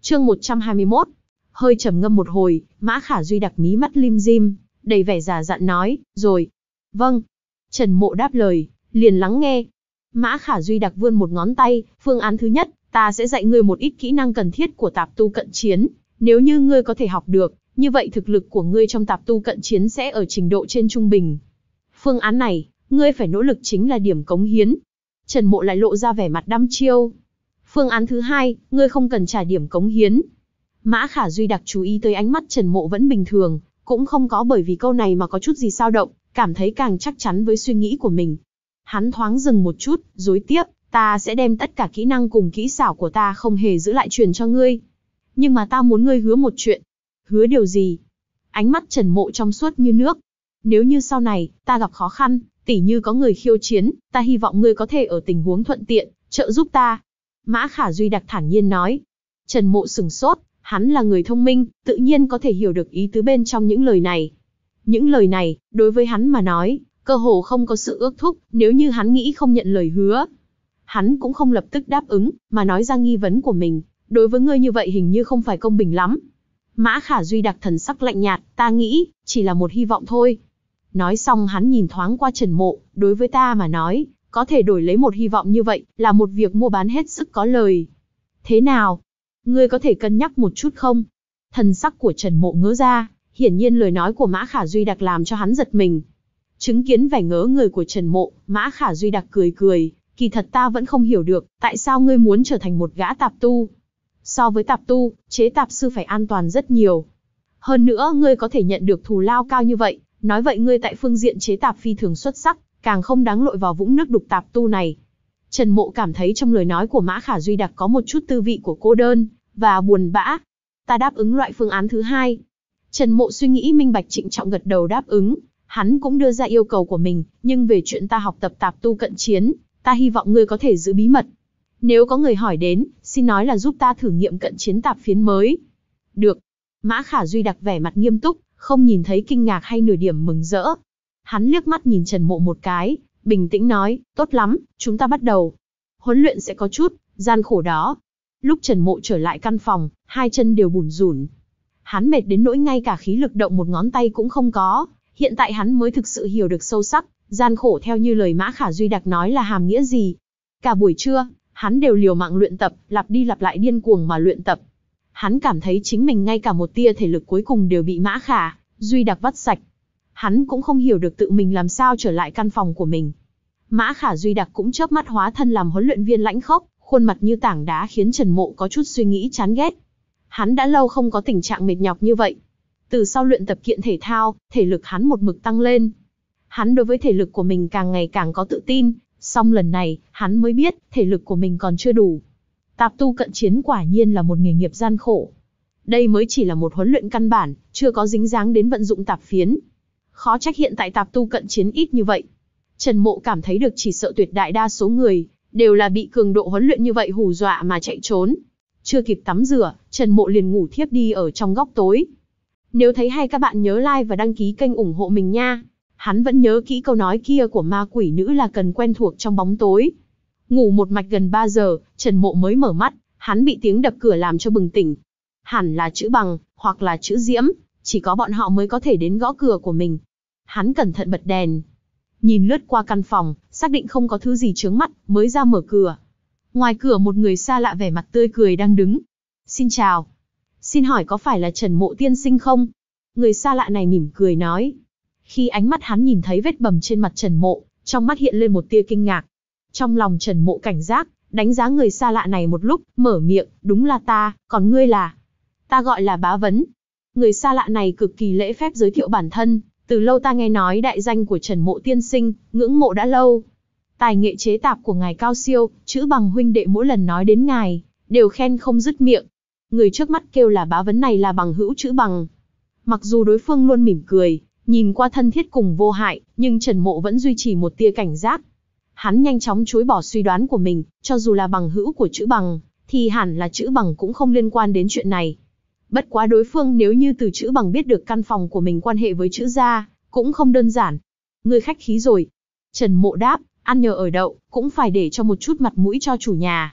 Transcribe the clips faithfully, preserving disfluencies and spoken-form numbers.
Chương một trăm hai mươi mốt. Hơi trầm ngâm một hồi, Mã Khả Duy đặc mí mắt lim dim, đầy vẻ già dặn nói, rồi. Vâng. Trần Mộ đáp lời, liền lắng nghe. Mã Khả Duy đặc vươn một ngón tay, phương án thứ nhất, ta sẽ dạy ngươi một ít kỹ năng cần thiết của tạp tu cận chiến. Nếu như ngươi có thể học được, như vậy thực lực của ngươi trong tạp tu cận chiến sẽ ở trình độ trên trung bình. Phương án này, ngươi phải nỗ lực chính là điểm cống hiến. Trần Mộ lại lộ ra vẻ mặt đăm chiêu. Phương án thứ hai, ngươi không cần trả điểm cống hiến. Mã Khả Duy đặc chú ý tới ánh mắt Trần Mộ vẫn bình thường, cũng không có bởi vì câu này mà có chút gì dao động, cảm thấy càng chắc chắn với suy nghĩ của mình. Hắn thoáng dừng một chút, dối tiếp, ta sẽ đem tất cả kỹ năng cùng kỹ xảo của ta không hề giữ lại truyền cho ngươi. Nhưng mà ta muốn ngươi hứa một chuyện. Hứa điều gì? Ánh mắt Trần Mộ trong suốt như nước. Nếu như sau này, ta gặp khó khăn, tỉ như có người khiêu chiến, ta hy vọng ngươi có thể ở tình huống thuận tiện, trợ giúp ta. Mã Khả Duy đặc thản nhiên nói. Trần Mộ sừng sốt, hắn là người thông minh, tự nhiên có thể hiểu được ý tứ bên trong những lời này. Những lời này, đối với hắn mà nói, cơ hồ không có sự ước thúc, nếu như hắn nghĩ không nhận lời hứa. Hắn cũng không lập tức đáp ứng, mà nói ra nghi vấn của mình, đối với ngươi như vậy hình như không phải công bình lắm. Mã Khả Duy đặc thần sắc lạnh nhạt, ta nghĩ, chỉ là một hy vọng thôi. Nói xong hắn nhìn thoáng qua Trần Mộ, đối với ta mà nói, có thể đổi lấy một hy vọng như vậy, là một việc mua bán hết sức có lời. Thế nào? Ngươi có thể cân nhắc một chút không? Thần sắc của Trần Mộ ngớ ra, hiển nhiên lời nói của Mã Khả Duy đặc làm cho hắn giật mình. Chứng kiến vẻ ngớ người của Trần Mộ, Mã Khả Duy đặc cười cười, kỳ thật ta vẫn không hiểu được, tại sao ngươi muốn trở thành một gã tạp tu. So với tạp tu, chế tạp sư phải an toàn rất nhiều. Hơn nữa ngươi có thể nhận được thù lao cao như vậy, nói vậy ngươi tại phương diện chế tạp phi thường xuất sắc, càng không đáng lội vào vũng nước đục tạp tu này. Trần Mộ cảm thấy trong lời nói của Mã Khả Duy đặc có một chút tư vị của cô đơn, và buồn bã. Ta đáp ứng loại phương án thứ hai. Trần Mộ suy nghĩ minh bạch trịnh trọng gật đầu đáp ứng, hắn cũng đưa ra yêu cầu của mình, nhưng về chuyện ta học tập tạp tu cận chiến, ta hy vọng ngươi có thể giữ bí mật. Nếu có người hỏi đến, xin nói là giúp ta thử nghiệm cận chiến tạp phiến mới. Được. Mã Khả Duy đặc vẻ mặt nghiêm túc, không nhìn thấy kinh ngạc hay nửa điểm mừng rỡ. Hắn liếc mắt nhìn Trần Mộ một cái, bình tĩnh nói, tốt lắm, chúng ta bắt đầu. Huấn luyện sẽ có chút gian khổ đó. Lúc Trần Mộ trở lại căn phòng, hai chân đều bủn rủn. Hắn mệt đến nỗi ngay cả khí lực động một ngón tay cũng không có. Hiện tại hắn mới thực sự hiểu được sâu sắc, gian khổ theo như lời Mã Khả Duy đặc nói là hàm nghĩa gì. Cả buổi trưa, hắn đều liều mạng luyện tập, lặp đi lặp lại điên cuồng mà luyện tập. Hắn cảm thấy chính mình ngay cả một tia thể lực cuối cùng đều bị Mã Khả Duy đặc vắt sạch. Hắn cũng không hiểu được tự mình làm sao trở lại căn phòng của mình. Mã Khả Duy đặc cũng chớp mắt hóa thân làm huấn luyện viên lãnh khốc, khuôn mặt như tảng đá khiến Trần Mộ có chút suy nghĩ chán ghét. Hắn đã lâu không có tình trạng mệt nhọc như vậy. Từ sau luyện tập kiện thể thao, thể lực hắn một mực tăng lên. Hắn đối với thể lực của mình càng ngày càng có tự tin, song lần này, hắn mới biết, thể lực của mình còn chưa đủ. Tạp tu cận chiến quả nhiên là một nghề nghiệp gian khổ. Đây mới chỉ là một huấn luyện căn bản, chưa có dính dáng đến vận dụng tạp phiến. Khó trách hiện tại tạp tu cận chiến ít như vậy. Trần Mộ cảm thấy được chỉ sợ tuyệt đại đa số người, đều là bị cường độ huấn luyện như vậy hù dọa mà chạy trốn. Chưa kịp tắm rửa, Trần Mộ liền ngủ thiếp đi ở trong góc tối. Nếu thấy hay các bạn nhớ like và đăng ký kênh ủng hộ mình nha. Hắn vẫn nhớ kỹ câu nói kia của ma quỷ nữ là cần quen thuộc trong bóng tối. Ngủ một mạch gần ba giờ, Trần Mộ mới mở mắt, hắn bị tiếng đập cửa làm cho bừng tỉnh. Hẳn là chữ Bằng, hoặc là chữ Diễm, chỉ có bọn họ mới có thể đến gõ cửa của mình. Hắn cẩn thận bật đèn, nhìn lướt qua căn phòng, xác định không có thứ gì chướng mắt, mới ra mở cửa. Ngoài cửa một người xa lạ vẻ mặt tươi cười đang đứng. Xin chào. Xin hỏi có phải là Trần Mộ tiên sinh không? Người xa lạ này mỉm cười nói. Khi ánh mắt hắn nhìn thấy vết bầm trên mặt Trần Mộ, trong mắt hiện lên một tia kinh ngạc. Trong lòng Trần Mộ cảnh giác, đánh giá người xa lạ này một lúc, mở miệng, đúng là ta, còn ngươi là? Ta gọi là Bá Vấn. Người xa lạ này cực kỳ lễ phép giới thiệu bản thân, từ lâu ta nghe nói đại danh của Trần Mộ tiên sinh, ngưỡng mộ đã lâu. Tài nghệ chế tạp của ngài cao siêu, chữ Bằng huynh đệ mỗi lần nói đến ngài, đều khen không dứt miệng. Người trước mắt kêu là Bá Vấn này là bằng hữu chữ Bằng. Mặc dù đối phương luôn mỉm cười, nhìn qua thân thiết cùng vô hại, nhưng Trần Mộ vẫn duy trì một tia cảnh giác. Hắn nhanh chóng chối bỏ suy đoán của mình, cho dù là bằng hữu của chữ Bằng, thì hẳn là chữ Bằng cũng không liên quan đến chuyện này. Bất quá đối phương nếu như từ chữ Bằng biết được căn phòng của mình quan hệ với chữ gia, cũng không đơn giản. Ngươi khách khí rồi. Trần Mộ đáp, ăn nhờ ở đậu, cũng phải để cho một chút mặt mũi cho chủ nhà.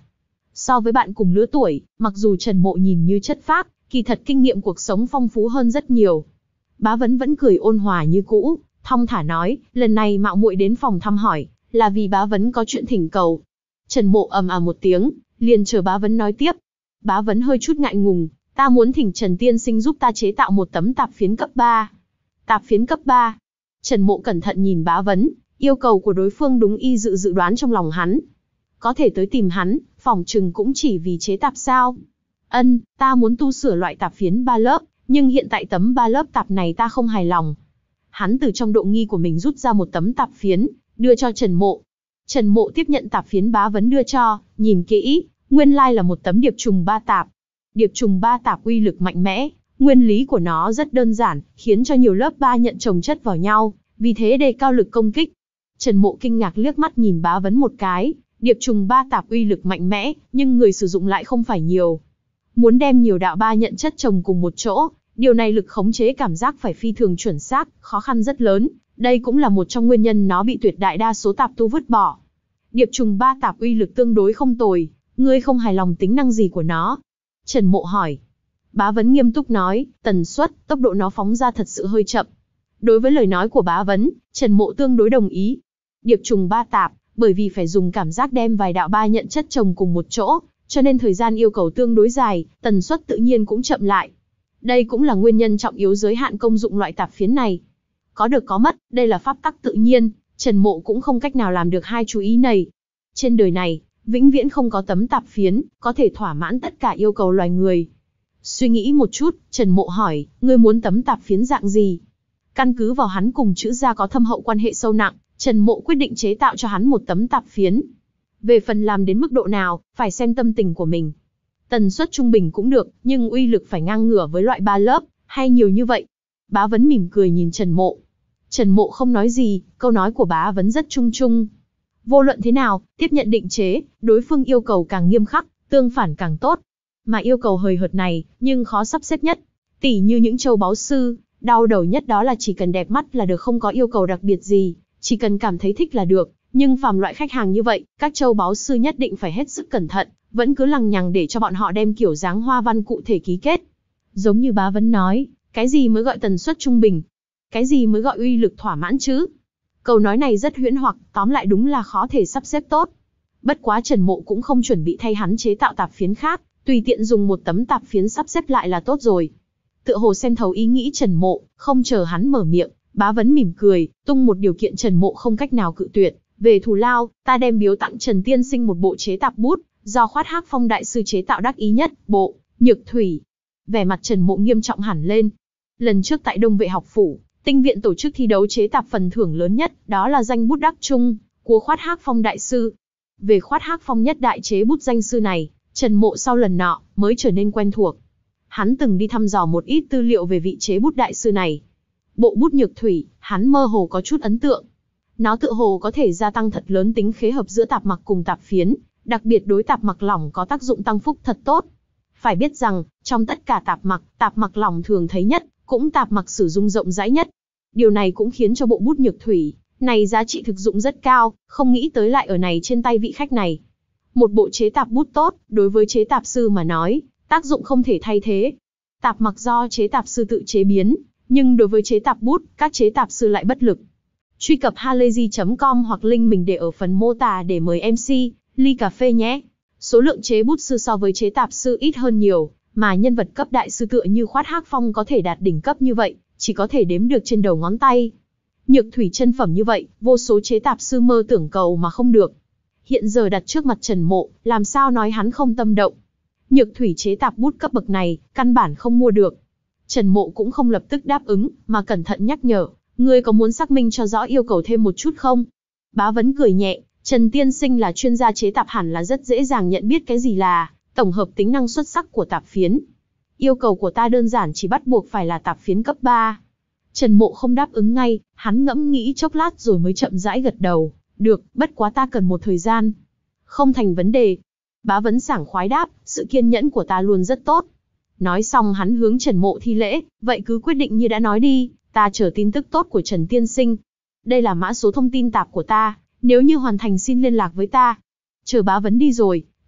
So với bạn cùng lứa tuổi, mặc dù Trần Mộ nhìn như chất phác, kỳ thật kinh nghiệm cuộc sống phong phú hơn rất nhiều. Bá Vấn vẫn cười ôn hòa như cũ, thong thả nói, lần này mạo muội đến phòng thăm hỏi, là vì Bá Vấn có chuyện thỉnh cầu. Trần Mộ ầm à một tiếng, liền chờ Bá Vấn nói tiếp. Bá Vấn hơi chút ngại ngùng, ta muốn thỉnh Trần tiên sinh giúp ta chế tạo một tấm tạp phiến cấp ba. Tạp phiến cấp ba. Trần Mộ cẩn thận nhìn Bá Vấn, yêu cầu của đối phương đúng y dự dự đoán trong lòng hắn. Có thể tới tìm hắn, phỏng chừng cũng chỉ vì chế tạp sao. Ân, ta muốn tu sửa loại tạp phiến ba lớp, nhưng hiện tại tấm ba lớp tạp này ta không hài lòng. Hắn từ trong độ nghi của mình rút ra một tấm tạp phiến, đưa cho Trần Mộ. Trần Mộ tiếp nhận tạp phiến Bá Vấn đưa cho, nhìn kỹ, nguyên lai là một tấm điệp trùng ba tạp. Điệp trùng ba tạp uy lực mạnh mẽ, nguyên lý của nó rất đơn giản, khiến cho nhiều lớp ba nhận chồng chất vào nhau, vì thế đề cao lực công kích. Trần Mộ kinh ngạc liếc mắt nhìn Bá Vấn một cái, điệp trùng ba tạp uy lực mạnh mẽ, nhưng người sử dụng lại không phải nhiều. Muốn đem nhiều đạo ba nhận chất chồng cùng một chỗ, điều này lực khống chế cảm giác phải phi thường chuẩn xác, khó khăn rất lớn, đây cũng là một trong nguyên nhân nó bị tuyệt đại đa số tạp tu vứt bỏ. Điệp trùng ba tạp uy lực tương đối không tồi, ngươi không hài lòng tính năng gì của nó? Trần Mộ hỏi. Bá Vấn nghiêm túc nói, tần suất, tốc độ nó phóng ra thật sự hơi chậm. Đối với lời nói của Bá Vấn, Trần Mộ tương đối đồng ý. Điệp trùng ba tạp, bởi vì phải dùng cảm giác đem vài đạo ba nhận chất chồng cùng một chỗ, cho nên thời gian yêu cầu tương đối dài, tần suất tự nhiên cũng chậm lại. Đây cũng là nguyên nhân trọng yếu giới hạn công dụng loại tạp phiến này. Có được có mất, đây là pháp tắc tự nhiên, Trần Mộ cũng không cách nào làm được hai chú ý này. Trên đời này, vĩnh viễn không có tấm tạp phiến, có thể thỏa mãn tất cả yêu cầu loài người. Suy nghĩ một chút, Trần Mộ hỏi, ngươi muốn tấm tạp phiến dạng gì? Căn cứ vào hắn cùng Chữ Gia có thâm hậu quan hệ sâu nặng, Trần Mộ quyết định chế tạo cho hắn một tấm tạp phiến. Về phần làm đến mức độ nào, phải xem tâm tình của mình. Tần suất trung bình cũng được, nhưng uy lực phải ngang ngửa với loại ba lớp, hay nhiều như vậy. Bá Vấn mỉm cười nhìn Trần Mộ. Trần Mộ không nói gì, câu nói của Bá Vấn rất chung chung. Vô luận thế nào, tiếp nhận định chế, đối phương yêu cầu càng nghiêm khắc, tương phản càng tốt. Mà yêu cầu hời hợt này, nhưng khó sắp xếp nhất. Tỉ như những châu báu sư, đau đầu nhất đó là chỉ cần đẹp mắt là được, không có yêu cầu đặc biệt gì, chỉ cần cảm thấy thích là được. Nhưng phàm loại khách hàng như vậy, các châu báu sư nhất định phải hết sức cẩn thận, vẫn cứ lằng nhằng để cho bọn họ đem kiểu dáng hoa văn cụ thể ký kết. Giống như Bá Vấn nói, cái gì mới gọi tần suất trung bình? Cái gì mới gọi uy lực thỏa mãn chứ? Câu nói này rất huyễn hoặc, tóm lại đúng là khó thể sắp xếp tốt. Bất quá Trần Mộ cũng không chuẩn bị thay hắn chế tạo tạp phiến khác, tùy tiện dùng một tấm tạp phiến sắp xếp lại là tốt rồi. Tựa hồ xem thấu ý nghĩ Trần Mộ, không chờ hắn mở miệng, Bá Vấn mỉm cười, tung một điều kiện Trần Mộ không cách nào cự tuyệt. Về thù lao, ta đem biếu tặng Trần tiên sinh một bộ chế tạp bút, do Khoát Hắc Phong đại sư chế tạo đắc ý nhất, bộ Nhược Thủy. Vẻ mặt Trần Mộ nghiêm trọng hẳn lên. Lần trước tại Đông Vệ học phủ, Tinh viện tổ chức thi đấu chế tạp, phần thưởng lớn nhất, đó là danh bút đắc trung của Khoát Hắc Phong đại sư. Về Khoát Hắc Phong nhất đại chế bút danh sư này, Trần Mộ sau lần nọ mới trở nên quen thuộc. Hắn từng đi thăm dò một ít tư liệu về vị chế bút đại sư này. Bộ bút Nhược Thủy, hắn mơ hồ có chút ấn tượng. Nó tựa hồ có thể gia tăng thật lớn tính khế hợp giữa tạp mặc cùng tạp phiến, đặc biệt đối tạp mặc lỏng có tác dụng tăng phúc thật tốt. Phải biết rằng, trong tất cả tạp mặc, tạp mặc lỏng thường thấy nhất, cũng tạp mặc sử dụng rộng rãi nhất. Điều này cũng khiến cho bộ bút Nhược Thủy này giá trị thực dụng rất cao, không nghĩ tới lại ở này trên tay vị khách này. Một bộ chế tạp bút tốt, đối với chế tạp sư mà nói, tác dụng không thể thay thế. Tạp mặc do chế tạp sư tự chế biến, nhưng đối với chế tạp bút, các chế tạp sư lại bất lực. Truy cập halayzi chấm com hoặc link mình để ở phần mô tả để mời em xê, ly cà phê nhé. Số lượng chế bút sư so với chế tạp sư ít hơn nhiều, mà nhân vật cấp đại sư tựa như Khoát Hắc Phong có thể đạt đỉnh cấp như vậy, chỉ có thể đếm được trên đầu ngón tay. Nhược Thủy chân phẩm như vậy, vô số chế tạp sư mơ tưởng cầu mà không được. Hiện giờ đặt trước mặt Trần Mộ, làm sao nói hắn không tâm động. Nhược Thủy chế tạp bút cấp bậc này, căn bản không mua được. Trần Mộ cũng không lập tức đáp ứng, mà cẩn thận nhắc nhở, ngươi có muốn xác minh cho rõ yêu cầu thêm một chút không? Bá Vấn cười nhẹ, Trần tiên sinh là chuyên gia chế tạp, hẳn là rất dễ dàng nhận biết cái gì là tổng hợp tính năng xuất sắc của tạp phiến. Yêu cầu của ta đơn giản chỉ bắt buộc phải là tạp phiến cấp ba. Trần Mộ không đáp ứng ngay, hắn ngẫm nghĩ chốc lát rồi mới chậm rãi gật đầu. Được, bất quá ta cần một thời gian. Không thành vấn đề. Bá Vấn sảng khoái đáp, sự kiên nhẫn của ta luôn rất tốt. Nói xong hắn hướng Trần Mộ thi lễ, vậy cứ quyết định như đã nói đi, ta chờ tin tức tốt của Trần tiên sinh. Đây là mã số thông tin tạp của ta, nếu như hoàn thành xin liên lạc với ta. Chờ Bá Vấn đi rồi,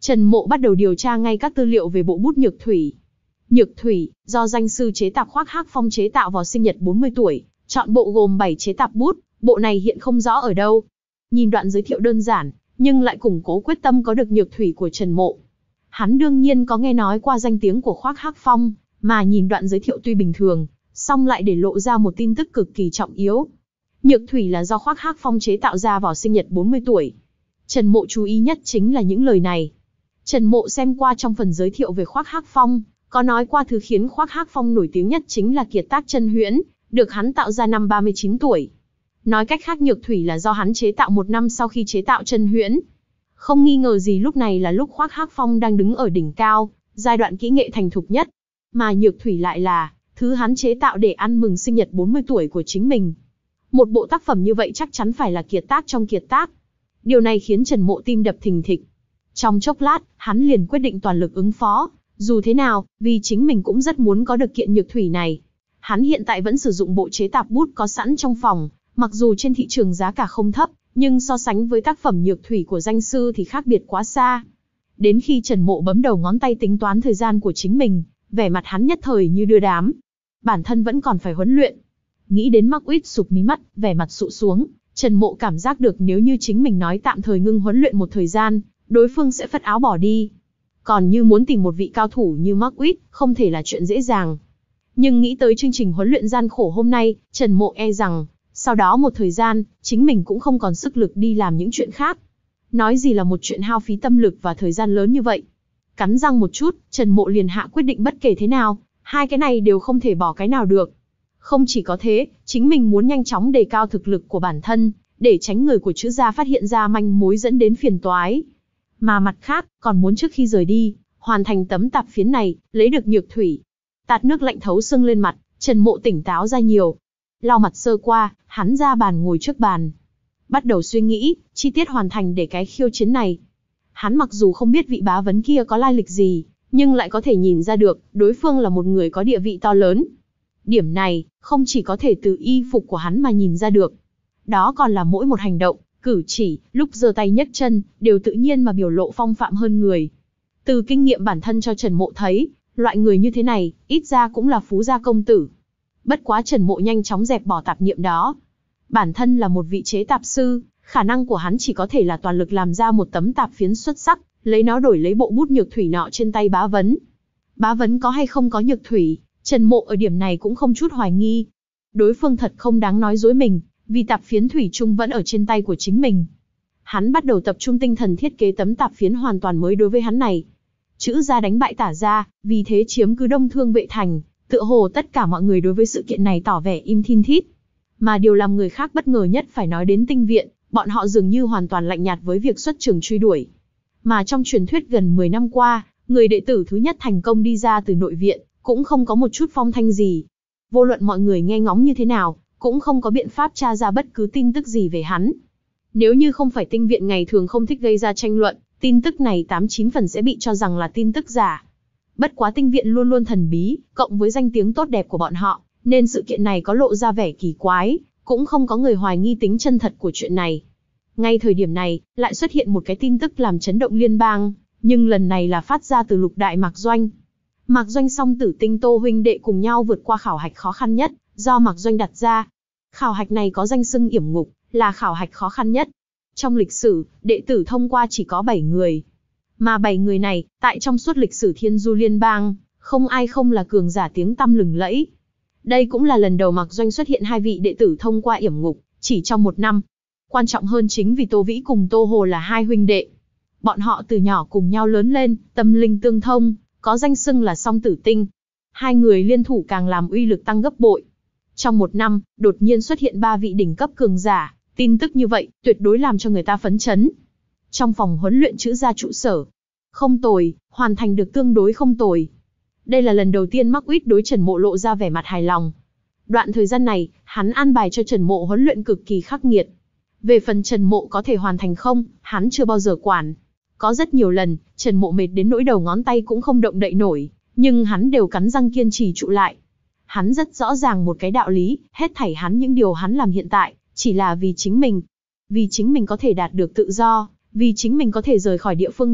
Trần Mộ bắt đầu điều tra ngay các tư liệu về bộ bút Nhược Thủy. Nhược Thủy, do danh sư chế tạp Khoác Hắc Phong chế tạo vào sinh nhật bốn mươi tuổi, chọn bộ gồm bảy chế tạp bút, bộ này hiện không rõ ở đâu. Nhìn đoạn giới thiệu đơn giản, nhưng lại củng cố quyết tâm có được Nhược Thủy của Trần Mộ. Hắn đương nhiên có nghe nói qua danh tiếng của Khoác Hắc Phong, mà nhìn đoạn giới thiệu tuy bình thường, song lại để lộ ra một tin tức cực kỳ trọng yếu. Nhược Thủy là do Khoác Hắc Phong chế tạo ra vào sinh nhật bốn mươi tuổi. Trần Mộ chú ý nhất chính là những lời này. Trần Mộ xem qua trong phần giới thiệu về Khoác Hắc Phong, có nói qua thứ khiến Khoác Hắc Phong nổi tiếng nhất chính là kiệt tác chân huyễn, được hắn tạo ra năm ba mươi chín tuổi. Nói cách khác, Nhược Thủy là do hắn chế tạo một năm sau khi chế tạo chân huyễn. Không nghi ngờ gì lúc này là lúc Khoác Hắc Phong đang đứng ở đỉnh cao, giai đoạn kỹ nghệ thành thục nhất. Mà Nhược Thủy lại là thứ hắn chế tạo để ăn mừng sinh nhật bốn mươi tuổi của chính mình. Một bộ tác phẩm như vậy chắc chắn phải là kiệt tác trong kiệt tác. Điều này khiến Trần Mộ tim đập thình thịch. Trong chốc lát, hắn liền quyết định toàn lực ứng phó. Dù thế nào, vì chính mình cũng rất muốn có được kiện Nhược Thủy này. Hắn hiện tại vẫn sử dụng bộ chế tạp bút có sẵn trong phòng, mặc dù trên thị trường giá cả không thấp, nhưng so sánh với tác phẩm Nhược Thủy của danh sư thì khác biệt quá xa. Đến khi Trần Mộ bấm đầu ngón tay tính toán thời gian của chính mình, vẻ mặt hắn nhất thời như đưa đám. Bản thân vẫn còn phải huấn luyện. Nghĩ đến Mắc Uýt sụp mí mắt, vẻ mặt sụ xuống, Trần Mộ cảm giác được nếu như chính mình nói tạm thời ngưng huấn luyện một thời gian, đối phương sẽ phất áo bỏ đi. Còn như muốn tìm một vị cao thủ như Mắc Uýt, không thể là chuyện dễ dàng. Nhưng nghĩ tới chương trình huấn luyện gian khổ hôm nay, Trần Mộ e rằng, sau đó một thời gian, chính mình cũng không còn sức lực đi làm những chuyện khác. Nói gì là một chuyện hao phí tâm lực và thời gian lớn như vậy. Cắn răng một chút, Trần Mộ liền hạ quyết định bất kể thế nào, hai cái này đều không thể bỏ cái nào được. Không chỉ có thế, chính mình muốn nhanh chóng đề cao thực lực của bản thân, để tránh người của chữ gia phát hiện ra manh mối dẫn đến phiền toái. Mà mặt khác, còn muốn trước khi rời đi, hoàn thành tấm tạp phiến này, lấy được Nhược Thủy. Tạt nước lạnh thấu xương lên mặt, Trần Mộ tỉnh táo ra nhiều. Lau mặt sơ qua, hắn ra bàn ngồi trước bàn. Bắt đầu suy nghĩ, chi tiết hoàn thành để cái khiêu chiến này. Hắn mặc dù không biết vị bá vấn kia có lai lịch gì, nhưng lại có thể nhìn ra được, đối phương là một người có địa vị to lớn. Điểm này, không chỉ có thể từ y phục của hắn mà nhìn ra được. Đó còn là mỗi một hành động, cử chỉ, lúc giơ tay nhấc chân, đều tự nhiên mà biểu lộ phong phạm hơn người. Từ kinh nghiệm bản thân cho Trần Mộ thấy, loại người như thế này, ít ra cũng là phú gia công tử. Bất quá Trần Mộ nhanh chóng dẹp bỏ tạp niệm đó. Bản thân là một vị chế tạp sư, khả năng của hắn chỉ có thể là toàn lực làm ra một tấm tạp phiến xuất sắc, lấy nó đổi lấy bộ bút Nhược Thủy nọ trên tay bá vấn. Bá vấn có hay không có Nhược Thủy, Trần Mộ ở điểm này cũng không chút hoài nghi. Đối phương thật không đáng nói dối mình, vì tạp phiến thủy chung vẫn ở trên tay của chính mình. Hắn bắt đầu tập trung tinh thần thiết kế tấm tạp phiến hoàn toàn mới đối với hắn này. Chữ gia đánh bại Tả gia, vì thế chiếm cứ Đông Thương Vệ Thành, tựa hồ tất cả mọi người đối với sự kiện này tỏ vẻ im thin thít. Mà điều làm người khác bất ngờ nhất phải nói đến Tinh Viện, bọn họ dường như hoàn toàn lạnh nhạt với việc xuất trường truy đuổi. Mà trong truyền thuyết gần mười năm qua, người đệ tử thứ nhất thành công đi ra từ nội viện, cũng không có một chút phong thanh gì. Vô luận mọi người nghe ngóng như thế nào, cũng không có biện pháp tra ra bất cứ tin tức gì về hắn. Nếu như không phải Tinh Viện ngày thường không thích gây ra tranh luận, tin tức này tám chín phần sẽ bị cho rằng là tin tức giả. Bất quá Tinh Viện luôn luôn thần bí, cộng với danh tiếng tốt đẹp của bọn họ, nên sự kiện này có lộ ra vẻ kỳ quái, cũng không có người hoài nghi tính chân thật của chuyện này. Ngay thời điểm này, lại xuất hiện một cái tin tức làm chấn động liên bang, nhưng lần này là phát ra từ Lục Đại Mạc Doanh. Mạc Doanh song tử Tinh Tô huynh đệ cùng nhau vượt qua khảo hạch khó khăn nhất, do Mạc Doanh đặt ra. Khảo hạch này có danh xưng yểm ngục, là khảo hạch khó khăn nhất. Trong lịch sử, đệ tử thông qua chỉ có bảy người. Mà bảy người này, tại trong suốt lịch sử Thiên Du Liên bang, không ai không là cường giả tiếng tăm lừng lẫy. Đây cũng là lần đầu Mạc Doanh xuất hiện hai vị đệ tử thông qua yểm ngục, chỉ trong một năm. Quan trọng hơn chính vì Tô Vĩ cùng Tô Hồ là hai huynh đệ. Bọn họ từ nhỏ cùng nhau lớn lên, tâm linh tương thông, có danh xưng là song tử tinh. Hai người liên thủ càng làm uy lực tăng gấp bội. Trong một năm, đột nhiên xuất hiện ba vị đỉnh cấp cường giả, tin tức như vậy, tuyệt đối làm cho người ta phấn chấn. Trong phòng huấn luyện chữ gia trụ sở, không tồi, hoàn thành được tương đối không tồi. Đây là lần đầu tiên Mắc Uýt đối Trần Mộ lộ ra vẻ mặt hài lòng. Đoạn thời gian này, hắn an bài cho Trần Mộ huấn luyện cực kỳ khắc nghiệt. Về phần Trần Mộ có thể hoàn thành không, hắn chưa bao giờ quản. Có rất nhiều lần, Trần Mộ mệt đến nỗi đầu ngón tay cũng không động đậy nổi, nhưng hắn đều cắn răng kiên trì trụ lại. Hắn rất rõ ràng một cái đạo lý, hết thảy hắn những điều hắn làm hiện tại, chỉ là vì chính mình. Vì chính mình có thể đạt được tự do, vì chính mình có thể rời khỏi địa phương này,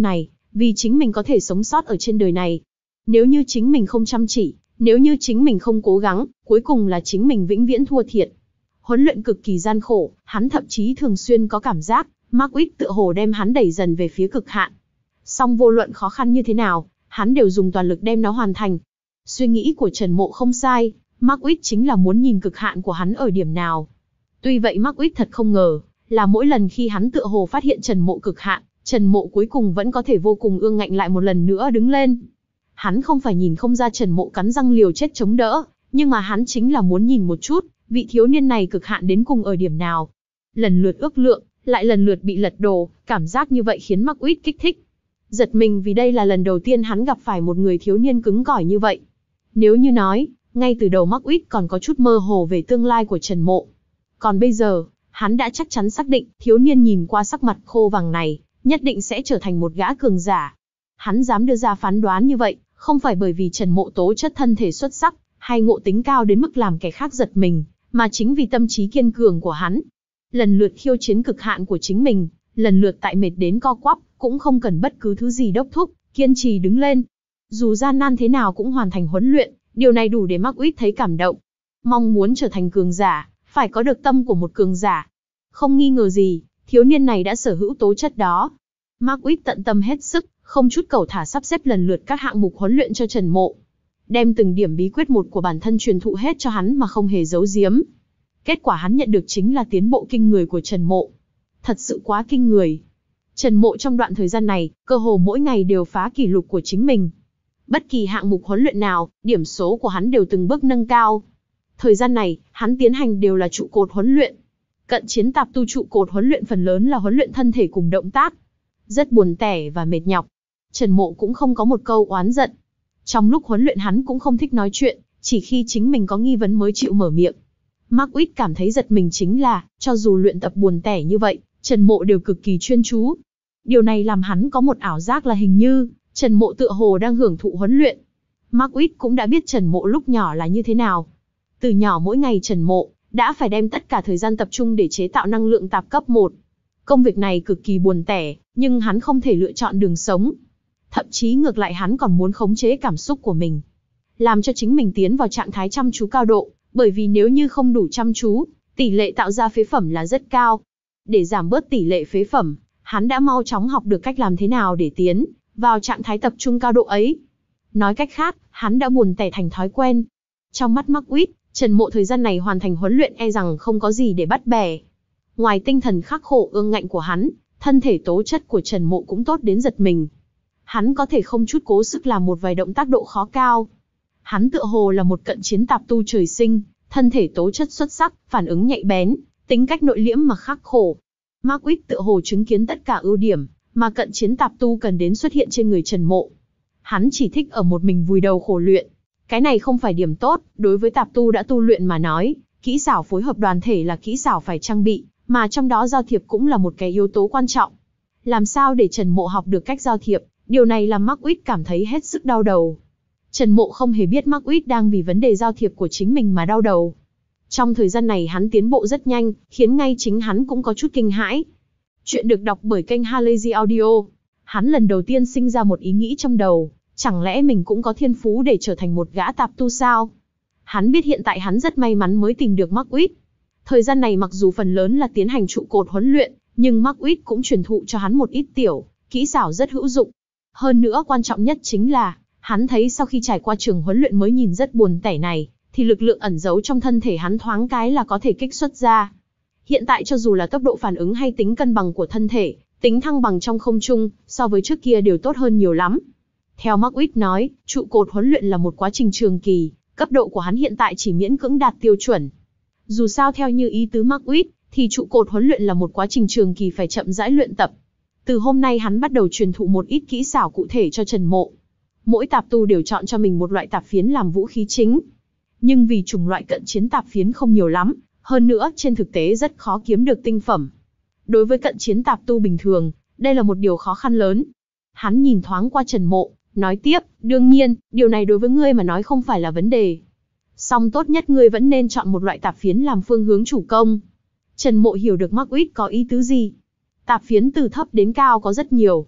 vì chính mình có thể sống sót ở trên đời này. Nếu như chính mình không chăm chỉ, nếu như chính mình không cố gắng, cuối cùng là chính mình vĩnh viễn thua thiệt. Huấn luyện cực kỳ gian khổ, hắn thậm chí thường xuyên có cảm giác, Marquis tựa hồ đem hắn đẩy dần về phía cực hạn. Song vô luận khó khăn như thế nào, hắn đều dùng toàn lực đem nó hoàn thành. Suy nghĩ của Trần Mộ không sai, Marquis chính là muốn nhìn cực hạn của hắn ở điểm nào. Tuy vậy Marquis thật không ngờ, là mỗi lần khi hắn tựa hồ phát hiện Trần Mộ cực hạn, Trần Mộ cuối cùng vẫn có thể vô cùng ương ngạnh lại một lần nữa đứng lên. Hắn không phải nhìn không ra Trần Mộ cắn răng liều chết chống đỡ, nhưng mà hắn chính là muốn nhìn một chút, vị thiếu niên này cực hạn đến cùng ở điểm nào. Lần lượt ước lượng, lại lần lượt bị lật đổ, cảm giác như vậy khiến Marquis kích thích. Giật mình vì đây là lần đầu tiên hắn gặp phải một người thiếu niên cứng cỏi như vậy. Nếu như nói, ngay từ đầu Marquis còn có chút mơ hồ về tương lai của Trần Mộ. Còn bây giờ, hắn đã chắc chắn xác định, thiếu niên nhìn qua sắc mặt khô vàng này, nhất định sẽ trở thành một gã cường giả. Hắn dám đưa ra phán đoán như vậy, không phải bởi vì Trần Mộ tố chất thân thể xuất sắc, hay ngộ tính cao đến mức làm kẻ khác giật mình, mà chính vì tâm trí kiên cường của hắn. Lần lượt khiêu chiến cực hạn của chính mình, lần lượt tại mệt đến co quắp, cũng không cần bất cứ thứ gì đốc thúc, kiên trì đứng lên. Dù gian nan thế nào cũng hoàn thành huấn luyện, điều này đủ để Marquis thấy cảm động. Mong muốn trở thành cường giả, phải có được tâm của một cường giả. Không nghi ngờ gì, thiếu niên này đã sở hữu tố chất đó. Marquis tận tâm hết sức, không chút cầu thả sắp xếp lần lượt các hạng mục huấn luyện cho Trần Mộ. Đem từng điểm bí quyết một của bản thân truyền thụ hết cho hắn mà không hề giấu giếm. Kết quả hắn nhận được chính là tiến bộ kinh người của Trần Mộ. Thật sự quá kinh người. Trần Mộ trong đoạn thời gian này, cơ hồ mỗi ngày đều phá kỷ lục của chính mình. Bất kỳ hạng mục huấn luyện nào, điểm số của hắn đều từng bước nâng cao. Thời gian này, hắn tiến hành đều là trụ cột huấn luyện. Cận chiến tạp tu trụ cột huấn luyện phần lớn là huấn luyện thân thể cùng động tác. Rất buồn tẻ và mệt nhọc. Trần Mộ cũng không có một câu oán giận. Trong lúc huấn luyện hắn cũng không thích nói chuyện, chỉ khi chính mình có nghi vấn mới chịu mở miệng. Marquis cảm thấy giật mình chính là, cho dù luyện tập buồn tẻ như vậy, Trần Mộ đều cực kỳ chuyên chú. Điều này làm hắn có một ảo giác là hình như, Trần Mộ tựa hồ đang hưởng thụ huấn luyện. Marquis cũng đã biết Trần Mộ lúc nhỏ là như thế nào. Từ nhỏ mỗi ngày Trần Mộ đã phải đem tất cả thời gian tập trung để chế tạo năng lượng tạp cấp một. Công việc này cực kỳ buồn tẻ, nhưng hắn không thể lựa chọn đường sống. Thậm chí ngược lại hắn còn muốn khống chế cảm xúc của mình. Làm cho chính mình tiến vào trạng thái chăm chú cao độ, bởi vì nếu như không đủ chăm chú, tỷ lệ tạo ra phế phẩm là rất cao. Để giảm bớt tỷ lệ phế phẩm, hắn đã mau chóng học được cách làm thế nào để tiến vào trạng thái tập trung cao độ ấy. Nói cách khác, hắn đã buồn tẻ thành thói quen. Trong mắt Marquis, Trần Mộ thời gian này hoàn thành huấn luyện e rằng không có gì để bắt bẻ. Ngoài tinh thần khắc khổ ương ngạnh của hắn, thân thể tố chất của Trần Mộ cũng tốt đến giật mình. Hắn có thể không chút cố sức làm một vài động tác độ khó cao. Hắn tựa hồ là một cận chiến tạp tu trời sinh, thân thể tố chất xuất sắc, phản ứng nhạy bén, tính cách nội liễm mà khắc khổ. Marquis tựa hồ chứng kiến tất cả ưu điểm mà cận chiến tạp tu cần đến xuất hiện trên người Trần Mộ. Hắn chỉ thích ở một mình vùi đầu khổ luyện. Cái này không phải điểm tốt, đối với tạp tu đã tu luyện mà nói, kỹ xảo phối hợp đoàn thể là kỹ xảo phải trang bị, mà trong đó giao thiệp cũng là một cái yếu tố quan trọng. Làm sao để Trần Mộ học được cách giao thiệp, điều này làm Marquis cảm thấy hết sức đau đầu. Trần Mộ không hề biết Marquis đang vì vấn đề giao thiệp của chính mình mà đau đầu. Trong thời gian này hắn tiến bộ rất nhanh, khiến ngay chính hắn cũng có chút kinh hãi. Chuyện được đọc bởi kênh Halazy Audio. Hắn lần đầu tiên sinh ra một ý nghĩ trong đầu, chẳng lẽ mình cũng có thiên phú để trở thành một gã tạp tu sao? Hắn biết hiện tại hắn rất may mắn mới tìm được Marquis. Thời gian này mặc dù phần lớn là tiến hành trụ cột huấn luyện, nhưng Marquis cũng truyền thụ cho hắn một ít tiểu kỹ xảo rất hữu dụng. Hơn nữa quan trọng nhất chính là, hắn thấy sau khi trải qua trường huấn luyện mới nhìn rất buồn tẻ này, thì lực lượng ẩn giấu trong thân thể hắn thoáng cái là có thể kích xuất ra. Hiện tại cho dù là tốc độ phản ứng hay tính cân bằng của thân thể, tính thăng bằng trong không trung, so với trước kia đều tốt hơn nhiều lắm. Theo Marquis nói, trụ cột huấn luyện là một quá trình trường kỳ, cấp độ của hắn hiện tại chỉ miễn cưỡng đạt tiêu chuẩn. Dù sao theo như ý tứ Marquis, thì trụ cột huấn luyện là một quá trình trường kỳ phải chậm rãi luyện tập. Từ hôm nay hắn bắt đầu truyền thụ một ít kỹ xảo cụ thể cho Trần Mộ. Mỗi tạp tu đều chọn cho mình một loại tạp phiến làm vũ khí chính. Nhưng vì chủng loại cận chiến tạp phiến không nhiều lắm, hơn nữa trên thực tế rất khó kiếm được tinh phẩm. Đối với cận chiến tạp tu bình thường, đây là một điều khó khăn lớn. Hắn nhìn thoáng qua Trần Mộ, nói tiếp, đương nhiên, điều này đối với ngươi mà nói không phải là vấn đề. Song tốt nhất ngươi vẫn nên chọn một loại tạp phiến làm phương hướng chủ công. Trần Mộ hiểu được Marquis có ý tứ gì. Tạp phiến từ thấp đến cao có rất nhiều.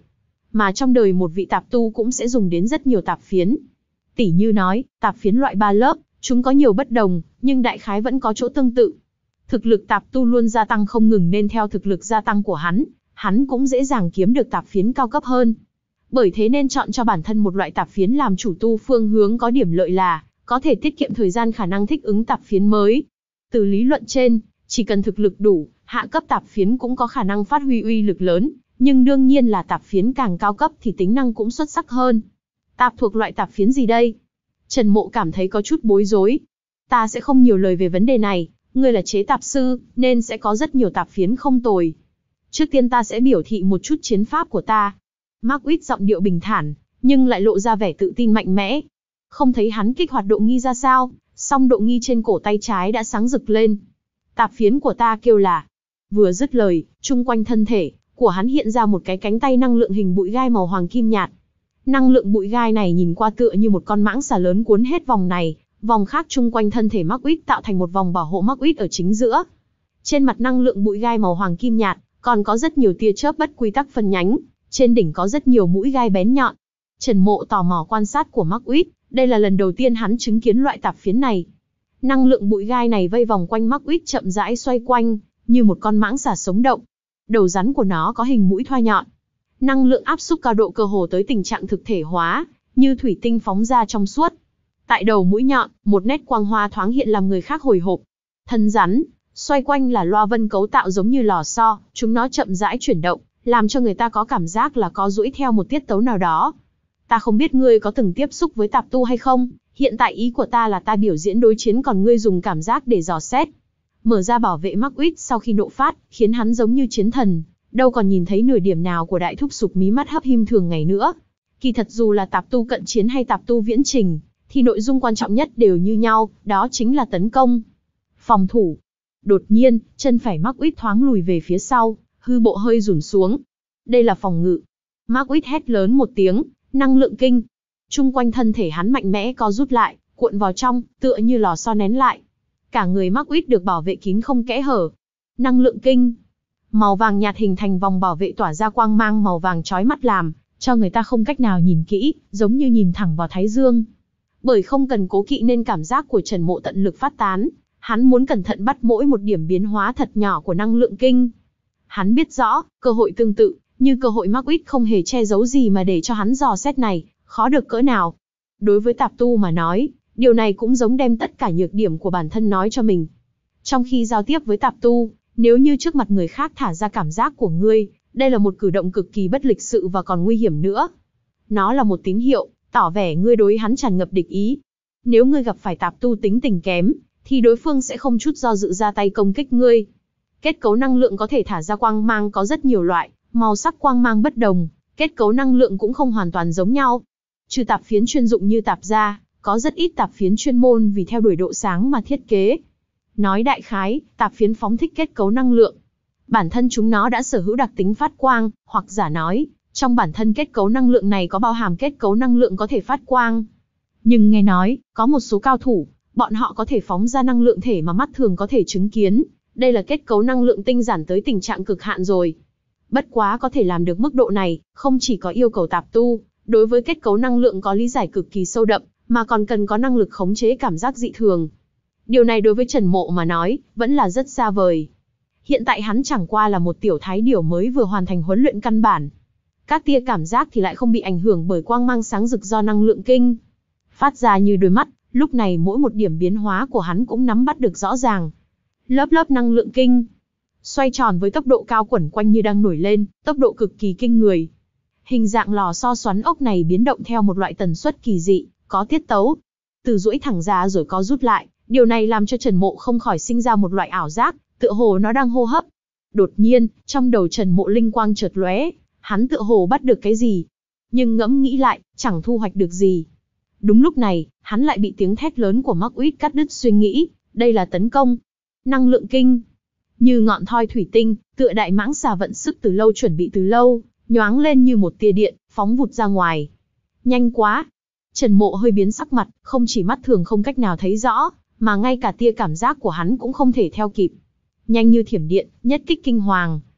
mà trong đời một vị tạp tu cũng sẽ dùng đến rất nhiều tạp phiến. Tỉ như nói, tạp phiến loại ba lớp, chúng có nhiều bất đồng, nhưng đại khái vẫn có chỗ tương tự. Thực lực tạp tu luôn gia tăng không ngừng nên theo thực lực gia tăng của hắn, hắn cũng dễ dàng kiếm được tạp phiến cao cấp hơn. Bởi thế nên chọn cho bản thân một loại tạp phiến làm chủ tu phương hướng có điểm lợi là, có thể tiết kiệm thời gian khả năng thích ứng tạp phiến mới. Từ lý luận trên, chỉ cần thực lực đủ, hạ cấp tạp phiến cũng có khả năng phát huy uy lực lớn, nhưng đương nhiên là tạp phiến càng cao cấp thì tính năng cũng xuất sắc hơn. Tạp thuộc loại tạp phiến gì đây? Trần Mộ cảm thấy có chút bối rối. Ta sẽ không nhiều lời về vấn đề này, ngươi là chế tạp sư, nên sẽ có rất nhiều tạp phiến không tồi. Trước tiên ta sẽ biểu thị một chút chiến pháp của ta. Mark Uy giọng điệu bình thản, nhưng lại lộ ra vẻ tự tin mạnh mẽ. Không thấy hắn kích hoạt độ nghi ra sao, song độ nghi trên cổ tay trái đã sáng rực lên. Tạp phiến của ta kêu là. Vừa dứt lời, chung quanh thân thể của hắn hiện ra một cái cánh tay năng lượng hình bụi gai màu hoàng kim nhạt. Năng lượng bụi gai này nhìn qua tựa như một con mãng xà lớn cuốn hết vòng này, vòng khác chung quanh thân thể Mark Uy tạo thành một vòng bảo hộ Mark Uy ở chính giữa. Trên mặt năng lượng bụi gai màu hoàng kim nhạt, còn có rất nhiều tia chớp bất quy tắc phân nhánh, trên đỉnh có rất nhiều mũi gai bén nhọn. Trần Mộ tò mò quan sát của Mark Uy, đây là lần đầu tiên hắn chứng kiến loại tạp phiến này. Năng lượng bụi gai này vây vòng quanh Mark Uy chậm rãi xoay quanh, như một con mãng xà sống động. Đầu rắn của nó có hình mũi thoa nhọn. Năng lượng áp xúc cao độ cơ hồ tới tình trạng thực thể hóa, như thủy tinh phóng ra trong suốt. Tại đầu mũi nhọn, một nét quang hoa thoáng hiện làm người khác hồi hộp. Thân rắn, xoay quanh là loa vân cấu tạo giống như lò xo, chúng nó chậm rãi chuyển động, làm cho người ta có cảm giác là có duỗi theo một tiết tấu nào đó. Ta không biết ngươi có từng tiếp xúc với tạp tu hay không, hiện tại ý của ta là ta biểu diễn đối chiến còn ngươi dùng cảm giác để dò xét. Mở ra bảo vệ Mark Uy sau khi nộ phát, khiến hắn giống như chiến thần, đâu còn nhìn thấy nửa điểm nào của đại thúc sụp mí mắt hấp him thường ngày nữa. Kỳ thật dù là tạp tu cận chiến hay tạp tu viễn trình, thì nội dung quan trọng nhất đều như nhau, đó chính là tấn công, phòng thủ. Đột nhiên, chân phải Mark Uy thoáng lùi về phía sau, hư bộ hơi rủn xuống. Đây là phòng ngự. Mark Uy hét lớn một tiếng, năng lượng kinh. Trung quanh thân thể hắn mạnh mẽ co rút lại, cuộn vào trong, tựa như lò xo nén lại. Cả người Mark Uy được bảo vệ kín không kẽ hở. Năng lượng kinh. Màu vàng nhạt hình thành vòng bảo vệ tỏa ra quang mang màu vàng chói mắt làm cho người ta không cách nào nhìn kỹ, giống như nhìn thẳng vào thái dương. Bởi không cần cố kỵ nên cảm giác của Trần Mộ tận lực phát tán, hắn muốn cẩn thận bắt mỗi một điểm biến hóa thật nhỏ của năng lượng kinh. Hắn biết rõ, cơ hội tương tự, như cơ hội Mark Uy không hề che giấu gì mà để cho hắn dò xét này, khó được cỡ nào. Đối với tạp tu mà nói, điều này cũng giống đem tất cả nhược điểm của bản thân nói cho mình. Trong khi giao tiếp với tạp tu, nếu như trước mặt người khác thả ra cảm giác của ngươi, đây là một cử động cực kỳ bất lịch sự và còn nguy hiểm nữa. Nó là một tín hiệu, tỏ vẻ ngươi đối hắn tràn ngập địch ý. Nếu ngươi gặp phải tạp tu tính tình kém, thì đối phương sẽ không chút do dự ra tay công kích ngươi. Kết cấu năng lượng có thể thả ra quang mang có rất nhiều loại, màu sắc quang mang bất đồng, kết cấu năng lượng cũng không hoàn toàn giống nhau. Trừ tạp phiến chuyên dụng như tạp ra, có rất ít tạp phiến chuyên môn vì theo đuổi độ sáng mà thiết kế. Nói đại khái, tạp phiến phóng thích kết cấu năng lượng. Bản thân chúng nó đã sở hữu đặc tính phát quang, hoặc giả nói, trong bản thân kết cấu năng lượng này có bao hàm kết cấu năng lượng có thể phát quang. Nhưng nghe nói, có một số cao thủ, bọn họ có thể phóng ra năng lượng thể mà mắt thường có thể chứng kiến. Đây là kết cấu năng lượng tinh giản tới tình trạng cực hạn rồi. Bất quá có thể làm được mức độ này, không chỉ có yêu cầu tạp tu, đối với kết cấu năng lượng có lý giải cực kỳ sâu đậm, mà còn cần có năng lực khống chế cảm giác dị thường. Điều này đối với Trần Mộ mà nói, vẫn là rất xa vời. Hiện tại hắn chẳng qua là một tiểu thái điểu mới vừa hoàn thành huấn luyện căn bản. Các tia cảm giác thì lại không bị ảnh hưởng bởi quang mang sáng rực do năng lượng kinh phát ra như đôi mắt, lúc này mỗi một điểm biến hóa của hắn cũng nắm bắt được rõ ràng. Lớp lớp năng lượng kinh xoay tròn với tốc độ cao quẩn quanh như đang nổi lên, tốc độ cực kỳ kinh người. Hình dạng lò xo xoắn ốc này biến động theo một loại tần suất kỳ dị, có tiết tấu. Từ duỗi thẳng ra rồi có rút lại, điều này làm cho Trần Mộ không khỏi sinh ra một loại ảo giác, tựa hồ nó đang hô hấp. Đột nhiên, trong đầu Trần Mộ linh quang chợt lóe, hắn tựa hồ bắt được cái gì. Nhưng ngẫm nghĩ lại, chẳng thu hoạch được gì. Đúng lúc này, hắn lại bị tiếng thét lớn của Mark Uy cắt đứt suy nghĩ, đây là tấn công. Năng lượng kinh. Như ngọn thoi thủy tinh, tựa đại mãng xà vận sức từ lâu chuẩn bị từ lâu, nhoáng lên như một tia điện, phóng vụt ra ngoài. Nhanh quá. Trần Mộ hơi biến sắc mặt, không chỉ mắt thường không cách nào thấy rõ, mà ngay cả tia cảm giác của hắn cũng không thể theo kịp. Nhanh như thiểm điện, nhất kích kinh hoàng.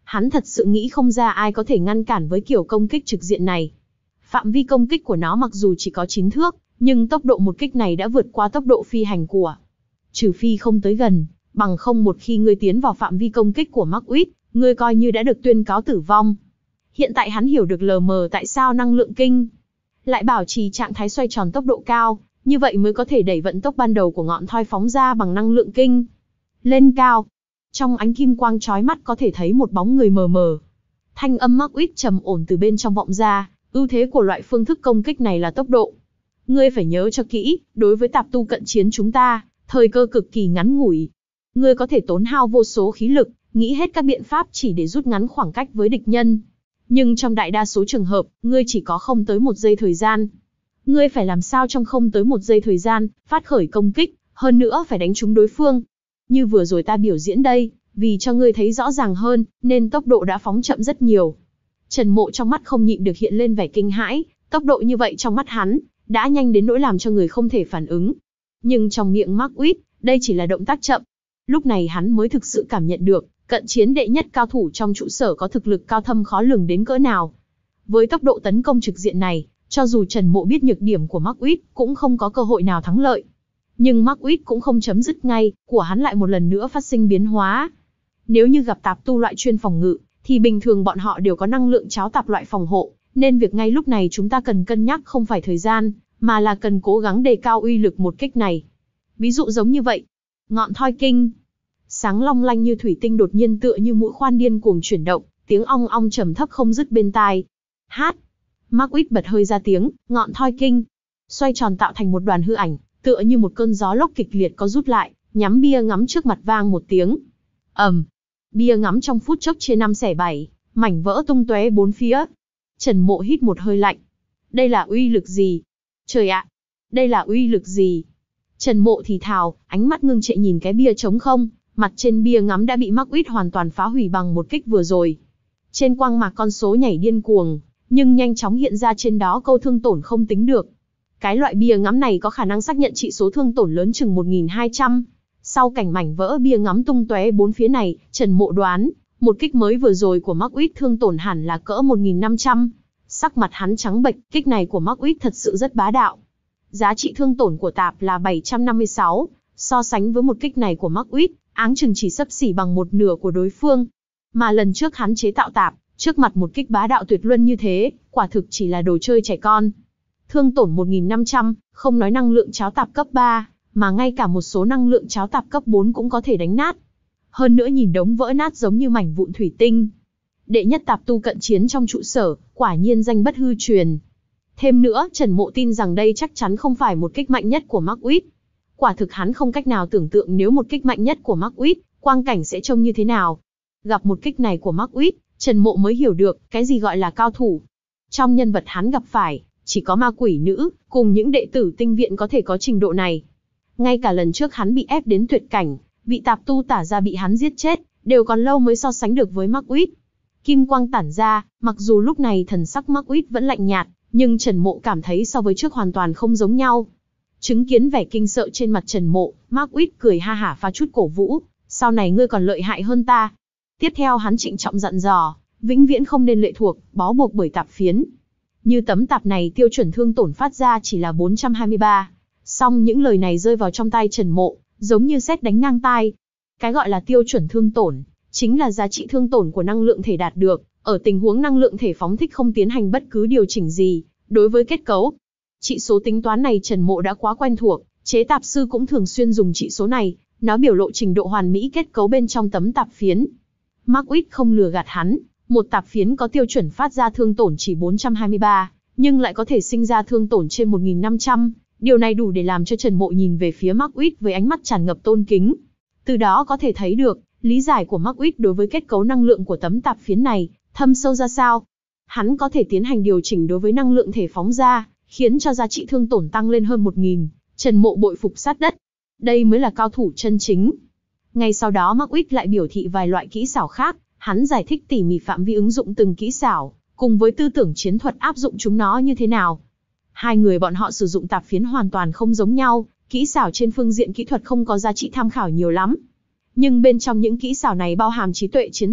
Hắn thật sự nghĩ không ra ai có thể ngăn cản với kiểu công kích trực diện này. Phạm vi công kích của nó mặc dù chỉ có chín thước, nhưng tốc độ một kích này đã vượt qua tốc độ phi hành của. Trừ phi không tới gần, bằng không một khi ngươi tiến vào phạm vi công kích của Marquis, ngươi coi như đã được tuyên cáo tử vong. Hiện tại hắn hiểu được lờ mờ tại sao năng lượng kinh lại bảo trì trạng thái xoay tròn tốc độ cao, như vậy mới có thể đẩy vận tốc ban đầu của ngọn thoi phóng ra bằng năng lượng kinh lên cao. Trong ánh kim quang chói mắt có thể thấy một bóng người mờ mờ. Thanh âm Marquis trầm ổn từ bên trong vọng ra, ưu thế của loại phương thức công kích này là tốc độ. Ngươi phải nhớ cho kỹ, đối với tạp tu cận chiến chúng ta, thời cơ cực kỳ ngắn ngủi. Ngươi có thể tốn hao vô số khí lực, nghĩ hết các biện pháp chỉ để rút ngắn khoảng cách với địch nhân. Nhưng trong đại đa số trường hợp, ngươi chỉ có không tới một giây thời gian. Ngươi phải làm sao trong không tới một giây thời gian, phát khởi công kích, hơn nữa phải đánh trúng đối phương. Như vừa rồi ta biểu diễn đây, vì cho ngươi thấy rõ ràng hơn, nên tốc độ đã phóng chậm rất nhiều. Trần Mộ trong mắt không nhịn được hiện lên vẻ kinh hãi, tốc độ như vậy trong mắt hắn, đã nhanh đến nỗi làm cho người không thể phản ứng. Nhưng trong miệng Marquis, đây chỉ là động tác chậm. Lúc này hắn mới thực sự cảm nhận được, cận chiến đệ nhất cao thủ trong trụ sở có thực lực cao thâm khó lường đến cỡ nào. Với tốc độ tấn công trực diện này, cho dù Trần Mộ biết nhược điểm của Marquis, cũng không có cơ hội nào thắng lợi. Nhưng Marquis cũng không chấm dứt ngay, của hắn lại một lần nữa phát sinh biến hóa. Nếu như gặp tạp tu loại chuyên phòng ngự, thì bình thường bọn họ đều có năng lượng cháo tạp loại phòng hộ, nên việc ngay lúc này chúng ta cần cân nhắc không phải thời gian, mà là cần cố gắng đề cao uy lực một kích này. Ví dụ giống như vậy, ngọn thoi kinh, sáng long lanh như thủy tinh đột nhiên tựa như mũi khoan điên cuồng chuyển động, tiếng ong ong trầm thấp không dứt bên tai. Hát, Marquis bật hơi ra tiếng, ngọn thoi kinh xoay tròn tạo thành một đoàn hư ảnh, tựa như một cơn gió lốc kịch liệt có rút lại, nhắm bia ngắm trước mặt vang một tiếng. ầm, um, bia ngắm trong phút chốc chia năm xẻ bảy, mảnh vỡ tung tóe bốn phía. Trần Mộ hít một hơi lạnh. Đây là uy lực gì? Trời ạ, đây là uy lực gì? Trần Mộ thì thào, ánh mắt ngưng trệ nhìn cái bia trống không, mặt trên bia ngắm đã bị Marquis hoàn toàn phá hủy bằng một kích vừa rồi. Trên quang mạc con số nhảy điên cuồng, nhưng nhanh chóng hiện ra trên đó câu thương tổn không tính được. Cái loại bia ngắm này có khả năng xác nhận trị số thương tổn lớn chừng một nghìn hai trăm. Sau cảnh mảnh vỡ bia ngắm tung tóe bốn phía này, Trần Mộ đoán, một kích mới vừa rồi của Marquis thương tổn hẳn là cỡ một nghìn năm trăm. Sắc mặt hắn trắng bệch, kích này của Marquis thật sự rất bá đạo. Giá trị thương tổn của tạp là bảy trăm năm mươi sáu, so sánh với một kích này của Marquis, áng chừng chỉ xấp xỉ bằng một nửa của đối phương. Mà lần trước hắn chế tạo tạp, trước mặt một kích bá đạo tuyệt luân như thế, quả thực chỉ là đồ chơi trẻ con. Thương tổn một nghìn năm trăm, không nói năng lượng cháo tạp cấp ba, mà ngay cả một số năng lượng cháo tạp cấp bốn cũng có thể đánh nát. Hơn nữa nhìn đống vỡ nát giống như mảnh vụn thủy tinh. Đệ nhất tạp tu cận chiến trong trụ sở, quả nhiên danh bất hư truyền. Thêm nữa, Trần Mộ tin rằng đây chắc chắn không phải một kích mạnh nhất của Marquis. Quả thực hắn không cách nào tưởng tượng nếu một kích mạnh nhất của Marquis, quang cảnh sẽ trông như thế nào. Gặp một kích này của Marquis, Trần Mộ mới hiểu được cái gì gọi là cao thủ. Trong nhân vật hắn gặp phải, chỉ có ma quỷ nữ, cùng những đệ tử tinh viện có thể có trình độ này. Ngay cả lần trước hắn bị ép đến tuyệt cảnh, vị tạp tu tả ra bị hắn giết chết, đều còn lâu mới so sánh được với Marquis. Kim quang tản ra, mặc dù lúc này thần sắc Marquis vẫn lạnh nhạt, nhưng Trần Mộ cảm thấy so với trước hoàn toàn không giống nhau. Chứng kiến vẻ kinh sợ trên mặt Trần Mộ, Marquis cười ha hả pha chút cổ vũ, sau này ngươi còn lợi hại hơn ta. Tiếp theo hắn trịnh trọng dặn dò, vĩnh viễn không nên lệ thuộc, bó buộc bởi tạp phiến. Như tấm tạp này tiêu chuẩn thương tổn phát ra chỉ là bốn trăm hai mươi ba. Song những lời này rơi vào trong tai Trần Mộ, giống như sét đánh ngang tai. Cái gọi là tiêu chuẩn thương tổn, chính là giá trị thương tổn của năng lượng thể đạt được, ở tình huống năng lượng thể phóng thích không tiến hành bất cứ điều chỉnh gì, đối với kết cấu. Trị số tính toán này Trần Mộ đã quá quen thuộc, chế tạp sư cũng thường xuyên dùng trị số này, nó biểu lộ trình độ hoàn mỹ kết cấu bên trong tấm tạp phiến. Marquis không lừa gạt hắn, một tạp phiến có tiêu chuẩn phát ra thương tổn chỉ bốn trăm hai mươi ba, nhưng lại có thể sinh ra thương tổn trên một nghìn năm trăm. Điều này đủ để làm cho Trần Mộ nhìn về phía Marquis với ánh mắt tràn ngập tôn kính. Từ đó có thể thấy được, lý giải của Marquis đối với kết cấu năng lượng của tấm tạp phiến này, thâm sâu ra sao. Hắn có thể tiến hành điều chỉnh đối với năng lượng thể phóng ra, khiến cho giá trị thương tổn tăng lên hơn một nghìn. Trần Mộ bội phục sát đất. Đây mới là cao thủ chân chính. Ngay sau đó Marquis lại biểu thị vài loại kỹ xảo khác, hắn giải thích tỉ mỉ phạm vi ứng dụng từng kỹ xảo, cùng với tư tưởng chiến thuật áp dụng chúng nó như thế nào. Hai người bọn họ sử dụng tạp phiến hoàn toàn không giống nhau, kỹ xảo trên phương diện kỹ thuật không có giá trị tham khảo nhiều lắm. Nhưng bên trong những kỹ xảo này bao hàm trí tuệ chiến thuật,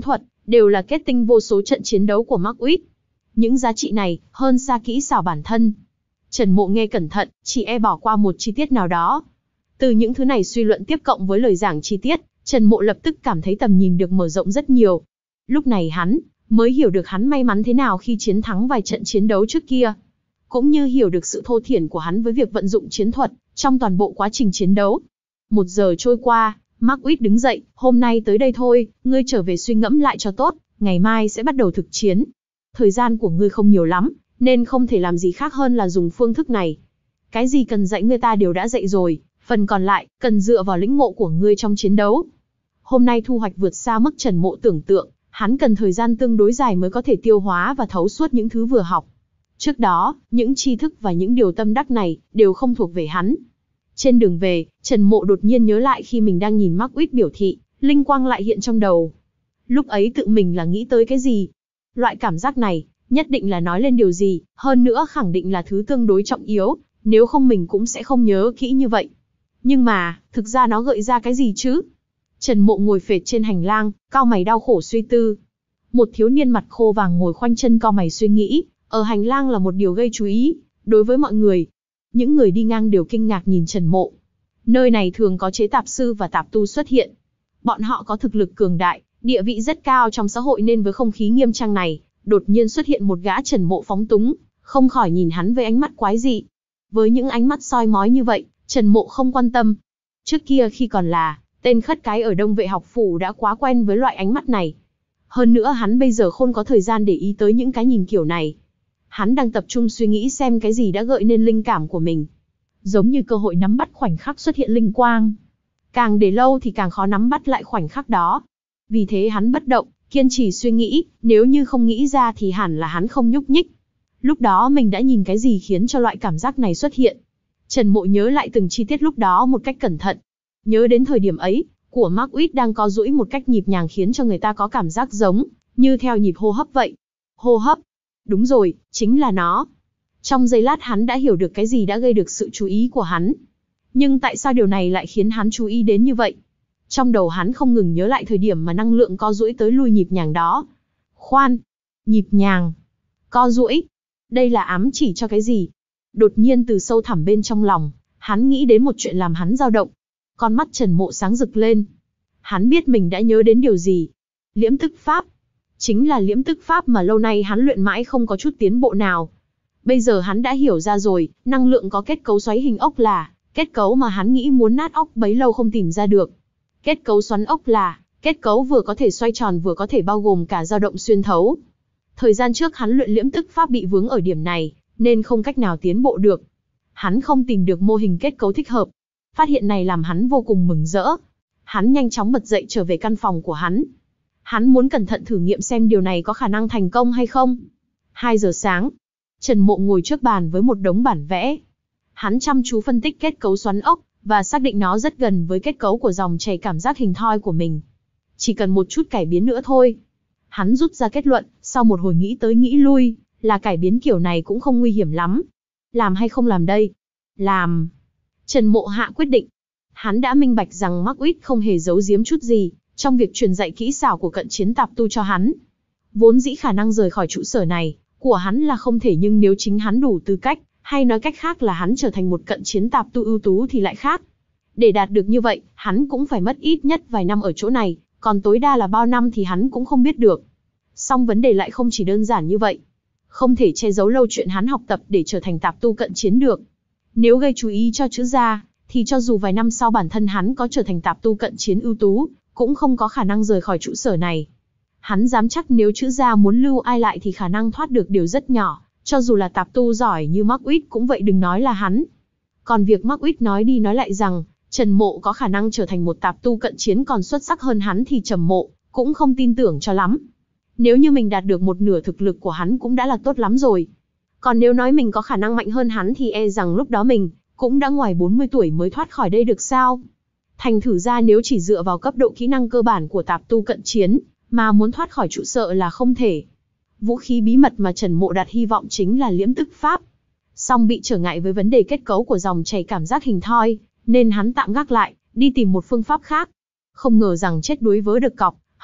đều là kết tinh vô số trận chiến đấu của Mark Uy. Những giá trị này, hơn xa kỹ xảo bản thân. Trần Mộ nghe cẩn thận, chỉ e bỏ qua một chi tiết nào đó. Từ những thứ này suy luận tiếp cộng với lời giảng chi tiết, Trần Mộ lập tức cảm thấy tầm nhìn được mở rộng rất nhiều. Lúc này hắn mới hiểu được hắn may mắn thế nào khi chiến thắng vài trận chiến đấu trước kia. Cũng như hiểu được sự thô thiển của hắn với việc vận dụng chiến thuật trong toàn bộ quá trình chiến đấu. Một giờ trôi qua, Mark Uy đứng dậy, hôm nay tới đây thôi, ngươi trở về suy ngẫm lại cho tốt, ngày mai sẽ bắt đầu thực chiến. Thời gian của ngươi không nhiều lắm, nên không thể làm gì khác hơn là dùng phương thức này. Cái gì cần dạy ngươi ta đều đã dạy rồi, phần còn lại, cần dựa vào lĩnh ngộ của ngươi trong chiến đấu. Hôm nay thu hoạch vượt xa mức Trần Mộ tưởng tượng, hắn cần thời gian tương đối dài mới có thể tiêu hóa và thấu suốt những thứ vừa học. Trước đó, những tri thức và những điều tâm đắc này, đều không thuộc về hắn. Trên đường về, Trần Mộ đột nhiên nhớ lại khi mình đang nhìn Mark Uy biểu thị, linh quang lại hiện trong đầu. Lúc ấy tự mình là nghĩ tới cái gì? Loại cảm giác này, nhất định là nói lên điều gì, hơn nữa khẳng định là thứ tương đối trọng yếu, nếu không mình cũng sẽ không nhớ kỹ như vậy. Nhưng mà, thực ra nó gợi ra cái gì chứ? Trần Mộ ngồi phệt trên hành lang, cau mày đau khổ suy tư. Một thiếu niên mặt khô vàng ngồi khoanh chân cau mày suy nghĩ, ở hành lang là một điều gây chú ý, đối với mọi người. Những người đi ngang đều kinh ngạc nhìn Trần Mộ. Nơi này thường có chế tạp sư và tạp tu xuất hiện. Bọn họ có thực lực cường đại, địa vị rất cao trong xã hội nên với không khí nghiêm trang này, đột nhiên xuất hiện một gã Trần Mộ phóng túng, không khỏi nhìn hắn với ánh mắt quái dị. Với những ánh mắt soi mói như vậy, Trần Mộ không quan tâm. Trước kia khi còn là tên khất cái ở Đông Vệ học phủ đã quá quen với loại ánh mắt này. Hơn nữa hắn bây giờ không có thời gian để ý tới những cái nhìn kiểu này. Hắn đang tập trung suy nghĩ xem cái gì đã gợi nên linh cảm của mình. Giống như cơ hội nắm bắt khoảnh khắc xuất hiện linh quang. Càng để lâu thì càng khó nắm bắt lại khoảnh khắc đó. Vì thế hắn bất động, kiên trì suy nghĩ, nếu như không nghĩ ra thì hẳn là hắn không nhúc nhích. Lúc đó mình đã nhìn cái gì khiến cho loại cảm giác này xuất hiện. Trần Mộ nhớ lại từng chi tiết lúc đó một cách cẩn thận. Nhớ đến thời điểm ấy, của Mark Uy đang co duỗi một cách nhịp nhàng khiến cho người ta có cảm giác giống như theo nhịp hô hấp vậy. Hô hấp. Đúng rồi, chính là nó. Trong giây lát hắn đã hiểu được cái gì đã gây được sự chú ý của hắn. Nhưng tại sao điều này lại khiến hắn chú ý đến như vậy? Trong đầu hắn không ngừng nhớ lại thời điểm mà năng lượng co duỗi tới lui nhịp nhàng đó. Khoan, nhịp nhàng, co duỗi. Đây là ám chỉ cho cái gì? Đột nhiên từ sâu thẳm bên trong lòng, hắn nghĩ đến một chuyện làm hắn dao động. Con mắt Trần Mộ sáng rực lên. Hắn biết mình đã nhớ đến điều gì. Liễm tức pháp. Chính là liễm tức pháp mà lâu nay hắn luyện mãi không có chút tiến bộ nào. Bây giờ hắn đã hiểu ra rồi, năng lượng có kết cấu xoáy hình ốc là kết cấu mà hắn nghĩ muốn nát ốc bấy lâu không tìm ra được. Kết cấu xoắn ốc là kết cấu vừa có thể xoay tròn vừa có thể bao gồm cả dao động xuyên thấu. Thời gian trước hắn luyện liễm tức pháp bị vướng ở điểm này, nên không cách nào tiến bộ được. Hắn không tìm được mô hình kết cấu thích hợp. Phát hiện này làm hắn vô cùng mừng rỡ. Hắn nhanh chóng bật dậy trở về căn phòng của hắn. Hắn muốn cẩn thận thử nghiệm xem điều này có khả năng thành công hay không. hai giờ sáng, Trần Mộ ngồi trước bàn với một đống bản vẽ. Hắn chăm chú phân tích kết cấu xoắn ốc, và xác định nó rất gần với kết cấu của dòng chảy cảm giác hình thoi của mình. Chỉ cần một chút cải biến nữa thôi. Hắn rút ra kết luận, sau một hồi nghĩ tới nghĩ lui, là cải biến kiểu này cũng không nguy hiểm lắm. Làm hay không làm đây? Làm. Trần Mộ hạ quyết định. Hắn đã minh bạch rằng Mark Uy không hề giấu giếm chút gì trong việc truyền dạy kỹ xảo của cận chiến tạp tu cho hắn. Vốn dĩ khả năng rời khỏi trụ sở này của hắn là không thể, nhưng nếu chính hắn đủ tư cách, hay nói cách khác là hắn trở thành một cận chiến tạp tu ưu tú thì lại khác. Để đạt được như vậy, hắn cũng phải mất ít nhất vài năm ở chỗ này, còn tối đa là bao năm thì hắn cũng không biết được. Song vấn đề lại không chỉ đơn giản như vậy. Không thể che giấu lâu chuyện hắn học tập để trở thành tạp tu cận chiến được. Nếu gây chú ý cho chữ gia, thì cho dù vài năm sau bản thân hắn có trở thành tạp tu cận chiến ưu tú, cũng không có khả năng rời khỏi trụ sở này. Hắn dám chắc nếu chữ gia muốn lưu ai lại thì khả năng thoát được điều rất nhỏ, cho dù là tạp tu giỏi như Mark Uy cũng vậy, đừng nói là hắn. Còn việc Mark Uy nói đi nói lại rằng Trần Mộ có khả năng trở thành một tạp tu cận chiến còn xuất sắc hơn hắn thì Trầm Mộ cũng không tin tưởng cho lắm. Nếu như mình đạt được một nửa thực lực của hắn cũng đã là tốt lắm rồi. Còn nếu nói mình có khả năng mạnh hơn hắn thì e rằng lúc đó mình cũng đã ngoài bốn mươi tuổi mới thoát khỏi đây được sao. Thành thử ra nếu chỉ dựa vào cấp độ kỹ năng cơ bản của tạp tu cận chiến, mà muốn thoát khỏi trụ sở là không thể. Vũ khí bí mật mà Trần Mộ đặt hy vọng chính là liễm tức pháp. Song bị trở ngại với vấn đề kết cấu của dòng chảy cảm giác hình thoi, nên hắn tạm gác lại, đi tìm một phương pháp khác. Không ngờ rằng chết đuối vớ được cọc,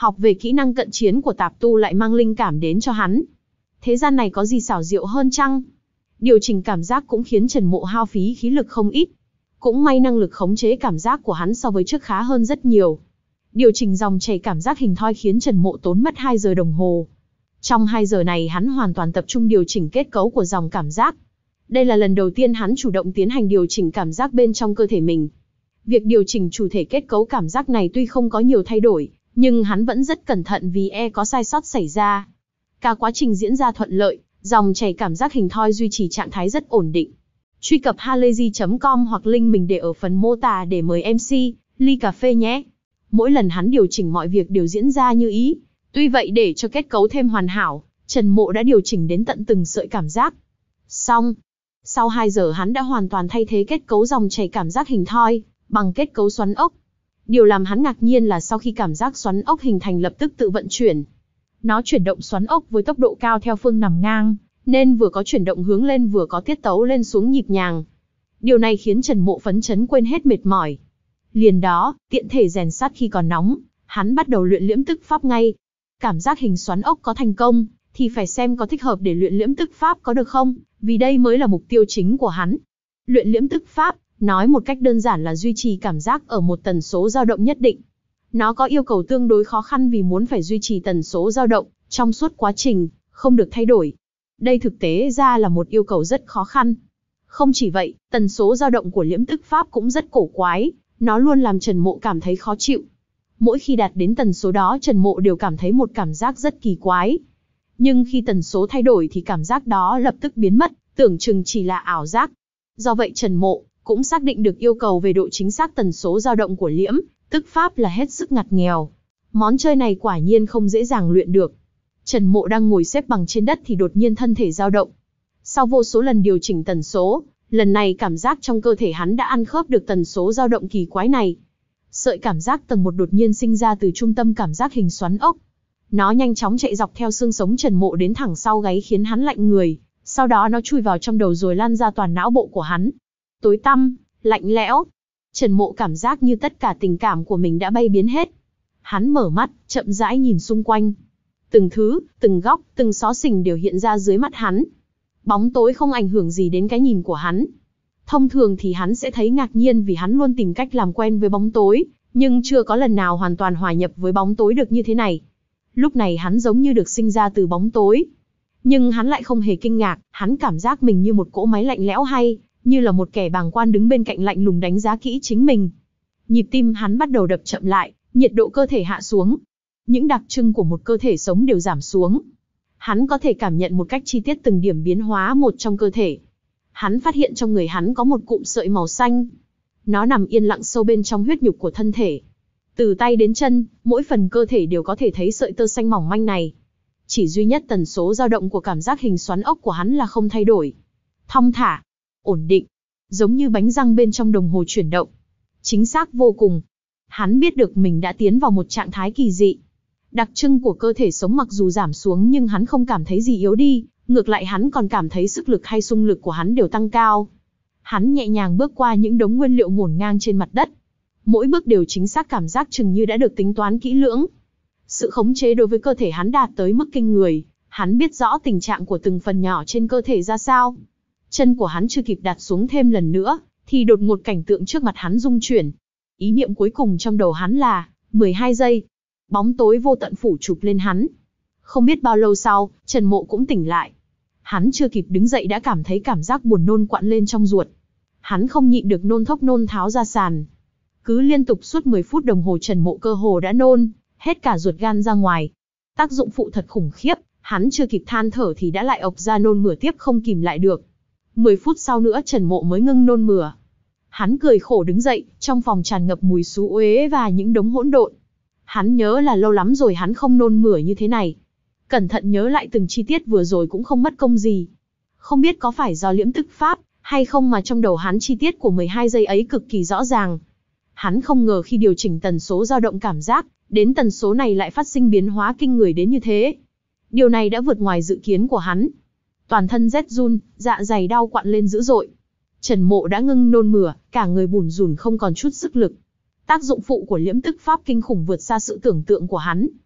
Học về kỹ năng cận chiến của tạp tu lại mang linh cảm đến cho hắn. Thế gian này có gì xảo diệu hơn chăng? Điều chỉnh cảm giác cũng khiến Trần Mộ hao phí khí lực không ít. Cũng may năng lực khống chế cảm giác của hắn so với trước khá hơn rất nhiều. Điều chỉnh dòng chảy cảm giác hình thoi khiến Trần Mộ tốn mất hai giờ đồng hồ. Trong hai giờ này hắn hoàn toàn tập trung điều chỉnh kết cấu của dòng cảm giác. Đây là lần đầu tiên hắn chủ động tiến hành điều chỉnh cảm giác bên trong cơ thể mình. Việc điều chỉnh chủ thể kết cấu cảm giác này tuy không có nhiều thay đổi, nhưng hắn vẫn rất cẩn thận vì e có sai sót xảy ra. Cả quá trình diễn ra thuận lợi, dòng chảy cảm giác hình thoi duy trì trạng thái rất ổn định. Truy cập halayzi chấm com hoặc link mình để ở phần mô tả để mời em xê, ly cà phê nhé. Mỗi lần hắn điều chỉnh mọi việc đều diễn ra như ý. Tuy vậy để cho kết cấu thêm hoàn hảo, Trần Mộ đã điều chỉnh đến tận từng sợi cảm giác. Xong. Sau hai giờ hắn đã hoàn toàn thay thế kết cấu dòng chảy cảm giác hình thoi bằng kết cấu xoắn ốc. Điều làm hắn ngạc nhiên là sau khi cảm giác xoắn ốc hình thành lập tức tự vận chuyển. Nó chuyển động xoắn ốc với tốc độ cao theo phương nằm ngang, nên vừa có chuyển động hướng lên vừa có tiết tấu lên xuống nhịp nhàng. Điều này khiến Trần Mộ phấn chấn quên hết mệt mỏi. Liền đó, tiện thể rèn sắt khi còn nóng, hắn bắt đầu luyện liễm tức pháp ngay. Cảm giác hình xoắn ốc có thành công, thì phải xem có thích hợp để luyện liễm tức pháp có được không, vì đây mới là mục tiêu chính của hắn. Luyện liễm tức pháp, nói một cách đơn giản là duy trì cảm giác ở một tần số dao động nhất định. Nó có yêu cầu tương đối khó khăn vì muốn phải duy trì tần số dao động trong suốt quá trình, không được thay đổi. Đây thực tế ra là một yêu cầu rất khó khăn. Không chỉ vậy, tần số dao động của liễm tức pháp cũng rất cổ quái, nó luôn làm Trần Mộ cảm thấy khó chịu. Mỗi khi đạt đến tần số đó Trần Mộ đều cảm thấy một cảm giác rất kỳ quái. Nhưng khi tần số thay đổi thì cảm giác đó lập tức biến mất, tưởng chừng chỉ là ảo giác. Do vậy Trần Mộ cũng xác định được yêu cầu về độ chính xác tần số dao động của liễm tức pháp là hết sức ngặt nghèo. Món chơi này quả nhiên không dễ dàng luyện được. Trần Mộ đang ngồi xếp bằng trên đất thì đột nhiên thân thể dao động. Sau vô số lần điều chỉnh tần số, lần này cảm giác trong cơ thể hắn đã ăn khớp được tần số dao động kỳ quái này. Sợi cảm giác tầng một đột nhiên sinh ra từ trung tâm cảm giác hình xoắn ốc. Nó nhanh chóng chạy dọc theo xương sống Trần Mộ đến thẳng sau gáy khiến hắn lạnh người, sau đó nó chui vào trong đầu rồi lan ra toàn não bộ của hắn. Tối tăm, lạnh lẽo. Trần Mộ cảm giác như tất cả tình cảm của mình đã bay biến hết. Hắn mở mắt, chậm rãi nhìn xung quanh. Từng thứ, từng góc, từng xó xỉnh đều hiện ra dưới mắt hắn. Bóng tối không ảnh hưởng gì đến cái nhìn của hắn. Thông thường thì hắn sẽ thấy ngạc nhiên vì hắn luôn tìm cách làm quen với bóng tối, nhưng chưa có lần nào hoàn toàn hòa nhập với bóng tối được như thế này. Lúc này hắn giống như được sinh ra từ bóng tối. Nhưng hắn lại không hề kinh ngạc, hắn cảm giác mình như một cỗ máy lạnh lẽo hay, như là một kẻ bàng quan đứng bên cạnh lạnh lùng đánh giá kỹ chính mình. Nhịp tim hắn bắt đầu đập chậm lại, nhiệt độ cơ thể hạ xuống. Những đặc trưng của một cơ thể sống đều giảm xuống. Hắn có thể cảm nhận một cách chi tiết từng điểm biến hóa một trong cơ thể. Hắn phát hiện trong người hắn có một cụm sợi màu xanh. Nó nằm yên lặng sâu bên trong huyết nhục của thân thể. Từ tay đến chân, mỗi phần cơ thể đều có thể thấy sợi tơ xanh mỏng manh này. Chỉ duy nhất tần số dao động của cảm giác hình xoắn ốc của hắn là không thay đổi. Thong thả, ổn định, giống như bánh răng bên trong đồng hồ chuyển động. Chính xác vô cùng. Hắn biết được mình đã tiến vào một trạng thái kỳ dị. Đặc trưng của cơ thể sống mặc dù giảm xuống nhưng hắn không cảm thấy gì yếu đi, ngược lại hắn còn cảm thấy sức lực hay xung lực của hắn đều tăng cao. Hắn nhẹ nhàng bước qua những đống nguyên liệu ngổn ngang trên mặt đất. Mỗi bước đều chính xác, cảm giác chừng như đã được tính toán kỹ lưỡng. Sự khống chế đối với cơ thể hắn đạt tới mức kinh người, hắn biết rõ tình trạng của từng phần nhỏ trên cơ thể ra sao. Chân của hắn chưa kịp đặt xuống thêm lần nữa, thì đột ngột cảnh tượng trước mặt hắn rung chuyển. Ý niệm cuối cùng trong đầu hắn là, mười hai giây. Bóng tối vô tận phủ chụp lên hắn. Không biết bao lâu sau, Trần Mộ cũng tỉnh lại. Hắn chưa kịp đứng dậy đã cảm thấy cảm giác buồn nôn quặn lên trong ruột. Hắn không nhịn được nôn thốc nôn tháo ra sàn. Cứ liên tục suốt mười phút đồng hồ Trần Mộ cơ hồ đã nôn hết cả ruột gan ra ngoài. Tác dụng phụ thật khủng khiếp, hắn chưa kịp than thở thì đã lại ộc ra nôn mửa tiếp không kìm lại được. mười phút sau nữa Trần Mộ mới ngưng nôn mửa. Hắn cười khổ đứng dậy, trong phòng tràn ngập mùi xú uế và những đống hỗn độn. Hắn nhớ là lâu lắm rồi hắn không nôn mửa như thế này. Cẩn thận nhớ lại từng chi tiết vừa rồi cũng không mất công gì. Không biết có phải do liễm tức pháp hay không mà trong đầu hắn chi tiết của mười hai giây ấy cực kỳ rõ ràng. Hắn không ngờ khi điều chỉnh tần số dao động cảm giác, đến tần số này lại phát sinh biến hóa kinh người đến như thế. Điều này đã vượt ngoài dự kiến của hắn. Toàn thân rét run, dạ dày đau quặn lên dữ dội. Trần Mộ đã ngưng nôn mửa, cả người bủn rủn không còn chút sức lực. Tác dụng phụ của liễm tức pháp kinh khủng vượt xa sự tưởng tượng của hắn.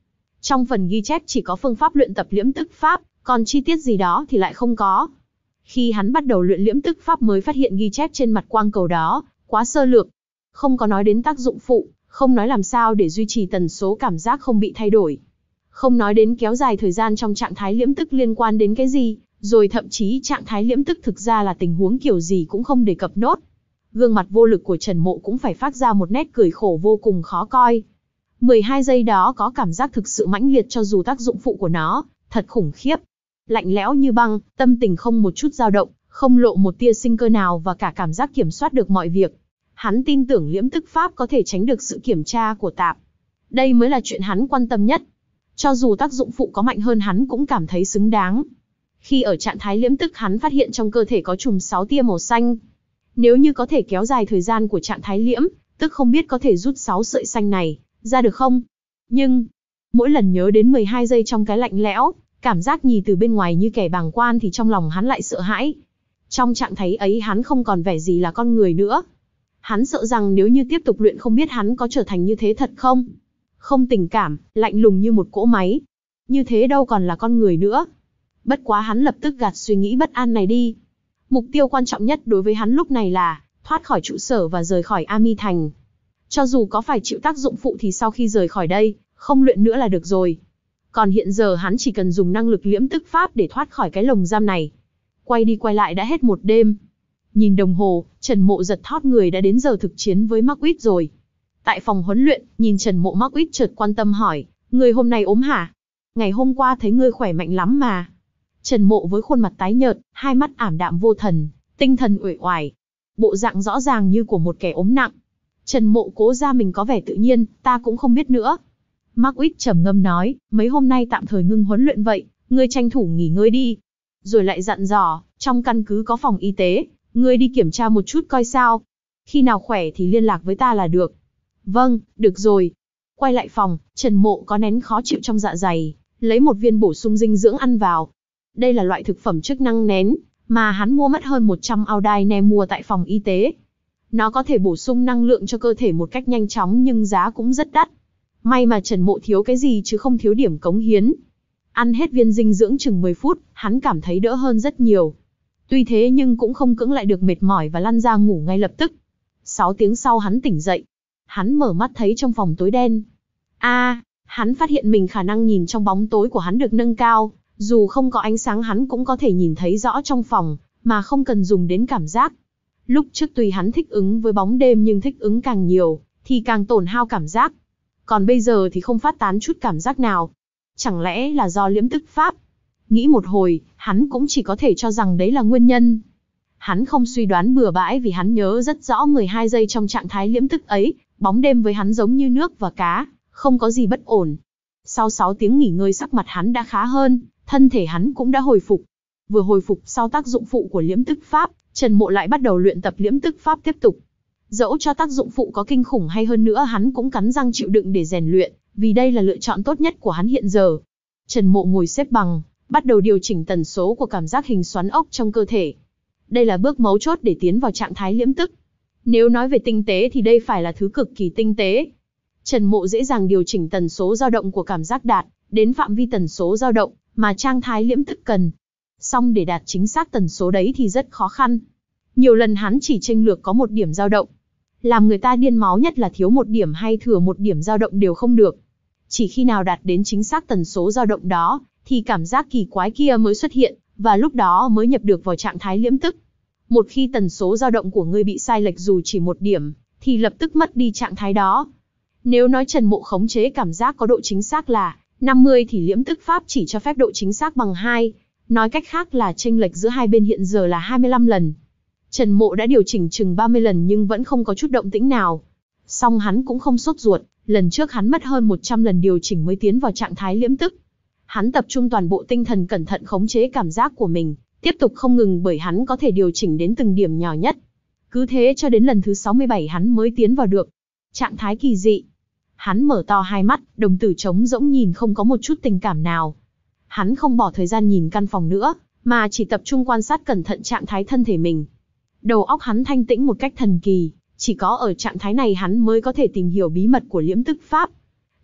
Trong phần ghi chép chỉ có phương pháp luyện tập liễm tức pháp, còn chi tiết gì đó thì lại không có. Khi hắn bắt đầu luyện liễm tức pháp mới phát hiện ghi chép trên mặt quang cầu đó, quá sơ lược. Không có nói đến tác dụng phụ, không nói làm sao để duy trì tần số cảm giác không bị thay đổi. Không nói đến kéo dài thời gian trong trạng thái liễm tức liên quan đến cái gì, rồi thậm chí trạng thái liễm tức thực ra là tình huống kiểu gì cũng không đề cập nốt. Gương mặt vô lực của Trần Mộ cũng phải phát ra một nét cười khổ vô cùng khó coi. mười hai giây đó có cảm giác thực sự mãnh liệt cho dù tác dụng phụ của nó, thật khủng khiếp. Lạnh lẽo như băng, tâm tình không một chút dao động, không lộ một tia sinh cơ nào và cả cảm giác kiểm soát được mọi việc. Hắn tin tưởng liễm tức pháp có thể tránh được sự kiểm tra của tạp. Đây mới là chuyện hắn quan tâm nhất. Cho dù tác dụng phụ có mạnh hơn hắn cũng cảm thấy xứng đáng. Khi ở trạng thái liễm tức hắn phát hiện trong cơ thể có chùm sáu tia màu xanh. Nếu như có thể kéo dài thời gian của trạng thái liễm, tức không biết có thể rút sáu sợi xanh này ra được không? Nhưng, mỗi lần nhớ đến mười hai giây trong cái lạnh lẽo, cảm giác nhìn từ bên ngoài như kẻ bàng quan thì trong lòng hắn lại sợ hãi. Trong trạng thái ấy hắn không còn vẻ gì là con người nữa. Hắn sợ rằng nếu như tiếp tục luyện không biết hắn có trở thành như thế thật không? Không tình cảm, lạnh lùng như một cỗ máy. Như thế đâu còn là con người nữa. Bất quá hắn lập tức gạt suy nghĩ bất an này đi. Mục tiêu quan trọng nhất đối với hắn lúc này là thoát khỏi trụ sở và rời khỏi A Mi Thành. Cho dù có phải chịu tác dụng phụ thì sau khi rời khỏi đây, không luyện nữa là được rồi. Còn hiện giờ hắn chỉ cần dùng năng lực liễm tức pháp để thoát khỏi cái lồng giam này. Quay đi quay lại đã hết một đêm. Nhìn đồng hồ, Trần Mộ giật thót người đã đến giờ thực chiến với Marquis rồi. Tại phòng huấn luyện, nhìn Trần Mộ, Marquis chợt quan tâm hỏi, người hôm nay ốm hả? Ngày hôm qua thấy ngươi khỏe mạnh lắm mà. Trần Mộ với khuôn mặt tái nhợt, hai mắt ảm đạm vô thần, tinh thần uể oải, bộ dạng rõ ràng như của một kẻ ốm nặng. Trần Mộ cố ra mình có vẻ tự nhiên, ta cũng không biết nữa. Marquis trầm ngâm nói, mấy hôm nay tạm thời ngưng huấn luyện vậy, ngươi tranh thủ nghỉ ngơi đi. Rồi lại dặn dò, trong căn cứ có phòng y tế, ngươi đi kiểm tra một chút coi sao. Khi nào khỏe thì liên lạc với ta là được. Vâng, được rồi. Quay lại phòng, Trần Mộ có nén khó chịu trong dạ dày, lấy một viên bổ sung dinh dưỡng ăn vào. Đây là loại thực phẩm chức năng nén, mà hắn mua mất hơn một trăm ao đai nem mua tại phòng y tế. Nó có thể bổ sung năng lượng cho cơ thể một cách nhanh chóng nhưng giá cũng rất đắt. May mà Trần Mộ thiếu cái gì chứ không thiếu điểm cống hiến. Ăn hết viên dinh dưỡng chừng mười phút, hắn cảm thấy đỡ hơn rất nhiều. Tuy thế nhưng cũng không cưỡng lại được mệt mỏi và lăn ra ngủ ngay lập tức. sáu tiếng sau hắn tỉnh dậy. Hắn mở mắt thấy trong phòng tối đen. A, à, hắn phát hiện mình khả năng nhìn trong bóng tối của hắn được nâng cao. Dù không có ánh sáng hắn cũng có thể nhìn thấy rõ trong phòng, mà không cần dùng đến cảm giác. Lúc trước tùy hắn thích ứng với bóng đêm nhưng thích ứng càng nhiều, thì càng tổn hao cảm giác. Còn bây giờ thì không phát tán chút cảm giác nào. Chẳng lẽ là do liễm tức pháp? Nghĩ một hồi, hắn cũng chỉ có thể cho rằng đấy là nguyên nhân. Hắn không suy đoán bừa bãi vì hắn nhớ rất rõ mười hai giây trong trạng thái liễm tức ấy, bóng đêm với hắn giống như nước và cá, không có gì bất ổn. Sau sáu tiếng nghỉ ngơi sắc mặt hắn đã khá hơn, thân thể hắn cũng đã hồi phục. Vừa hồi phục sau tác dụng phụ của liễm tức pháp, Trần Mộ lại bắt đầu luyện tập liễm tức pháp tiếp tục. Dẫu cho tác dụng phụ có kinh khủng hay hơn nữa hắn cũng cắn răng chịu đựng để rèn luyện, vì đây là lựa chọn tốt nhất của hắn hiện giờ. Trần Mộ ngồi xếp bằng, bắt đầu điều chỉnh tần số của cảm giác hình xoắn ốc trong cơ thể. Đây là bước mấu chốt để tiến vào trạng thái liễm tức. Nếu nói về tinh tế thì đây phải là thứ cực kỳ tinh tế. Trần Mộ dễ dàng điều chỉnh tần số dao động của cảm giác đạt đến phạm vi tần số dao động mà trạng thái liễm tức cần. Song để đạt chính xác tần số đấy thì rất khó khăn. Nhiều lần hắn chỉ chênh lược có một điểm dao động. Làm người ta điên máu nhất là thiếu một điểm hay thừa một điểm dao động đều không được. Chỉ khi nào đạt đến chính xác tần số dao động đó, thì cảm giác kỳ quái kia mới xuất hiện, và lúc đó mới nhập được vào trạng thái liễm tức. Một khi tần số dao động của ngươi bị sai lệch dù chỉ một điểm, thì lập tức mất đi trạng thái đó. Nếu nói Trần Mộ khống chế cảm giác có độ chính xác là năm mươi thì liễm tức pháp chỉ cho phép độ chính xác bằng hai. Nói cách khác là chênh lệch giữa hai bên hiện giờ là hai mươi lăm lần. Trần Mộ đã điều chỉnh chừng ba mươi lần nhưng vẫn không có chút động tĩnh nào. Song hắn cũng không sốt ruột, lần trước hắn mất hơn một trăm lần điều chỉnh mới tiến vào trạng thái liễm tức. Hắn tập trung toàn bộ tinh thần cẩn thận khống chế cảm giác của mình, tiếp tục không ngừng bởi hắn có thể điều chỉnh đến từng điểm nhỏ nhất. Cứ thế cho đến lần thứ sáu mươi bảy hắn mới tiến vào được trạng thái kỳ dị. Hắn mở to hai mắt, đồng tử trống rỗng nhìn không có một chút tình cảm nào. Hắn không bỏ thời gian nhìn căn phòng nữa, mà chỉ tập trung quan sát cẩn thận trạng thái thân thể mình. Đầu óc hắn thanh tĩnh một cách thần kỳ, chỉ có ở trạng thái này hắn mới có thể tìm hiểu bí mật của liễm tức pháp.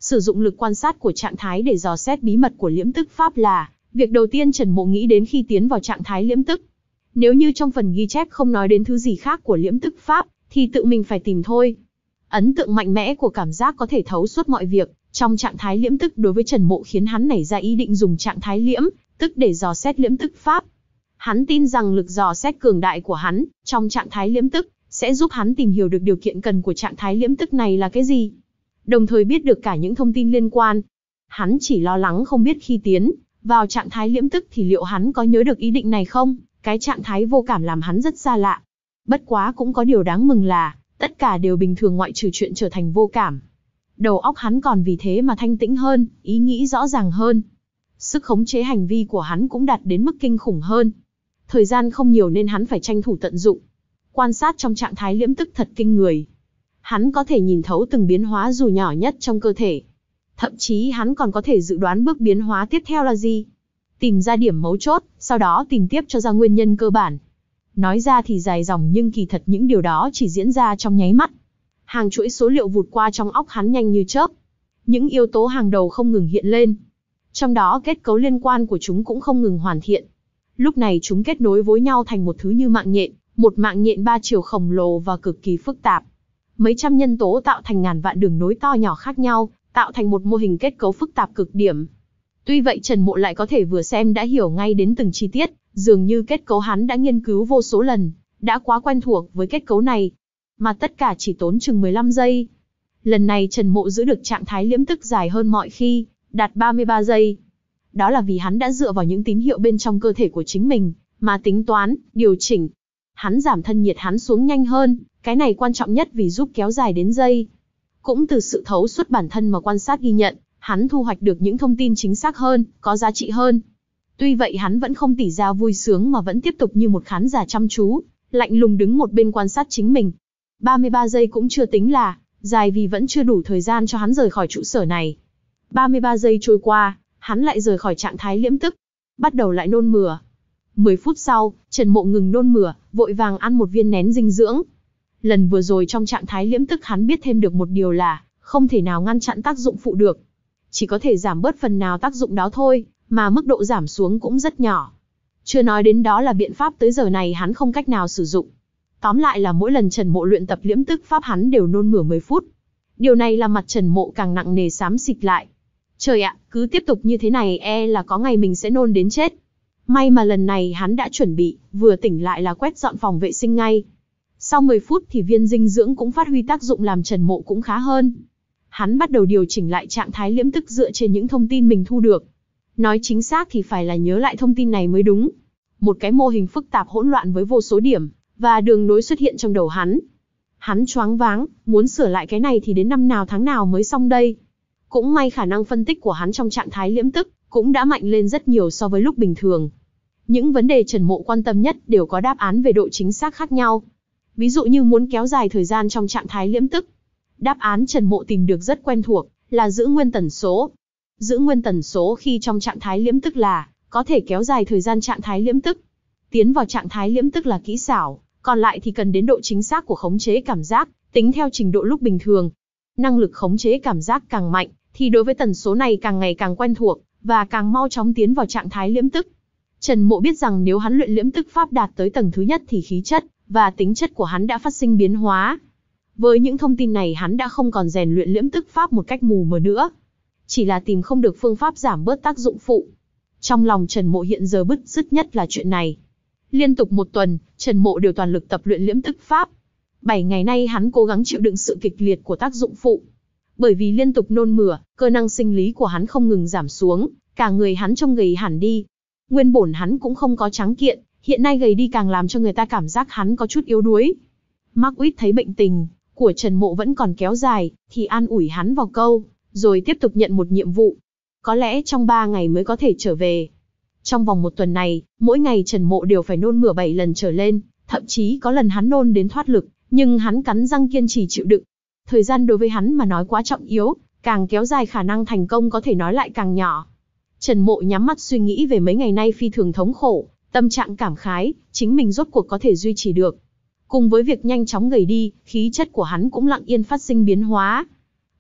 Sử dụng lực quan sát của trạng thái để dò xét bí mật của liễm tức pháp là việc đầu tiên Trần Mộ nghĩ đến khi tiến vào trạng thái liễm tức. Nếu như trong phần ghi chép không nói đến thứ gì khác của liễm tức pháp, thì tự mình phải tìm thôi. Ấn tượng mạnh mẽ của cảm giác có thể thấu suốt mọi việc trong trạng thái liễm tức đối với Trần Mộ khiến hắn nảy ra ý định dùng trạng thái liễm tức để dò xét liễm tức pháp. Hắn tin rằng lực dò xét cường đại của hắn trong trạng thái liễm tức sẽ giúp hắn tìm hiểu được điều kiện cần của trạng thái liễm tức này là cái gì, đồng thời biết được cả những thông tin liên quan. Hắn chỉ lo lắng không biết khi tiến vào trạng thái liễm tức thì liệu hắn có nhớ được ý định này không. Cái trạng thái vô cảm làm hắn rất xa lạ. Bất quá cũng có điều đáng mừng là tất cả đều bình thường ngoại trừ chuyện trở thành vô cảm. Đầu óc hắn còn vì thế mà thanh tĩnh hơn, ý nghĩ rõ ràng hơn. Sức khống chế hành vi của hắn cũng đạt đến mức kinh khủng hơn. Thời gian không nhiều nên hắn phải tranh thủ tận dụng. Quan sát trong trạng thái liễm tức thật kinh người. Hắn có thể nhìn thấu từng biến hóa dù nhỏ nhất trong cơ thể. Thậm chí hắn còn có thể dự đoán bước biến hóa tiếp theo là gì. Tìm ra điểm mấu chốt, sau đó tìm tiếp cho ra nguyên nhân cơ bản. Nói ra thì dài dòng nhưng kỳ thật những điều đó chỉ diễn ra trong nháy mắt. Hàng chuỗi số liệu vụt qua trong óc hắn nhanh như chớp. Những yếu tố hàng đầu không ngừng hiện lên. Trong đó kết cấu liên quan của chúng cũng không ngừng hoàn thiện. Lúc này chúng kết nối với nhau thành một thứ như mạng nhện, một mạng nhện ba chiều khổng lồ và cực kỳ phức tạp. Mấy trăm nhân tố tạo thành ngàn vạn đường nối to nhỏ khác nhau, tạo thành một mô hình kết cấu phức tạp cực điểm. Tuy vậy Trần Mộ lại có thể vừa xem đã hiểu ngay đến từng chi tiết, dường như kết cấu hắn đã nghiên cứu vô số lần, đã quá quen thuộc với kết cấu này. Mà tất cả chỉ tốn chừng mười lăm giây. Lần này Trần Mộ giữ được trạng thái liễm tức dài hơn mọi khi, đạt ba mươi ba giây. Đó là vì hắn đã dựa vào những tín hiệu bên trong cơ thể của chính mình, mà tính toán, điều chỉnh. Hắn giảm thân nhiệt hắn xuống nhanh hơn, cái này quan trọng nhất vì giúp kéo dài đến giây. Cũng từ sự thấu suốt bản thân mà quan sát ghi nhận, hắn thu hoạch được những thông tin chính xác hơn, có giá trị hơn. Tuy vậy hắn vẫn không tỏ ra vui sướng mà vẫn tiếp tục như một khán giả chăm chú, lạnh lùng đứng một bên quan sát chính mình. ba mươi ba giây cũng chưa tính là dài vì vẫn chưa đủ thời gian cho hắn rời khỏi trụ sở này. ba mươi ba giây trôi qua, hắn lại rời khỏi trạng thái liễm tức, bắt đầu lại nôn mửa. mười phút sau, Trần Mộ ngừng nôn mửa, vội vàng ăn một viên nén dinh dưỡng. Lần vừa rồi trong trạng thái liễm tức hắn biết thêm được một điều là không thể nào ngăn chặn tác dụng phụ được. Chỉ có thể giảm bớt phần nào tác dụng đó thôi, mà mức độ giảm xuống cũng rất nhỏ. Chưa nói đến đó là biện pháp tới giờ này hắn không cách nào sử dụng. Tóm lại là mỗi lần Trần Mộ luyện tập liễm tức pháp hắn đều nôn mửa mười phút. Điều này làm mặt Trần Mộ càng nặng nề xám xịt lại. Trời ạ, cứ tiếp tục như thế này e là có ngày mình sẽ nôn đến chết. May mà lần này hắn đã chuẩn bị, vừa tỉnh lại là quét dọn phòng vệ sinh ngay. Sau mười phút thì viên dinh dưỡng cũng phát huy tác dụng làm Trần Mộ cũng khá hơn. Hắn bắt đầu điều chỉnh lại trạng thái liễm tức dựa trên những thông tin mình thu được. Nói chính xác thì phải là nhớ lại thông tin này mới đúng. Một cái mô hình phức tạp hỗn loạn với vô số điểm và đường nối xuất hiện trong đầu hắn. Hắn choáng váng, muốn sửa lại cái này thì đến năm nào tháng nào mới xong đây. Cũng may khả năng phân tích của hắn trong trạng thái liễm tức cũng đã mạnh lên rất nhiều so với lúc bình thường. Những vấn đề Trần Mộ quan tâm nhất đều có đáp án về độ chính xác khác nhau. Ví dụ như muốn kéo dài thời gian trong trạng thái liễm tức. Đáp án Trần Mộ tìm được rất quen thuộc, là giữ nguyên tần số. Giữ nguyên tần số khi trong trạng thái liễm tức là có thể kéo dài thời gian trạng thái liễm tức. Tiến vào trạng thái liễm tức là kỹ xảo, còn lại thì cần đến độ chính xác của khống chế cảm giác, tính theo trình độ lúc bình thường. Năng lực khống chế cảm giác càng mạnh, thì đối với tần số này càng ngày càng quen thuộc, và càng mau chóng tiến vào trạng thái liễm tức. Trần Mộ biết rằng nếu hắn luyện liễm tức pháp đạt tới tầng thứ nhất thì khí chất và tính chất của hắn đã phát sinh biến hóa. Với những thông tin này hắn đã không còn rèn luyện liễm tức pháp một cách mù mờ nữa. Chỉ là tìm không được phương pháp giảm bớt tác dụng phụ. Trong lòng Trần Mộ hiện giờ bứt rứt nhất là chuyện này. Liên tục một tuần, Trần Mộ đều toàn lực tập luyện liễm tức pháp. Bảy ngày nay hắn cố gắng chịu đựng sự kịch liệt của tác dụng phụ. Bởi vì liên tục nôn mửa, cơ năng sinh lý của hắn không ngừng giảm xuống, cả người hắn trông gầy hẳn đi. Nguyên bổn hắn cũng không có trắng kiện, hiện nay gầy đi càng làm cho người ta cảm giác hắn có chút yếu đuối. Mark Witt thấy bệnh tình của Trần Mộ vẫn còn kéo dài, thì an ủi hắn vào câu, rồi tiếp tục nhận một nhiệm vụ. Có lẽ trong ba ngày mới có thể trở về. Trong vòng một tuần này, mỗi ngày Trần Mộ đều phải nôn mửa bảy lần trở lên, thậm chí có lần hắn nôn đến thoát lực, nhưng hắn cắn răng kiên trì chịu đựng. Thời gian đối với hắn mà nói quá trọng yếu, càng kéo dài khả năng thành công có thể nói lại càng nhỏ. Trần Mộ nhắm mắt suy nghĩ về mấy ngày nay phi thường thống khổ, tâm trạng cảm khái, chính mình rốt cuộc có thể duy trì được. Cùng với việc nhanh chóng gầy đi, khí chất của hắn cũng lặng yên phát sinh biến hóa.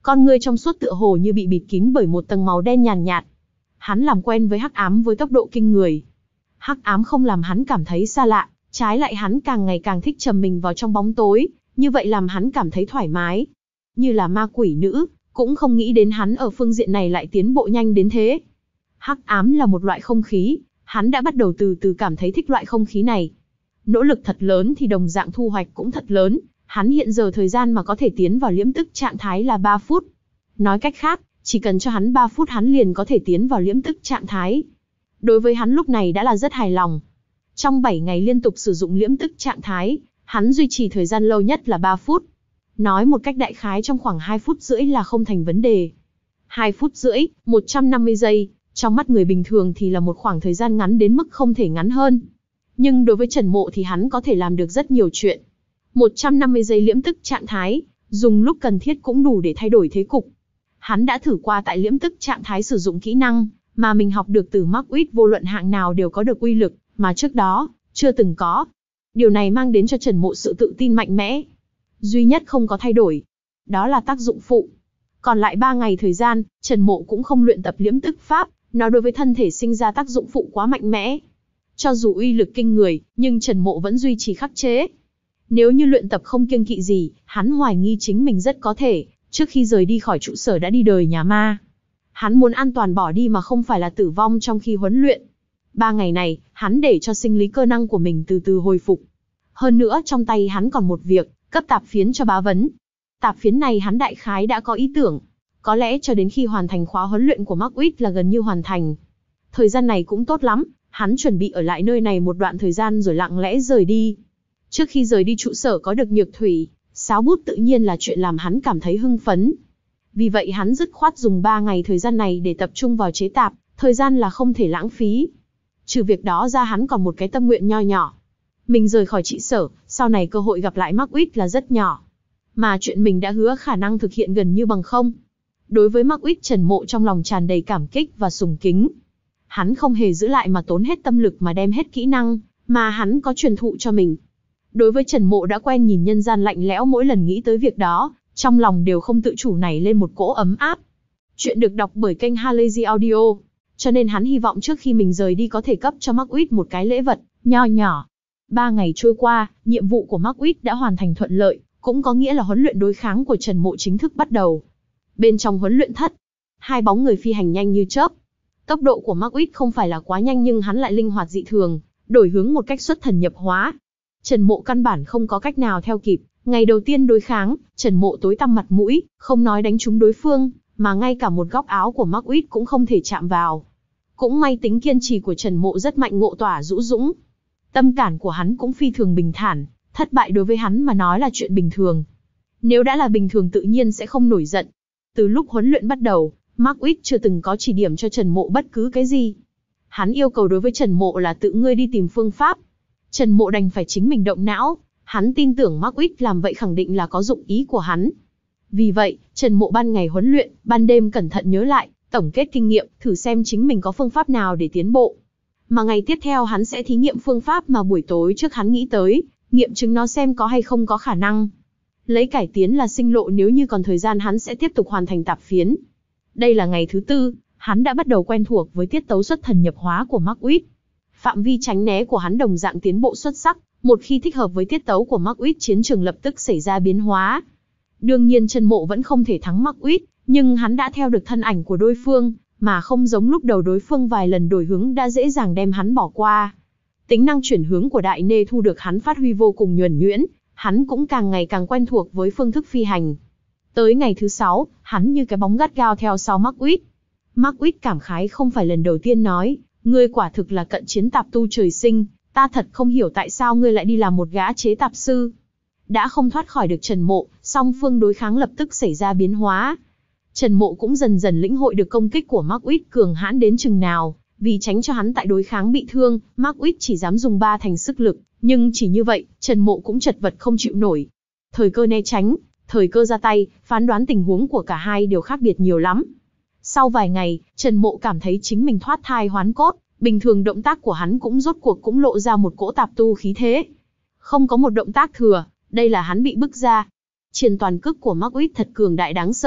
Con ngươi trong suốt tựa hồ như bị bịt kín bởi một tầng màu đen nhàn nhạt, nhạt. Hắn làm quen với hắc ám với tốc độ kinh người. Hắc ám không làm hắn cảm thấy xa lạ, trái lại hắn càng ngày càng thích trầm mình vào trong bóng tối, như vậy làm hắn cảm thấy thoải mái. Như là ma quỷ nữ, cũng không nghĩ đến hắn ở phương diện này lại tiến bộ nhanh đến thế. Hắc ám là một loại không khí, hắn đã bắt đầu từ từ cảm thấy thích loại không khí này. Nỗ lực thật lớn thì đồng dạng thu hoạch cũng thật lớn, hắn hiện giờ thời gian mà có thể tiến vào liễm tức trạng thái là ba phút. Nói cách khác, chỉ cần cho hắn ba phút hắn liền có thể tiến vào liễm tức trạng thái. Đối với hắn lúc này đã là rất hài lòng. Trong bảy ngày liên tục sử dụng liễm tức trạng thái, hắn duy trì thời gian lâu nhất là ba phút. Nói một cách đại khái trong khoảng hai phút rưỡi là không thành vấn đề. hai phút rưỡi, một trăm năm mươi giây, trong mắt người bình thường thì là một khoảng thời gian ngắn đến mức không thể ngắn hơn. Nhưng đối với Trần Mộ thì hắn có thể làm được rất nhiều chuyện. một trăm năm mươi giây liễm tức trạng thái, dùng lúc cần thiết cũng đủ để thay đổi thế cục. Hắn đã thử qua tại liễm tức trạng thái sử dụng kỹ năng, mà mình học được từ Mark Uy vô luận hạng nào đều có được uy lực, mà trước đó, chưa từng có. Điều này mang đến cho Trần Mộ sự tự tin mạnh mẽ. Duy nhất không có thay đổi, đó là tác dụng phụ. Còn lại ba ngày thời gian, Trần Mộ cũng không luyện tập liễm tức pháp, nó đối với thân thể sinh ra tác dụng phụ quá mạnh mẽ. Cho dù uy lực kinh người, nhưng Trần Mộ vẫn duy trì khắc chế. Nếu như luyện tập không kiêng kỵ gì, hắn hoài nghi chính mình rất có thể, trước khi rời đi khỏi trụ sở đã đi đời nhà ma. Hắn muốn an toàn bỏ đi mà không phải là tử vong trong khi huấn luyện. Ba ngày này, hắn để cho sinh lý cơ năng của mình từ từ hồi phục. Hơn nữa trong tay hắn còn một việc, cấp tạp phiến cho bá vấn. Tạp phiến này hắn đại khái đã có ý tưởng. Có lẽ cho đến khi hoàn thành khóa huấn luyện của Mark Uy là gần như hoàn thành. Thời gian này cũng tốt lắm, hắn chuẩn bị ở lại nơi này một đoạn thời gian rồi lặng lẽ rời đi. Trước khi rời đi trụ sở có được nhược thủy, sáo bút tự nhiên là chuyện làm hắn cảm thấy hưng phấn. Vì vậy hắn dứt khoát dùng ba ngày thời gian này để tập trung vào chế tạp, thời gian là không thể lãng phí. Trừ việc đó ra hắn còn một cái tâm nguyện nho nhỏ. Mình rời khỏi trị sở, sau này cơ hội gặp lại Mark Uy là rất nhỏ. Mà chuyện mình đã hứa khả năng thực hiện gần như bằng không. Đối với Mark Uy, Trần Mộ trong lòng tràn đầy cảm kích và sùng kính. Hắn không hề giữ lại mà tốn hết tâm lực mà đem hết kỹ năng, mà hắn có truyền thụ cho mình. Đối với Trần Mộ đã quen nhìn nhân gian lạnh lẽo, mỗi lần nghĩ tới việc đó, trong lòng đều không tự chủ nảy lên một cỗ ấm áp. Chuyện được đọc bởi kênh Halazy Audio, cho nên hắn hy vọng trước khi mình rời đi có thể cấp cho Mark Uy một cái lễ vật, nho nhỏ. Ba ngày trôi qua, nhiệm vụ của Mark Uy đã hoàn thành thuận lợi, cũng có nghĩa là huấn luyện đối kháng của Trần Mộ chính thức bắt đầu. Bên trong huấn luyện thất, hai bóng người phi hành nhanh như chớp. Tốc độ của Mark Uy không phải là quá nhanh nhưng hắn lại linh hoạt dị thường, đổi hướng một cách xuất thần nhập hóa. Trần Mộ căn bản không có cách nào theo kịp. Ngày đầu tiên đối kháng, Trần Mộ tối tăm mặt mũi, không nói đánh trúng đối phương, mà ngay cả một góc áo của Mark Uy cũng không thể chạm vào. Cũng may tính kiên trì của Trần Mộ rất mạnh, ngộ tỏa rũ dũng. Tâm cản của hắn cũng phi thường bình thản, thất bại đối với hắn mà nói là chuyện bình thường. Nếu đã là bình thường tự nhiên sẽ không nổi giận. Từ lúc huấn luyện bắt đầu, Mark Uy chưa từng có chỉ điểm cho Trần Mộ bất cứ cái gì. Hắn yêu cầu đối với Trần Mộ là tự ngươi đi tìm phương pháp. Trần Mộ đành phải chính mình động não. Hắn tin tưởng Mark Uy làm vậy khẳng định là có dụng ý của hắn. Vì vậy, Trần Mộ ban ngày huấn luyện, ban đêm cẩn thận nhớ lại, tổng kết kinh nghiệm, thử xem chính mình có phương pháp nào để tiến bộ. Mà ngày tiếp theo hắn sẽ thí nghiệm phương pháp mà buổi tối trước hắn nghĩ tới, nghiệm chứng nó xem có hay không có khả năng. Lấy cải tiến là sinh lộ, nếu như còn thời gian hắn sẽ tiếp tục hoàn thành tạp phiến. Đây là ngày thứ tư, hắn đã bắt đầu quen thuộc với tiết tấu xuất thần nhập hóa của Mark Uy. Phạm vi tránh né của hắn đồng dạng tiến bộ xuất sắc. Một khi thích hợp với tiết tấu của Mark Uy, chiến trường lập tức xảy ra biến hóa. Đương nhiên Trần Mộ vẫn không thể thắng Mark Uy, nhưng hắn đã theo được thân ảnh của đối phương, mà không giống lúc đầu đối phương vài lần đổi hướng đã dễ dàng đem hắn bỏ qua. Tính năng chuyển hướng của Đại Nê thu được hắn phát huy vô cùng nhuần nhuyễn, hắn cũng càng ngày càng quen thuộc với phương thức phi hành. Tới ngày thứ sáu, hắn như cái bóng gắt gao theo sau Mark Uy. Mark Uy cảm khái không phải lần đầu tiên nói, ngươi quả thực là cận chiến tạp tu trời sinh. Ta thật không hiểu tại sao ngươi lại đi làm một gã chế tạp sư. Đã không thoát khỏi được Trần Mộ, song phương đối kháng lập tức xảy ra biến hóa. Trần Mộ cũng dần dần lĩnh hội được công kích của Mark Uy cường hãn đến chừng nào, vì tránh cho hắn tại đối kháng bị thương, Mark Uy chỉ dám dùng ba thành sức lực, nhưng chỉ như vậy, Trần Mộ cũng chật vật không chịu nổi. Thời cơ né tránh, thời cơ ra tay, phán đoán tình huống của cả hai đều khác biệt nhiều lắm. Sau vài ngày, Trần Mộ cảm thấy chính mình thoát thai hoán cốt. Bình thường động tác của hắn cũng rốt cuộc cũng lộ ra một cỗ tạp tu khí thế. Không có một động tác thừa, đây là hắn bị bức ra. Triền toàn cước của Mark Uy thật cường đại đáng sợ,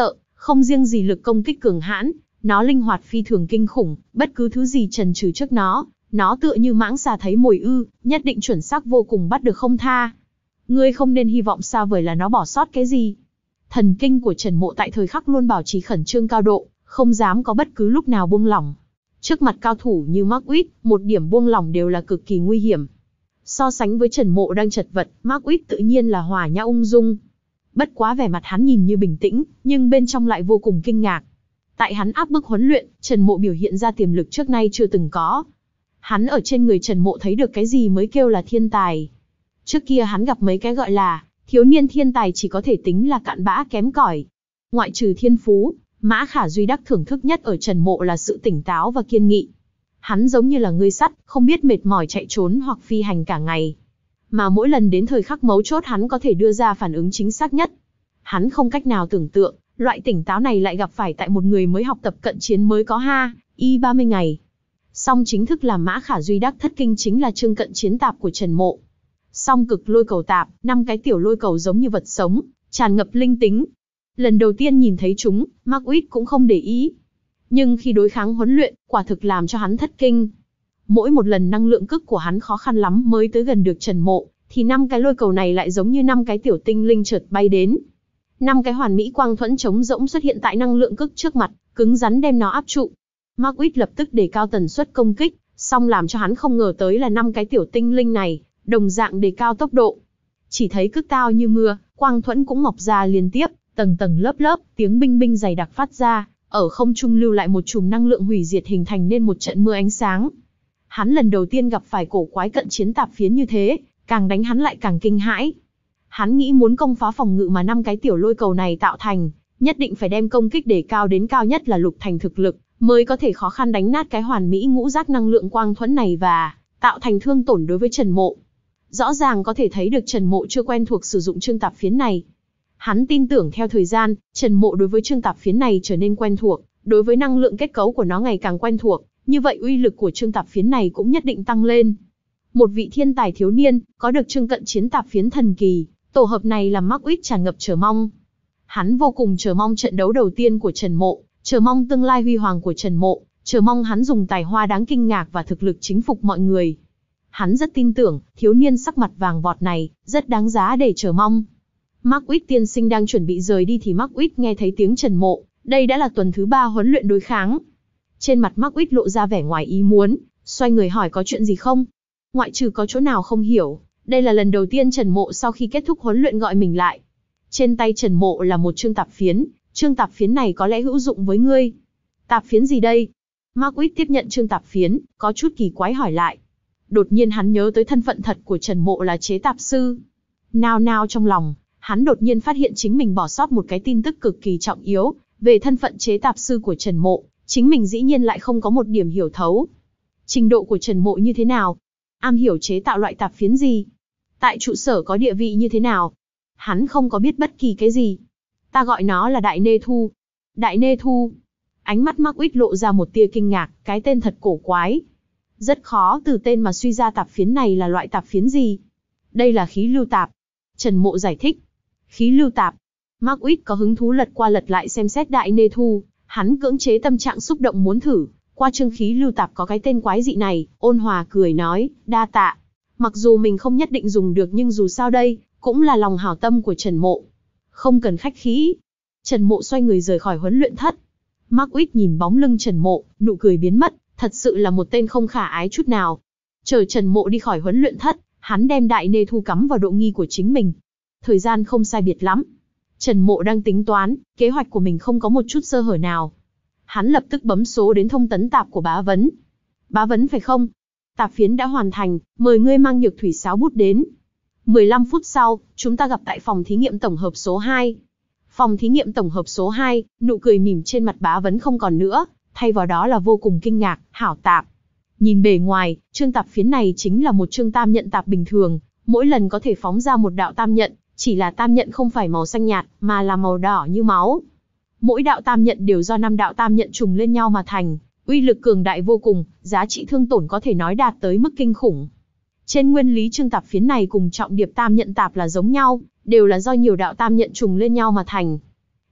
Không riêng gì lực công kích cường hãn, nó linh hoạt phi thường kinh khủng, bất cứ thứ gì chần chừ trước nó, nó tựa như mãng xà thấy mồi ư, nhất định chuẩn xác vô cùng bắt được không tha. Ngươi không nên hy vọng xa vời là nó bỏ sót cái gì. Thần kinh của Trần Mộ tại thời khắc luôn bảo trì khẩn trương cao độ, không dám có bất cứ lúc nào buông lỏng. Trước mặt cao thủ như Mark Uy, một điểm buông lỏng đều là cực kỳ nguy hiểm. So sánh với Trần Mộ đang chật vật, Mark Uy tự nhiên là hòa nhã ung dung. Bất quá vẻ mặt hắn nhìn như bình tĩnh, nhưng bên trong lại vô cùng kinh ngạc. Tại hắn áp bức huấn luyện, Trần Mộ biểu hiện ra tiềm lực trước nay chưa từng có. Hắn ở trên người Trần Mộ thấy được cái gì mới kêu là thiên tài. Trước kia hắn gặp mấy cái gọi là thiếu niên thiên tài chỉ có thể tính là cặn bã kém cỏi. Ngoại trừ thiên phú, Mã Khả Duy đắc thưởng thức nhất ở Trần Mộ là sự tỉnh táo và kiên nghị. Hắn giống như là người sắt, không biết mệt mỏi chạy trốn hoặc phi hành cả ngày. Mà mỗi lần đến thời khắc mấu chốt hắn có thể đưa ra phản ứng chính xác nhất. Hắn không cách nào tưởng tượng, loại tỉnh táo này lại gặp phải tại một người mới học tập cận chiến mới có ha, y ba mươi ngày. Song chính thức làm Mã Khả Duy đắc thất kinh chính là chương cận chiến tạp của Trần Mộ. Song cực lôi cầu tạp, năm cái tiểu lôi cầu giống như vật sống, tràn ngập linh tính. Lần đầu tiên nhìn thấy chúng, Mark Uy cũng không để ý. Nhưng khi đối kháng huấn luyện, quả thực làm cho hắn thất kinh. Mỗi một lần năng lượng cức của hắn khó khăn lắm mới tới gần được Trần Mộ, thì năm cái lôi cầu này lại giống như năm cái tiểu tinh linh chợt bay đến. Năm cái hoàn mỹ quang thuẫn trống rỗng xuất hiện tại năng lượng cức trước mặt, cứng rắn đem nó áp trụ. Mark Uy lập tức đề cao tần suất công kích, song làm cho hắn không ngờ tới là năm cái tiểu tinh linh này, đồng dạng đề cao tốc độ. Chỉ thấy cức tao như mưa, quang thuẫn cũng mọc ra liên tiếp, tầng tầng lớp lớp, tiếng binh binh dày đặc phát ra, ở không trung lưu lại một chùm năng lượng hủy diệt hình thành nên một trận mưa ánh sáng. Hắn lần đầu tiên gặp phải cổ quái cận chiến tạp phiến như thế, càng đánh hắn lại càng kinh hãi. Hắn nghĩ muốn công phá phòng ngự mà năm cái tiểu lôi cầu này tạo thành, nhất định phải đem công kích đề cao đến cao nhất là lục thành thực lực, mới có thể khó khăn đánh nát cái hoàn mỹ ngũ giác năng lượng quang thuẫn này và tạo thành thương tổn đối với Trần Mộ. Rõ ràng có thể thấy được Trần Mộ chưa quen thuộc sử dụng chương tạp phiến này. Hắn tin tưởng theo thời gian, Trần Mộ đối với chương tạp phiến này trở nên quen thuộc, đối với năng lượng kết cấu của nó ngày càng quen thuộc, như vậy uy lực của chương tạp phiến này cũng nhất định tăng lên. Một vị thiên tài thiếu niên, có được chương cận chiến tạp phiến thần kỳ, tổ hợp này làm Mark Uy tràn ngập chờ mong. Hắn vô cùng chờ mong trận đấu đầu tiên của Trần Mộ, chờ mong tương lai huy hoàng của Trần Mộ, chờ mong hắn dùng tài hoa đáng kinh ngạc và thực lực chính phục mọi người. Hắn rất tin tưởng, thiếu niên sắc mặt vàng vọt này, rất đáng giá để chờ mong. Mark Uy tiên sinh đang chuẩn bị rời đi thì Mark Uy nghe thấy tiếng Trần Mộ, đây đã là tuần thứ ba huấn luyện đối kháng. Trên mặt Mark Uy lộ ra vẻ ngoài ý muốn, xoay người hỏi có chuyện gì không? Ngoại trừ có chỗ nào không hiểu, đây là lần đầu tiên Trần Mộ sau khi kết thúc huấn luyện gọi mình lại. Trên tay Trần Mộ là một chương tạp phiến, chương tạp phiến này có lẽ hữu dụng với ngươi. Tạp phiến gì đây? Mark Uy tiếp nhận chương tạp phiến, có chút kỳ quái hỏi lại. Đột nhiên hắn nhớ tới thân phận thật của Trần Mộ là chế tạp sư. Nao nao trong lòng, hắn đột nhiên phát hiện chính mình bỏ sót một cái tin tức cực kỳ trọng yếu, về thân phận chế tạp sư của Trần Mộ, chính mình dĩ nhiên lại không có một điểm hiểu thấu. Trình độ của Trần Mộ như thế nào? Am hiểu chế tạo loại tạp phiến gì? Tại trụ sở có địa vị như thế nào? Hắn không có biết bất kỳ cái gì. Ta gọi nó là Đại Nê Thu. Đại Nê Thu. Ánh mắt Mark Uy lộ ra một tia kinh ngạc, cái tên thật cổ quái. Rất khó từ tên mà suy ra tạp phiến này là loại tạp phiến gì. Đây là khí lưu tạp. Trần Mộ giải thích. Khí lưu tạp. Mark Uy có hứng thú lật qua lật lại xem xét Đại Nê Thu, hắn cưỡng chế tâm trạng xúc động muốn thử, qua chương khí lưu tạp có cái tên quái dị này, ôn hòa cười nói, đa tạ. Mặc dù mình không nhất định dùng được nhưng dù sao đây, cũng là lòng hảo tâm của Trần Mộ. Không cần khách khí. Trần Mộ xoay người rời khỏi huấn luyện thất. Mark Uy nhìn bóng lưng Trần Mộ, nụ cười biến mất, thật sự là một tên không khả ái chút nào. Chờ Trần Mộ đi khỏi huấn luyện thất, hắn đem Đại Nê Thu cắm vào độ nghi của chính mình. Thời gian không sai biệt lắm. Trần Mộ đang tính toán, kế hoạch của mình không có một chút sơ hở nào. Hắn lập tức bấm số đến thông tấn tạp của Bá Vấn. Bá Vấn phải không? Tạp phiến đã hoàn thành, mời ngươi mang nhược thủy sáo bút đến. mười lăm phút sau, chúng ta gặp tại phòng thí nghiệm tổng hợp số hai. Phòng thí nghiệm tổng hợp số hai, nụ cười mỉm trên mặt Bá Vấn không còn nữa, thay vào đó là vô cùng kinh ngạc, hảo tạp. Nhìn bề ngoài, chương tạp phiến này chính là một chương tam nhận tạp bình thường, mỗi lần có thể phóng ra một đạo tam nhận, chỉ là tam nhận không phải màu xanh nhạt, mà là màu đỏ như máu. Mỗi đạo tam nhận đều do năm đạo tam nhận trùng lên nhau mà thành, uy lực cường đại vô cùng, giá trị thương tổn có thể nói đạt tới mức kinh khủng. Trên nguyên lý chương tạp phiến này cùng trọng điệp tam nhận tạp là giống nhau, đều là do nhiều đạo tam nhận trùng lên nhau mà thành.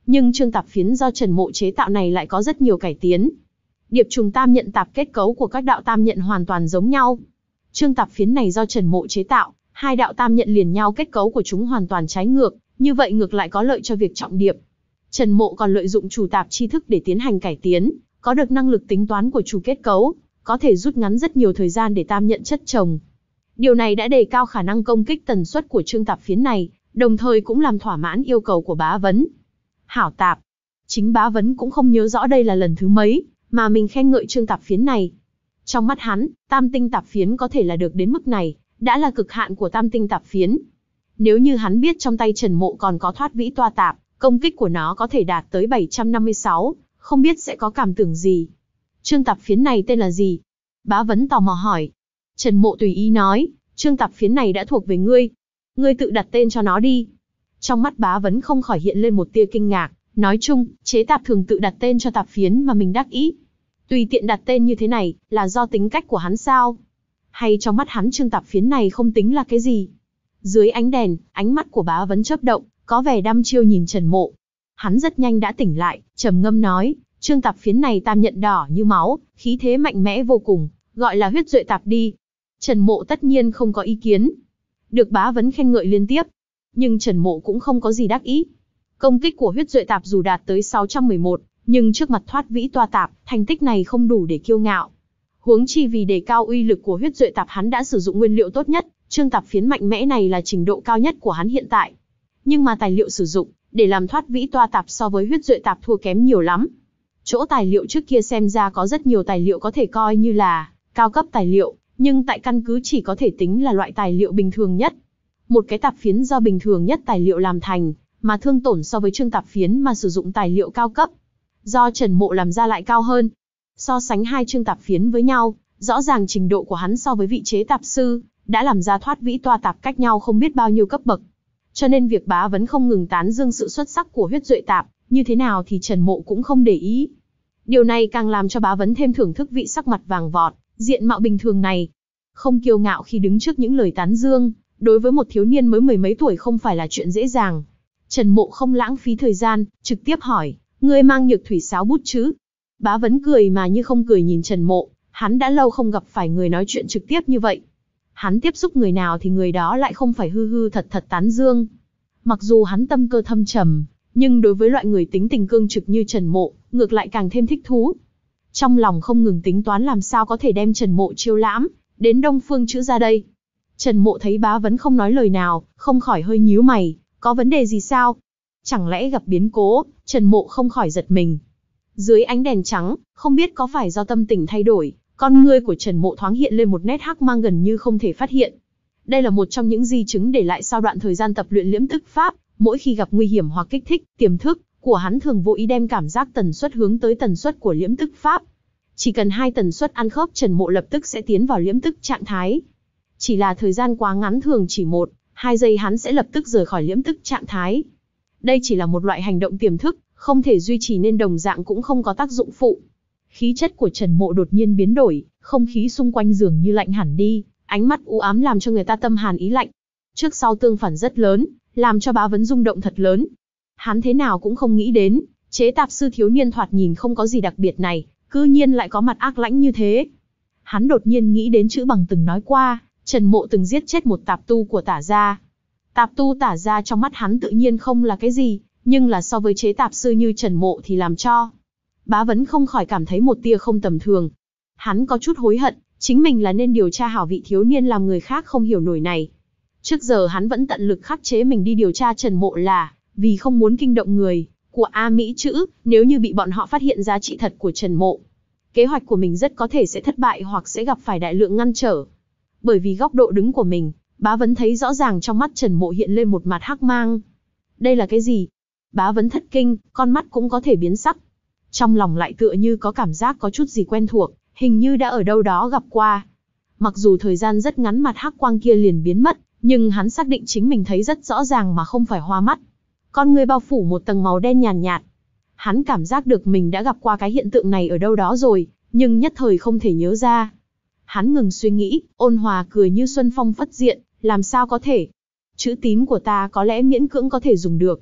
nhưng chương tạp phiến do Trần Mộ chế tạo này lại có rất nhiều cải tiến. Điệp trùng tam nhận tạp kết cấu của các đạo tam nhận hoàn toàn giống nhau. Chương tạp phiến này do Trần Mộ chế tạo, hai đạo tam nhận liền nhau kết cấu của chúng hoàn toàn trái ngược, như vậy ngược lại có lợi cho việc trọng điệp. Trần Mộ còn lợi dụng chủ tạp tri thức để tiến hành cải tiến, có được năng lực tính toán của chủ kết cấu, có thể rút ngắn rất nhiều thời gian để tam nhận chất chồng. Điều này đã đề cao khả năng công kích tần suất của chương tạp phiến này, đồng thời cũng làm thỏa mãn yêu cầu của Bá Vấn. Hảo tạp. Chính Bá Vấn cũng không nhớ rõ đây là lần thứ mấy mà mình khen ngợi chương tạp phiến này. Trong mắt hắn, tam tinh tạp phiến có thể là được đến mức này, đã là cực hạn của tam tinh tạp phiến. Nếu như hắn biết trong tay Trần Mộ còn có thoát vĩ toa tạp, công kích của nó có thể đạt tới bảy trăm năm mươi sáu, không biết sẽ có cảm tưởng gì. Chương tạp phiến này tên là gì? Bá Vấn tò mò hỏi. Trần Mộ tùy ý nói, chương tạp phiến này đã thuộc về ngươi. Ngươi tự đặt tên cho nó đi. Trong mắt Bá Vấn không khỏi hiện lên một tia kinh ngạc, nói chung, chế tạp thường tự đặt tên cho tạp phiến mà mình đắc ý. Tùy tiện đặt tên như thế này, là do tính cách của hắn sao? Hay trong mắt hắn chương tạp phiến này không tính là cái gì? Dưới ánh đèn, ánh mắt của Bá Vấn chớp động, có vẻ đăm chiêu nhìn Trần Mộ. Hắn rất nhanh đã tỉnh lại, trầm ngâm nói, chương tạp phiến này tam nhận đỏ như máu, khí thế mạnh mẽ vô cùng, gọi là huyết duệ tạp đi. Trần Mộ tất nhiên không có ý kiến. Được Bá Vấn khen ngợi liên tiếp. Nhưng Trần Mộ cũng không có gì đắc ý. Công kích của huyết duệ tạp dù đạt tới sáu trăm mười một, nhưng trước mặt thoát vĩ toa tạp, thành tích này không đủ để kiêu ngạo. Huống chi vì đề cao uy lực của huyết duệ tạp hắn đã sử dụng nguyên liệu tốt nhất, chương tạp phiến mạnh mẽ này là trình độ cao nhất của hắn hiện tại. Nhưng mà tài liệu sử dụng, để làm thoát vĩ toa tạp so với huyết duệ tạp thua kém nhiều lắm. Chỗ tài liệu trước kia xem ra có rất nhiều tài liệu có thể coi như là cao cấp tài liệu, nhưng tại căn cứ chỉ có thể tính là loại tài liệu bình thường nhất. Một cái tạp phiến do bình thường nhất tài liệu làm thành, mà thương tổn so với chương tạp phiến mà sử dụng tài liệu cao cấp. Do Trần Mộ làm ra lại cao hơn. So sánh hai chương tạp phiến với nhau, rõ ràng trình độ của hắn so với vị chế tạp sư, đã làm ra thoát vĩ toa tạp cách nhau không biết bao nhiêu cấp bậc. Cho nên việc Bá Vấn không ngừng tán dương sự xuất sắc của huyết duệ tạp, như thế nào thì Trần Mộ cũng không để ý. Điều này càng làm cho Bá Vấn thêm thưởng thức vị sắc mặt vàng vọt, diện mạo bình thường này. Không kiêu ngạo khi đứng trước những lời tán dương, đối với một thiếu niên mới mười mấy tuổi không phải là chuyện dễ dàng. Trần Mộ không lãng phí thời gian, trực tiếp hỏi, ngươi mang nhược thủy sáo bút chứ? Bá Vấn cười mà như không cười nhìn Trần Mộ, hắn đã lâu không gặp phải người nói chuyện trực tiếp như vậy. Hắn tiếp xúc người nào thì người đó lại không phải hư hư thật thật tán dương. Mặc dù hắn tâm cơ thâm trầm, nhưng đối với loại người tính tình cương trực như Trần Mộ, ngược lại càng thêm thích thú. Trong lòng không ngừng tính toán làm sao có thể đem Trần Mộ chiêu lãm, đến Đông Phương Chữ ra đây. Trần Mộ thấy Bá Vấn không nói lời nào, không khỏi hơi nhíu mày, có vấn đề gì sao? Chẳng lẽ gặp biến cố? Trần Mộ không khỏi giật mình. Dưới ánh đèn trắng, không biết có phải do tâm tình thay đổi, con ngươi của Trần Mộ thoáng hiện lên một nét hắc mang gần như không thể phát hiện. Đây là một trong những di chứng để lại sau đoạn thời gian tập luyện liễm tức pháp, mỗi khi gặp nguy hiểm hoặc kích thích, tiềm thức của hắn thường vô ý đem cảm giác tần suất hướng tới tần suất của liễm tức pháp. Chỉ cần hai tần suất ăn khớp, Trần Mộ lập tức sẽ tiến vào liễm tức trạng thái. Chỉ là thời gian quá ngắn, thường chỉ một, hai giây hắn sẽ lập tức rời khỏi liễm tức trạng thái. Đây chỉ là một loại hành động tiềm thức, không thể duy trì nên đồng dạng cũng không có tác dụng phụ. Khí chất của Trần Mộ đột nhiên biến đổi, không khí xung quanh dường như lạnh hẳn đi, ánh mắt u ám làm cho người ta tâm hàn ý lạnh. Trước sau tương phản rất lớn, làm cho Bá Vấn rung động thật lớn. Hắn thế nào cũng không nghĩ đến, chế tạp sư thiếu niên thoạt nhìn không có gì đặc biệt này, cư nhiên lại có mặt ác lãnh như thế. Hắn đột nhiên nghĩ đến Chữ Bằng từng nói qua, Trần Mộ từng giết chết một tạp tu của Tả gia. Tạp tu Tả gia trong mắt hắn tự nhiên không là cái gì, nhưng là so với chế tạp sư như Trần Mộ thì làm cho Bá Vấn không khỏi cảm thấy một tia không tầm thường. Hắn có chút hối hận, chính mình là nên điều tra hảo vị thiếu niên làm người khác không hiểu nổi này. Trước giờ hắn vẫn tận lực khắc chế mình đi điều tra Trần Mộ là vì không muốn kinh động người của A Mỹ Chữ, nếu như bị bọn họ phát hiện giá trị thật của Trần Mộ. Kế hoạch của mình rất có thể sẽ thất bại hoặc sẽ gặp phải đại lượng ngăn trở. Bởi vì góc độ đứng của mình, Bá Vấn thấy rõ ràng trong mắt Trần Mộ hiện lên một mặt hắc mang. Đây là cái gì? Bá Vấn thất kinh, con mắt cũng có thể biến sắc. Trong lòng lại tựa như có cảm giác có chút gì quen thuộc, hình như đã ở đâu đó gặp qua. Mặc dù thời gian rất ngắn mặt hắc quang kia liền biến mất, nhưng hắn xác định chính mình thấy rất rõ ràng mà không phải hoa mắt. Con người bao phủ một tầng màu đen nhàn nhạt, nhạt. Hắn cảm giác được mình đã gặp qua cái hiện tượng này ở đâu đó rồi, nhưng nhất thời không thể nhớ ra. Hắn ngừng suy nghĩ, ôn hòa cười như xuân phong phất diện, làm sao có thể. Chữ tín của ta có lẽ miễn cưỡng có thể dùng được.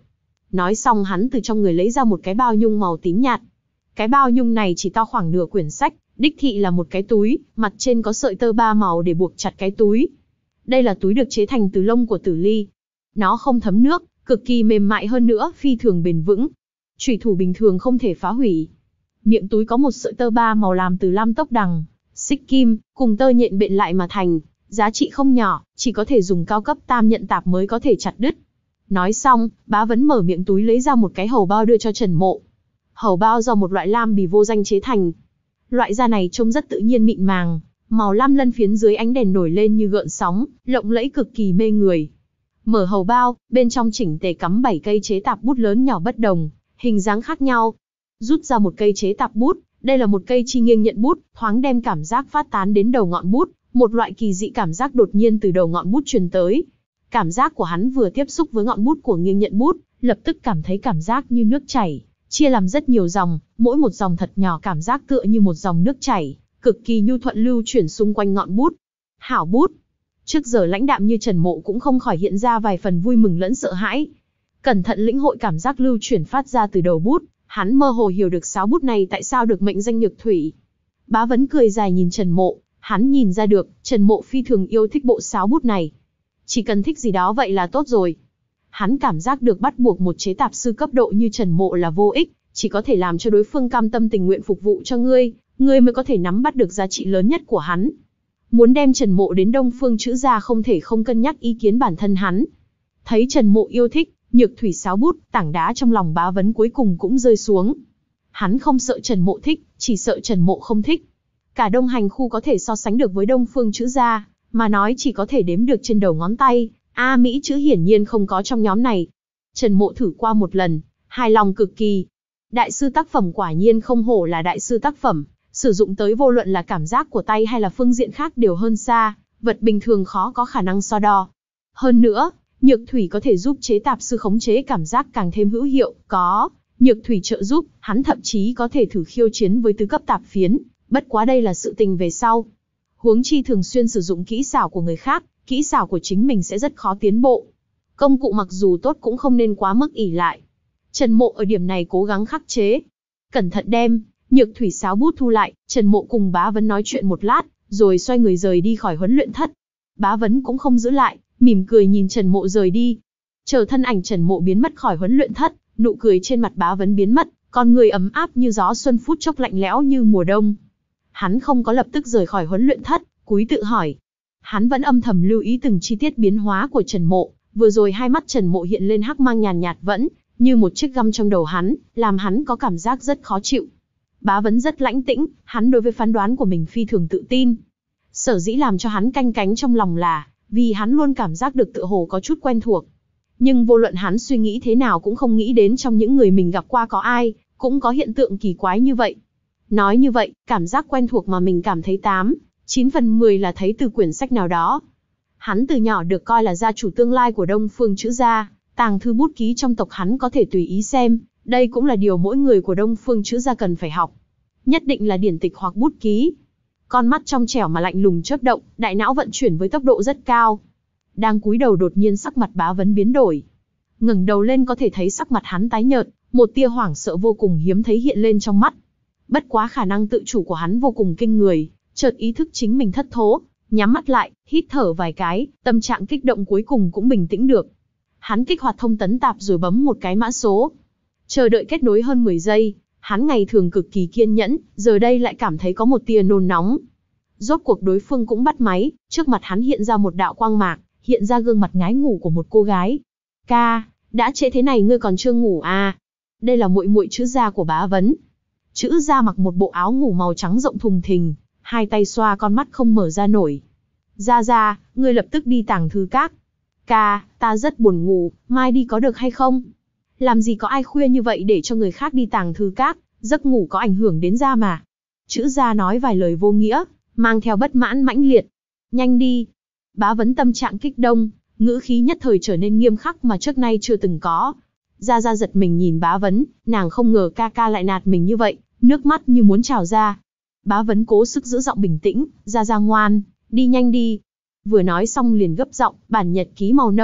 Nói xong hắn từ trong người lấy ra một cái bao nhung màu tím nhạt. Cái bao nhung này chỉ to khoảng nửa quyển sách, đích thị là một cái túi, mặt trên có sợi tơ ba màu để buộc chặt cái túi. Đây là túi được chế thành từ lông của tử ly. Nó không thấm nước, cực kỳ mềm mại hơn nữa, phi thường bền vững. Chủy thủ bình thường không thể phá hủy. Miệng túi có một sợi tơ ba màu làm từ lam tốc đằng, xích kim, cùng tơ nhện bện lại mà thành, giá trị không nhỏ, chỉ có thể dùng cao cấp tam nhận tạp mới có thể chặt đứt. Nói xong, Bá Vấn mở miệng túi lấy ra một cái hầu bao đưa cho Trần Mộ. Hầu bao do một loại lam bì vô danh chế thành. Loại da này trông rất tự nhiên mịn màng, màu lam lân phiến dưới ánh đèn nổi lên như gợn sóng, lộng lẫy cực kỳ mê người. Mở hầu bao, bên trong chỉnh tề cắm bảy cây chế tạp bút lớn nhỏ bất đồng, hình dáng khác nhau. Rút ra một cây chế tạp bút, đây là một cây chi nghiêng nhận bút, thoáng đem cảm giác phát tán đến đầu ngọn bút, một loại kỳ dị cảm giác đột nhiên từ đầu ngọn bút truyền tới. Cảm giác của hắn vừa tiếp xúc với ngọn bút của nghiêng nhận bút, lập tức cảm thấy cảm giác như nước chảy, chia làm rất nhiều dòng, mỗi một dòng thật nhỏ cảm giác tựa như một dòng nước chảy, cực kỳ nhu thuận lưu chuyển xung quanh ngọn bút. Hảo bút. Trước giờ lãnh đạm như Trần Mộ cũng không khỏi hiện ra vài phần vui mừng lẫn sợ hãi. Cẩn thận lĩnh hội cảm giác lưu chuyển phát ra từ đầu bút, hắn mơ hồ hiểu được sáo bút này tại sao được mệnh danh nhược thủy. Bá Vấn cười dài nhìn Trần Mộ, hắn nhìn ra được, Trần Mộ phi thường yêu thích bộ sáo bút này. Chỉ cần thích gì đó vậy là tốt rồi. Hắn cảm giác được bắt buộc một chế tạp sư cấp độ như Trần Mộ là vô ích, chỉ có thể làm cho đối phương cam tâm tình nguyện phục vụ cho ngươi, ngươi mới có thể nắm bắt được giá trị lớn nhất của hắn. Muốn đem Trần Mộ đến Đông Phương Chữ Gia không thể không cân nhắc ý kiến bản thân hắn. Thấy Trần Mộ yêu thích nhược thủy sáo bút, tảng đá trong lòng Bá Vấn cuối cùng cũng rơi xuống. Hắn không sợ Trần Mộ thích, chỉ sợ Trần Mộ không thích. Cả Đông Hành khu có thể so sánh được với Đông Phương Chữ Gia, mà nói chỉ có thể đếm được trên đầu ngón tay. A Mỹ Chữ hiển nhiên không có trong nhóm này. Trần Mộ thử qua một lần, hài lòng cực kỳ. Đại sư tác phẩm quả nhiên không hổ là đại sư tác phẩm, sử dụng tới vô luận là cảm giác của tay hay là phương diện khác đều hơn xa, vật bình thường khó có khả năng so đo. Hơn nữa, nhược thủy có thể giúp chế tạp sư khống chế cảm giác càng thêm hữu hiệu, có nhược thủy trợ giúp, hắn thậm chí có thể thử khiêu chiến với tứ cấp tạp phiến, bất quá đây là sự tình về sau. Huống chi thường xuyên sử dụng kỹ xảo của người khác, kỹ xảo của chính mình sẽ rất khó tiến bộ. Công cụ mặc dù tốt cũng không nên quá mức ỷ lại. Trần Mộ ở điểm này cố gắng khắc chế. Cẩn thận đem nhược thủy sáo bút thu lại, Trần Mộ cùng Bá Vấn nói chuyện một lát, rồi xoay người rời đi khỏi huấn luyện thất. Bá Vấn cũng không giữ lại, mỉm cười nhìn Trần Mộ rời đi. Chờ thân ảnh Trần Mộ biến mất khỏi huấn luyện thất, nụ cười trên mặt Bá Vấn biến mất, con người ấm áp như gió xuân phút chốc lạnh lẽo như mùa đông. Hắn không có lập tức rời khỏi huấn luyện thất, cúi tự hỏi. Hắn vẫn âm thầm lưu ý từng chi tiết biến hóa của Trần Mộ, vừa rồi hai mắt Trần Mộ hiện lên hắc mang nhàn nhạt vẫn như một chiếc găm trong đầu hắn, làm hắn có cảm giác rất khó chịu. Bá Vấn rất lãnh tĩnh, hắn đối với phán đoán của mình phi thường tự tin. Sở dĩ làm cho hắn canh cánh trong lòng là, vì hắn luôn cảm giác được tựa hồ có chút quen thuộc. Nhưng vô luận hắn suy nghĩ thế nào cũng không nghĩ đến trong những người mình gặp qua có ai, cũng có hiện tượng kỳ quái như vậy. Nói như vậy, cảm giác quen thuộc mà mình cảm thấy tám, chín phần mười là thấy từ quyển sách nào đó. Hắn từ nhỏ được coi là gia chủ tương lai của Đông Phương Chữ Gia, tàng thư bút ký trong tộc hắn có thể tùy ý xem, đây cũng là điều mỗi người của Đông Phương Chữ Gia cần phải học. Nhất định là điển tịch hoặc bút ký. Con mắt trong trẻo mà lạnh lùng chớp động, đại não vận chuyển với tốc độ rất cao. Đang cúi đầu đột nhiên sắc mặt Bá Vấn biến đổi. Ngẩng đầu lên có thể thấy sắc mặt hắn tái nhợt, một tia hoảng sợ vô cùng hiếm thấy hiện lên trong mắt. Bất quá khả năng tự chủ của hắn vô cùng kinh người, chợt ý thức chính mình thất thố, nhắm mắt lại, hít thở vài cái, tâm trạng kích động cuối cùng cũng bình tĩnh được. Hắn kích hoạt thông tấn tạp rồi bấm một cái mã số. Chờ đợi kết nối hơn mười giây, hắn ngày thường cực kỳ kiên nhẫn, giờ đây lại cảm thấy có một tia nôn nóng. Rốt cuộc đối phương cũng bắt máy, trước mặt hắn hiện ra một đạo quang mạc, hiện ra gương mặt ngái ngủ của một cô gái. Ca, đã trễ thế này ngươi còn chưa ngủ à? Đây là muội muội Chữ Gia của Bá Vấn. Chữ Gia mặc một bộ áo ngủ màu trắng rộng thùng thình, hai tay xoa con mắt không mở ra nổi. Gia Gia, ngươi lập tức đi tàng thư các. Ca, ta rất buồn ngủ, mai đi có được hay không? Làm gì có ai khuya như vậy để cho người khác đi tàng thư các, giấc ngủ có ảnh hưởng đến da mà. Chữ Gia nói vài lời vô nghĩa, mang theo bất mãn mãnh liệt. Nhanh đi. Bá Vấn tâm trạng kích động, ngữ khí nhất thời trở nên nghiêm khắc mà trước nay chưa từng có. Gia Gia giật mình nhìn Bá Vấn, nàng không ngờ ca ca lại nạt mình như vậy, nước mắt như muốn trào ra. Bá Vấn cố sức giữ giọng bình tĩnh, Gia Gia ngoan, đi nhanh đi. Vừa nói xong liền gấp giọng, bản nhật ký màu nâu,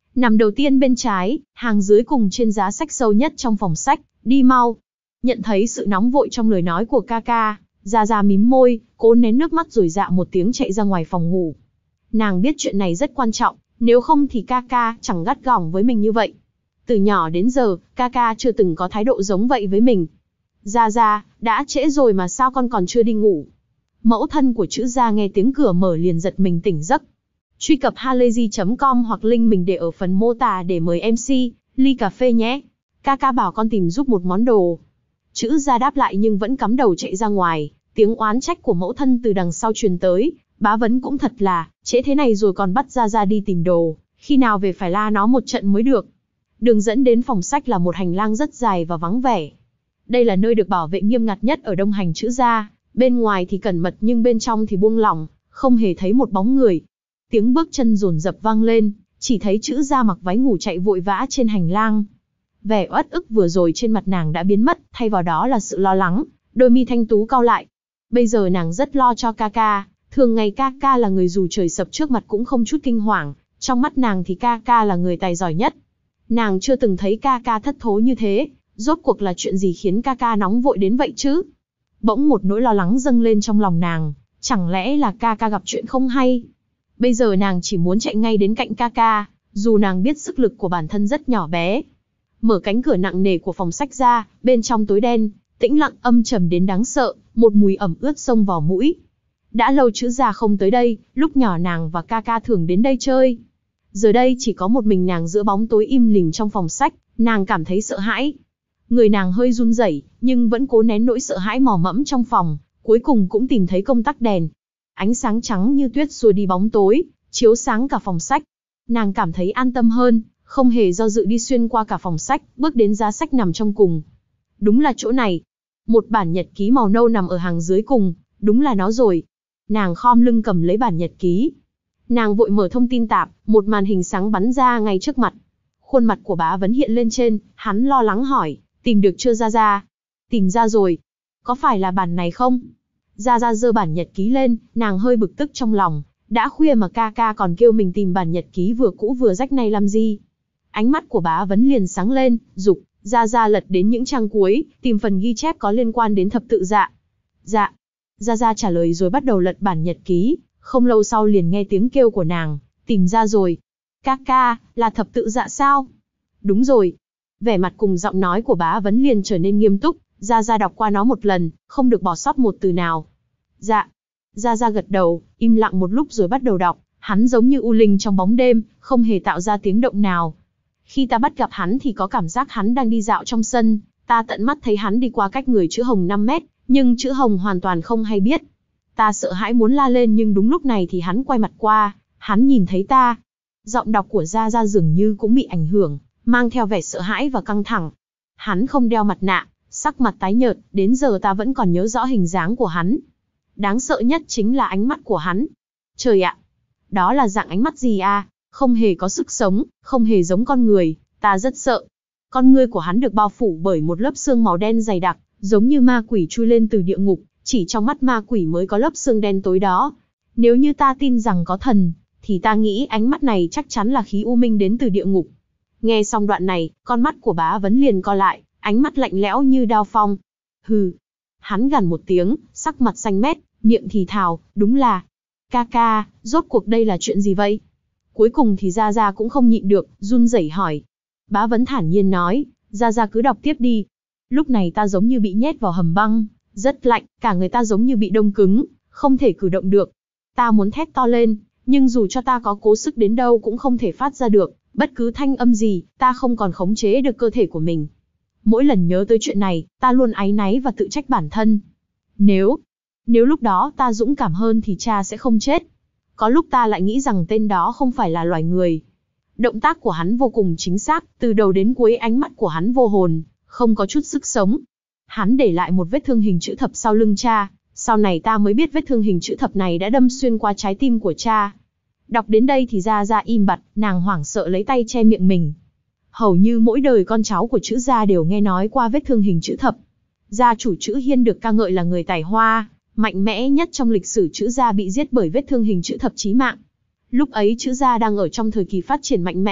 Nằm đầu tiên bên trái, hàng dưới cùng trên giá sách sâu nhất trong phòng sách, đi mau. Nhận thấy sự nóng vội trong lời nói của Kaka, Gia Gia mím môi, cố nén nước mắt rồi dạ một tiếng chạy ra ngoài phòng ngủ. Nàng biết chuyện này rất quan trọng, nếu không thì Kaka chẳng gắt gỏng với mình như vậy. Từ nhỏ đến giờ, Kaka chưa từng có thái độ giống vậy với mình. Gia Gia, đã trễ rồi mà sao con còn chưa đi ngủ? Mẫu thân của chữ Gia nghe tiếng cửa mở liền giật mình tỉnh giấc. Truy cập halayzi chấm com hoặc link mình để ở phần mô tả để mời em xê, ly cà phê nhé. Kaka bảo con tìm giúp một món đồ. Chữ Gia đáp lại nhưng vẫn cắm đầu chạy ra ngoài, tiếng oán trách của mẫu thân từ đằng sau truyền tới. Bá Vấn cũng thật là, trễ thế này rồi còn bắt Gia Gia đi tìm đồ, khi nào về phải la nó một trận mới được. Đường dẫn đến phòng sách là một hành lang rất dài và vắng vẻ. Đây là nơi được bảo vệ nghiêm ngặt nhất ở Đông Hành chữ Gia, bên ngoài thì cẩn mật nhưng bên trong thì buông lỏng, không hề thấy một bóng người. Tiếng bước chân dồn dập vang lên, chỉ thấy chữ Gia mặc váy ngủ chạy vội vã trên hành lang. Vẻ uất ức vừa rồi trên mặt nàng đã biến mất, thay vào đó là sự lo lắng, đôi mi thanh tú cau lại. Bây giờ nàng rất lo cho Kaka, thường ngày Kaka là người dù trời sập trước mặt cũng không chút kinh hoàng, trong mắt nàng thì Kaka là người tài giỏi nhất. Nàng chưa từng thấy Kaka thất thố như thế, rốt cuộc là chuyện gì khiến Kaka nóng vội đến vậy chứ? Bỗng một nỗi lo lắng dâng lên trong lòng nàng, chẳng lẽ là Kaka gặp chuyện không hay? Bây giờ nàng chỉ muốn chạy ngay đến cạnh Kaka, dù nàng biết sức lực của bản thân rất nhỏ bé. Mở cánh cửa nặng nề của phòng sách ra, bên trong tối đen, tĩnh lặng âm trầm đến đáng sợ, một mùi ẩm ướt xông vào mũi. Đã lâu chữ Gia không tới đây, lúc nhỏ nàng và Kaka thường đến đây chơi. Giờ đây chỉ có một mình nàng giữa bóng tối im lìm trong phòng sách, nàng cảm thấy sợ hãi. Người nàng hơi run rẩy, nhưng vẫn cố nén nỗi sợ hãi mò mẫm trong phòng, cuối cùng cũng tìm thấy công tắc đèn. Ánh sáng trắng như tuyết xua đi bóng tối, chiếu sáng cả phòng sách. Nàng cảm thấy an tâm hơn, không hề do dự đi xuyên qua cả phòng sách, bước đến giá sách nằm trong cùng. Đúng là chỗ này. Một bản nhật ký màu nâu nằm ở hàng dưới cùng, đúng là nó rồi. Nàng khom lưng cầm lấy bản nhật ký. Nàng vội mở thông tin tạp, một màn hình sáng bắn ra ngay trước mặt. Khuôn mặt của Bá Vấn hiện lên trên, hắn lo lắng hỏi, tìm được chưa Gia Gia? Tìm ra rồi. Có phải là bản này không? Gia Gia giơ bản nhật ký lên, nàng hơi bực tức trong lòng. Đã khuya mà Kaka còn kêu mình tìm bản nhật ký vừa cũ vừa rách này làm gì? Ánh mắt của Bá Vấn liền sáng lên, giục, Gia Gia lật đến những trang cuối, tìm phần ghi chép có liên quan đến thập tự dạ. Dạ. Gia Gia trả lời rồi bắt đầu lật bản nhật ký, không lâu sau liền nghe tiếng kêu của nàng, tìm ra rồi. Kaka, là thập tự dạ sao? Đúng rồi. Vẻ mặt cùng giọng nói của Bá Vấn liền trở nên nghiêm túc, Gia Gia đọc qua nó một lần, không được bỏ sót một từ nào. Dạ. Gia Gia gật đầu, im lặng một lúc rồi bắt đầu đọc, hắn giống như u linh trong bóng đêm, không hề tạo ra tiếng động nào. Khi ta bắt gặp hắn thì có cảm giác hắn đang đi dạo trong sân, ta tận mắt thấy hắn đi qua cách người chữ Hồng năm mét, nhưng chữ Hồng hoàn toàn không hay biết. Ta sợ hãi muốn la lên nhưng đúng lúc này thì hắn quay mặt qua, hắn nhìn thấy ta. Giọng đọc của Gia Gia dường như cũng bị ảnh hưởng, mang theo vẻ sợ hãi và căng thẳng. Hắn không đeo mặt nạ, sắc mặt tái nhợt, đến giờ ta vẫn còn nhớ rõ hình dáng của hắn. Đáng sợ nhất chính là ánh mắt của hắn. Trời ạ! Đó là dạng ánh mắt gì à? Không hề có sức sống, không hề giống con người, ta rất sợ. Con ngươi của hắn được bao phủ bởi một lớp xương màu đen dày đặc, giống như ma quỷ chui lên từ địa ngục, chỉ trong mắt ma quỷ mới có lớp xương đen tối đó. Nếu như ta tin rằng có thần, thì ta nghĩ ánh mắt này chắc chắn là khí u minh đến từ địa ngục. Nghe xong đoạn này, con mắt của Bá Vấn liền co lại, ánh mắt lạnh lẽo như đao phong. Hừ. Hắn gằn một tiếng, sắc mặt xanh mét, miệng thì thào, đúng là. Kaka, rốt cuộc đây là chuyện gì vậy? Cuối cùng thì Gia Gia cũng không nhịn được, run rẩy hỏi. Bá Vấn thản nhiên nói, Gia Gia cứ đọc tiếp đi. Lúc này ta giống như bị nhét vào hầm băng, rất lạnh, cả người ta giống như bị đông cứng, không thể cử động được. Ta muốn thét to lên, nhưng dù cho ta có cố sức đến đâu cũng không thể phát ra được, bất cứ thanh âm gì, ta không còn khống chế được cơ thể của mình. Mỗi lần nhớ tới chuyện này, ta luôn áy náy và tự trách bản thân. Nếu, nếu lúc đó ta dũng cảm hơn thì cha sẽ không chết. Có lúc ta lại nghĩ rằng tên đó không phải là loài người. Động tác của hắn vô cùng chính xác, từ đầu đến cuối ánh mắt của hắn vô hồn, không có chút sức sống. Hắn để lại một vết thương hình chữ thập sau lưng cha, sau này ta mới biết vết thương hình chữ thập này đã đâm xuyên qua trái tim của cha. Đọc đến đây thì Gia Gia im bặt, nàng hoảng sợ lấy tay che miệng mình. Hầu như mỗi đời con cháu của chữ Gia đều nghe nói qua vết thương hình chữ thập. Gia chủ chữ Hiên được ca ngợi là người tài hoa, mạnh mẽ nhất trong lịch sử chữ Gia bị giết bởi vết thương hình chữ thập chí mạng. Lúc ấy chữ Gia đang ở trong thời kỳ phát triển mạnh mẽ,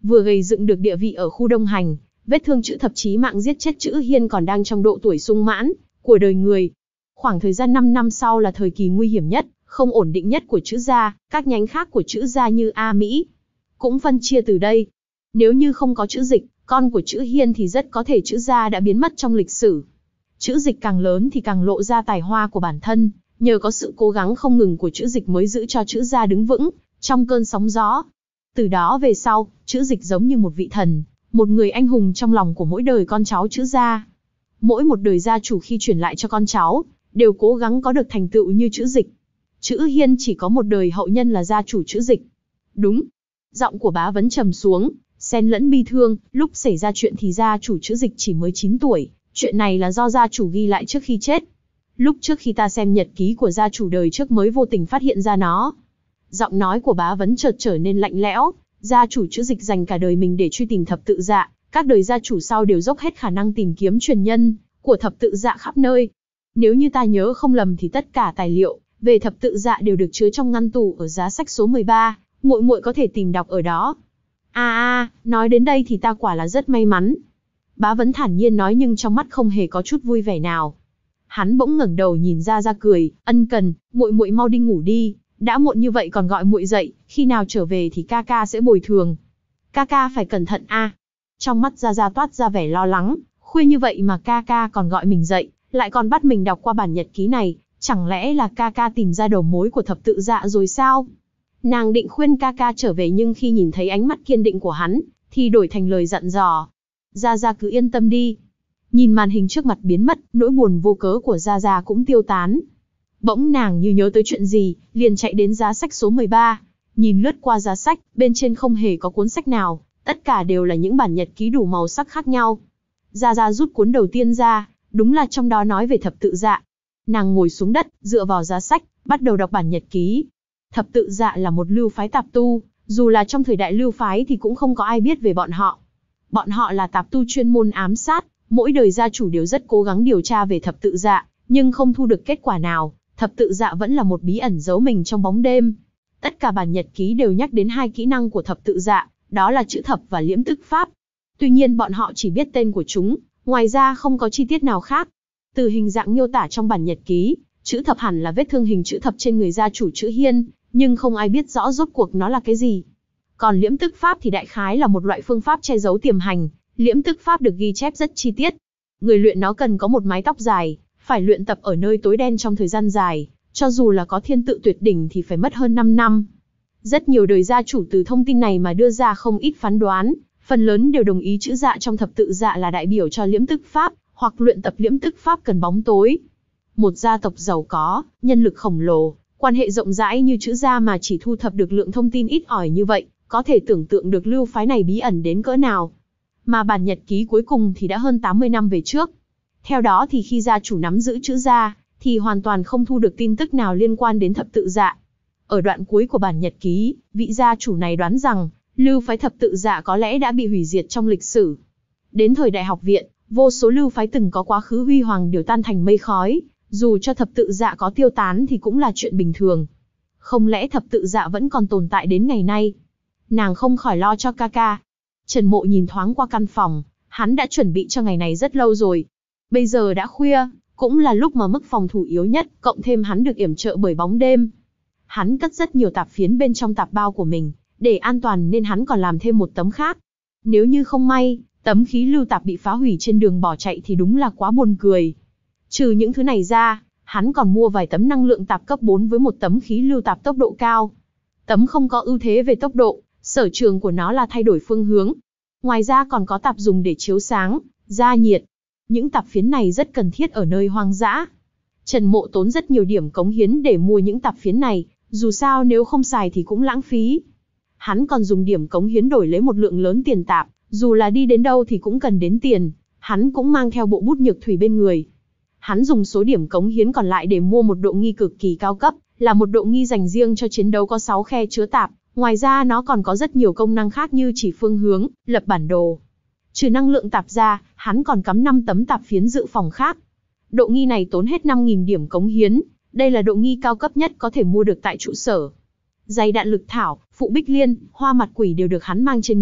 vừa gầy dựng được địa vị ở khu Đông Hành, vết thương chữ thập chí mạng giết chết chữ Hiên còn đang trong độ tuổi sung mãn của đời người. Khoảng thời gian năm năm sau là thời kỳ nguy hiểm nhất, không ổn định nhất của chữ gia, các nhánh khác của chữ gia như A Mỹ cũng phân chia từ đây. Nếu như không có chữ Dịch, con của chữ Hiên thì rất có thể chữ gia đã biến mất trong lịch sử. Chữ Dịch càng lớn thì càng lộ ra tài hoa của bản thân, nhờ có sự cố gắng không ngừng của chữ Dịch mới giữ cho chữ gia đứng vững trong cơn sóng gió. Từ đó về sau, chữ Dịch giống như một vị thần, một người anh hùng trong lòng của mỗi đời con cháu chữ gia. Mỗi một đời gia chủ khi truyền lại cho con cháu, đều cố gắng có được thành tựu như chữ Dịch. Chữ Hiên chỉ có một đời hậu nhân là gia chủ chữ Dịch. Đúng. Giọng của Bá Vấn trầm xuống, xen lẫn bi thương, lúc xảy ra chuyện thì gia chủ chữ Dịch chỉ mới chín tuổi, chuyện này là do gia chủ ghi lại trước khi chết. Lúc trước khi ta xem nhật ký của gia chủ đời trước mới vô tình phát hiện ra nó. Giọng nói của Bá Vấn chợt trở nên lạnh lẽo, gia chủ chữ Dịch dành cả đời mình để truy tìm thập tự dạ, các đời gia chủ sau đều dốc hết khả năng tìm kiếm truyền nhân của thập tự dạ khắp nơi. Nếu như ta nhớ không lầm thì tất cả tài liệu về thập tự dạ đều được chứa trong ngăn tủ ở giá sách số mười ba, muội muội có thể tìm đọc ở đó. A a, nói đến đây thì ta quả là rất may mắn. Bá Vấn thản nhiên nói nhưng trong mắt không hề có chút vui vẻ nào. Hắn bỗng ngẩng đầu nhìn Gia Gia cười, ân cần, muội muội mau đi ngủ đi, đã muộn như vậy còn gọi muội dậy, khi nào trở về thì ca ca sẽ bồi thường. Ca ca phải cẩn thận a. Trong mắt Gia Gia toát ra vẻ lo lắng, khuya như vậy mà ca ca còn gọi mình dậy, lại còn bắt mình đọc qua bản nhật ký này, chẳng lẽ là ca ca tìm ra đầu mối của thập tự dạ rồi sao? Nàng định khuyên ca ca trở về nhưng khi nhìn thấy ánh mắt kiên định của hắn, thì đổi thành lời dặn dò. Gia Gia cứ yên tâm đi. Nhìn màn hình trước mặt biến mất, nỗi buồn vô cớ của Gia Gia cũng tiêu tán. Bỗng nàng như nhớ tới chuyện gì, liền chạy đến giá sách số mười ba. Nhìn lướt qua giá sách, bên trên không hề có cuốn sách nào, tất cả đều là những bản nhật ký đủ màu sắc khác nhau. Gia Gia rút cuốn đầu tiên ra, đúng là trong đó nói về thập tự dạ. Nàng ngồi xuống đất, dựa vào giá sách, bắt đầu đọc bản nhật ký. Thập tự dạ là một lưu phái tạp tu, dù là trong thời đại lưu phái thì cũng không có ai biết về bọn họ. Bọn họ là tạp tu chuyên môn ám sát, mỗi đời gia chủ đều rất cố gắng điều tra về thập tự dạ, nhưng không thu được kết quả nào, thập tự dạ vẫn là một bí ẩn giấu mình trong bóng đêm. Tất cả bản nhật ký đều nhắc đến hai kỹ năng của thập tự dạ, đó là chữ thập và liễm tức pháp. Tuy nhiên bọn họ chỉ biết tên của chúng, ngoài ra không có chi tiết nào khác. Từ hình dạng miêu tả trong bản nhật ký, chữ thập hẳn là vết thương hình chữ thập trên người gia chủ chữ Hiên, nhưng không ai biết rõ rốt cuộc nó là cái gì. Còn liễm tức pháp thì đại khái là một loại phương pháp che giấu tiềm hành, liễm tức pháp được ghi chép rất chi tiết. Người luyện nó cần có một mái tóc dài, phải luyện tập ở nơi tối đen trong thời gian dài, cho dù là có thiên tự tuyệt đỉnh thì phải mất hơn năm năm. Rất nhiều đời gia chủ từ thông tin này mà đưa ra không ít phán đoán, phần lớn đều đồng ý chữ dạ trong thập tự dạ là đại biểu cho liễm tức pháp, hoặc luyện tập liễm tức pháp cần bóng tối. Một gia tộc giàu có, nhân lực khổng lồ, quan hệ rộng rãi như chữ gia mà chỉ thu thập được lượng thông tin ít ỏi như vậy, có thể tưởng tượng được lưu phái này bí ẩn đến cỡ nào. Mà bản nhật ký cuối cùng thì đã hơn tám mươi năm về trước. Theo đó thì khi gia chủ nắm giữ chữ gia, thì hoàn toàn không thu được tin tức nào liên quan đến thập tự dạ. Ở đoạn cuối của bản nhật ký, vị gia chủ này đoán rằng, lưu phái thập tự dạ có lẽ đã bị hủy diệt trong lịch sử. Đến thời đại học viện, vô số lưu phái từng có quá khứ huy hoàng đều tan thành mây khói, dù cho thập tự dạ có tiêu tán thì cũng là chuyện bình thường. Không lẽ thập tự dạ vẫn còn tồn tại đến ngày nay? Nàng không khỏi lo cho ca ca. Trần Mộ nhìn thoáng qua căn phòng, hắn đã chuẩn bị cho ngày này rất lâu rồi. Bây giờ đã khuya, cũng là lúc mà mức phòng thủ yếu nhất, cộng thêm hắn được yểm trợ bởi bóng đêm. Hắn cất rất nhiều tạp phiến bên trong tạp bao của mình, để an toàn nên hắn còn làm thêm một tấm khác. Nếu như không may, tấm khí lưu tạp bị phá hủy trên đường bỏ chạy thì đúng là quá buồn cười. Trừ những thứ này ra, hắn còn mua vài tấm năng lượng tạp cấp bốn với một tấm khí lưu tạp tốc độ cao. Tấm không có ưu thế về tốc độ, sở trường của nó là thay đổi phương hướng. Ngoài ra còn có tạp dùng để chiếu sáng, gia nhiệt. Những tạp phiến này rất cần thiết ở nơi hoang dã. Trần Mộ tốn rất nhiều điểm cống hiến để mua những tạp phiến này, dù sao nếu không xài thì cũng lãng phí. Hắn còn dùng điểm cống hiến đổi lấy một lượng lớn tiền tạp, dù là đi đến đâu thì cũng cần đến tiền, hắn cũng mang theo bộ bút nhược thủy bên người. Hắn dùng số điểm cống hiến còn lại để mua một độ nghi cực kỳ cao cấp, là một độ nghi dành riêng cho chiến đấu có sáu khe chứa tạp, ngoài ra nó còn có rất nhiều công năng khác như chỉ phương hướng, lập bản đồ. Trừ năng lượng tạp ra, hắn còn cắm năm tấm tạp phiến dự phòng khác. Độ nghi này tốn hết năm nghìn điểm cống hiến, đây là độ nghi cao cấp nhất có thể mua được tại trụ sở. Giày đạn lực thảo, phụ bích liên, hoa mặt quỷ đều được hắn mang trên người,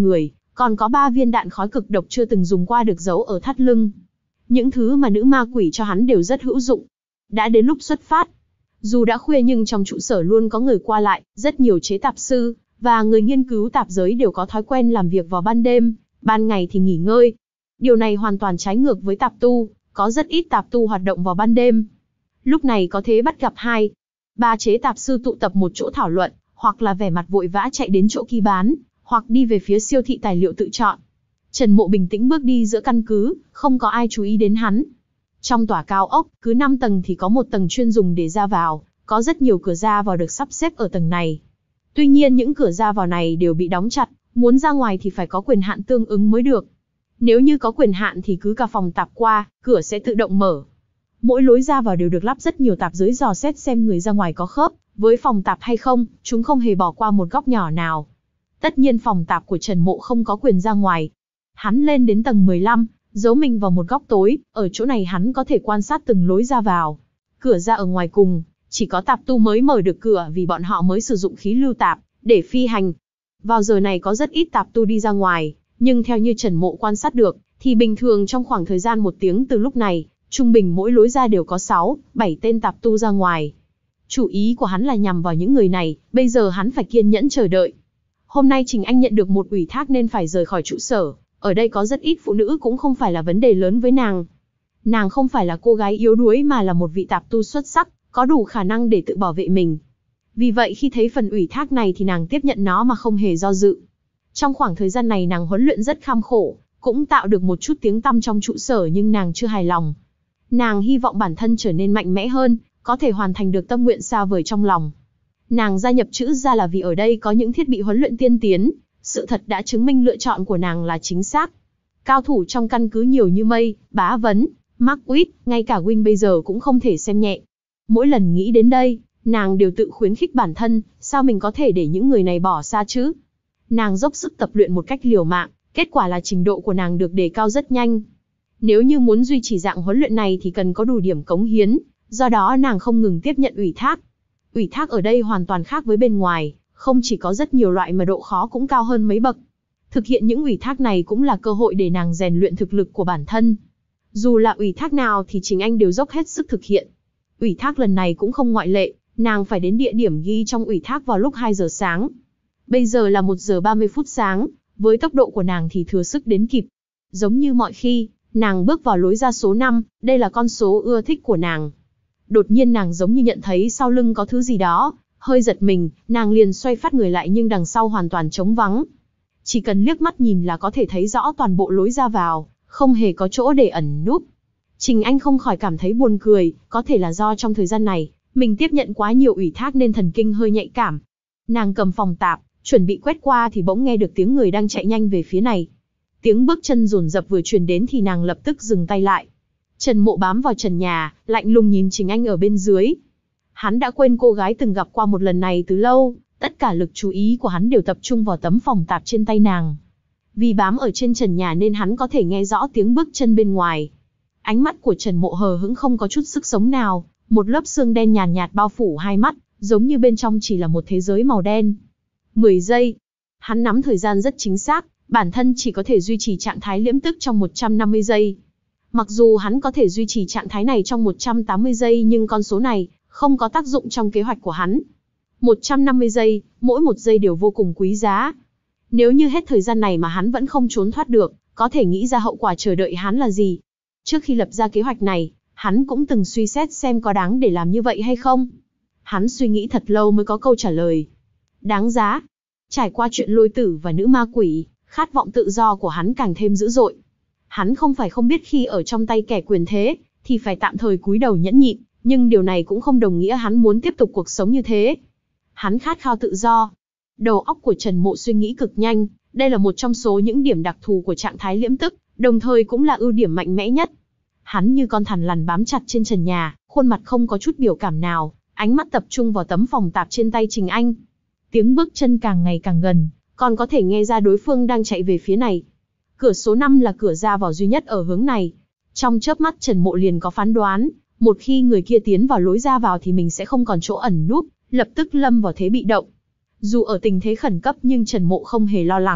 Còn có ba viên đạn khói cực độc chưa từng dùng qua được giấu ở thắt lưng. Những thứ mà nữ ma quỷ cho hắn đều rất hữu dụng. Đã đến lúc xuất phát. Dù đã khuya nhưng trong trụ sở luôn có người qua lại, rất nhiều chế tạp sư và người nghiên cứu tạp giới đều có thói quen làm việc vào ban đêm, ban ngày thì nghỉ ngơi. Điều này hoàn toàn trái ngược với tạp tu, có rất ít tạp tu hoạt động vào ban đêm. Lúc này có thế bắt gặp hai, ba chế tạp sư tụ tập một chỗ thảo luận, hoặc là vẻ mặt vội vã chạy đến chỗ ký bán, hoặc đi về phía siêu thị tài liệu tự chọn. Trần Mộ bình tĩnh bước đi giữa căn cứ, không có ai chú ý đến hắn. Trong tòa cao ốc, cứ năm tầng thì có một tầng chuyên dùng để ra vào, có rất nhiều cửa ra vào được sắp xếp ở tầng này. Tuy nhiên những cửa ra vào này đều bị đóng chặt, muốn ra ngoài thì phải có quyền hạn tương ứng mới được. Nếu như có quyền hạn thì cứ cả phòng tạp qua, cửa sẽ tự động mở. Mỗi lối ra vào đều được lắp rất nhiều tạp giới dò xét xem người ra ngoài có khớp với phòng tạp hay không, chúng không hề bỏ qua một góc nhỏ nào. Tất nhiên phòng tạp của Trần Mộ không có quyền ra ngoài. Hắn lên đến tầng mười lăm, giấu mình vào một góc tối, ở chỗ này hắn có thể quan sát từng lối ra vào. Cửa ra ở ngoài cùng, chỉ có tạp tu mới mở được cửa vì bọn họ mới sử dụng khí lưu tạp để phi hành. Vào giờ này có rất ít tạp tu đi ra ngoài, nhưng theo như Trần Mộ quan sát được, thì bình thường trong khoảng thời gian một tiếng từ lúc này, trung bình mỗi lối ra đều có sáu, bảy tên tạp tu ra ngoài. Chủ ý của hắn là nhằm vào những người này, bây giờ hắn phải kiên nhẫn chờ đợi. Hôm nay Trình Anh nhận được một ủy thác nên phải rời khỏi trụ sở, ở đây có rất ít phụ nữ cũng không phải là vấn đề lớn với nàng. Nàng không phải là cô gái yếu đuối mà là một vị tạp tu xuất sắc, có đủ khả năng để tự bảo vệ mình. Vì vậy khi thấy phần ủy thác này thì nàng tiếp nhận nó mà không hề do dự. Trong khoảng thời gian này nàng huấn luyện rất kham khổ, cũng tạo được một chút tiếng tăm trong trụ sở nhưng nàng chưa hài lòng. Nàng hy vọng bản thân trở nên mạnh mẽ hơn, có thể hoàn thành được tâm nguyện xa vời trong lòng. Nàng gia nhập chữ gia là vì ở đây có những thiết bị huấn luyện tiên tiến, sự thật đã chứng minh lựa chọn của nàng là chính xác. Cao thủ trong căn cứ nhiều như mây, Bá Vấn, Mark Witt, ngay cả Win bây giờ cũng không thể xem nhẹ. Mỗi lần nghĩ đến đây, nàng đều tự khuyến khích bản thân, sao mình có thể để những người này bỏ xa chứ? Nàng dốc sức tập luyện một cách liều mạng, kết quả là trình độ của nàng được đề cao rất nhanh. Nếu như muốn duy trì dạng huấn luyện này thì cần có đủ điểm cống hiến, do đó nàng không ngừng tiếp nhận ủy thác. Ủy thác ở đây hoàn toàn khác với bên ngoài, không chỉ có rất nhiều loại mà độ khó cũng cao hơn mấy bậc. Thực hiện những ủy thác này cũng là cơ hội để nàng rèn luyện thực lực của bản thân. Dù là ủy thác nào thì Trình Anh đều dốc hết sức thực hiện. Ủy thác lần này cũng không ngoại lệ, nàng phải đến địa điểm ghi trong ủy thác vào lúc hai giờ sáng. Bây giờ là một giờ ba mươi phút sáng, với tốc độ của nàng thì thừa sức đến kịp. Giống như mọi khi, nàng bước vào lối ra số năm, đây là con số ưa thích của nàng. Đột nhiên nàng giống như nhận thấy sau lưng có thứ gì đó, hơi giật mình, nàng liền xoay phát người lại nhưng đằng sau hoàn toàn trống vắng. Chỉ cần liếc mắt nhìn là có thể thấy rõ toàn bộ lối ra vào, không hề có chỗ để ẩn núp. Trình Anh không khỏi cảm thấy buồn cười, có thể là do trong thời gian này, mình tiếp nhận quá nhiều ủy thác nên thần kinh hơi nhạy cảm. Nàng cầm phòng tạp, chuẩn bị quét qua thì bỗng nghe được tiếng người đang chạy nhanh về phía này. Tiếng bước chân dồn dập vừa truyền đến thì nàng lập tức dừng tay lại. Trần Mộ bám vào trần nhà, lạnh lùng nhìn Trình Anh ở bên dưới. Hắn đã quên cô gái từng gặp qua một lần này từ lâu, tất cả lực chú ý của hắn đều tập trung vào tấm phòng tạp trên tay nàng. Vì bám ở trên trần nhà nên hắn có thể nghe rõ tiếng bước chân bên ngoài. Ánh mắt của Trần Mộ hờ hững không có chút sức sống nào, một lớp sương đen nhàn nhạt, nhạt bao phủ hai mắt, giống như bên trong chỉ là một thế giới màu đen. mười giây. Hắn nắm thời gian rất chính xác, bản thân chỉ có thể duy trì trạng thái liễm tức trong một trăm năm mươi giây. Mặc dù hắn có thể duy trì trạng thái này trong một trăm tám mươi giây nhưng con số này không có tác dụng trong kế hoạch của hắn. một trăm năm mươi giây, mỗi một giây đều vô cùng quý giá. Nếu như hết thời gian này mà hắn vẫn không trốn thoát được, có thể nghĩ ra hậu quả chờ đợi hắn là gì. Trước khi lập ra kế hoạch này, hắn cũng từng suy xét xem có đáng để làm như vậy hay không. Hắn suy nghĩ thật lâu mới có câu trả lời. Đáng giá. Trải qua chuyện lôi tử và nữ ma quỷ, khát vọng tự do của hắn càng thêm dữ dội. Hắn không phải không biết khi ở trong tay kẻ quyền thế, thì phải tạm thời cúi đầu nhẫn nhịn, nhưng điều này cũng không đồng nghĩa hắn muốn tiếp tục cuộc sống như thế. Hắn khát khao tự do. Đầu óc của Trần Mộ suy nghĩ cực nhanh, đây là một trong số những điểm đặc thù của trạng thái liễm tức, đồng thời cũng là ưu điểm mạnh mẽ nhất. Hắn như con thằn lằn bám chặt trên trần nhà, khuôn mặt không có chút biểu cảm nào, ánh mắt tập trung vào tấm phòng tạp trên tay Trình Anh. Tiếng bước chân càng ngày càng gần, còn có thể nghe ra đối phương đang chạy về phía này. Cửa số năm là cửa ra vào duy nhất ở hướng này. Trong chớp mắt Trần Mộ liền có phán đoán, một khi người kia tiến vào lối ra vào thì mình sẽ không còn chỗ ẩn núp, lập tức lâm vào thế bị động. Dù ở tình thế khẩn cấp nhưng Trần Mộ không hề lo lắng,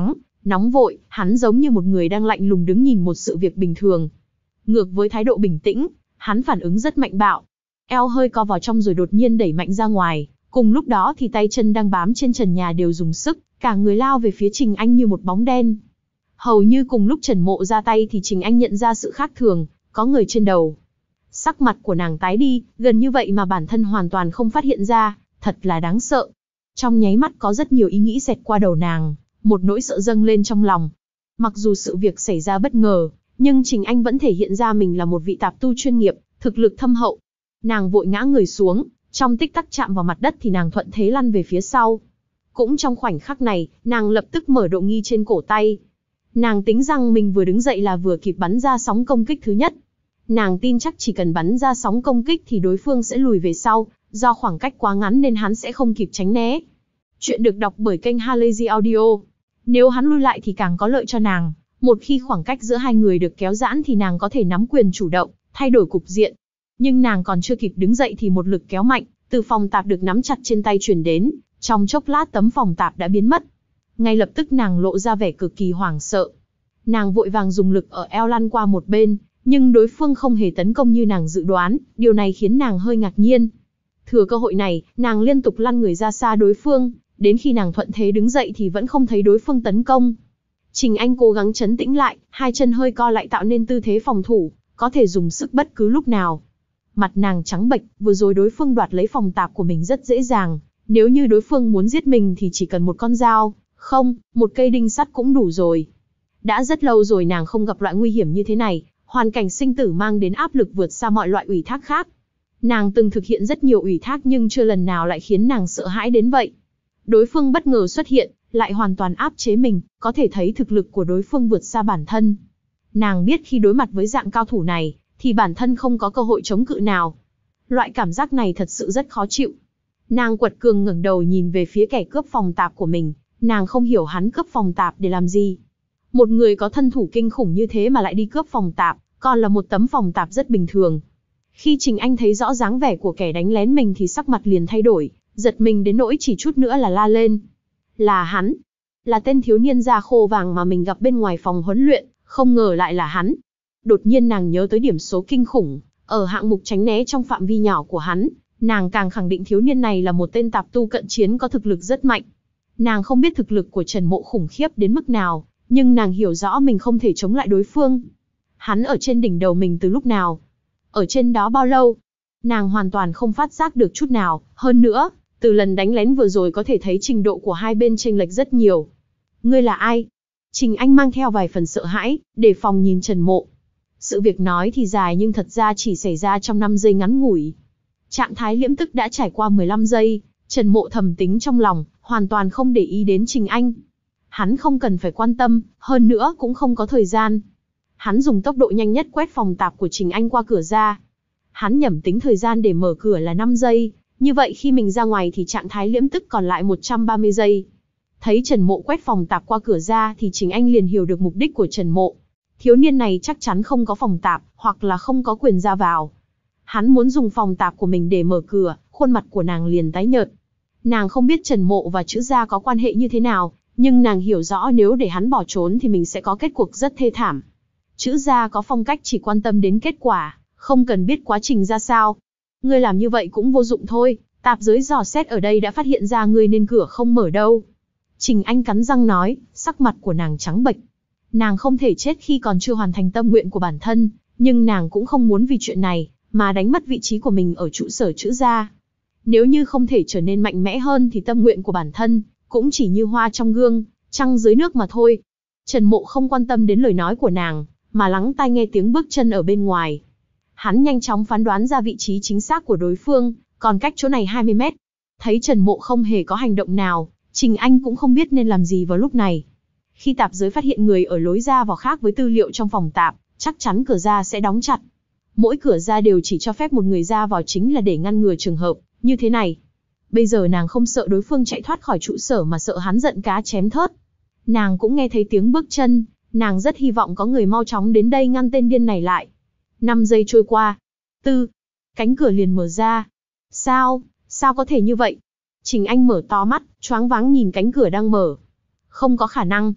Nóng vội, hắn giống như một người đang lạnh lùng đứng nhìn một sự việc bình thường. Ngược với thái độ bình tĩnh, hắn phản ứng rất mạnh bạo. Eo hơi co vào trong rồi đột nhiên đẩy mạnh ra ngoài, cùng lúc đó thì tay chân đang bám trên trần nhà đều dùng sức, cả người lao về phía Trình Anh như một bóng đen. Hầu như cùng lúc Trần Mộ ra tay thì Trình Anh nhận ra sự khác thường, có người trên đầu. Sắc mặt của nàng tái đi, gần như vậy mà bản thân hoàn toàn không phát hiện ra, thật là đáng sợ. Trong nháy mắt có rất nhiều ý nghĩ xẹt qua đầu nàng, một nỗi sợ dâng lên trong lòng. Mặc dù sự việc xảy ra bất ngờ, nhưng Trình Anh vẫn thể hiện ra mình là một vị tạp tu chuyên nghiệp, thực lực thâm hậu. Nàng vội ngã người xuống, trong tích tắc chạm vào mặt đất thì nàng thuận thế lăn về phía sau. Cũng trong khoảnh khắc này, nàng lập tức mở độ nghi trên cổ tay. Nàng tính rằng mình vừa đứng dậy là vừa kịp bắn ra sóng công kích thứ nhất. Nàng tin chắc chỉ cần bắn ra sóng công kích thì đối phương sẽ lùi về sau, do khoảng cách quá ngắn nên hắn sẽ không kịp tránh né. Chuyện được đọc bởi kênh Halazy Audio. Nếu hắn lui lại thì càng có lợi cho nàng. Một khi khoảng cách giữa hai người được kéo giãn thì nàng có thể nắm quyền chủ động, thay đổi cục diện. Nhưng nàng còn chưa kịp đứng dậy thì một lực kéo mạnh, từ phòng tạp được nắm chặt trên tay truyền đến, trong chốc lát tấm phòng tạp đã biến mất. Ngay lập tức nàng lộ ra vẻ cực kỳ hoảng sợ. Nàng vội vàng dùng lực ở eo lăn qua một bên, nhưng đối phương không hề tấn công như nàng dự đoán, điều này khiến nàng hơi ngạc nhiên. Thừa cơ hội này, nàng liên tục lăn người ra xa đối phương, đến khi nàng thuận thế đứng dậy thì vẫn không thấy đối phương tấn công. Trình Anh cố gắng trấn tĩnh lại, hai chân hơi co lại tạo nên tư thế phòng thủ, có thể dùng sức bất cứ lúc nào. Mặt nàng trắng bệch, vừa rồi đối phương đoạt lấy phòng tạp của mình rất dễ dàng, nếu như đối phương muốn giết mình thì chỉ cần một con dao, không, một cây đinh sắt cũng đủ rồi. Đã rất lâu rồi nàng không gặp loại nguy hiểm như thế này, hoàn cảnh sinh tử mang đến áp lực vượt xa mọi loại ủy thác khác. Nàng từng thực hiện rất nhiều ủy thác nhưng chưa lần nào lại khiến nàng sợ hãi đến vậy. Đối phương bất ngờ xuất hiện, lại hoàn toàn áp chế mình, có thể thấy thực lực của đối phương vượt xa bản thân. Nàng biết khi đối mặt với dạng cao thủ này, thì bản thân không có cơ hội chống cự nào. Loại cảm giác này thật sự rất khó chịu. Nàng quật cường ngẩng đầu nhìn về phía kẻ cướp phòng tạp của mình, nàng không hiểu hắn cướp phòng tạp để làm gì. Một người có thân thủ kinh khủng như thế mà lại đi cướp phòng tạp, còn là một tấm phòng tạp rất bình thường. Khi Trình Anh thấy rõ dáng vẻ của kẻ đánh lén mình thì sắc mặt liền thay đổi, giật mình đến nỗi chỉ chút nữa là la lên. Là hắn, là tên thiếu niên da khô vàng mà mình gặp bên ngoài phòng huấn luyện, không ngờ lại là hắn. Đột nhiên nàng nhớ tới điểm số kinh khủng, ở hạng mục tránh né trong phạm vi nhỏ của hắn, nàng càng khẳng định thiếu niên này là một tên tạp tu cận chiến có thực lực rất mạnh. Nàng không biết thực lực của Trần Mộ khủng khiếp đến mức nào, nhưng nàng hiểu rõ mình không thể chống lại đối phương. Hắn ở trên đỉnh đầu mình từ lúc nào? Ở trên đó bao lâu? Nàng hoàn toàn không phát giác được chút nào, hơn nữa, từ lần đánh lén vừa rồi có thể thấy trình độ của hai bên chênh lệch rất nhiều. Ngươi là ai? Trình Anh mang theo vài phần sợ hãi, đề phòng nhìn Trần Mộ. Sự việc nói thì dài nhưng thật ra chỉ xảy ra trong năm giây ngắn ngủi. Trạng thái liễm tức đã trải qua mười lăm giây, Trần Mộ thầm tính trong lòng, hoàn toàn không để ý đến Trình Anh. Hắn không cần phải quan tâm, hơn nữa cũng không có thời gian. Hắn dùng tốc độ nhanh nhất quét phòng tạp của Trình Anh qua cửa ra. Hắn nhẩm tính thời gian để mở cửa là năm giây, như vậy khi mình ra ngoài thì trạng thái liễm tức còn lại một trăm ba mươi giây. Thấy Trần Mộ quét phòng tạp qua cửa ra thì Trình Anh liền hiểu được mục đích của Trần Mộ. Thiếu niên này chắc chắn không có phòng tạp, hoặc là không có quyền ra vào. Hắn muốn dùng phòng tạp của mình để mở cửa, khuôn mặt của nàng liền tái nhợt. Nàng không biết Trần Mộ và chữ gia có quan hệ như thế nào, nhưng nàng hiểu rõ nếu để hắn bỏ trốn thì mình sẽ có kết cuộc rất thê thảm. Chữ gia có phong cách chỉ quan tâm đến kết quả, không cần biết quá trình ra sao. Ngươi làm như vậy cũng vô dụng thôi, tạp giới dò xét ở đây đã phát hiện ra ngươi nên cửa không mở đâu. Trình Anh cắn răng nói, sắc mặt của nàng trắng bệch. Nàng không thể chết khi còn chưa hoàn thành tâm nguyện của bản thân, nhưng nàng cũng không muốn vì chuyện này mà đánh mất vị trí của mình ở trụ sở chữ gia. Nếu như không thể trở nên mạnh mẽ hơn thì tâm nguyện của bản thân cũng chỉ như hoa trong gương, trăng dưới nước mà thôi. Trần Mộ không quan tâm đến lời nói của nàng, mà lắng tai nghe tiếng bước chân ở bên ngoài. Hắn nhanh chóng phán đoán ra vị trí chính xác của đối phương, còn cách chỗ này hai mươi mét. Thấy Trần Mộ không hề có hành động nào, Trình Anh cũng không biết nên làm gì vào lúc này. Khi tạp giới phát hiện người ở lối ra vào khác với tư liệu trong phòng tạp, chắc chắn cửa ra sẽ đóng chặt. Mỗi cửa ra đều chỉ cho phép một người ra vào chính là để ngăn ngừa trường hợp như thế này. Bây giờ nàng không sợ đối phương chạy thoát khỏi trụ sở mà sợ hắn giận cá chém thớt. Nàng cũng nghe thấy tiếng bước chân, nàng rất hy vọng có người mau chóng đến đây ngăn tên điên này lại. Năm giây trôi qua. Tư. Cánh cửa liền mở ra. Sao? Sao có thể như vậy? Trình Anh mở to mắt, choáng váng nhìn cánh cửa đang mở. Không có khả năng.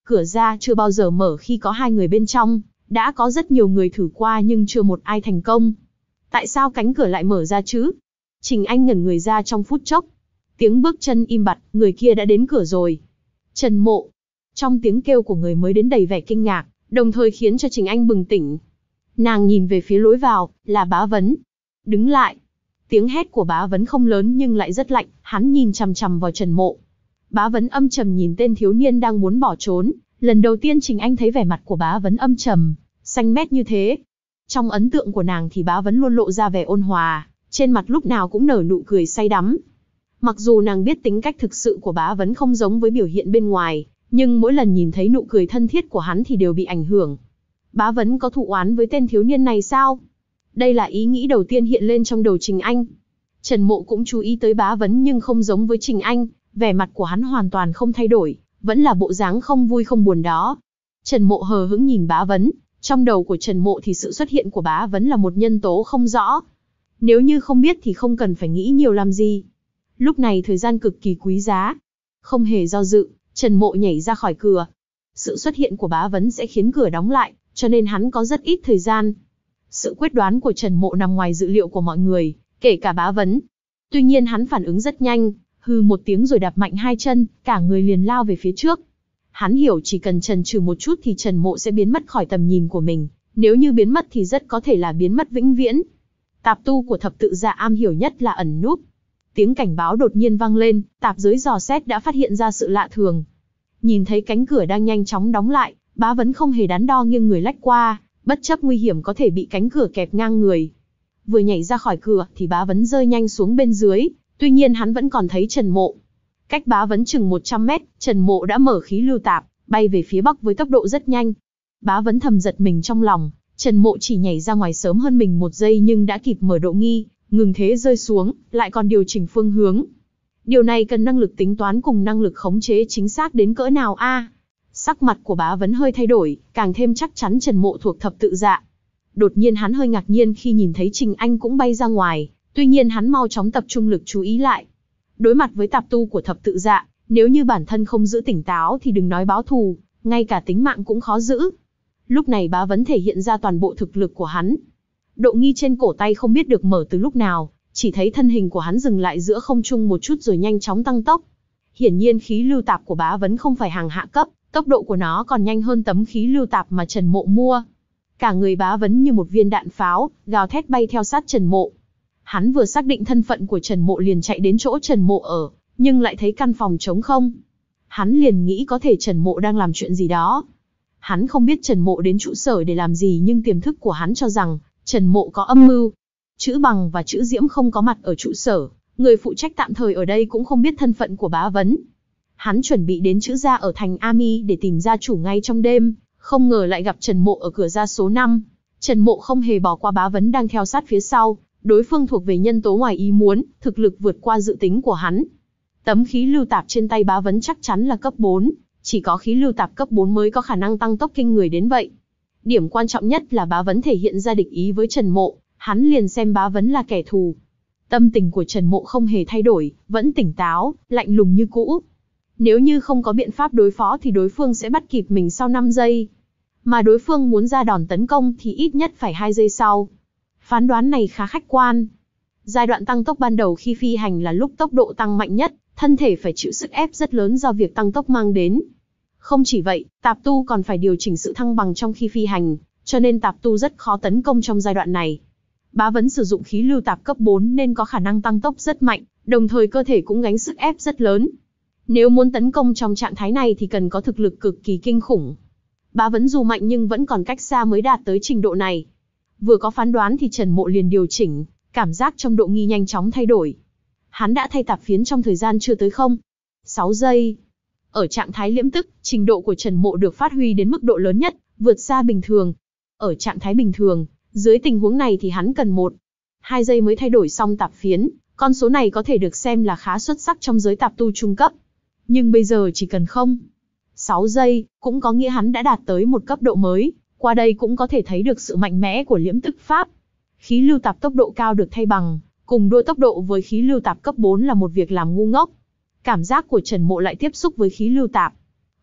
Cửa ra chưa bao giờ mở khi có hai người bên trong, đã có rất nhiều người thử qua nhưng chưa một ai thành công. Tại sao cánh cửa lại mở ra chứ? Trình Anh ngẩn người ra trong phút chốc. Tiếng bước chân im bặt, người kia đã đến cửa rồi. Trần Mộ. Trong tiếng kêu của người mới đến đầy vẻ kinh ngạc, đồng thời khiến cho Trình Anh bừng tỉnh. Nàng nhìn về phía lối vào, là Bá Vấn. Đứng lại. Tiếng hét của Bá Vấn không lớn nhưng lại rất lạnh, hắn nhìn chằm chằm vào Trần Mộ. Bá Vấn âm trầm nhìn tên thiếu niên đang muốn bỏ trốn, lần đầu tiên Trình Anh thấy vẻ mặt của Bá Vấn âm trầm, xanh mét như thế. Trong ấn tượng của nàng thì Bá Vấn luôn lộ ra vẻ ôn hòa, trên mặt lúc nào cũng nở nụ cười say đắm. Mặc dù nàng biết tính cách thực sự của Bá Vấn không giống với biểu hiện bên ngoài, nhưng mỗi lần nhìn thấy nụ cười thân thiết của hắn thì đều bị ảnh hưởng. Bá Vấn có thù oán với tên thiếu niên này sao? Đây là ý nghĩ đầu tiên hiện lên trong đầu Trình Anh. Trần Mộ cũng chú ý tới Bá Vấn nhưng không giống với Trình Anh, vẻ mặt của hắn hoàn toàn không thay đổi, vẫn là bộ dáng không vui không buồn đó. Trần Mộ hờ hững nhìn Bá Vấn, trong đầu của Trần Mộ thì sự xuất hiện của Bá Vấn là một nhân tố không rõ. Nếu như không biết thì không cần phải nghĩ nhiều làm gì. Lúc này thời gian cực kỳ quý giá. Không hề do dự, Trần Mộ nhảy ra khỏi cửa. Sự xuất hiện của Bá Vấn sẽ khiến cửa đóng lại, cho nên hắn có rất ít thời gian. Sự quyết đoán của Trần Mộ nằm ngoài dự liệu của mọi người, kể cả Bá Vấn. Tuy nhiên hắn phản ứng rất nhanh, hừ một tiếng rồi đạp mạnh hai chân, cả người liền lao về phía trước. Hắn hiểu chỉ cần chần chừ một chút thì Trần Mộ sẽ biến mất khỏi tầm nhìn của mình, nếu như biến mất thì rất có thể là biến mất vĩnh viễn. Tạp tu của thập tự dạ am hiểu nhất là ẩn núp. Tiếng cảnh báo đột nhiên vang lên, tạp giới dò xét đã phát hiện ra sự lạ thường. Nhìn thấy cánh cửa đang nhanh chóng đóng lại, Bá Vấn không hề đắn đo nghiêng người lách qua, bất chấp nguy hiểm có thể bị cánh cửa kẹp ngang người. Vừa nhảy ra khỏi cửa thì Bá Vấn rơi nhanh xuống bên dưới, tuy nhiên hắn vẫn còn thấy Trần Mộ. Cách Bá Vấn chừng một trăm mét, Trần Mộ đã mở khí lưu tạp, bay về phía bắc với tốc độ rất nhanh. Bá Vấn thầm giật mình trong lòng, Trần Mộ chỉ nhảy ra ngoài sớm hơn mình một giây nhưng đã kịp mở độ nghi, ngừng thế rơi xuống, lại còn điều chỉnh phương hướng. Điều này cần năng lực tính toán cùng năng lực khống chế chính xác đến cỡ nào a? À, sắc mặt của Bá Vấn hơi thay đổi, càng thêm chắc chắn Trần Mộ thuộc thập tự dạ. Đột nhiên hắn hơi ngạc nhiên khi nhìn thấy Trình Anh cũng bay ra ngoài, tuy nhiên hắn mau chóng tập trung lực chú ý lại. Đối mặt với tạp tu của thập tự dạ, nếu như bản thân không giữ tỉnh táo thì đừng nói báo thù, ngay cả tính mạng cũng khó giữ. Lúc này Bá Vấn thể hiện ra toàn bộ thực lực của hắn. Độ nghi trên cổ tay không biết được mở từ lúc nào, chỉ thấy thân hình của hắn dừng lại giữa không trung một chút rồi nhanh chóng tăng tốc. Hiển nhiên khí lưu tạp của Bá Vấn không phải hàng hạ cấp, tốc độ của nó còn nhanh hơn tấm khí lưu tạp mà Trần Mộ mua. Cả người Bá Vấn như một viên đạn pháo, gào thét bay theo sát Trần Mộ. Hắn vừa xác định thân phận của Trần Mộ liền chạy đến chỗ Trần Mộ ở, nhưng lại thấy căn phòng trống không. Hắn liền nghĩ có thể Trần Mộ đang làm chuyện gì đó. Hắn không biết Trần Mộ đến trụ sở để làm gì nhưng tiềm thức của hắn cho rằng Trần Mộ có âm mưu. Chữ Bằng và chữ Diễm không có mặt ở trụ sở, người phụ trách tạm thời ở đây cũng không biết thân phận của Bá Vấn. Hắn chuẩn bị đến chữ gia ở thành Ami để tìm gia chủ ngay trong đêm, không ngờ lại gặp Trần Mộ ở cửa gia số năm. Trần Mộ không hề bỏ qua Bá Vấn đang theo sát phía sau, đối phương thuộc về nhân tố ngoài ý muốn, thực lực vượt qua dự tính của hắn. Tấm khí lưu tạp trên tay Bá Vấn chắc chắn là cấp bốn, chỉ có khí lưu tạp cấp bốn mới có khả năng tăng tốc kinh người đến vậy. Điểm quan trọng nhất là Bá Vấn thể hiện ra địch ý với Trần Mộ, hắn liền xem Bá Vấn là kẻ thù. Tâm tình của Trần Mộ không hề thay đổi, vẫn tỉnh táo, lạnh lùng như cũ. Nếu như không có biện pháp đối phó thì đối phương sẽ bắt kịp mình sau năm giây. Mà đối phương muốn ra đòn tấn công thì ít nhất phải hai giây sau. Phán đoán này khá khách quan. Giai đoạn tăng tốc ban đầu khi phi hành là lúc tốc độ tăng mạnh nhất, thân thể phải chịu sức ép rất lớn do việc tăng tốc mang đến. Không chỉ vậy, tạp tu còn phải điều chỉnh sự thăng bằng trong khi phi hành, cho nên tạp tu rất khó tấn công trong giai đoạn này. Bá Vấn sử dụng khí lưu tạp cấp bốn nên có khả năng tăng tốc rất mạnh, đồng thời cơ thể cũng gánh sức ép rất lớn. Nếu muốn tấn công trong trạng thái này thì cần có thực lực cực kỳ kinh khủng. Bá Vấn dù mạnh nhưng vẫn còn cách xa mới đạt tới trình độ này. Vừa có phán đoán thì Trần Mộ liền điều chỉnh, cảm giác trong độ nghi nhanh chóng thay đổi. Hắn đã thay tạp phiến trong thời gian chưa tới không? sáu giây. Ở trạng thái liễm tức, trình độ của Trần Mộ được phát huy đến mức độ lớn nhất, vượt xa bình thường. Ở trạng thái bình thường, dưới tình huống này thì hắn cần một, hai giây mới thay đổi xong tạp phiến, con số này có thể được xem là khá xuất sắc trong giới tạp tu trung cấp. Nhưng bây giờ chỉ cần không, sáu giây, cũng có nghĩa hắn đã đạt tới một cấp độ mới, qua đây cũng có thể thấy được sự mạnh mẽ của liễm tức pháp. Khí lưu tạp tốc độ cao được thay bằng, cùng đua tốc độ với khí lưu tạp cấp bốn là một việc làm ngu ngốc. Cảm giác của Trần Mộ lại tiếp xúc với khí lưu tạp.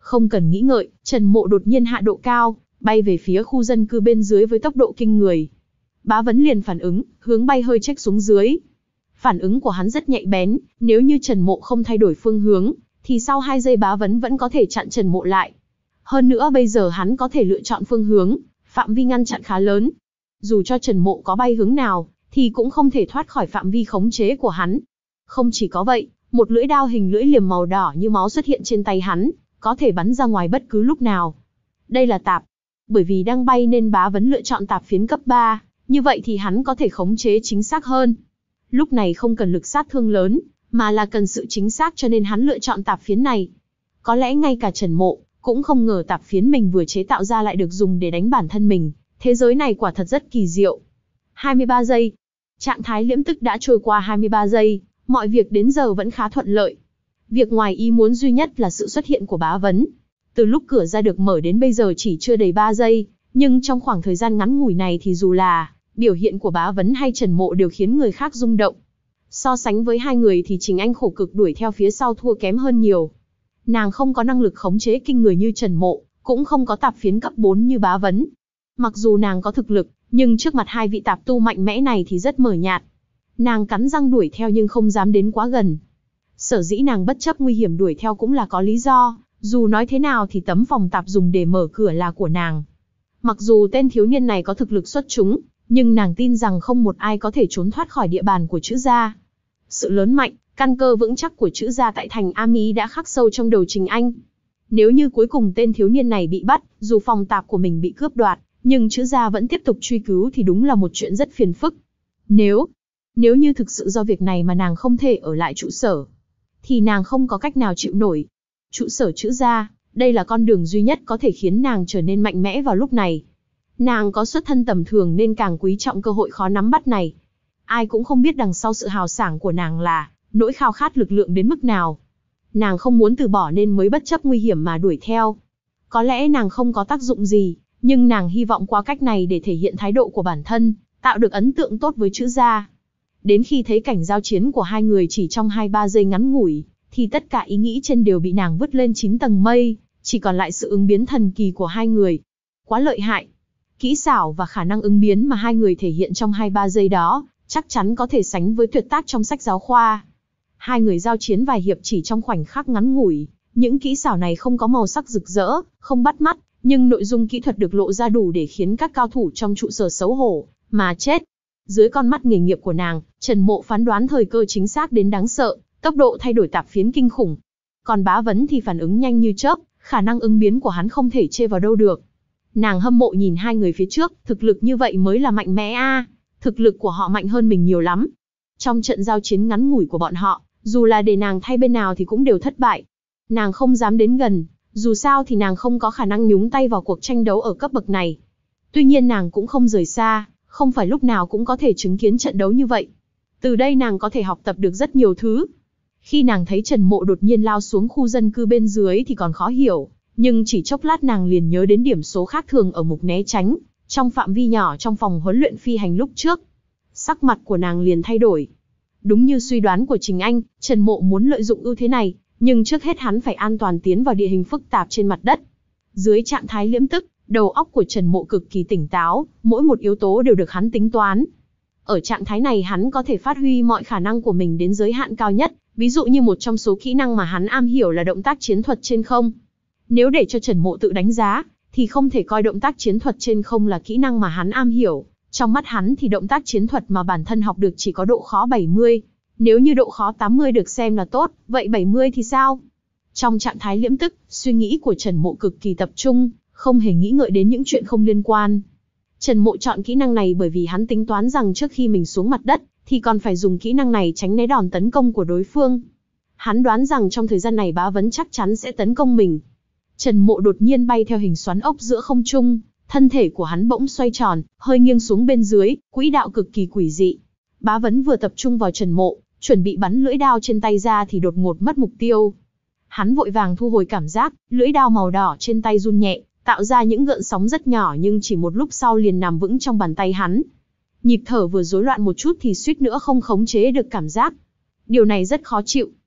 Không cần nghĩ ngợi, Trần Mộ đột nhiên hạ độ cao, bay về phía khu dân cư bên dưới với tốc độ kinh người. Bá Vấn liền phản ứng, hướng bay hơi chếch xuống dưới. Phản ứng của hắn rất nhạy bén, nếu như Trần Mộ không thay đổi phương hướng, thì sau hai giây Bá Vấn vẫn có thể chặn Trần Mộ lại. Hơn nữa bây giờ hắn có thể lựa chọn phương hướng, phạm vi ngăn chặn khá lớn. Dù cho Trần Mộ có bay hướng nào, thì cũng không thể thoát khỏi phạm vi khống chế của hắn. Không chỉ có vậy, một lưỡi đao hình lưỡi liềm màu đỏ như máu xuất hiện trên tay hắn, có thể bắn ra ngoài bất cứ lúc nào. Đây là tạp. Bởi vì đang bay nên Bá Vấn lựa chọn tạp phiến cấp ba, như vậy thì hắn có thể khống chế chính xác hơn. Lúc này không cần lực sát thương lớn, mà là cần sự chính xác cho nên hắn lựa chọn tạp phiến này. Có lẽ ngay cả Trần Mộ cũng không ngờ tạp phiến mình vừa chế tạo ra lại được dùng để đánh bản thân mình. Thế giới này quả thật rất kỳ diệu. hai mươi ba giây. Trạng thái liễm tức đã trôi qua hai mươi ba giây, mọi việc đến giờ vẫn khá thuận lợi. Việc ngoài ý muốn duy nhất là sự xuất hiện của Bá Vấn. Từ lúc cửa ra được mở đến bây giờ chỉ chưa đầy ba giây, nhưng trong khoảng thời gian ngắn ngủi này thì dù là biểu hiện của Bá Vấn hay Trần Mộ đều khiến người khác rung động. So sánh với hai người thì Trình Anh khổ cực đuổi theo phía sau thua kém hơn nhiều. Nàng không có năng lực khống chế kinh người như Trần Mộ, cũng không có tạp phiến cấp bốn như Bá Vấn. Mặc dù nàng có thực lực, nhưng trước mặt hai vị tạp tu mạnh mẽ này thì rất mờ nhạt. Nàng cắn răng đuổi theo nhưng không dám đến quá gần. Sở dĩ nàng bất chấp nguy hiểm đuổi theo cũng là có lý do, dù nói thế nào thì tấm phòng tạp dùng để mở cửa là của nàng. Mặc dù tên thiếu niên này có thực lực xuất chúng, nhưng nàng tin rằng không một ai có thể trốn thoát khỏi địa bàn của Trữ gia. Sự lớn mạnh, căn cơ vững chắc của Trữ gia tại thành A Mỹ đã khắc sâu trong đầu Trình Anh. Nếu như cuối cùng tên thiếu niên này bị bắt, dù phòng tạp của mình bị cướp đoạt, nhưng Trữ gia vẫn tiếp tục truy cứu thì đúng là một chuyện rất phiền phức. Nếu, nếu như thực sự do việc này mà nàng không thể ở lại trụ sở, thì nàng không có cách nào chịu nổi. Trụ sở Trữ gia, đây là con đường duy nhất có thể khiến nàng trở nên mạnh mẽ vào lúc này. Nàng có xuất thân tầm thường nên càng quý trọng cơ hội khó nắm bắt này. Ai cũng không biết đằng sau sự hào sảng của nàng là nỗi khao khát lực lượng đến mức nào. Nàng không muốn từ bỏ nên mới bất chấp nguy hiểm mà đuổi theo. Có lẽ nàng không có tác dụng gì, nhưng nàng hy vọng qua cách này để thể hiện thái độ của bản thân, tạo được ấn tượng tốt với Trữ gia. Đến khi thấy cảnh giao chiến của hai người chỉ trong hai ba giây ngắn ngủi, thì tất cả ý nghĩ trên đều bị nàng vứt lên chín tầng mây, chỉ còn lại sự ứng biến thần kỳ của hai người. Quá lợi hại. Kỹ xảo và khả năng ứng biến mà hai người thể hiện trong hai ba giây đó, chắc chắn có thể sánh với tuyệt tác trong sách giáo khoa. Hai người giao chiến vài hiệp chỉ trong khoảnh khắc ngắn ngủi, những kỹ xảo này không có màu sắc rực rỡ, không bắt mắt, nhưng nội dung kỹ thuật được lộ ra đủ để khiến các cao thủ trong trụ sở xấu hổ mà chết. Dưới con mắt nghề nghiệp của nàng, Trần Mộ phán đoán thời cơ chính xác đến đáng sợ, tốc độ thay đổi tạp phiến kinh khủng. Còn Bá Vấn thì phản ứng nhanh như chớp, khả năng ứng biến của hắn không thể chê vào đâu được. Nàng hâm mộ nhìn hai người phía trước, thực lực như vậy mới là mạnh mẽ a, à. Thực lực của họ mạnh hơn mình nhiều lắm. Trong trận giao chiến ngắn ngủi của bọn họ, dù là để nàng thay bên nào thì cũng đều thất bại. Nàng không dám đến gần, dù sao thì nàng không có khả năng nhúng tay vào cuộc tranh đấu ở cấp bậc này. Tuy nhiên nàng cũng không rời xa, không phải lúc nào cũng có thể chứng kiến trận đấu như vậy. Từ đây nàng có thể học tập được rất nhiều thứ. Khi nàng thấy Trần Mộ đột nhiên lao xuống khu dân cư bên dưới thì còn khó hiểu, nhưng chỉ chốc lát nàng liền nhớ đến điểm số khác thường ở mục né tránh, trong phạm vi nhỏ trong phòng huấn luyện phi hành lúc trước. Sắc mặt của nàng liền thay đổi. Đúng như suy đoán của Trình Anh, Trần Mộ muốn lợi dụng ưu thế này, nhưng trước hết hắn phải an toàn tiến vào địa hình phức tạp trên mặt đất. Dưới trạng thái liễm tức, đầu óc của Trần Mộ cực kỳ tỉnh táo, mỗi một yếu tố đều được hắn tính toán. Ở trạng thái này hắn có thể phát huy mọi khả năng của mình đến giới hạn cao nhất, ví dụ như một trong số kỹ năng mà hắn am hiểu là động tác chiến thuật trên không. Nếu để cho Trần Mộ tự đánh giá, thì không thể coi động tác chiến thuật trên không là kỹ năng mà hắn am hiểu. Trong mắt hắn thì động tác chiến thuật mà bản thân học được chỉ có độ khó bảy mươi. Nếu như độ khó tám mươi được xem là tốt, vậy bảy mươi thì sao? Trong trạng thái liễm tức, suy nghĩ của Trần Mộ cực kỳ tập trung, không hề nghĩ ngợi đến những chuyện không liên quan. Trần Mộ chọn kỹ năng này bởi vì hắn tính toán rằng trước khi mình xuống mặt đất, thì còn phải dùng kỹ năng này tránh né đòn tấn công của đối phương. Hắn đoán rằng trong thời gian này Bá Vấn chắc chắn sẽ tấn công mình. Trần Mộ đột nhiên bay theo hình xoắn ốc giữa không trung, thân thể của hắn bỗng xoay tròn, hơi nghiêng xuống bên dưới, quỹ đạo cực kỳ quỷ dị. Bá Vấn vừa tập trung vào Trần Mộ, chuẩn bị bắn lưỡi đao trên tay ra thì đột ngột mất mục tiêu. Hắn vội vàng thu hồi cảm giác, lưỡi đao màu đỏ trên tay run nhẹ, tạo ra những gợn sóng rất nhỏ nhưng chỉ một lúc sau liền nằm vững trong bàn tay hắn. Nhịp thở vừa rối loạn một chút thì suýt nữa không khống chế được cảm giác. Điều này rất khó chịu.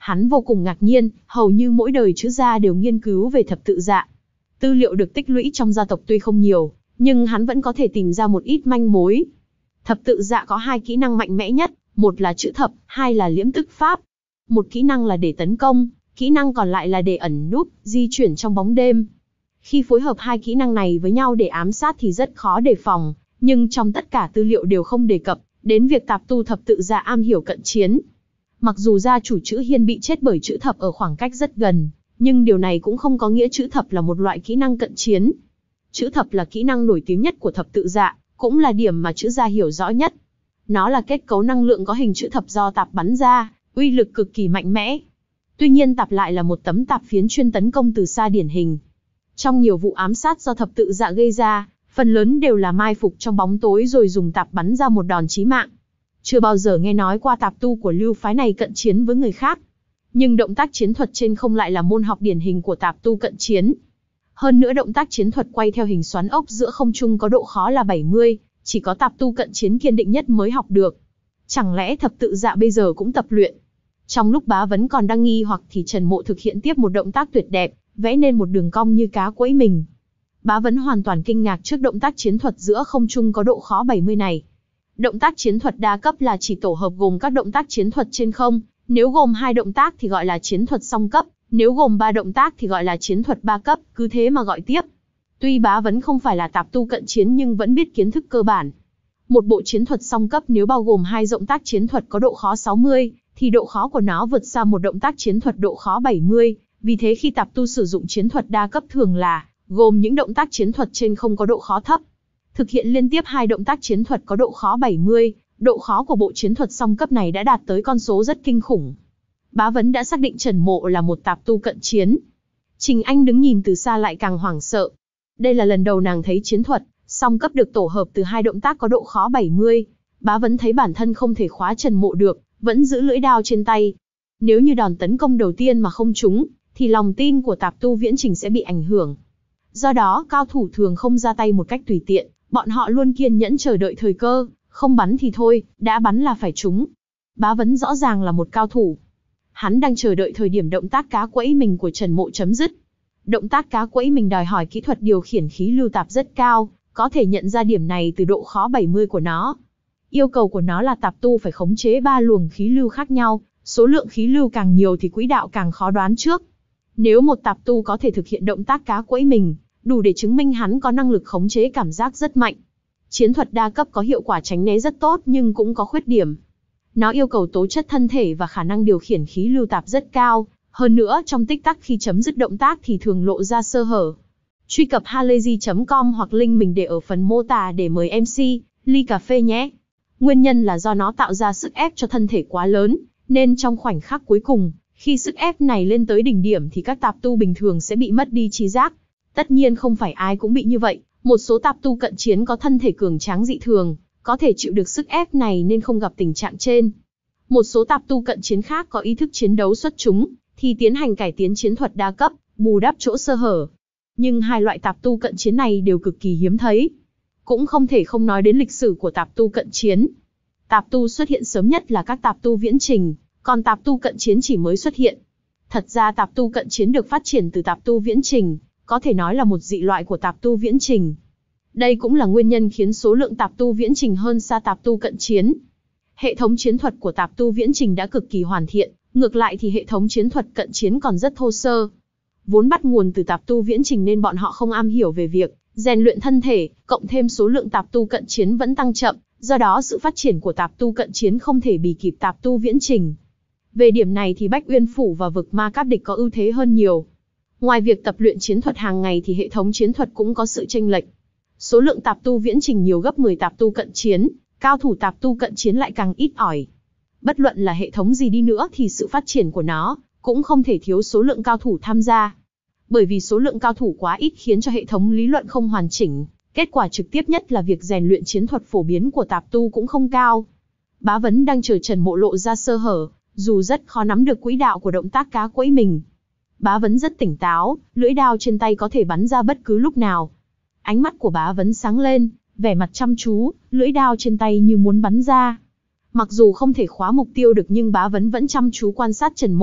Hắn vô cùng ngạc nhiên, hầu như mỗi đời chữ gia đều nghiên cứu về thập tự dạ. Tư liệu được tích lũy trong gia tộc tuy không nhiều, nhưng hắn vẫn có thể tìm ra một ít manh mối. Thập tự dạ có hai kỹ năng mạnh mẽ nhất, một là chữ thập, hai là liễm tức pháp. Một kỹ năng là để tấn công, kỹ năng còn lại là để ẩn núp, di chuyển trong bóng đêm. Khi phối hợp hai kỹ năng này với nhau để ám sát thì rất khó đề phòng, nhưng trong tất cả tư liệu đều không đề cập đến việc tạp tu thập tự dạ am hiểu cận chiến. Mặc dù gia chủ chữ Hiên bị chết bởi chữ thập ở khoảng cách rất gần, nhưng điều này cũng không có nghĩa chữ thập là một loại kỹ năng cận chiến. Chữ thập là kỹ năng nổi tiếng nhất của thập tự dạ, cũng là điểm mà chữ gia hiểu rõ nhất. Nó là kết cấu năng lượng có hình chữ thập do tạp bắn ra, uy lực cực kỳ mạnh mẽ. Tuy nhiên tạp lại là một tấm tạp phiến chuyên tấn công từ xa điển hình. Trong nhiều vụ ám sát do thập tự dạ gây ra, phần lớn đều là mai phục trong bóng tối rồi dùng tạp bắn ra một đòn chí mạng. Chưa bao giờ nghe nói qua tạp tu của lưu phái này cận chiến với người khác. Nhưng động tác chiến thuật trên không lại là môn học điển hình của tạp tu cận chiến. Hơn nữa động tác chiến thuật quay theo hình xoắn ốc giữa không trung có độ khó là bảy mươi, chỉ có tạp tu cận chiến kiên định nhất mới học được. Chẳng lẽ thập tự dạ bây giờ cũng tập luyện? Trong lúc Bá Vấn còn đang nghi hoặc thì Trần Mộ thực hiện tiếp một động tác tuyệt đẹp, vẽ nên một đường cong như cá quẫy mình. Bá Vấn hoàn toàn kinh ngạc trước động tác chiến thuật giữa không trung có độ khó bảy mươi này. Động tác chiến thuật đa cấp là chỉ tổ hợp gồm các động tác chiến thuật trên không, nếu gồm hai động tác thì gọi là chiến thuật song cấp, nếu gồm ba động tác thì gọi là chiến thuật ba cấp, cứ thế mà gọi tiếp. Tuy Bá Vấn không phải là tạp tu cận chiến nhưng vẫn biết kiến thức cơ bản. Một bộ chiến thuật song cấp nếu bao gồm hai động tác chiến thuật có độ khó sáu mươi, thì độ khó của nó vượt xa một động tác chiến thuật độ khó bảy mươi, vì thế khi tạp tu sử dụng chiến thuật đa cấp thường là gồm những động tác chiến thuật trên không có độ khó thấp. Thực hiện liên tiếp hai động tác chiến thuật có độ khó bảy mươi, độ khó của bộ chiến thuật song cấp này đã đạt tới con số rất kinh khủng. Bá Vấn đã xác định Trần Mộ là một tạp tu cận chiến. Trình Anh đứng nhìn từ xa lại càng hoảng sợ. Đây là lần đầu nàng thấy chiến thuật song cấp được tổ hợp từ hai động tác có độ khó bảy mươi. Bá Vấn thấy bản thân không thể khóa Trần Mộ được, vẫn giữ lưỡi đao trên tay. Nếu như đòn tấn công đầu tiên mà không trúng, thì lòng tin của tạp tu Viễn Trình sẽ bị ảnh hưởng. Do đó, cao thủ thường không ra tay một cách tùy tiện, bọn họ luôn kiên nhẫn chờ đợi thời cơ, không bắn thì thôi, đã bắn là phải trúng. Bá Vấn rõ ràng là một cao thủ. Hắn đang chờ đợi thời điểm động tác cá quẫy mình của Trần Mộ chấm dứt. Động tác cá quẫy mình đòi hỏi kỹ thuật điều khiển khí lưu tạp rất cao, có thể nhận ra điểm này từ độ khó bảy mươi của nó. Yêu cầu của nó là tạp tu phải khống chế ba luồng khí lưu khác nhau, số lượng khí lưu càng nhiều thì quỹ đạo càng khó đoán trước. Nếu một tạp tu có thể thực hiện động tác cá quẫy mình, đủ để chứng minh hắn có năng lực khống chế cảm giác rất mạnh. Chiến thuật đa cấp có hiệu quả tránh né rất tốt nhưng cũng có khuyết điểm. Nó yêu cầu tố chất thân thể và khả năng điều khiển khí lưu tạp rất cao, hơn nữa trong tích tắc khi chấm dứt động tác thì thường lộ ra sơ hở. Truy cập halayzi chấm com hoặc link mình để ở phần mô tả để mời em xê, ly cà phê nhé. Nguyên nhân là do nó tạo ra sức ép cho thân thể quá lớn, nên trong khoảnh khắc cuối cùng, khi sức ép này lên tới đỉnh điểm thì các tạp tu bình thường sẽ bị mất đi trí giác. Tất nhiên không phải ai cũng bị như vậy, một số tạp tu cận chiến có thân thể cường tráng dị thường, có thể chịu được sức ép này nên không gặp tình trạng trên. Một số tạp tu cận chiến khác có ý thức chiến đấu xuất chúng, thì tiến hành cải tiến chiến thuật đa cấp, bù đắp chỗ sơ hở. Nhưng hai loại tạp tu cận chiến này đều cực kỳ hiếm thấy. Cũng không thể không nói đến lịch sử của tạp tu cận chiến. Tạp tu xuất hiện sớm nhất là các tạp tu Viễn Trình, còn tạp tu cận chiến chỉ mới xuất hiện. Thật ra tạp tu cận chiến được phát triển từ tạp tu Viễn Trình, có thể nói là một dị loại của tạp tu Viễn Trình. Đây cũng là nguyên nhân khiến số lượng tạp tu Viễn Trình hơn xa tạp tu cận chiến. Hệ thống chiến thuật của tạp tu Viễn Trình đã cực kỳ hoàn thiện, ngược lại thì hệ thống chiến thuật cận chiến còn rất thô sơ. Vốn bắt nguồn từ tạp tu Viễn Trình nên bọn họ không am hiểu về việc rèn luyện thân thể, cộng thêm số lượng tạp tu cận chiến vẫn tăng chậm, do đó sự phát triển của tạp tu cận chiến không thể bì kịp tạp tu Viễn Trình. Về điểm này thì Bách Uyên Phủ và vực ma cáp địch có ưu thế hơn nhiều. Ngoài việc tập luyện chiến thuật hàng ngày thì hệ thống chiến thuật cũng có sự chênh lệch. Số lượng tạp tu Viễn Trình nhiều gấp mười tạp tu cận chiến, cao thủ tạp tu cận chiến lại càng ít ỏi. Bất luận là hệ thống gì đi nữa thì sự phát triển của nó cũng không thể thiếu số lượng cao thủ tham gia. Bởi vì số lượng cao thủ quá ít khiến cho hệ thống lý luận không hoàn chỉnh, kết quả trực tiếp nhất là việc rèn luyện chiến thuật phổ biến của tạp tu cũng không cao. Bá Vấn đang chờ Trần Mộ lộ ra sơ hở, dù rất khó nắm được quỹ đạo của động tác cá quẫy mình. Bá Vấn rất tỉnh táo, lưỡi đao trên tay có thể bắn ra bất cứ lúc nào. Ánh mắt của Bá Vấn sáng lên, vẻ mặt chăm chú, lưỡi đao trên tay như muốn bắn ra. Mặc dù không thể khóa mục tiêu được nhưng Bá Vấn vẫn chăm chú quan sát Trần Mộ,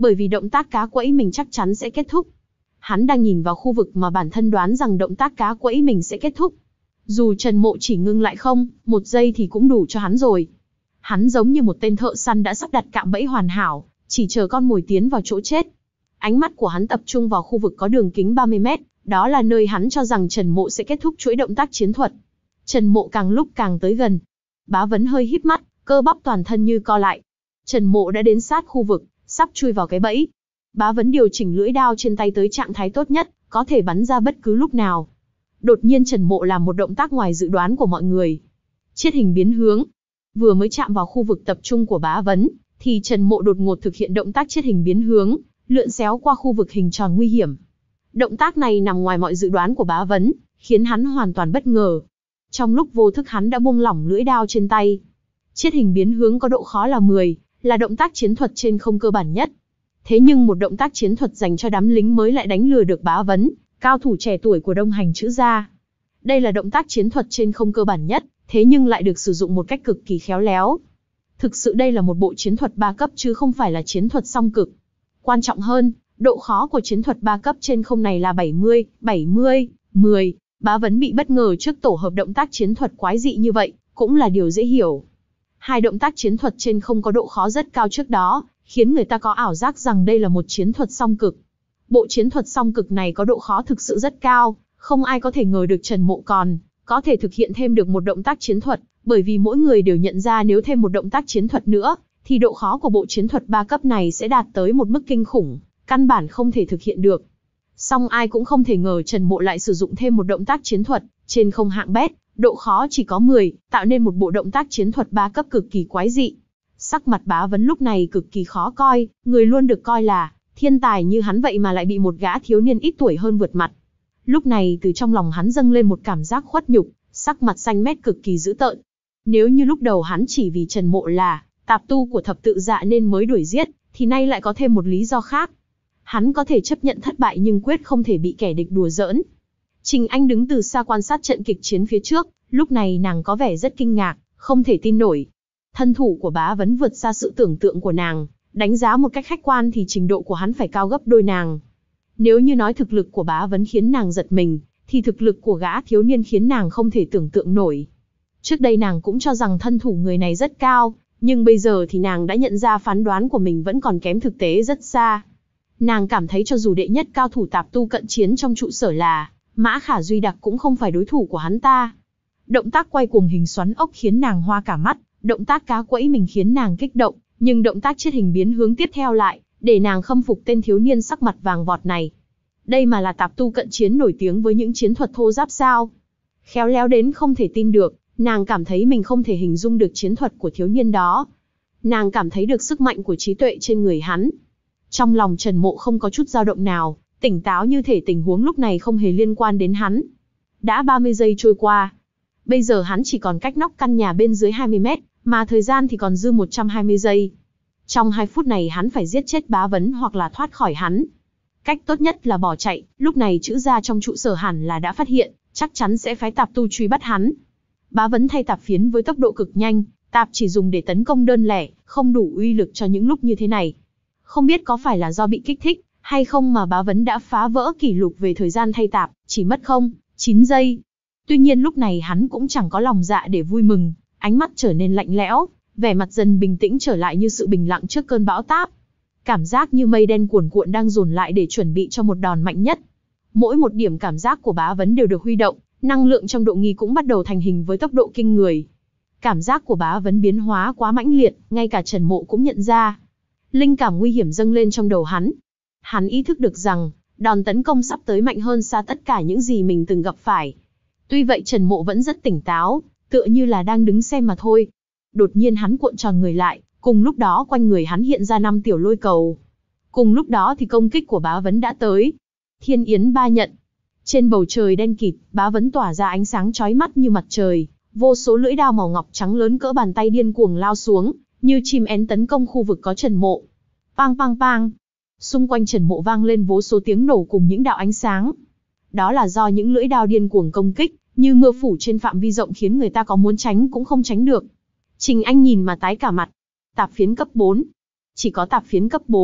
bởi vì động tác cá quẫy mình chắc chắn sẽ kết thúc. Hắn đang nhìn vào khu vực mà bản thân đoán rằng động tác cá quẫy mình sẽ kết thúc. Dù Trần Mộ chỉ ngưng lại không, một giây thì cũng đủ cho hắn rồi. Hắn giống như một tên thợ săn đã sắp đặt cạm bẫy hoàn hảo, chỉ chờ con mồi tiến vào chỗ chết. Ánh mắt của hắn tập trung vào khu vực có đường kính ba mươi mét, đó là nơi hắn cho rằng Trần Mộ sẽ kết thúc chuỗi động tác chiến thuật. Trần Mộ càng lúc càng tới gần. Bá Vấn hơi híp mắt, cơ bắp toàn thân như co lại. Trần Mộ đã đến sát khu vực, sắp chui vào cái bẫy. Bá Vấn điều chỉnh lưỡi đao trên tay tới trạng thái tốt nhất, có thể bắn ra bất cứ lúc nào. Đột nhiên Trần Mộ làm một động tác ngoài dự đoán của mọi người. Chiết hình biến hướng. Vừa mới chạm vào khu vực tập trung của Bá Vấn, thì Trần Mộ đột ngột thực hiện động tác chiết hình biến hướng, lượn xéo qua khu vực hình tròn nguy hiểm. Động tác này nằm ngoài mọi dự đoán của Bá Vấn, khiến hắn hoàn toàn bất ngờ. Trong lúc vô thức hắn đã buông lỏng lưỡi đao trên tay. Chiết hình biến hướng có độ khó là mười, là động tác chiến thuật trên không cơ bản nhất. Thế nhưng một động tác chiến thuật dành cho đám lính mới lại đánh lừa được Bá Vấn, cao thủ trẻ tuổi của Đông Hành Chữ gia. Đây là động tác chiến thuật trên không cơ bản nhất, thế nhưng lại được sử dụng một cách cực kỳ khéo léo. Thực sự đây là một bộ chiến thuật ba cấp chứ không phải là chiến thuật song cực. Quan trọng hơn, độ khó của chiến thuật ba cấp trên không này là bảy mươi, bảy mươi, mười. Bá Vấn bị bất ngờ trước tổ hợp động tác chiến thuật quái dị như vậy, cũng là điều dễ hiểu. Hai động tác chiến thuật trên không có độ khó rất cao trước đó, khiến người ta có ảo giác rằng đây là một chiến thuật song cực. Bộ chiến thuật song cực này có độ khó thực sự rất cao, không ai có thể ngờ được Trần Mộ còn có thể thực hiện thêm được một động tác chiến thuật, bởi vì mỗi người đều nhận ra nếu thêm một động tác chiến thuật nữa, thì độ khó của bộ chiến thuật ba cấp này sẽ đạt tới một mức kinh khủng, căn bản không thể thực hiện được. Song ai cũng không thể ngờ Trần Mộ lại sử dụng thêm một động tác chiến thuật trên không hạng bét, độ khó chỉ có mười, tạo nên một bộ động tác chiến thuật ba cấp cực kỳ quái dị. Sắc mặt Bá Vấn lúc này cực kỳ khó coi, người luôn được coi là thiên tài như hắn vậy mà lại bị một gã thiếu niên ít tuổi hơn vượt mặt. Lúc này từ trong lòng hắn dâng lên một cảm giác khuất nhục, sắc mặt xanh mét cực kỳ dữ tợn. Nếu như lúc đầu hắn chỉ vì Trần Mộ là tạp tu của thập tự dạ nên mới đuổi giết, thì nay lại có thêm một lý do khác. Hắn có thể chấp nhận thất bại nhưng quyết không thể bị kẻ địch đùa giỡn. Trình Anh đứng từ xa quan sát trận kịch chiến phía trước, lúc này nàng có vẻ rất kinh ngạc, không thể tin nổi. Thân thủ của Bá Vấn vượt xa sự tưởng tượng của nàng, đánh giá một cách khách quan thì trình độ của hắn phải cao gấp đôi nàng. Nếu như nói thực lực của Bá Vấn khiến nàng giật mình, thì thực lực của gã thiếu niên khiến nàng không thể tưởng tượng nổi. Trước đây nàng cũng cho rằng thân thủ người này rất cao, nhưng bây giờ thì nàng đã nhận ra phán đoán của mình vẫn còn kém thực tế rất xa. Nàng cảm thấy cho dù đệ nhất cao thủ tạp tu cận chiến trong trụ sở là Mã Khả Duy Đặc cũng không phải đối thủ của hắn ta. Động tác quay cuồng hình xoắn ốc khiến nàng hoa cả mắt, động tác cá quẫy mình khiến nàng kích động, nhưng động tác chiết hình biến hướng tiếp theo lại, để nàng khâm phục tên thiếu niên sắc mặt vàng vọt này. Đây mà là tạp tu cận chiến nổi tiếng với những chiến thuật thô ráp sao? Khéo léo đến không thể tin được, nàng cảm thấy mình không thể hình dung được chiến thuật của thiếu niên đó. Nàng cảm thấy được sức mạnh của trí tuệ trên người hắn. Trong lòng Trần Mộ không có chút dao động nào, tỉnh táo như thể tình huống lúc này không hề liên quan đến hắn. Đã ba mươi giây trôi qua. Bây giờ hắn chỉ còn cách nóc căn nhà bên dưới hai mươi mét, mà thời gian thì còn dư một trăm hai mươi giây. Trong hai phút này hắn phải giết chết Bá Vấn hoặc là thoát khỏi hắn. Cách tốt nhất là bỏ chạy, lúc này Chữ gia trong trụ sở hẳn là đã phát hiện, chắc chắn sẽ phái tạp tu truy bắt hắn. Bá Vấn thay tạp phiến với tốc độ cực nhanh, tạp chỉ dùng để tấn công đơn lẻ, không đủ uy lực cho những lúc như thế này. Không biết có phải là do bị kích thích, hay không mà Bá Vấn đã phá vỡ kỷ lục về thời gian thay tạp, chỉ mất không, chín giây. Tuy nhiên lúc này hắn cũng chẳng có lòng dạ để vui mừng, ánh mắt trở nên lạnh lẽo, vẻ mặt dần bình tĩnh trở lại như sự bình lặng trước cơn bão táp. Cảm giác như mây đen cuồn cuộn đang dồn lại để chuẩn bị cho một đòn mạnh nhất. Mỗi một điểm cảm giác của Bá Vấn đều được huy động, năng lượng trong độ nghi cũng bắt đầu thành hình với tốc độ kinh người. Cảm giác của Bá Vấn biến hóa quá mãnh liệt, ngay cả Trần Mộ cũng nhận ra. Linh cảm nguy hiểm dâng lên trong đầu hắn. Hắn ý thức được rằng, đòn tấn công sắp tới mạnh hơn xa tất cả những gì mình từng gặp phải. Tuy vậy Trần Mộ vẫn rất tỉnh táo, tựa như là đang đứng xem mà thôi. Đột nhiên hắn cuộn tròn người lại, cùng lúc đó quanh người hắn hiện ra năm tiểu lôi cầu. Cùng lúc đó thì công kích của Bá Vấn đã tới. Thiên Yến ba nhận. Trên bầu trời đen kịt, Bá Vấn tỏa ra ánh sáng chói mắt như mặt trời, vô số lưỡi đao màu ngọc trắng lớn cỡ bàn tay điên cuồng lao xuống, như chim én tấn công khu vực có Trần Mộ. Pang pang pang. Xung quanh Trần Mộ vang lên vô số tiếng nổ cùng những đạo ánh sáng. Đó là do những lưỡi đao điên cuồng công kích, như mưa phủ trên phạm vi rộng khiến người ta có muốn tránh cũng không tránh được. Trình Anh nhìn mà tái cả mặt. Tạp phiến cấp bốn. Chỉ có tạp phiến cấp bốn,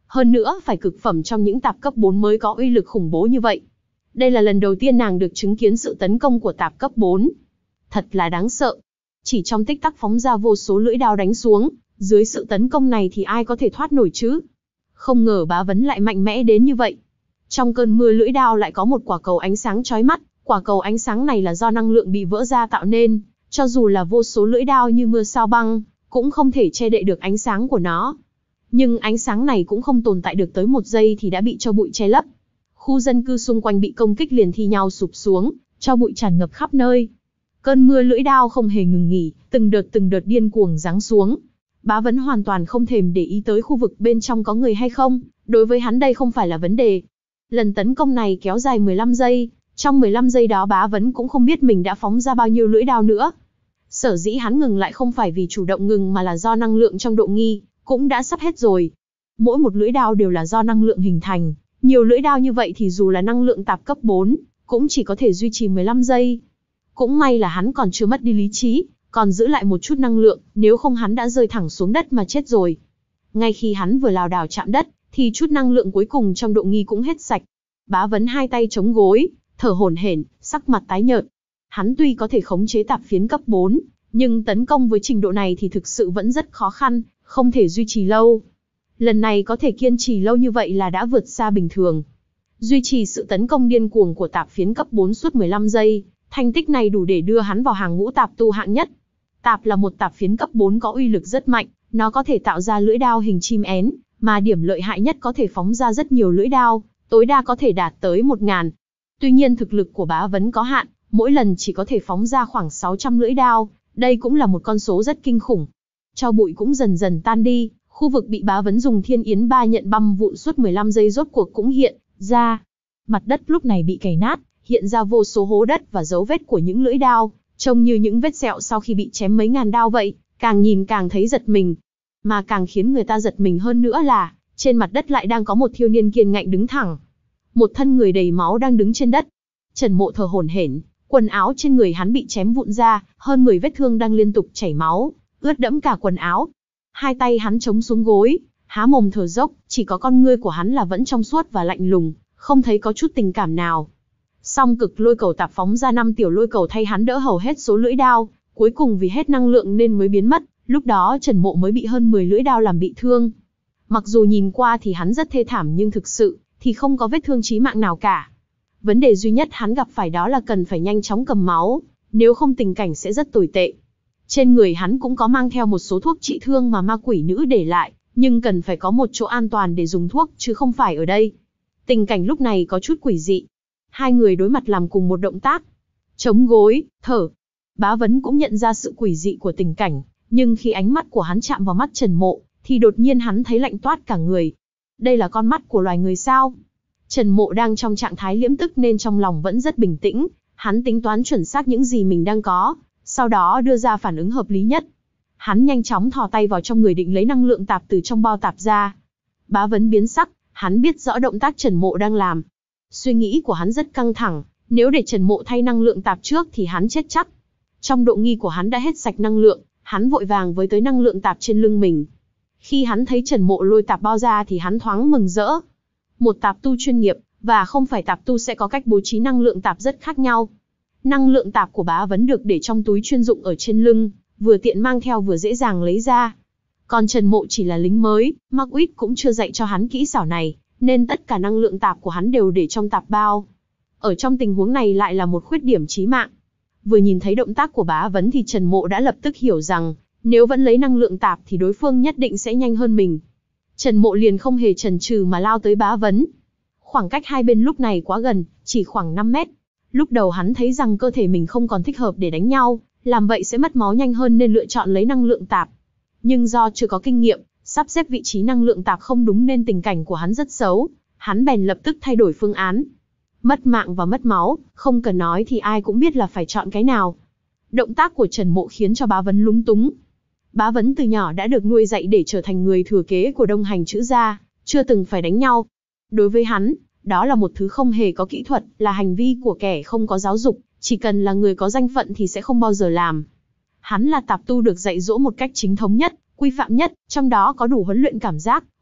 Hơn nữa phải cực phẩm trong những tạp cấp bốn mới có uy lực khủng bố như vậy. Đây là lần đầu tiên nàng được chứng kiến sự tấn công của tạp cấp bốn. Thật là đáng sợ. Chỉ trong tích tắc phóng ra vô số lưỡi đao đánh xuống, dưới sự tấn công này thì ai có thể thoát nổi chứ? Không ngờ Bá Vấn lại mạnh mẽ đến như vậy. Trong cơn mưa lưỡi đao lại có một quả cầu ánh sáng chói mắt, quả cầu ánh sáng này là do năng lượng bị vỡ ra tạo nên, cho dù là vô số lưỡi đao như mưa sao băng, cũng không thể che đậy được ánh sáng của nó. Nhưng ánh sáng này cũng không tồn tại được tới một giây thì đã bị cho bụi che lấp. Khu dân cư xung quanh bị công kích liền thi nhau sụp xuống, cho bụi tràn ngập khắp nơi. Cơn mưa lưỡi đao không hề ngừng nghỉ, từng đợt từng đợt điên cuồng giáng xuống. Bá Vấn hoàn toàn không thèm để ý tới khu vực bên trong có người hay không, đối với hắn đây không phải là vấn đề. Lần tấn công này kéo dài mười lăm giây, trong mười lăm giây đó Bá Vấn cũng không biết mình đã phóng ra bao nhiêu lưỡi đao nữa. Sở dĩ hắn ngừng lại không phải vì chủ động ngừng mà là do năng lượng trong độ nghi cũng đã sắp hết rồi. Mỗi một lưỡi đao đều là do năng lượng hình thành, nhiều lưỡi đao như vậy thì dù là năng lượng tạp cấp bốn, cũng chỉ có thể duy trì mười lăm giây. Cũng may là hắn còn chưa mất đi lý trí, còn giữ lại một chút năng lượng, nếu không hắn đã rơi thẳng xuống đất mà chết rồi. Ngay khi hắn vừa lảo đảo chạm đất, thì chút năng lượng cuối cùng trong độ nghi cũng hết sạch. Bá Vấn hai tay chống gối, thở hổn hển, sắc mặt tái nhợt. Hắn tuy có thể khống chế tạp phiến cấp bốn, nhưng tấn công với trình độ này thì thực sự vẫn rất khó khăn, không thể duy trì lâu. Lần này có thể kiên trì lâu như vậy là đã vượt xa bình thường. Duy trì sự tấn công điên cuồng của tạp phiến cấp bốn suốt mười lăm giây, thành tích này đủ để đưa hắn vào hàng ngũ tạp tu hạng nhất. Tạp là một tạp phiến cấp bốn có uy lực rất mạnh, nó có thể tạo ra lưỡi đao hình chim én, mà điểm lợi hại nhất có thể phóng ra rất nhiều lưỡi đao, tối đa có thể đạt tới một nghìn. Tuy nhiên thực lực của Bá Vấn có hạn, mỗi lần chỉ có thể phóng ra khoảng sáu trăm lưỡi đao, đây cũng là một con số rất kinh khủng. Tro bụi cũng dần dần tan đi, khu vực bị Bá Vấn dùng Thiên Yến Ba nhận băm vụn suốt mười lăm giây rốt cuộc cũng hiện ra. Mặt đất lúc này bị cày nát, hiện ra vô số hố đất và dấu vết của những lưỡi đao, trông như những vết sẹo sau khi bị chém mấy ngàn đao vậy, càng nhìn càng thấy giật mình. Mà càng khiến người ta giật mình hơn nữa là, trên mặt đất lại đang có một thiếu niên kiên ngạnh đứng thẳng. Một thân người đầy máu đang đứng trên đất. Trần Mộ thở hổn hển, quần áo trên người hắn bị chém vụn ra, hơn mười vết thương đang liên tục chảy máu, ướt đẫm cả quần áo. Hai tay hắn chống xuống gối, há mồm thở dốc, chỉ có con ngươi của hắn là vẫn trong suốt và lạnh lùng, không thấy có chút tình cảm nào. Song cực lôi cầu tạp phóng ra năm tiểu lôi cầu thay hắn đỡ hầu hết số lưỡi đao, cuối cùng vì hết năng lượng nên mới biến mất, lúc đó Trần Mộ mới bị hơn mười lưỡi đao làm bị thương. Mặc dù nhìn qua thì hắn rất thê thảm nhưng thực sự thì không có vết thương chí mạng nào cả. Vấn đề duy nhất hắn gặp phải đó là cần phải nhanh chóng cầm máu, nếu không tình cảnh sẽ rất tồi tệ. Trên người hắn cũng có mang theo một số thuốc trị thương mà ma quỷ nữ để lại, nhưng cần phải có một chỗ an toàn để dùng thuốc chứ không phải ở đây. Tình cảnh lúc này có chút quỷ dị. Hai người đối mặt làm cùng một động tác. Chống gối, thở. Bá Vấn cũng nhận ra sự quỷ dị của tình cảnh, nhưng khi ánh mắt của hắn chạm vào mắt Trần Mộ, thì đột nhiên hắn thấy lạnh toát cả người. Đây là con mắt của loài người sao? Trần Mộ đang trong trạng thái liễm tức nên trong lòng vẫn rất bình tĩnh, hắn tính toán chuẩn xác những gì mình đang có, sau đó đưa ra phản ứng hợp lý nhất. Hắn nhanh chóng thò tay vào trong người định lấy năng lượng tạp từ trong bao tạp ra. Bá Vấn biến sắc, hắn biết rõ động tác Trần Mộ đang làm. Suy nghĩ của hắn rất căng thẳng, nếu để Trần Mộ thay năng lượng tạp trước thì hắn chết chắc. Trong độ nghi của hắn đã hết sạch năng lượng, hắn vội vàng với tới năng lượng tạp trên lưng mình. Khi hắn thấy Trần Mộ lôi tạp bao ra thì hắn thoáng mừng rỡ. Một tạp tu chuyên nghiệp, và không phải tạp tu sẽ có cách bố trí năng lượng tạp rất khác nhau. Năng lượng tạp của Bá Vấn được để trong túi chuyên dụng ở trên lưng, vừa tiện mang theo vừa dễ dàng lấy ra. Còn Trần Mộ chỉ là lính mới, Mark Uy cũng chưa dạy cho hắn kỹ xảo này, nên tất cả năng lượng tạp của hắn đều để trong tạp bao. Ở trong tình huống này lại là một khuyết điểm chí mạng. Vừa nhìn thấy động tác của Bá Vấn thì Trần Mộ đã lập tức hiểu rằng, nếu vẫn lấy năng lượng tạp thì đối phương nhất định sẽ nhanh hơn mình. Trần Mộ liền không hề chần chừ mà lao tới Bá Vấn. Khoảng cách hai bên lúc này quá gần, chỉ khoảng năm mét. Lúc đầu hắn thấy rằng cơ thể mình không còn thích hợp để đánh nhau, làm vậy sẽ mất máu nhanh hơn nên lựa chọn lấy năng lượng tạp. Nhưng do chưa có kinh nghiệm, sắp xếp vị trí năng lượng tạp không đúng nên tình cảnh của hắn rất xấu, hắn bèn lập tức thay đổi phương án. Mất mạng và mất máu, không cần nói thì ai cũng biết là phải chọn cái nào. Động tác của Trần Mộ khiến cho Bá Vấn lúng túng. Bá Vấn từ nhỏ đã được nuôi dạy để trở thành người thừa kế của Đông Hành Chữ gia, chưa từng phải đánh nhau. Đối với hắn, đó là một thứ không hề có kỹ thuật, là hành vi của kẻ không có giáo dục, chỉ cần là người có danh phận thì sẽ không bao giờ làm. Hắn là tạp tu được dạy dỗ một cách chính thống nhất, quy phạm nhất, trong đó có đủ huấn luyện cảm giác,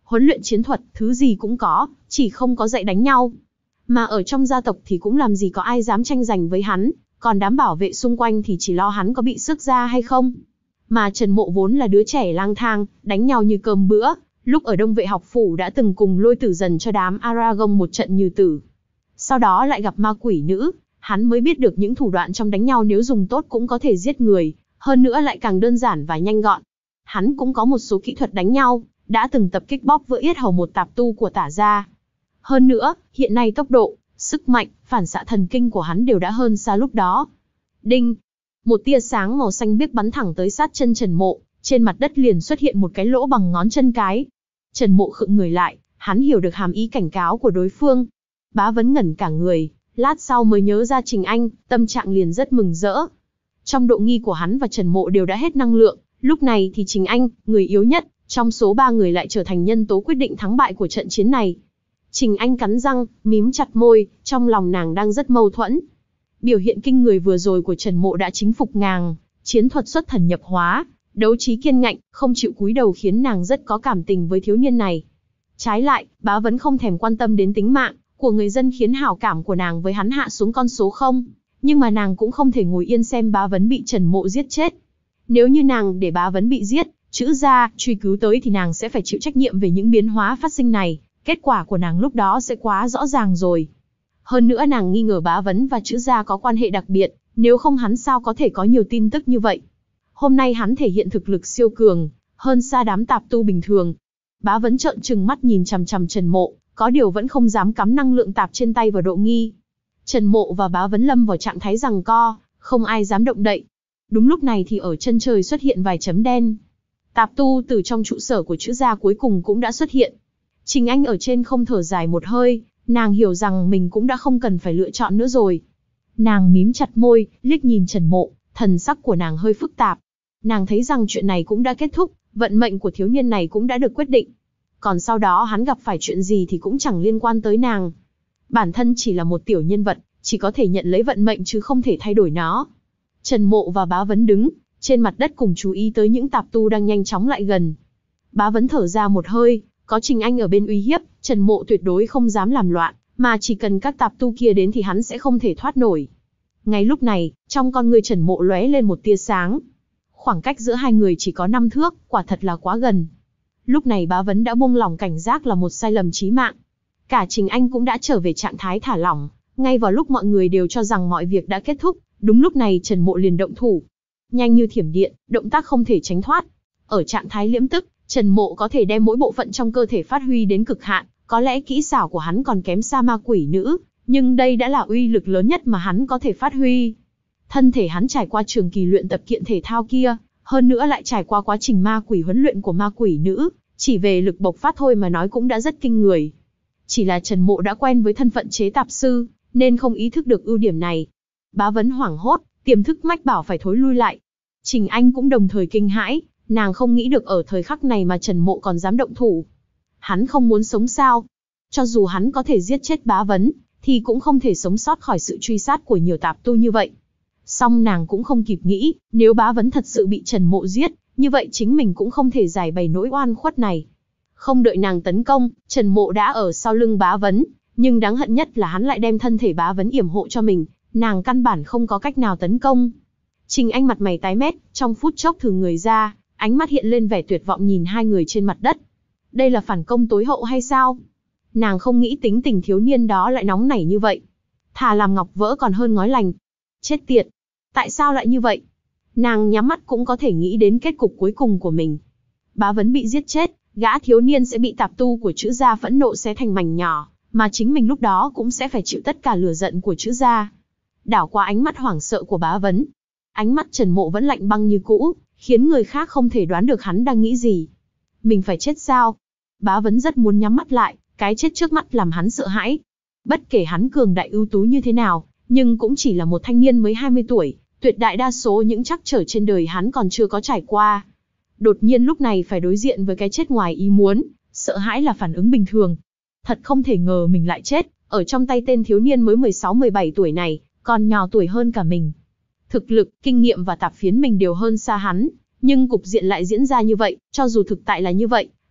huấn luyện chiến thuật, thứ gì cũng có, chỉ không có dạy đánh nhau. Mà ở trong gia tộc thì cũng làm gì có ai dám tranh giành với hắn, còn đám bảo vệ xung quanh thì chỉ lo hắn có bị xước da hay không. Mà Trần Mộ vốn là đứa trẻ lang thang, đánh nhau như cơm bữa, lúc ở Đông Vệ học phủ đã từng cùng Lôi Tử Dần cho đám Aragong một trận như tử. Sau đó lại gặp ma quỷ nữ, hắn mới biết được những thủ đoạn trong đánh nhau nếu dùng tốt cũng có thể giết người, hơn nữa lại càng đơn giản và nhanh gọn. Hắn cũng có một số kỹ thuật đánh nhau, đã từng tập kích bóp vỡ yết hầu một tạp tu của Tả gia. Hơn nữa, hiện nay tốc độ, sức mạnh, phản xạ thần kinh của hắn đều đã hơn xa lúc đó. Đinh! Một tia sáng màu xanh biếc bắn thẳng tới sát chân Trần Mộ, trên mặt đất liền xuất hiện một cái lỗ bằng ngón chân cái. Trần Mộ khựng người lại, hắn hiểu được hàm ý cảnh cáo của đối phương. Bá Vấn ngẩn cả người, lát sau mới nhớ ra Trình Anh, tâm trạng liền rất mừng rỡ. Trong độ nghi của hắn và Trần Mộ đều đã hết năng lượng, lúc này thì Trình Anh, người yếu nhất, trong số ba người lại trở thành nhân tố quyết định thắng bại của trận chiến này. Trình Anh cắn răng, mím chặt môi, trong lòng nàng đang rất mâu thuẫn. Biểu hiện kinh người vừa rồi của Trần Mộ đã chính phục nàng, chiến thuật xuất thần nhập hóa, đấu trí kiên ngạnh, không chịu cúi đầu khiến nàng rất có cảm tình với thiếu niên này. Trái lại, Bá Vấn không thèm quan tâm đến tính mạng của người dân khiến hảo cảm của nàng với hắn hạ xuống con số không. Nhưng mà nàng cũng không thể ngồi yên xem Bá Vấn bị Trần Mộ giết chết. Nếu như nàng để Bá Vấn bị giết, Trữ gia truy cứu tới thì nàng sẽ phải chịu trách nhiệm về những biến hóa phát sinh này. Kết quả của nàng lúc đó sẽ quá rõ ràng rồi. Hơn nữa nàng nghi ngờ Bá Vấn và Trữ gia có quan hệ đặc biệt, nếu không hắn sao có thể có nhiều tin tức như vậy. Hôm nay hắn thể hiện thực lực siêu cường, hơn xa đám tạp tu bình thường. Bá Vấn trợn trừng mắt nhìn chằm chằm Trần Mộ, có điều vẫn không dám cắm năng lượng tạp trên tay vào độ nghi. Trần Mộ và Bá Vấn lâm vào trạng thái giằng co, không ai dám động đậy. Đúng lúc này thì ở chân trời xuất hiện vài chấm đen. Tạp tu từ trong trụ sở của Trữ gia cuối cùng cũng đã xuất hiện. Trình Anh ở trên không thở dài một hơi, nàng hiểu rằng mình cũng đã không cần phải lựa chọn nữa rồi. Nàng mím chặt môi, liếc nhìn Trần Mộ, thần sắc của nàng hơi phức tạp. Nàng thấy rằng chuyện này cũng đã kết thúc, vận mệnh của thiếu niên này cũng đã được quyết định. Còn sau đó hắn gặp phải chuyện gì thì cũng chẳng liên quan tới nàng. Bản thân chỉ là một tiểu nhân vật, chỉ có thể nhận lấy vận mệnh chứ không thể thay đổi nó. Trần Mộ và Bá Vấn đứng trên mặt đất cùng chú ý tới những tạp tu đang nhanh chóng lại gần. Bá Vấn thở ra một hơi, có Trình Anh ở bên uy hiếp, Trần Mộ tuyệt đối không dám làm loạn, mà chỉ cần các tạp tu kia đến thì hắn sẽ không thể thoát nổi. Ngay lúc này, trong con người Trần Mộ lóe lên một tia sáng. Khoảng cách giữa hai người chỉ có năm thước, quả thật là quá gần. Lúc này Bá Vấn đã buông lỏng cảnh giác là một sai lầm chí mạng. Cả Trình Anh cũng đã trở về trạng thái thả lỏng, ngay vào lúc mọi người đều cho rằng mọi việc đã kết thúc, đúng lúc này Trần Mộ liền động thủ. Nhanh như thiểm điện, động tác không thể tránh thoát. Ở trạng thái liễm tức, Trần Mộ có thể đem mỗi bộ phận trong cơ thể phát huy đến cực hạn, có lẽ kỹ xảo của hắn còn kém xa ma quỷ nữ, nhưng đây đã là uy lực lớn nhất mà hắn có thể phát huy. Thân thể hắn trải qua trường kỳ luyện tập kiện thể thao kia, hơn nữa lại trải qua quá trình ma quỷ huấn luyện của ma quỷ nữ, chỉ về lực bộc phát thôi mà nói cũng đã rất kinh người. Chỉ là Trần Mộ đã quen với thân phận chế tạp sư, nên không ý thức được ưu điểm này. Bá Vấn hoảng hốt, tiềm thức mách bảo phải thối lui lại. Trình Anh cũng đồng thời kinh hãi, nàng không nghĩ được ở thời khắc này mà Trần Mộ còn dám động thủ. Hắn không muốn sống sao? Cho dù hắn có thể giết chết Bá Vấn, thì cũng không thể sống sót khỏi sự truy sát của nhiều tạp tu như vậy. Song nàng cũng không kịp nghĩ, nếu Bá Vấn thật sự bị Trần Mộ giết, như vậy chính mình cũng không thể giải bày nỗi oan khuất này. Không đợi nàng tấn công, Trần Mộ đã ở sau lưng Bá Vấn, nhưng đáng hận nhất là hắn lại đem thân thể Bá Vấn yểm hộ cho mình, nàng căn bản không có cách nào tấn công. Trình Anh mặt mày tái mét, trong phút chốc thừ người ra, ánh mắt hiện lên vẻ tuyệt vọng nhìn hai người trên mặt đất. Đây là phản công tối hậu hay sao? Nàng không nghĩ tính tình thiếu niên đó lại nóng nảy như vậy. Thà làm ngọc vỡ còn hơn ngói lành. Chết tiệt! Tại sao lại như vậy? Nàng nhắm mắt cũng có thể nghĩ đến kết cục cuối cùng của mình. Bá Vấn bị giết chết, gã thiếu niên sẽ bị tạp tu của Trữ gia phẫn nộ xé thành mảnh nhỏ, mà chính mình lúc đó cũng sẽ phải chịu tất cả lửa giận của Trữ gia. Đảo qua ánh mắt hoảng sợ của Bá Vấn, ánh mắt Trần Mộ vẫn lạnh băng như cũ, khiến người khác không thể đoán được hắn đang nghĩ gì. Mình phải chết sao? Bá Vấn rất muốn nhắm mắt lại, cái chết trước mắt làm hắn sợ hãi. Bất kể hắn cường đại ưu tú như thế nào, nhưng cũng chỉ là một thanh niên mới hai mươi tuổi, tuyệt đại đa số những trắc trở trên đời hắn còn chưa có trải qua. Đột nhiên lúc này phải đối diện với cái chết ngoài ý muốn, sợ hãi là phản ứng bình thường. Thật không thể ngờ mình lại chết, ở trong tay tên thiếu niên mới mười sáu mười bảy tuổi này, còn nhỏ tuổi hơn cả mình. Thực lực, kinh nghiệm và tạp phiến mình đều hơn xa hắn, nhưng cục diện lại diễn ra như vậy, cho dù thực tại là như vậy,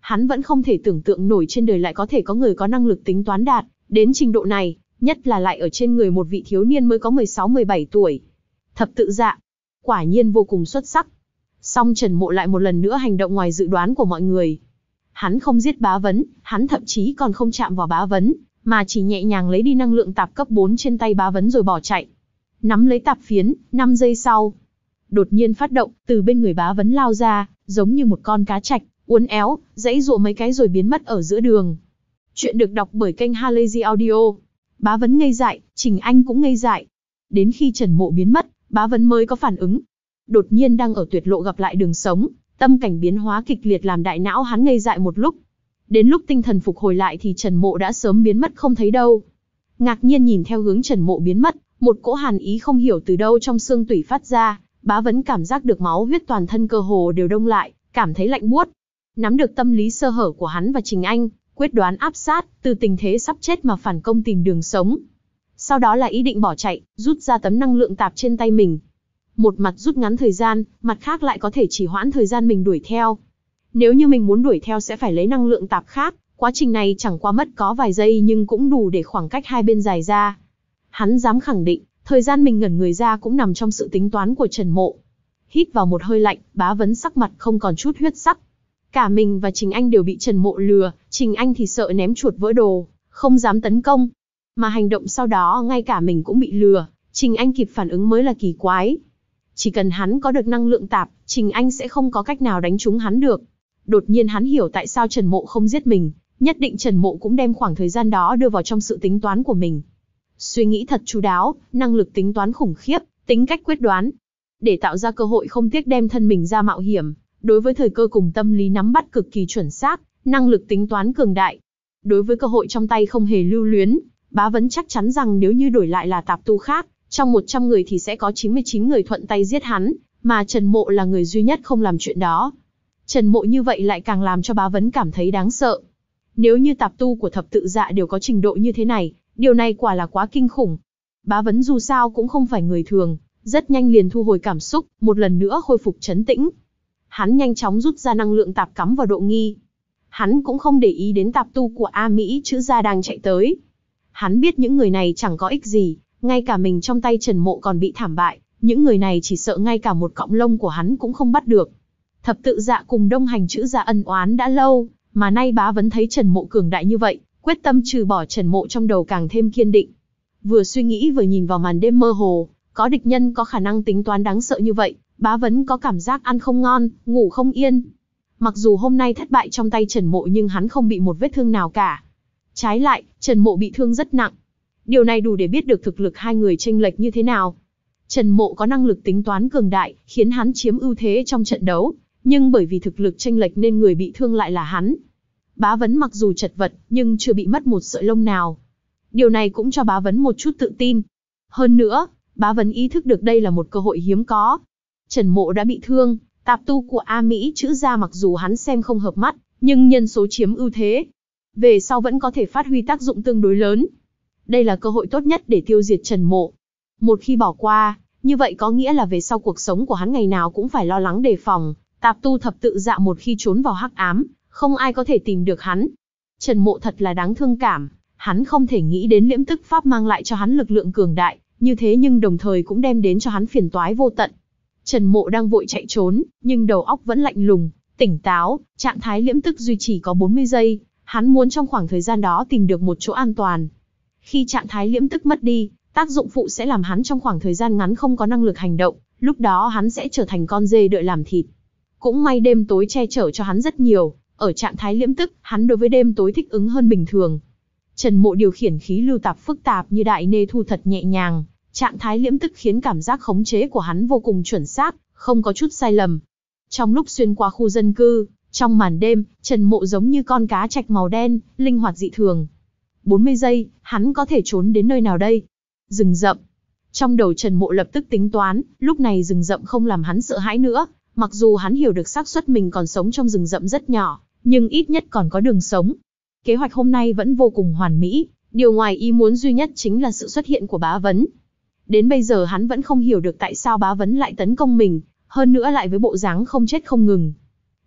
Hắn vẫn không thể tưởng tượng nổi trên đời lại có thể có người có năng lực tính toán đạt đến trình độ này, nhất là lại ở trên người một vị thiếu niên mới có mười sáu mười bảy tuổi. Thập tự dạ, quả nhiên vô cùng xuất sắc. Song Trần Mộ lại một lần nữa hành động ngoài dự đoán của mọi người. Hắn không giết Bá Vấn, hắn thậm chí còn không chạm vào Bá Vấn, mà chỉ nhẹ nhàng lấy đi năng lượng tạp cấp bốn trên tay Bá Vấn rồi bỏ chạy. Nắm lấy tạp phiến, năm giây sau, đột nhiên phát động, từ bên người Bá Vấn lao ra, giống như một con cá trạch, uốn éo, giãy giụa mấy cái rồi biến mất ở giữa đường. Chuyện được đọc bởi kênh Halazy Audio. Bá Vấn ngây dại, Trình Anh cũng ngây dại. Đến khi Trần Mộ biến mất, Bá Vấn mới có phản ứng. Đột nhiên đang ở tuyệt lộ gặp lại đường sống, tâm cảnh biến hóa kịch liệt làm đại não hắn ngây dại một lúc. Đến lúc tinh thần phục hồi lại thì Trần Mộ đã sớm biến mất không thấy đâu. Ngạc nhiên nhìn theo hướng Trần Mộ biến mất, một cỗ hàn ý không hiểu từ đâu trong xương tủy phát ra, Bá Vấn cảm giác được máu huyết toàn thân cơ hồ đều đông lại, cảm thấy lạnh buốt. Nắm được tâm lý sơ hở của hắn và Trình Anh, quyết đoán áp sát, từ tình thế sắp chết mà phản công tìm đường sống. Sau đó là ý định bỏ chạy, rút ra tấm năng lượng tạp trên tay mình. Một mặt rút ngắn thời gian, mặt khác lại có thể chỉ hoãn thời gian mình đuổi theo. Nếu như mình muốn đuổi theo sẽ phải lấy năng lượng tạp khác, quá trình này chẳng qua mất có vài giây nhưng cũng đủ để khoảng cách hai bên dài ra. Hắn dám khẳng định, thời gian mình ngẩn người ra cũng nằm trong sự tính toán của Trần Mộ. Hít vào một hơi lạnh, Bá Vấn sắc mặt không còn chút huyết sắc. Cả mình và Trình Anh đều bị Trần Mộ lừa, Trình Anh thì sợ ném chuột vỡ đồ, không dám tấn công. Mà hành động sau đó ngay cả mình cũng bị lừa, Trình Anh kịp phản ứng mới là kỳ quái. Chỉ cần hắn có được năng lượng tạp, Trình Anh sẽ không có cách nào đánh trúng hắn được. Đột nhiên hắn hiểu tại sao Trần Mộ không giết mình, nhất định Trần Mộ cũng đem khoảng thời gian đó đưa vào trong sự tính toán của mình. Suy nghĩ thật chu đáo, năng lực tính toán khủng khiếp, tính cách quyết đoán. Để tạo ra cơ hội không tiếc đem thân mình ra mạo hiểm, đối với thời cơ cùng tâm lý nắm bắt cực kỳ chuẩn xác, năng lực tính toán cường đại. Đối với cơ hội trong tay không hề lưu luyến, Bá Vấn chắc chắn rằng nếu như đổi lại là tạp tu khác, trong một trăm người thì sẽ có chín mươi chín người thuận tay giết hắn, mà Trần Mộ là người duy nhất không làm chuyện đó. Trần Mộ như vậy lại càng làm cho Bá Vấn cảm thấy đáng sợ. Nếu như tạp tu của thập tự dạ đều có trình độ như thế này, điều này quả là quá kinh khủng. Bá Vấn dù sao cũng không phải người thường, rất nhanh liền thu hồi cảm xúc, một lần nữa khôi phục trấn tĩnh. Hắn nhanh chóng rút ra năng lượng tạp cắm vào độ nghi. Hắn cũng không để ý đến tạp tu của A Mỹ chữ gia đang chạy tới. Hắn biết những người này chẳng có ích gì, ngay cả mình trong tay Trần Mộ còn bị thảm bại, những người này chỉ sợ ngay cả một cọng lông của hắn cũng không bắt được. Thập tự dạ cùng Đông Hành chữ gia ân oán đã lâu, mà nay Bá Vấn thấy Trần Mộ cường đại như vậy, quyết tâm trừ bỏ Trần Mộ trong đầu càng thêm kiên định. Vừa suy nghĩ vừa nhìn vào màn đêm mơ hồ, có địch nhân có khả năng tính toán đáng sợ như vậy, Bá Vấn có cảm giác ăn không ngon, ngủ không yên. Mặc dù hôm nay thất bại trong tay Trần Mộ nhưng hắn không bị một vết thương nào cả. Trái lại, Trần Mộ bị thương rất nặng. Điều này đủ để biết được thực lực hai người chênh lệch như thế nào. Trần Mộ có năng lực tính toán cường đại, khiến hắn chiếm ưu thế trong trận đấu, nhưng bởi vì thực lực chênh lệch nên người bị thương lại là hắn. Bá Vấn mặc dù chật vật, nhưng chưa bị mất một sợi lông nào. Điều này cũng cho Bá Vấn một chút tự tin. Hơn nữa, Bá Vấn ý thức được đây là một cơ hội hiếm có. Trần Mộ đã bị thương, tạp tu của A Mỹ chữ gia mặc dù hắn xem không hợp mắt, nhưng nhân số chiếm ưu thế. Về sau vẫn có thể phát huy tác dụng tương đối lớn. Đây là cơ hội tốt nhất để tiêu diệt Trần Mộ. Một khi bỏ qua, như vậy có nghĩa là về sau cuộc sống của hắn ngày nào cũng phải lo lắng đề phòng. Tạp tu thập tự dạ một khi trốn vào hắc ám, không ai có thể tìm được hắn. Trần Mộ thật là đáng thương cảm, hắn không thể nghĩ đến liễm tức pháp mang lại cho hắn lực lượng cường đại, như thế nhưng đồng thời cũng đem đến cho hắn phiền toái vô tận. Trần Mộ đang vội chạy trốn, nhưng đầu óc vẫn lạnh lùng, tỉnh táo, trạng thái liễm tức duy trì có bốn mươi giây, hắn muốn trong khoảng thời gian đó tìm được một chỗ an toàn. Khi trạng thái liễm tức mất đi, tác dụng phụ sẽ làm hắn trong khoảng thời gian ngắn không có năng lực hành động, lúc đó hắn sẽ trở thành con dê đợi làm thịt. Cũng may đêm tối che chở cho hắn rất nhiều, ở trạng thái liễm tức, hắn đối với đêm tối thích ứng hơn bình thường. Trần Mộ điều khiển khí lưu tạp phức tạp như đại nê thu thật nhẹ nhàng, trạng thái liễm tức khiến cảm giác khống chế của hắn vô cùng chuẩn xác, không có chút sai lầm. Trong lúc xuyên qua khu dân cư, trong màn đêm, Trần Mộ giống như con cá trạch màu đen, linh hoạt dị thường. bốn mươi giây, hắn có thể trốn đến nơi nào đây? Rừng rậm. Trong đầu Trần Mộ lập tức tính toán, lúc này rừng rậm không làm hắn sợ hãi nữa, mặc dù hắn hiểu được xác suất mình còn sống trong rừng rậm rất nhỏ, nhưng ít nhất còn có đường sống. Kế hoạch hôm nay vẫn vô cùng hoàn mỹ, điều ngoài ý muốn duy nhất chính là sự xuất hiện của Bá Vấn. Đến bây giờ hắn vẫn không hiểu được tại sao Bá Vấn lại tấn công mình, hơn nữa lại với bộ dáng không chết không ngừng.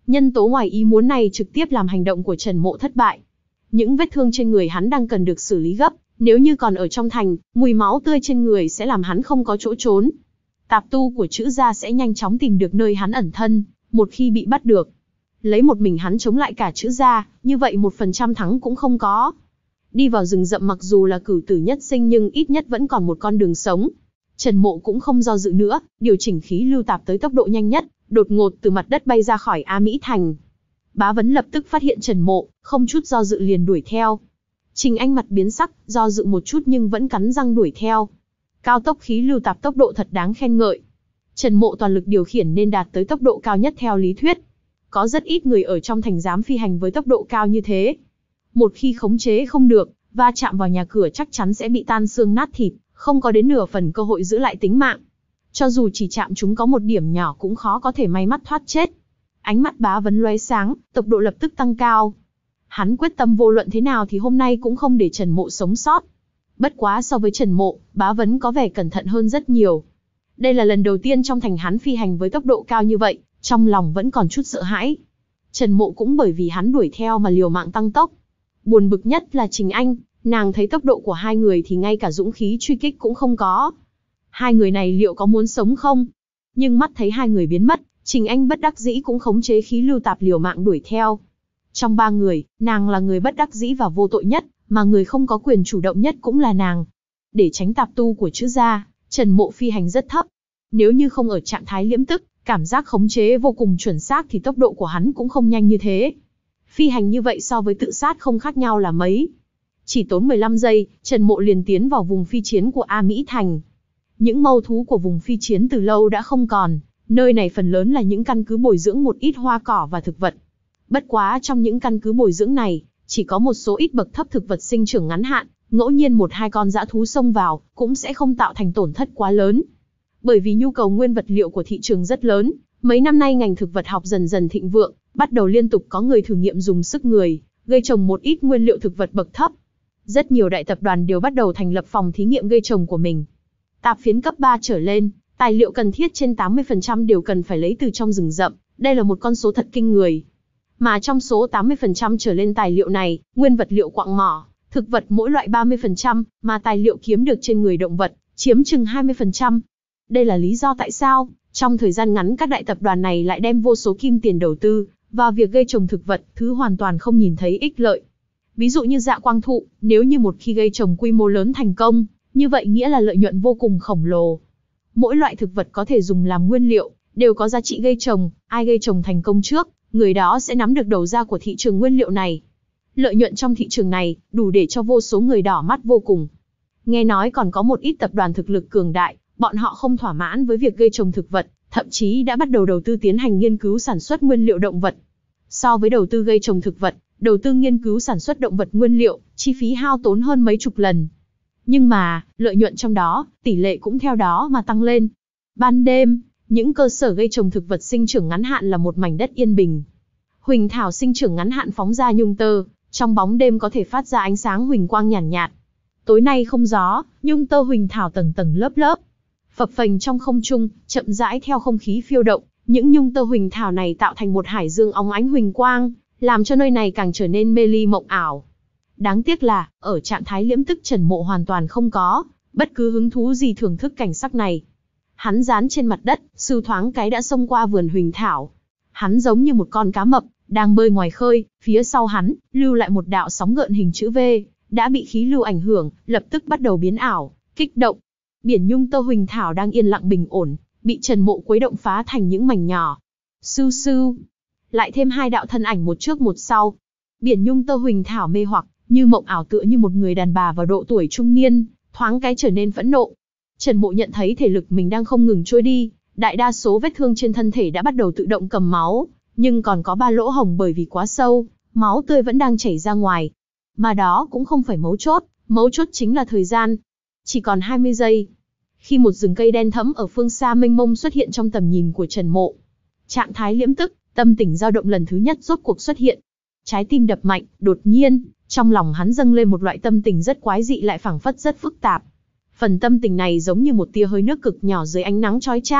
Nhân tố ngoài ý muốn này trực tiếp làm hành động của Trần Mộ thất bại. Những vết thương trên người hắn đang cần được xử lý gấp, nếu như còn ở trong thành, mùi máu tươi trên người sẽ làm hắn không có chỗ trốn. Tạp tu của Trữ gia sẽ nhanh chóng tìm được nơi hắn ẩn thân, một khi bị bắt được. Lấy một mình hắn chống lại cả Trữ gia, như vậy một phần trăm thắng cũng không có. Đi vào rừng rậm mặc dù là cửu tử nhất sinh nhưng ít nhất vẫn còn một con đường sống. Trần Mộ cũng không do dự nữa, điều chỉnh khí lưu tạp tới tốc độ nhanh nhất, đột ngột từ mặt đất bay ra khỏi A Mỹ Thành. Bá Vấn lập tức phát hiện Trần Mộ, không chút do dự liền đuổi theo. Trình Anh mặt biến sắc, do dự một chút nhưng vẫn cắn răng đuổi theo. Cao tốc khí lưu tạp tốc độ thật đáng khen ngợi. Trần Mộ toàn lực điều khiển nên đạt tới tốc độ cao nhất theo lý thuyết. Có rất ít người ở trong thành dám phi hành với tốc độ cao như thế. Một khi khống chế không được, va chạm vào nhà cửa chắc chắn sẽ bị tan xương nát thịt, không có đến nửa phần cơ hội giữ lại tính mạng. Cho dù chỉ chạm chúng có một điểm nhỏ cũng khó có thể may mắn thoát chết. Ánh mắt Bá Vấn lóe sáng, tốc độ lập tức tăng cao. Hắn quyết tâm vô luận thế nào thì hôm nay cũng không để Trần Mộ sống sót. Bất quá so với Trần Mộ, Bá Vấn có vẻ cẩn thận hơn rất nhiều. Đây là lần đầu tiên trong thành hắn phi hành với tốc độ cao như vậy, trong lòng vẫn còn chút sợ hãi. Trần Mộ cũng bởi vì hắn đuổi theo mà liều mạng tăng tốc. Buồn bực nhất là Trình Anh, nàng thấy tốc độ của hai người thì ngay cả dũng khí truy kích cũng không có. Hai người này liệu có muốn sống không? Nhưng mắt thấy hai người biến mất, Trình Anh bất đắc dĩ cũng khống chế khí lưu tạp liều mạng đuổi theo. Trong ba người, nàng là người bất đắc dĩ và vô tội nhất, mà người không có quyền chủ động nhất cũng là nàng. Để tránh tạp tu của Trữ gia, Trần Mộ phi hành rất thấp. Nếu như không ở trạng thái liễm tức, cảm giác khống chế vô cùng chuẩn xác thì tốc độ của hắn cũng không nhanh như thế. Phi hành như vậy so với tự sát không khác nhau là mấy. Chỉ tốn mười lăm giây, Trần Mộ liền tiến vào vùng phi chiến của A Mỹ Thành. Những mâu thú của vùng phi chiến từ lâu đã không còn, nơi này phần lớn là những căn cứ bồi dưỡng một ít hoa cỏ và thực vật. Bất quá trong những căn cứ bồi dưỡng này, chỉ có một số ít bậc thấp thực vật sinh trưởng ngắn hạn, ngẫu nhiên một hai con dã thú xông vào, cũng sẽ không tạo thành tổn thất quá lớn. Bởi vì nhu cầu nguyên vật liệu của thị trường rất lớn, mấy năm nay ngành thực vật học dần dần thịnh vượng, bắt đầu liên tục có người thử nghiệm dùng sức người, gây trồng một ít nguyên liệu thực vật bậc thấp. Rất nhiều đại tập đoàn đều bắt đầu thành lập phòng thí nghiệm gây trồng của mình. Tạp phiến cấp ba trở lên, tài liệu cần thiết trên tám mươi phần trăm đều cần phải lấy từ trong rừng rậm, đây là một con số thật kinh người. Mà trong số tám mươi phần trăm trở lên tài liệu này, nguyên vật liệu quặng mỏ, thực vật mỗi loại ba mươi phần trăm, mà tài liệu kiếm được trên người động vật, chiếm chừng hai mươi phần trăm. Đây là lý do tại sao, trong thời gian ngắn các đại tập đoàn này lại đem vô số kim tiền đầu tư vào việc gây trồng thực vật, thứ hoàn toàn không nhìn thấy ích lợi. Ví dụ như Dạ Quang thụ, nếu như một khi gây trồng quy mô lớn thành công, như vậy nghĩa là lợi nhuận vô cùng khổng lồ. Mỗi loại thực vật có thể dùng làm nguyên liệu, đều có giá trị gây trồng, ai gây trồng thành công trước, người đó sẽ nắm được đầu ra của thị trường nguyên liệu này. Lợi nhuận trong thị trường này, đủ để cho vô số người đỏ mắt vô cùng. Nghe nói còn có một ít tập đoàn thực lực cường đại, bọn họ không thỏa mãn với việc gây trồng thực vật, thậm chí đã bắt đầu đầu tư tiến hành nghiên cứu sản xuất nguyên liệu động vật. So với đầu tư gây trồng thực vật, đầu tư nghiên cứu sản xuất động vật nguyên liệu, chi phí hao tốn hơn mấy chục lần. Nhưng mà, lợi nhuận trong đó, tỷ lệ cũng theo đó mà tăng lên. Ban đêm, những cơ sở gây trồng thực vật sinh trưởng ngắn hạn là một mảnh đất yên bình. Huỳnh thảo sinh trưởng ngắn hạn phóng ra nhung tơ, trong bóng đêm có thể phát ra ánh sáng huỳnh quang nhàn nhạt, nhạt. Tối nay không gió, nhung tơ huỳnh thảo tầng tầng lớp lớp, phập phềnh trong không trung, chậm rãi theo không khí phiêu động. Những nhung tơ huỳnh thảo này tạo thành một hải dương óng ánh huỳnh quang, làm cho nơi này càng trở nên mê ly mộng ảo. Đáng tiếc là, ở trạng thái liễm tức Trần Mộ hoàn toàn không có bất cứ hứng thú gì thưởng thức cảnh sắc này. Hắn dán trên mặt đất, sư thoáng cái đã xông qua vườn huỳnh thảo. Hắn giống như một con cá mập, đang bơi ngoài khơi, phía sau hắn, lưu lại một đạo sóng gợn hình chữ V, đã bị khí lưu ảnh hưởng, lập tức bắt đầu biến ảo, kích động. Biển nhung tơ huỳnh thảo đang yên lặng bình ổn, bị Trần Mộ quấy động phá thành những mảnh nhỏ. Sưu sưu, lại thêm hai đạo thân ảnh một trước một sau. Biển nhung tơ huỳnh thảo mê hoặc, như mộng ảo tựa như một người đàn bà vào độ tuổi trung niên, thoáng cái trở nên phẫn nộ. Trần Mộ nhận thấy thể lực mình đang không ngừng trôi đi, đại đa số vết thương trên thân thể đã bắt đầu tự động cầm máu, nhưng còn có ba lỗ hổng bởi vì quá sâu, máu tươi vẫn đang chảy ra ngoài. Mà đó cũng không phải mấu chốt, mấu chốt chính là thời gian. Chỉ còn hai mươi giây. Khi một rừng cây đen thẫm ở phương xa mênh mông xuất hiện trong tầm nhìn của Trần Mộ. Trạng thái liễm tức, tâm tình dao động lần thứ nhất rốt cuộc xuất hiện. Trái tim đập mạnh, đột nhiên, trong lòng hắn dâng lên một loại tâm tình rất quái dị lại phảng phất rất phức tạp. Phần tâm tình này giống như một tia hơi nước cực nhỏ dưới ánh nắng chói chang,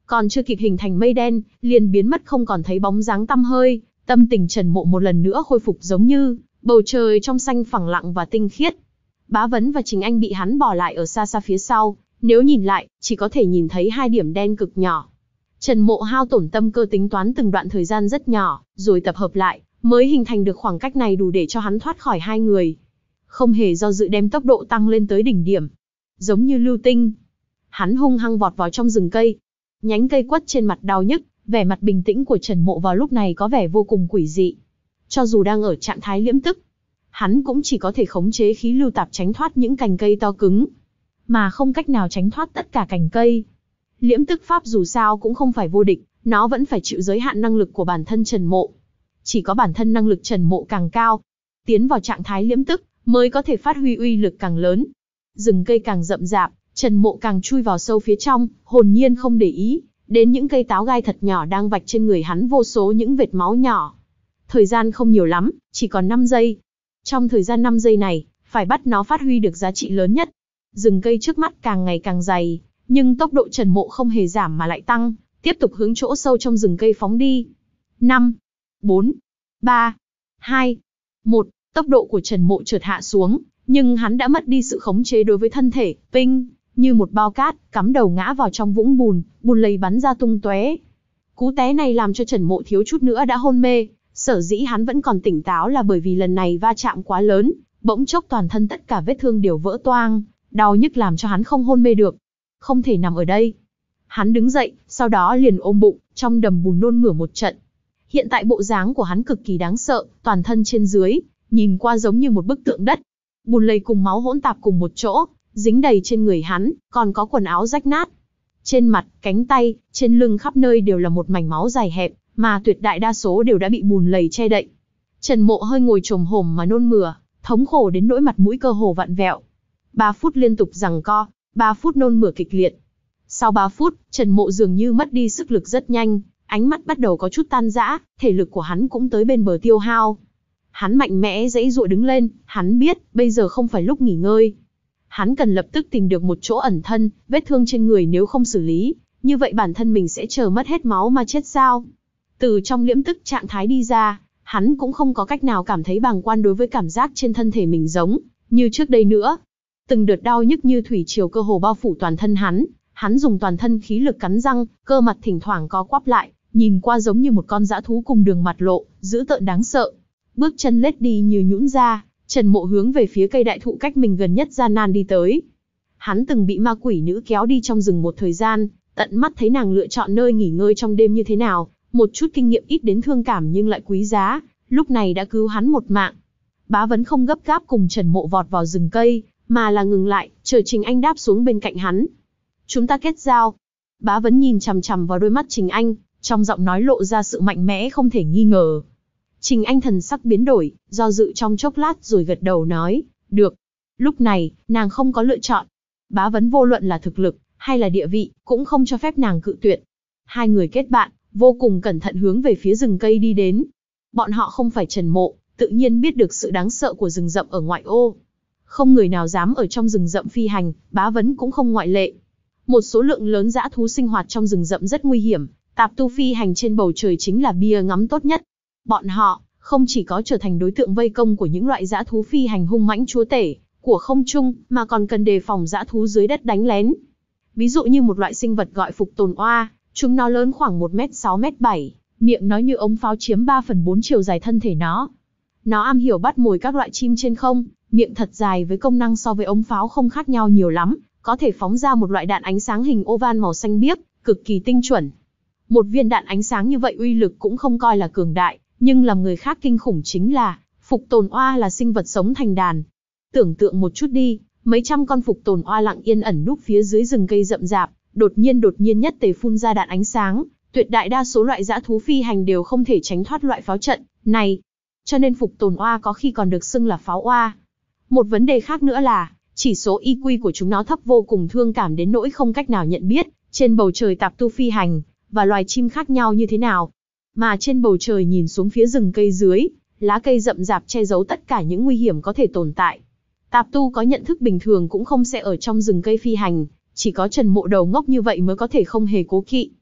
Còn chưa kịp hình thành mây đen, liền biến mất không còn thấy bóng dáng tăm hơi, tâm tình Trần Mộ một lần nữa khôi phục giống như bầu trời trong xanh phẳng lặng và tinh khiết. Bá Vấn và Trình Anh bị hắn bỏ lại ở xa xa phía sau, nếu nhìn lại, chỉ có thể nhìn thấy hai điểm đen cực nhỏ. Trần Mộ hao tổn tâm cơ tính toán từng đoạn thời gian rất nhỏ, rồi tập hợp lại, mới hình thành được khoảng cách này đủ để cho hắn thoát khỏi hai người. Không hề do dự đem tốc độ tăng lên tới đỉnh điểm. Giống như lưu tinh, hắn hung hăng vọt vào trong rừng cây. Nhánh cây quất trên mặt đau nhức, vẻ mặt bình tĩnh của Trần Mộ vào lúc này có vẻ vô cùng quỷ dị. Cho dù đang ở trạng thái liễm tức, hắn cũng chỉ có thể khống chế khí lưu tạp tránh thoát những cành cây to cứng, mà không cách nào tránh thoát tất cả cành cây. Liễm tức pháp dù sao cũng không phải vô địch, nó vẫn phải chịu giới hạn năng lực của bản thân Trần Mộ. Chỉ có bản thân năng lực Trần Mộ càng cao, tiến vào trạng thái liễm tức, mới có thể phát huy uy lực càng lớn. Rừng cây càng rậm rạp, Trần Mộ càng chui vào sâu phía trong, hồn nhiên không để ý đến những cây táo gai thật nhỏ đang vạch trên người hắn vô số những vệt máu nhỏ. Thời gian không nhiều lắm, chỉ còn năm giây. Trong thời gian năm giây này, phải bắt nó phát huy được giá trị lớn nhất. Rừng cây trước mắt càng ngày càng dày, nhưng tốc độ Trần Mộ không hề giảm mà lại tăng, tiếp tục hướng chỗ sâu trong rừng cây phóng đi. năm, bốn, ba, hai, một, tốc độ của Trần Mộ chợt hạ xuống, nhưng hắn đã mất đi sự khống chế đối với thân thể, ping, như một bao cát, cắm đầu ngã vào trong vũng bùn, bùn lầy bắn ra tung tóe. Cú té này làm cho Trần Mộ thiếu chút nữa đã hôn mê, sở dĩ hắn vẫn còn tỉnh táo là bởi vì lần này va chạm quá lớn, bỗng chốc toàn thân tất cả vết thương đều vỡ toang, đau nhức làm cho hắn không hôn mê được. Không thể nằm ở đây. Hắn đứng dậy, sau đó liền ôm bụng, trong đầm bùn nôn mửa một trận. Hiện tại bộ dáng của hắn cực kỳ đáng sợ, toàn thân trên dưới, nhìn qua giống như một bức tượng đất. Bùn lầy cùng máu hỗn tạp cùng một chỗ, dính đầy trên người hắn, còn có quần áo rách nát. Trên mặt, cánh tay, trên lưng khắp nơi đều là một mảnh máu dài hẹp, mà tuyệt đại đa số đều đã bị bùn lầy che đậy. Trần Mộ hơi ngồi chồm hổm mà nôn mửa, thống khổ đến nỗi mặt mũi cơ hồ vặn vẹo. Ba phút liên tục giằng co, ba phút nôn mửa kịch liệt. Sau ba phút, Trần Mộ dường như mất đi sức lực rất nhanh, ánh mắt bắt đầu có chút tan rã, thể lực của hắn cũng tới bên bờ tiêu hao. Hắn mạnh mẽ giãy giụa đứng lên, hắn biết, bây giờ không phải lúc nghỉ ngơi. Hắn cần lập tức tìm được một chỗ ẩn thân, vết thương trên người nếu không xử lý, như vậy bản thân mình sẽ chờ mất hết máu mà chết sao. Từ trong liễm tức trạng thái đi ra, hắn cũng không có cách nào cảm thấy bàng quan đối với cảm giác trên thân thể mình giống như trước đây nữa. Từng đợt đau nhức như thủy triều cơ hồ bao phủ toàn thân hắn, hắn dùng toàn thân khí lực cắn răng, cơ mặt thỉnh thoảng co quắp lại, nhìn qua giống như một con dã thú cùng đường mặt lộ, dữ tợn đáng sợ. Bước chân lết đi như nhũn ra, Trần Mộ hướng về phía cây đại thụ cách mình gần nhất gian nan đi tới. Hắn từng bị ma quỷ nữ kéo đi trong rừng một thời gian, tận mắt thấy nàng lựa chọn nơi nghỉ ngơi trong đêm như thế nào, một chút kinh nghiệm ít đến thương cảm nhưng lại quý giá, lúc này đã cứu hắn một mạng. Bá Vấn không gấp gáp cùng Trần Mộ vọt vào rừng cây, mà là ngừng lại, chờ Trình Anh đáp xuống bên cạnh hắn. Chúng ta kết giao. Bá Vấn nhìn chằm chằm vào đôi mắt Trình Anh, trong giọng nói lộ ra sự mạnh mẽ không thể nghi ngờ. Trình Anh thần sắc biến đổi, do dự trong chốc lát rồi gật đầu nói, được. Lúc này, nàng không có lựa chọn. Bá Vấn vô luận là thực lực, hay là địa vị, cũng không cho phép nàng cự tuyệt. Hai người kết bạn, vô cùng cẩn thận hướng về phía rừng cây đi đến. Bọn họ không phải Trần Mộ, tự nhiên biết được sự đáng sợ của rừng rậm ở ngoại ô. Không người nào dám ở trong rừng rậm phi hành, Bá Vấn cũng không ngoại lệ. Một số lượng lớn dã thú sinh hoạt trong rừng rậm rất nguy hiểm, tạp tu phi hành trên bầu trời chính là bia ngắm tốt nhất. Bọn họ không chỉ có trở thành đối tượng vây công của những loại dã thú phi hành hung mãnh chúa tể của không trung, mà còn cần đề phòng dã thú dưới đất đánh lén. Ví dụ như một loại sinh vật gọi phục tồn oa, chúng nó lớn khoảng một mét sáu mét bảy, miệng nó như ống pháo chiếm ba phần bốn chiều dài thân thể nó. Nó am hiểu bắt mồi các loại chim trên không, miệng thật dài với công năng so với ống pháo không khác nhau nhiều lắm, có thể phóng ra một loại đạn ánh sáng hình oval màu xanh biếc, cực kỳ tinh chuẩn. Một viên đạn ánh sáng như vậy uy lực cũng không coi là cường đại, nhưng làm người khác kinh khủng chính là, phục tồn oa là sinh vật sống thành đàn. Tưởng tượng một chút đi, mấy trăm con phục tồn oa lặng yên ẩn núp phía dưới rừng cây rậm rạp, đột nhiên đột nhiên nhất tề phun ra đạn ánh sáng, tuyệt đại đa số loại dã thú phi hành đều không thể tránh thoát loại pháo trận này. Cho nên phục tồn oa có khi còn được xưng là pháo oa. Một vấn đề khác nữa là, chỉ số i kiu của chúng nó thấp vô cùng thương cảm đến nỗi không cách nào nhận biết, trên bầu trời tạp tu phi hành, và loài chim khác nhau như thế nào. Mà trên bầu trời nhìn xuống phía rừng cây dưới, lá cây rậm rạp che giấu tất cả những nguy hiểm có thể tồn tại. Tạp tu có nhận thức bình thường cũng không sẽ ở trong rừng cây phi hành, chỉ có Trần Mộ đầu ngốc như vậy mới có thể không hề cố kỵ.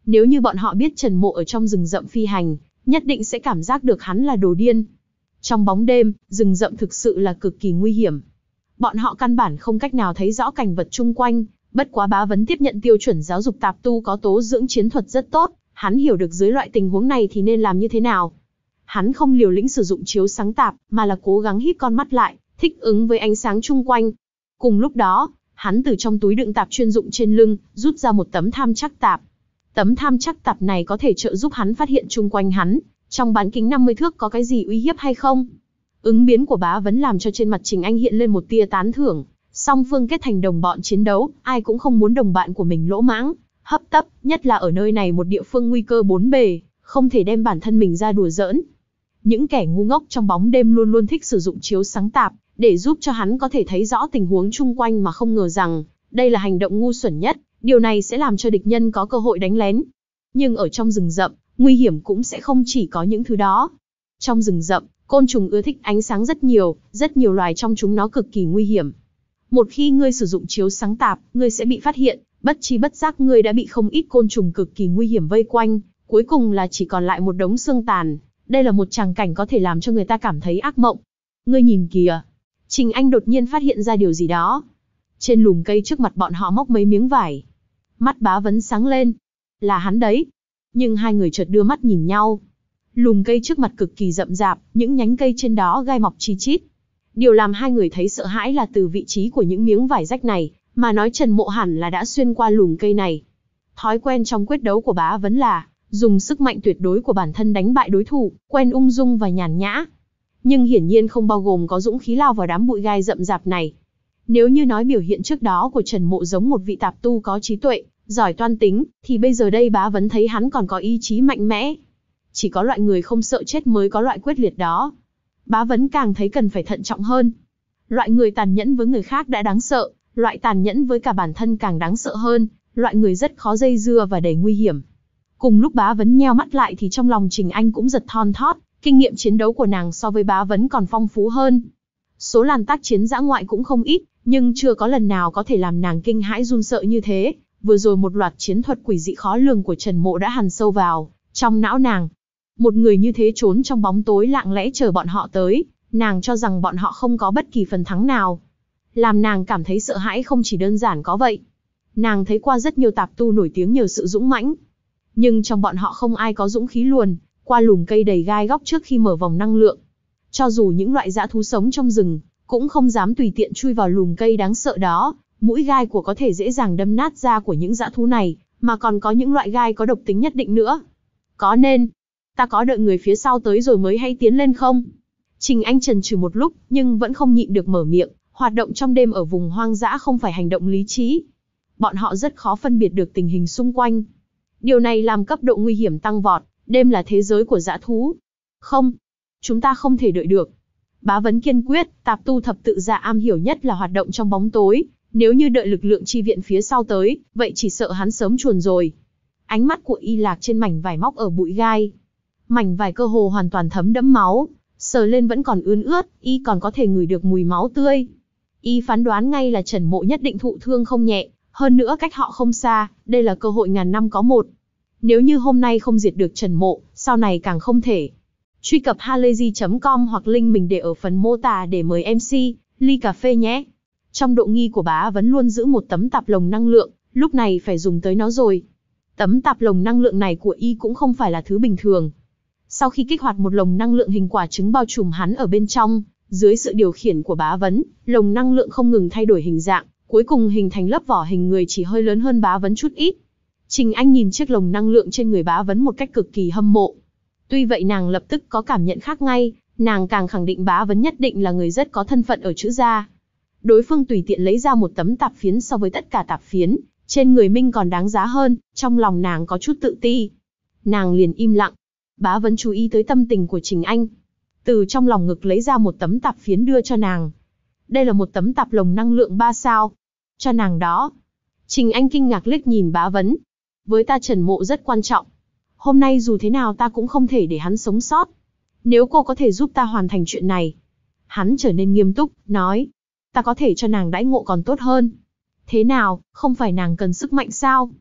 Nếu như bọn họ biết Trần Mộ ở trong rừng rậm phi hành, nhất định sẽ cảm giác được hắn là đồ điên. Trong bóng đêm, rừng rậm thực sự là cực kỳ nguy hiểm. Bọn họ căn bản không cách nào thấy rõ cảnh vật chung quanh, bất quá Bá Vấn tiếp nhận tiêu chuẩn giáo dục tạp tu có tố dưỡng chiến thuật rất tốt, hắn hiểu được dưới loại tình huống này thì nên làm như thế nào. Hắn không liều lĩnh sử dụng chiếu sáng tạp, mà là cố gắng híp con mắt lại, thích ứng với ánh sáng chung quanh. Cùng lúc đó, hắn từ trong túi đựng tạp chuyên dụng trên lưng, rút ra một tấm tham chắc tạp. Tấm tham chắc tạp này có thể trợ giúp hắn phát hiện chung quanh hắn, trong bán kính năm mươi thước có cái gì uy hiếp hay không. Ứng biến của Bá Vấn làm cho trên mặt Trình Anh hiện lên một tia tán thưởng. Song phương kết thành đồng bọn chiến đấu, ai cũng không muốn đồng bạn của mình lỗ mãng, hấp tấp, nhất là ở nơi này một địa phương nguy cơ bốn bề, không thể đem bản thân mình ra đùa giỡn. Những kẻ ngu ngốc trong bóng đêm luôn luôn thích sử dụng chiếu sáng tạp, để giúp cho hắn có thể thấy rõ tình huống chung quanh mà không ngờ rằng, đây là hành động ngu xuẩn nhất, điều này sẽ làm cho địch nhân có cơ hội đánh lén. Nhưng ở trong rừng rậm, nguy hiểm cũng sẽ không chỉ có những thứ đó. Trong rừng rậm, côn trùng ưa thích ánh sáng rất nhiều, rất nhiều loài trong chúng nó cực kỳ nguy hiểm. Một khi ngươi sử dụng chiếu sáng tạp, ngươi sẽ bị phát hiện, bất chi bất giác ngươi đã bị không ít côn trùng cực kỳ nguy hiểm vây quanh, cuối cùng là chỉ còn lại một đống xương tàn. Đây là một tràng cảnh có thể làm cho người ta cảm thấy ác mộng. Ngươi nhìn kìa. Trình Anh đột nhiên phát hiện ra điều gì đó. Trên lùm cây trước mặt bọn họ móc mấy miếng vải. Mắt Bá Vấn sáng lên. Là hắn đấy. Nhưng hai người chợt đưa mắt nhìn nhau. Lùm cây trước mặt cực kỳ rậm rạp, những nhánh cây trên đó gai mọc chi chít. Điều làm hai người thấy sợ hãi là từ vị trí của những miếng vải rách này, mà nói Trần Mộ hẳn là đã xuyên qua lùm cây này. Thói quen trong quyết đấu của Bá Vấn là dùng sức mạnh tuyệt đối của bản thân đánh bại đối thủ, quen ung dung và nhàn nhã. Nhưng hiển nhiên không bao gồm có dũng khí lao vào đám bụi gai rậm rạp này. Nếu như nói biểu hiện trước đó của Trần Mộ giống một vị tạp tu có trí tuệ, giỏi toan tính, thì bây giờ đây Bá Vấn thấy hắn còn có ý chí mạnh mẽ. Chỉ có loại người không sợ chết mới có loại quyết liệt đó. Bá Vấn càng thấy cần phải thận trọng hơn. Loại người tàn nhẫn với người khác đã đáng sợ, loại tàn nhẫn với cả bản thân càng đáng sợ hơn, loại người rất khó dây dưa và đầy nguy hiểm. Cùng lúc Bá Vấn nheo mắt lại thì trong lòng Trình Anh cũng giật thon thót, kinh nghiệm chiến đấu của nàng so với Bá Vấn còn phong phú hơn. Số lần tác chiến dã ngoại cũng không ít, nhưng chưa có lần nào có thể làm nàng kinh hãi run sợ như thế. Vừa rồi một loạt chiến thuật quỷ dị khó lường của Trần Mộ đã hằn sâu vào trong não nàng. Một người như thế trốn trong bóng tối lặng lẽ chờ bọn họ tới, nàng cho rằng bọn họ không có bất kỳ phần thắng nào. Làm nàng cảm thấy sợ hãi không chỉ đơn giản có vậy. Nàng thấy qua rất nhiều tạp tu nổi tiếng nhờ sự dũng mãnh. Nhưng trong bọn họ không ai có dũng khí luồn qua lùm cây đầy gai góc trước khi mở vòng năng lượng. Cho dù những loại dã thú sống trong rừng, cũng không dám tùy tiện chui vào lùm cây đáng sợ đó. Mũi gai của có thể dễ dàng đâm nát da của những dã thú này, mà còn có những loại gai có độc tính nhất định nữa. Có nên, ta có đợi người phía sau tới rồi mới hay tiến lên không? Trình Anh chần chừ một lúc, nhưng vẫn không nhịn được mở miệng. Hoạt động trong đêm ở vùng hoang dã không phải hành động lý trí. Bọn họ rất khó phân biệt được tình hình xung quanh. Điều này làm cấp độ nguy hiểm tăng vọt, đêm là thế giới của dã thú. Không, chúng ta không thể đợi được. Bá Vấn kiên quyết, tạp tu thập tự giá am hiểu nhất là hoạt động trong bóng tối. Nếu như đợi lực lượng chi viện phía sau tới, vậy chỉ sợ hắn sớm chuồn rồi. Ánh mắt của Y lạc trên mảnh vải móc ở bụi gai. Mảnh vải cơ hồ hoàn toàn thấm đẫm máu, sờ lên vẫn còn ươn ướt, Y còn có thể ngửi được mùi máu tươi. Y phán đoán ngay là Trần Mộ nhất định thụ thương không nhẹ, hơn nữa cách họ không xa, đây là cơ hội ngàn năm có một. Nếu như hôm nay không diệt được Trần Mộ, sau này càng không thể. Truy cập halayzi chấm com hoặc link mình để ở phần mô tả để mời em xê, ly cà phê nhé. Trong độ nghi của Bá Vấn luôn giữ một tấm tạp lồng năng lượng, lúc này phải dùng tới nó rồi. Tấm tạp lồng năng lượng này của Y cũng không phải là thứ bình thường. Sau khi kích hoạt một lồng năng lượng hình quả trứng bao trùm hắn ở bên trong, dưới sự điều khiển của Bá Vấn, lồng năng lượng không ngừng thay đổi hình dạng, cuối cùng hình thành lớp vỏ hình người chỉ hơi lớn hơn Bá Vấn chút ít. Trình Anh nhìn chiếc lồng năng lượng trên người Bá Vấn một cách cực kỳ hâm mộ. Tuy vậy nàng lập tức có cảm nhận khác ngay, nàng càng khẳng định Bá Vấn nhất định là người rất có thân phận ở chữ gia. Đối phương tùy tiện lấy ra một tấm tạp phiến so với tất cả tạp phiến trên người mình còn đáng giá hơn, trong lòng nàng có chút tự ti. Nàng liền im lặng. Bá Vấn chú ý tới tâm tình của Trình Anh. Từ trong lòng ngực lấy ra một tấm tạp phiến đưa cho nàng. Đây là một tấm tạp lồng năng lượng ba sao. Cho nàng đó. Trình Anh kinh ngạc liếc nhìn Bá Vấn. Với ta Trần Mộ rất quan trọng. Hôm nay dù thế nào ta cũng không thể để hắn sống sót. Nếu cô có thể giúp ta hoàn thành chuyện này. Hắn trở nên nghiêm túc, nói. Ta có thể cho nàng đãi ngộ còn tốt hơn. Thế nào, không phải nàng cần sức mạnh sao?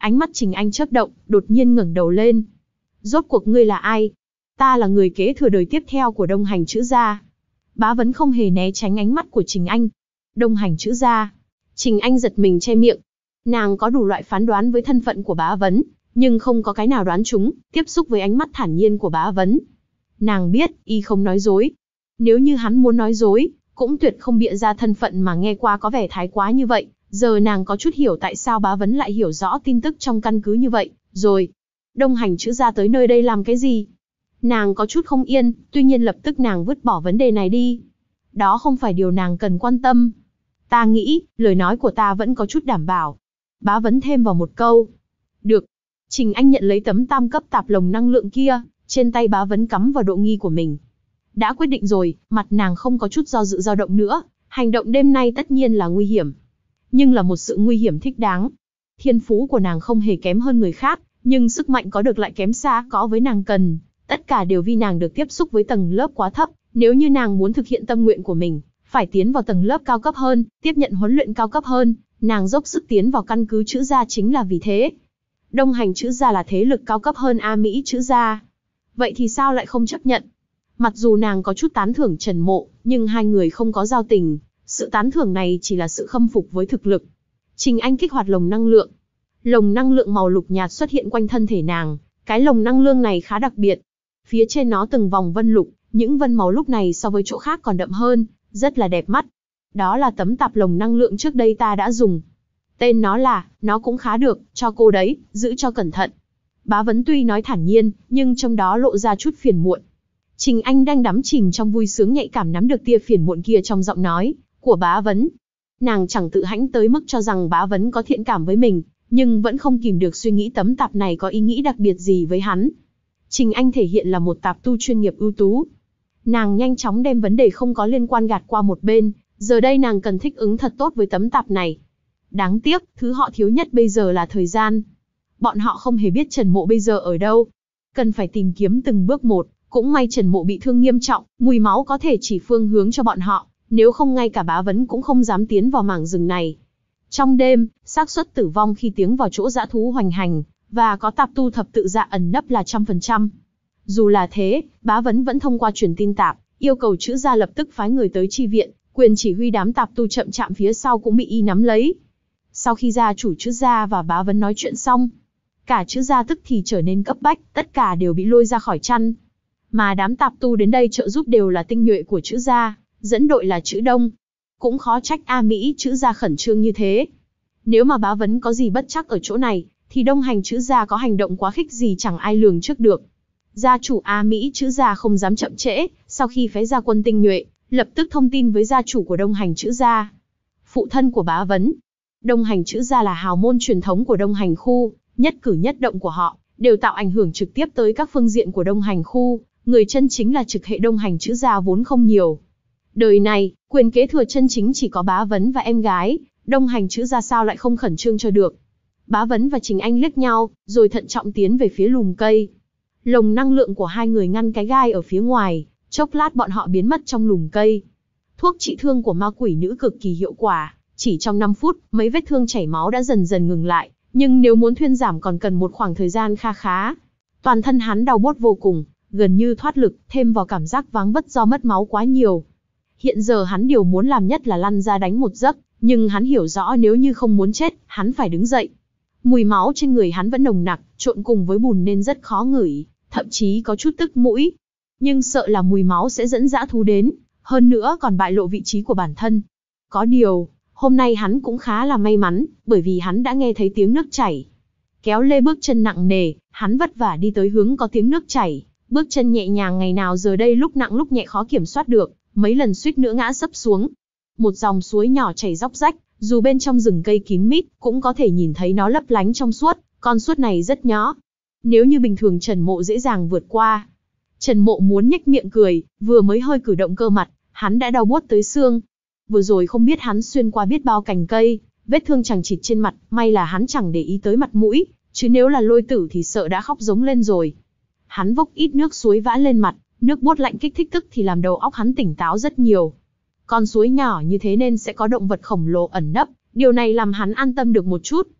Ánh mắt Trình Anh chớp động, đột nhiên ngẩng đầu lên. Rốt cuộc ngươi là ai? Ta là người kế thừa đời tiếp theo của Đông Hành Chữ gia. Bá Vấn không hề né tránh ánh mắt của Trình Anh. Đông Hành Chữ gia. Trình Anh giật mình che miệng. Nàng có đủ loại phán đoán với thân phận của Bá Vấn, nhưng không có cái nào đoán trúng, tiếp xúc với ánh mắt thản nhiên của Bá Vấn. Nàng biết, y không nói dối. Nếu như hắn muốn nói dối, cũng tuyệt không bịa ra thân phận mà nghe qua có vẻ thái quá như vậy. Giờ nàng có chút hiểu tại sao Bá Vấn lại hiểu rõ tin tức trong căn cứ như vậy, rồi. Đông Hành Chữ gia tới nơi đây làm cái gì? Nàng có chút không yên, tuy nhiên lập tức nàng vứt bỏ vấn đề này đi. Đó không phải điều nàng cần quan tâm. Ta nghĩ, lời nói của ta vẫn có chút đảm bảo. Bá Vấn thêm vào một câu. Được. Trình Anh nhận lấy tấm tam cấp tạp lồng năng lượng kia, trên tay Bá Vấn cắm vào độ nghi của mình. Đã quyết định rồi, mặt nàng không có chút do dự dao động nữa, hành động đêm nay tất nhiên là nguy hiểm. Nhưng là một sự nguy hiểm thích đáng. Thiên phú của nàng không hề kém hơn người khác, nhưng sức mạnh có được lại kém xa có với nàng cần. Tất cả đều vì nàng được tiếp xúc với tầng lớp quá thấp, nếu như nàng muốn thực hiện tâm nguyện của mình, phải tiến vào tầng lớp cao cấp hơn, tiếp nhận huấn luyện cao cấp hơn, nàng dốc sức tiến vào căn cứ Chữ gia chính là vì thế. Đông Hành Chữ gia là thế lực cao cấp hơn A Mỹ Chữ gia. Vậy thì sao lại không chấp nhận? Mặc dù nàng có chút tán thưởng Trần Mộ, nhưng hai người không có giao tình, sự tán thưởng này chỉ là sự khâm phục với thực lực. Trình Anh kích hoạt lồng năng lượng. Lồng năng lượng màu lục nhạt xuất hiện quanh thân thể nàng, cái lồng năng lượng này khá đặc biệt. Phía trên nó từng vòng vân lục, những vân màu lúc này so với chỗ khác còn đậm hơn, rất là đẹp mắt. Đó là tấm tạp lồng năng lượng trước đây ta đã dùng. Tên nó là, nó cũng khá được, cho cô đấy, giữ cho cẩn thận. Bá Vấn tuy nói thản nhiên, nhưng trong đó lộ ra chút phiền muộn. Trình Anh đang đắm chìm trong vui sướng nhạy cảm nắm được tia phiền muộn kia trong giọng nói của Bá Vấn. Nàng chẳng tự hãnh tới mức cho rằng Bá Vấn có thiện cảm với mình, nhưng vẫn không kìm được suy nghĩ tấm tạp này có ý nghĩ đặc biệt gì với hắn. Trình Anh thể hiện là một tạp tu chuyên nghiệp ưu tú. Nàng nhanh chóng đem vấn đề không có liên quan gạt qua một bên, giờ đây nàng cần thích ứng thật tốt với tấm tạp này. Đáng tiếc, thứ họ thiếu nhất bây giờ là thời gian. Bọn họ không hề biết Trần Mộ bây giờ ở đâu. Cần phải tìm kiếm từng bước một, cũng may Trần Mộ bị thương nghiêm trọng, mùi máu có thể chỉ phương hướng cho bọn họ, nếu không ngay cả Bá Vấn cũng không dám tiến vào mảng rừng này. Trong đêm, xác suất tử vong khi tiến vào chỗ dã thú hoành hành, và có tạp tu thập tự dạ ẩn nấp là trăm phần trăm. Dù là thế, Bá Vấn vẫn thông qua truyền tin tạp, yêu cầu Chữ gia lập tức phái người tới chi viện, quyền chỉ huy đám tạp tu chậm chạm phía sau cũng bị y nắm lấy. Sau khi gia chủ Chữ gia và Bá Vấn nói chuyện xong, cả Chữ gia tức thì trở nên cấp bách, tất cả đều bị lôi ra khỏi chăn. Mà đám tạp tu đến đây trợ giúp đều là tinh nhuệ của Chữ gia, dẫn đội là Chữ Đông. Cũng khó trách A Mỹ Chữ gia khẩn trương như thế. Nếu mà Bá Vấn có gì bất chắc ở chỗ này, thì Đông Hành Chữ gia có hành động quá khích gì chẳng ai lường trước được. Gia chủ A Mỹ Chữ gia không dám chậm trễ, sau khi phái ra quân tinh nhuệ, lập tức thông tin với gia chủ của Đông Hành Chữ gia. Phụ thân của Bá Vấn. Đông Hành Chữ gia là hào môn truyền thống của Đông Hành khu, nhất cử nhất động của họ đều tạo ảnh hưởng trực tiếp tới các phương diện của Đông Hành khu, người chân chính là trực hệ Đông Hành Chữ gia vốn không nhiều. Đời này, quyền kế thừa chân chính chỉ có Bá Vấn và em gái, Đông Hành Chữ gia sao lại không khẩn trương cho được. Bá Vấn và Trình Anh liếc nhau, rồi thận trọng tiến về phía lùm cây. Lồng năng lượng của hai người ngăn cái gai ở phía ngoài, chốc lát bọn họ biến mất trong lùm cây. Thuốc trị thương của ma quỷ nữ cực kỳ hiệu quả, chỉ trong năm phút, mấy vết thương chảy máu đã dần dần ngừng lại, nhưng nếu muốn thuyên giảm còn cần một khoảng thời gian kha khá. Toàn thân hắn đau buốt vô cùng, gần như thoát lực, thêm vào cảm giác váng vất do mất máu quá nhiều. Hiện giờ hắn điều muốn làm nhất là lăn ra đánh một giấc, nhưng hắn hiểu rõ nếu như không muốn chết, hắn phải đứng dậy. Mùi máu trên người hắn vẫn nồng nặc, trộn cùng với bùn nên rất khó ngửi, thậm chí có chút tức mũi. Nhưng sợ là mùi máu sẽ dẫn dã thú đến, hơn nữa còn bại lộ vị trí của bản thân. Có điều, hôm nay hắn cũng khá là may mắn, bởi vì hắn đã nghe thấy tiếng nước chảy. Kéo lê bước chân nặng nề, hắn vất vả đi tới hướng có tiếng nước chảy, bước chân nhẹ nhàng ngày nào giờ đây lúc nặng lúc nhẹ khó kiểm soát được, mấy lần suýt nữa ngã sấp xuống. Một dòng suối nhỏ chảy róc rách, dù bên trong rừng cây kín mít, cũng có thể nhìn thấy nó lấp lánh trong suốt, con suốt này rất nhỏ. Nếu như bình thường Trần Mộ dễ dàng vượt qua. Trần Mộ muốn nhếch miệng cười, vừa mới hơi cử động cơ mặt, hắn đã đau buốt tới xương. Vừa rồi không biết hắn xuyên qua biết bao cành cây, vết thương chằng chịt trên mặt, may là hắn chẳng để ý tới mặt mũi, chứ nếu là Lôi Tử thì sợ đã khóc giống lên rồi. Hắn vốc ít nước suối vã lên mặt, nước buốt lạnh kích thích tức thì làm đầu óc hắn tỉnh táo rất nhiều. Con suối nhỏ như thế nên sẽ có động vật khổng lồ ẩn nấp, điều này làm hắn an tâm được một chút.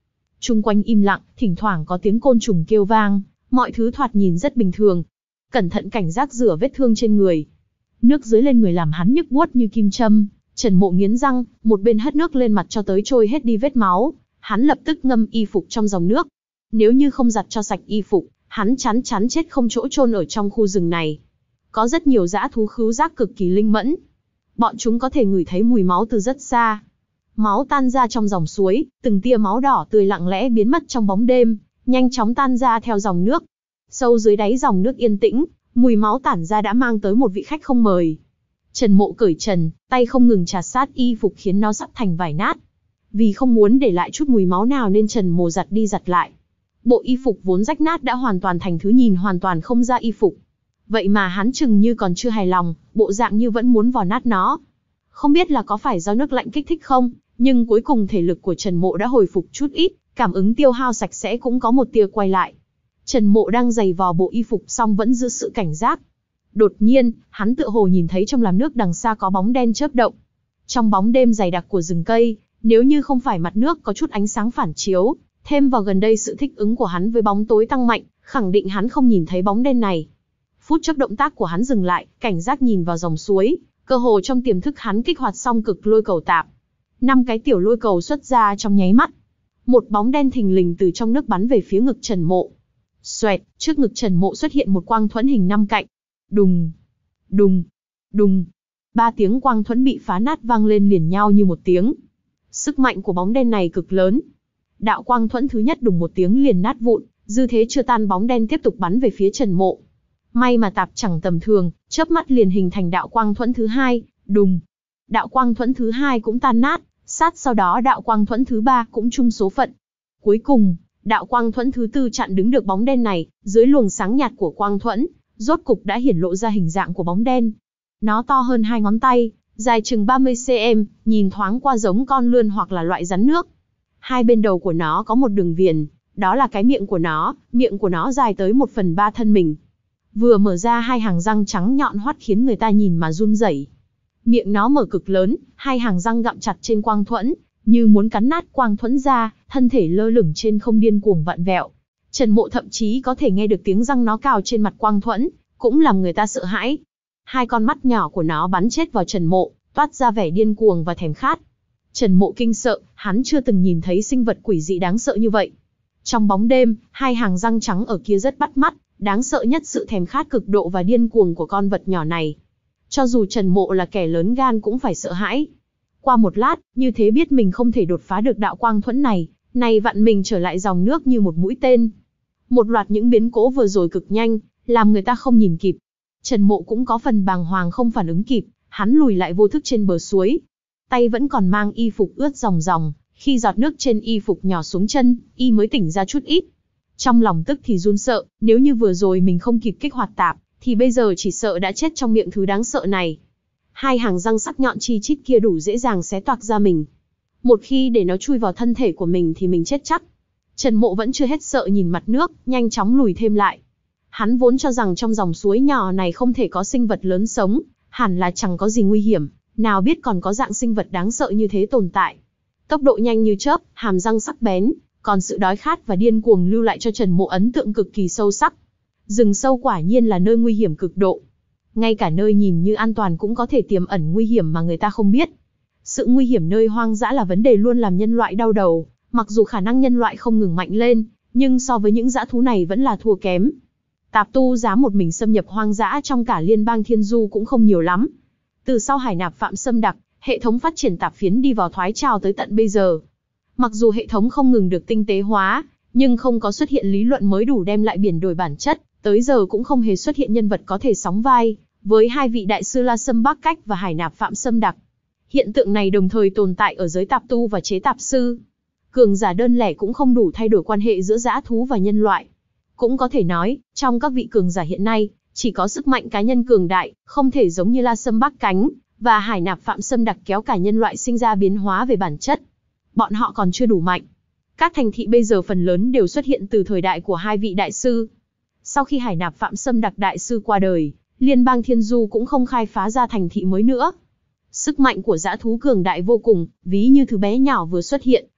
Chung quanh im lặng, thỉnh thoảng có tiếng côn trùng kêu vang, mọi thứ thoạt nhìn rất bình thường. Cẩn thận cảnh giác rửa vết thương trên người. Nước dưới lên người làm hắn nhức buốt như kim châm. Trần Mộ nghiến răng, một bên hất nước lên mặt cho tới trôi hết đi vết máu. Hắn lập tức ngâm y phục trong dòng nước. Nếu như không giặt cho sạch y phục, hắn chắn chắn chết không chỗ chôn ở trong khu rừng này. Có rất nhiều dã thú khứu giác cực kỳ linh mẫn. Bọn chúng có thể ngửi thấy mùi máu từ rất xa. Máu tan ra trong dòng suối, từng tia máu đỏ tươi lặng lẽ biến mất trong bóng đêm, nhanh chóng tan ra theo dòng nước. Sâu dưới đáy dòng nước yên tĩnh, mùi máu tản ra đã mang tới một vị khách không mời. Trần Mộ cởi trần, tay không ngừng chà sát y phục khiến nó sắp thành vải nát. Vì không muốn để lại chút mùi máu nào nên Trần Mộ giặt đi giặt lại. Bộ y phục vốn rách nát đã hoàn toàn thành thứ nhìn hoàn toàn không ra y phục. Vậy mà hắn chừng như còn chưa hài lòng, bộ dạng như vẫn muốn vò nát nó. Không biết là có phải do nước lạnh kích thích không, nhưng cuối cùng thể lực của Trần Mộ đã hồi phục chút ít, cảm ứng tiêu hao sạch sẽ cũng có một tia quay lại. Trần Mộ đang giày vò bộ y phục xong vẫn giữ sự cảnh giác. Đột nhiên, hắn tựa hồ nhìn thấy trong làn nước đằng xa có bóng đen chớp động. Trong bóng đêm dày đặc của rừng cây, nếu như không phải mặt nước có chút ánh sáng phản chiếu, thêm vào gần đây sự thích ứng của hắn với bóng tối tăng mạnh, khẳng định hắn không nhìn thấy bóng đen này. Phút chốc động tác của hắn dừng lại, cảnh giác nhìn vào dòng suối, cơ hồ trong tiềm thức hắn kích hoạt xong cực lôi cầu tạp. Năm cái tiểu lôi cầu xuất ra trong nháy mắt. Một bóng đen thình lình từ trong nước bắn về phía ngực Trần Mộ. Xoẹt, trước ngực Trần Mộ xuất hiện một quang thuẫn hình năm cạnh. Đùng, đùng, đùng. Ba tiếng quang thuẫn bị phá nát vang lên liền nhau như một tiếng. Sức mạnh của bóng đen này cực lớn. Đạo quang thuẫn thứ nhất đùng một tiếng liền nát vụn, dư thế chưa tan bóng đen tiếp tục bắn về phía Trần Mộ. May mà tạp chẳng tầm thường, chớp mắt liền hình thành đạo quang thuẫn thứ hai, đùng. Đạo quang thuẫn thứ hai cũng tan nát, sát sau đó đạo quang thuẫn thứ ba cũng chung số phận. Cuối cùng, đạo quang thuẫn thứ tư chặn đứng được bóng đen này, dưới luồng sáng nhạt của quang thuẫn, rốt cục đã hiển lộ ra hình dạng của bóng đen. Nó to hơn hai ngón tay, dài chừng ba mươi xăng-ti-mét, nhìn thoáng qua giống con lươn hoặc là loại rắn nước. Hai bên đầu của nó có một đường viền, đó là cái miệng của nó, miệng của nó dài tới một phần ba thân mình. Vừa mở ra hai hàng răng trắng nhọn hoắt khiến người ta nhìn mà run rẩy. Miệng nó mở cực lớn, hai hàng răng gặm chặt trên quang thuẫn, như muốn cắn nát quang thuẫn ra, thân thể lơ lửng trên không điên cuồng vặn vẹo. Trần Mộ thậm chí có thể nghe được tiếng răng nó cào trên mặt quang thuẫn, cũng làm người ta sợ hãi. Hai con mắt nhỏ của nó bắn chết vào Trần Mộ, toát ra vẻ điên cuồng và thèm khát. Trần Mộ kinh sợ, hắn chưa từng nhìn thấy sinh vật quỷ dị đáng sợ như vậy. Trong bóng đêm, hai hàng răng trắng ở kia rất bắt mắt, đáng sợ nhất sự thèm khát cực độ và điên cuồng của con vật nhỏ này. Cho dù Trần Mộ là kẻ lớn gan cũng phải sợ hãi. Qua một lát, như thế biết mình không thể đột phá được đạo quang thuẫn này, này vặn mình trở lại dòng nước như một mũi tên. Một loạt những biến cố vừa rồi cực nhanh, làm người ta không nhìn kịp. Trần Mộ cũng có phần bàng hoàng không phản ứng kịp, hắn lùi lại vô thức trên bờ suối. Tay vẫn còn mang y phục ướt ròng ròng, khi giọt nước trên y phục nhỏ xuống chân, y mới tỉnh ra chút ít. Trong lòng tức thì run sợ, nếu như vừa rồi mình không kịp kích hoạt tạp, thì bây giờ chỉ sợ đã chết trong miệng thứ đáng sợ này. Hai hàng răng sắc nhọn chi chít kia đủ dễ dàng xé toạc ra mình. Một khi để nó chui vào thân thể của mình thì mình chết chắc. Trần Mộ vẫn chưa hết sợ nhìn mặt nước, nhanh chóng lùi thêm lại. Hắn vốn cho rằng trong dòng suối nhỏ này không thể có sinh vật lớn sống, hẳn là chẳng có gì nguy hiểm, nào biết còn có dạng sinh vật đáng sợ như thế tồn tại. Tốc độ nhanh như chớp, hàm răng sắc bén, còn sự đói khát và điên cuồng lưu lại cho Trần Mộ ấn tượng cực kỳ sâu sắc. Rừng sâu quả nhiên là nơi nguy hiểm cực độ. Ngay cả nơi nhìn như an toàn cũng có thể tiềm ẩn nguy hiểm mà người ta không biết. Sự nguy hiểm nơi hoang dã là vấn đề luôn làm nhân loại đau đầu, mặc dù khả năng nhân loại không ngừng mạnh lên, nhưng so với những dã thú này vẫn là thua kém. Tạp tu dám một mình xâm nhập hoang dã trong cả liên bang Thiên Du cũng không nhiều lắm. Từ sau Hải Nạp Phạm Sâm Đặc, hệ thống phát triển tạp phiến đi vào thoái trào tới tận bây giờ. Mặc dù hệ thống không ngừng được tinh tế hóa, nhưng không có xuất hiện lý luận mới đủ đem lại biển đổi bản chất, tới giờ cũng không hề xuất hiện nhân vật có thể sóng vai với hai vị đại sư La Sâm Bắc Cách và Hải Nạp Phạm Sâm Đặc. Hiện tượng này đồng thời tồn tại ở giới tạp tu và chế tạp sư. Cường giả đơn lẻ cũng không đủ thay đổi quan hệ giữa dã thú và nhân loại. Cũng có thể nói, trong các vị cường giả hiện nay, chỉ có sức mạnh cá nhân cường đại, không thể giống như La Sâm Bắc Cánh và Hải Nạp Phạm Sâm Đặc kéo cả nhân loại sinh ra biến hóa về bản chất. Bọn họ còn chưa đủ mạnh. Các thành thị bây giờ phần lớn đều xuất hiện từ thời đại của hai vị đại sư. Sau khi Hải Nạp Phạm Sâm Đặc đại sư qua đời, liên bang Thiên Du cũng không khai phá ra thành thị mới nữa. Sức mạnh của dã thú cường đại vô cùng, ví như thứ bé nhỏ vừa xuất hiện,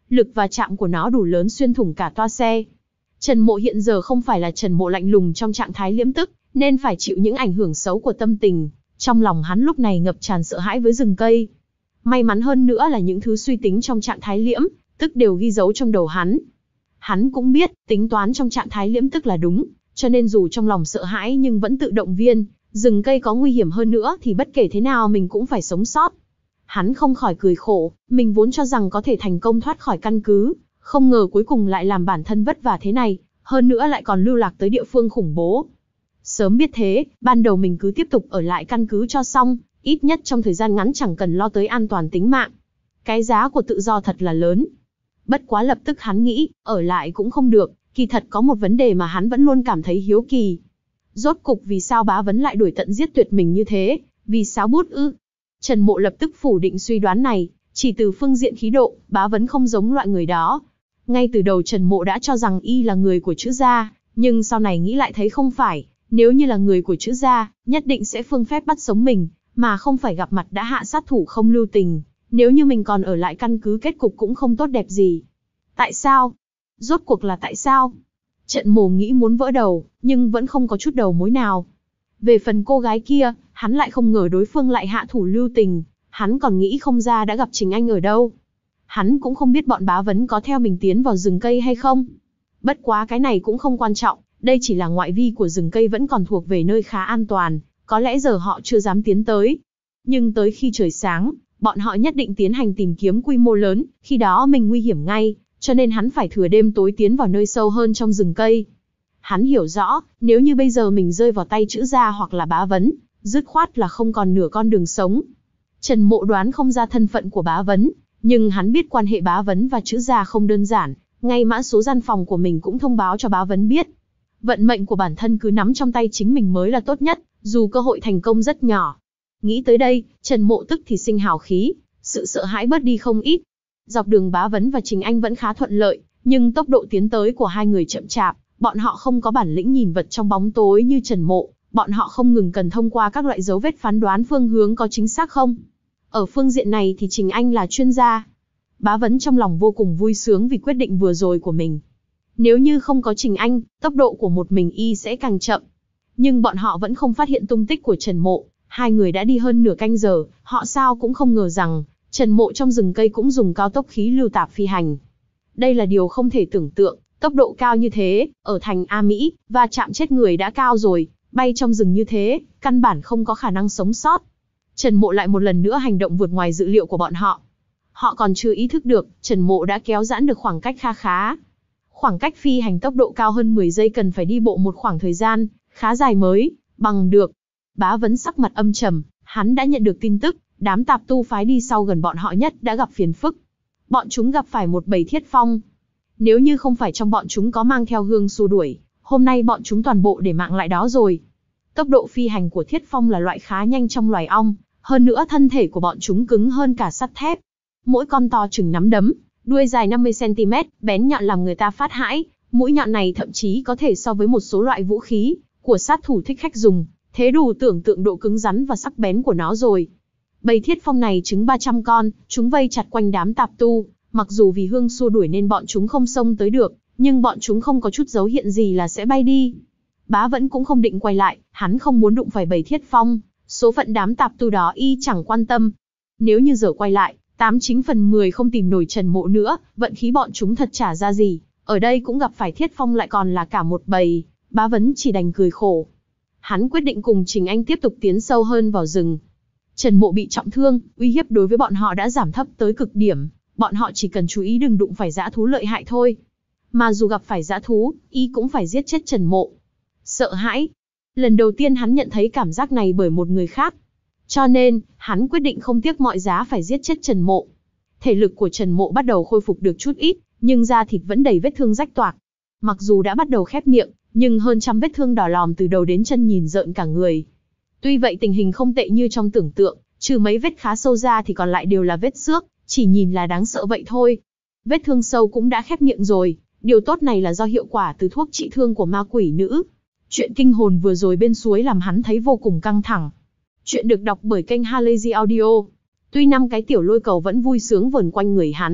lực va chạm của nó đủ lớn xuyên thủng cả toa xe. Trần Mộ hiện giờ không phải là Trần Mộ lạnh lùng trong trạng thái liễm tức, nên phải chịu những ảnh hưởng xấu của tâm tình. Trong lòng hắn lúc này ngập tràn sợ hãi với rừng cây. May mắn hơn nữa là những thứ suy tính trong trạng thái liễm tức đều ghi dấu trong đầu hắn. Hắn cũng biết, tính toán trong trạng thái liễm tức là đúng, cho nên dù trong lòng sợ hãi nhưng vẫn tự động viên, rừng cây có nguy hiểm hơn nữa thì bất kể thế nào mình cũng phải sống sót. Hắn không khỏi cười khổ, mình vốn cho rằng có thể thành công thoát khỏi căn cứ, không ngờ cuối cùng lại làm bản thân vất vả thế này, hơn nữa lại còn lưu lạc tới địa phương khủng bố. Sớm biết thế, ban đầu mình cứ tiếp tục ở lại căn cứ cho xong, ít nhất trong thời gian ngắn chẳng cần lo tới an toàn tính mạng. Cái giá của tự do thật là lớn. Bất quá lập tức hắn nghĩ, ở lại cũng không được, kỳ thật có một vấn đề mà hắn vẫn luôn cảm thấy hiếu kỳ. Rốt cục vì sao Bá Vấn lại đuổi tận giết tuyệt mình như thế, vì sáo bút ư? Trần Mộ lập tức phủ định suy đoán này, chỉ từ phương diện khí độ, Bá Vấn không giống loại người đó. Ngay từ đầu Trần Mộ đã cho rằng y là người của chữ gia, nhưng sau này nghĩ lại thấy không phải, nếu như là người của chữ gia, nhất định sẽ phương phép bắt sống mình, mà không phải gặp mặt đã hạ sát thủ không lưu tình. Nếu như mình còn ở lại căn cứ kết cục cũng không tốt đẹp gì. Tại sao? Rốt cuộc là tại sao? Trận Mộ nghĩ muốn vỡ đầu, nhưng vẫn không có chút đầu mối nào. Về phần cô gái kia, hắn lại không ngờ đối phương lại hạ thủ lưu tình, hắn còn nghĩ không ra đã gặp Trình Anh ở đâu. Hắn cũng không biết bọn Bá Vấn có theo mình tiến vào rừng cây hay không. Bất quá cái này cũng không quan trọng, đây chỉ là ngoại vi của rừng cây vẫn còn thuộc về nơi khá an toàn, có lẽ giờ họ chưa dám tiến tới. Nhưng tới khi trời sáng, bọn họ nhất định tiến hành tìm kiếm quy mô lớn, khi đó mình nguy hiểm ngay, cho nên hắn phải thừa đêm tối tiến vào nơi sâu hơn trong rừng cây. Hắn hiểu rõ, nếu như bây giờ mình rơi vào tay chữ gia hoặc là Bá Vấn, dứt khoát là không còn nửa con đường sống. Trần Mộ đoán không ra thân phận của Bá Vấn, nhưng hắn biết quan hệ Bá Vấn và chữ gia không đơn giản, ngay mã số gian phòng của mình cũng thông báo cho Bá Vấn biết. Vận mệnh của bản thân cứ nắm trong tay chính mình mới là tốt nhất, dù cơ hội thành công rất nhỏ. Nghĩ tới đây, Trần Mộ tức thì sinh hào khí, sự sợ hãi bớt đi không ít. Dọc đường Bá Vấn và Trình Anh vẫn khá thuận lợi, nhưng tốc độ tiến tới của hai người chậm chạp, bọn họ không có bản lĩnh nhìn vật trong bóng tối như Trần Mộ, bọn họ không ngừng cần thông qua các loại dấu vết phán đoán phương hướng có chính xác không. Ở phương diện này thì Trình Anh là chuyên gia. Bá Vấn trong lòng vô cùng vui sướng vì quyết định vừa rồi của mình. Nếu như không có Trình Anh, tốc độ của một mình y sẽ càng chậm. Nhưng bọn họ vẫn không phát hiện tung tích của Trần Mộ, hai người đã đi hơn nửa canh giờ, họ sao cũng không ngờ rằng, Trần Mộ trong rừng cây cũng dùng cao tốc khí lưu tạp phi hành. Đây là điều không thể tưởng tượng, tốc độ cao như thế, ở thành A Mỹ, va chạm chết người đã cao rồi, bay trong rừng như thế, căn bản không có khả năng sống sót. Trần Mộ lại một lần nữa hành động vượt ngoài dự liệu của bọn họ. Họ còn chưa ý thức được, Trần Mộ đã kéo giãn được khoảng cách kha khá. Khoảng cách phi hành tốc độ cao hơn mười giây cần phải đi bộ một khoảng thời gian khá dài mới bằng được. Bá Vấn sắc mặt âm trầm, hắn đã nhận được tin tức, đám tạp tu phái đi sau gần bọn họ nhất đã gặp phiền phức. Bọn chúng gặp phải một bầy thiết phong. Nếu như không phải trong bọn chúng có mang theo gương xua đuổi, hôm nay bọn chúng toàn bộ để mạng lại đó rồi. Tốc độ phi hành của thiết phong là loại khá nhanh trong loài ong, hơn nữa thân thể của bọn chúng cứng hơn cả sắt thép. Mỗi con to chừng nắm đấm, đuôi dài năm mươi xăng ti mét, bén nhọn làm người ta phát hãi, mũi nhọn này thậm chí có thể so với một số loại vũ khí của sát thủ thích khách dùng, thế đủ tưởng tượng độ cứng rắn và sắc bén của nó rồi. Bầy thiết phong này trứng ba trăm con, chúng vây chặt quanh đám tạp tu, mặc dù vì hương xua đuổi nên bọn chúng không xông tới được, nhưng bọn chúng không có chút dấu hiện gì là sẽ bay đi. Bá Vẫn cũng không định quay lại, hắn không muốn đụng phải bầy thiết phong, số phận đám tạp tu đó y chẳng quan tâm. Nếu như giờ quay lại, tám chín phần mười không tìm nổi Trần Mộ nữa, vận khí bọn chúng thật chả ra gì, ở đây cũng gặp phải thiết phong lại còn là cả một bầy, Bá Vấn chỉ đành cười khổ. Hắn quyết định cùng Trình Anh tiếp tục tiến sâu hơn vào rừng. Trần Mộ bị trọng thương, uy hiếp đối với bọn họ đã giảm thấp tới cực điểm, bọn họ chỉ cần chú ý đừng đụng phải dã thú lợi hại thôi. Mà dù gặp phải dã thú, y cũng phải giết chết Trần Mộ. Sợ hãi. Lần đầu tiên hắn nhận thấy cảm giác này bởi một người khác. Cho nên, hắn quyết định không tiếc mọi giá phải giết chết Trần Mộ. Thể lực của Trần Mộ bắt đầu khôi phục được chút ít, nhưng da thịt vẫn đầy vết thương rách toạc. Mặc dù đã bắt đầu khép miệng, nhưng hơn trăm vết thương đỏ lòm từ đầu đến chân nhìn rợn cả người. Tuy vậy tình hình không tệ như trong tưởng tượng, trừ mấy vết khá sâu ra thì còn lại đều là vết xước, chỉ nhìn là đáng sợ vậy thôi. Vết thương sâu cũng đã khép miệng rồi, điều tốt này là do hiệu quả từ thuốc trị thương của ma quỷ nữ. Chuyện kinh hồn vừa rồi bên suối làm hắn thấy vô cùng căng thẳng. Chuyện được đọc bởi kênh Halazy Audio. Tuy năm cái tiểu lôi cầu vẫn vui sướng vờn quanh người hắn,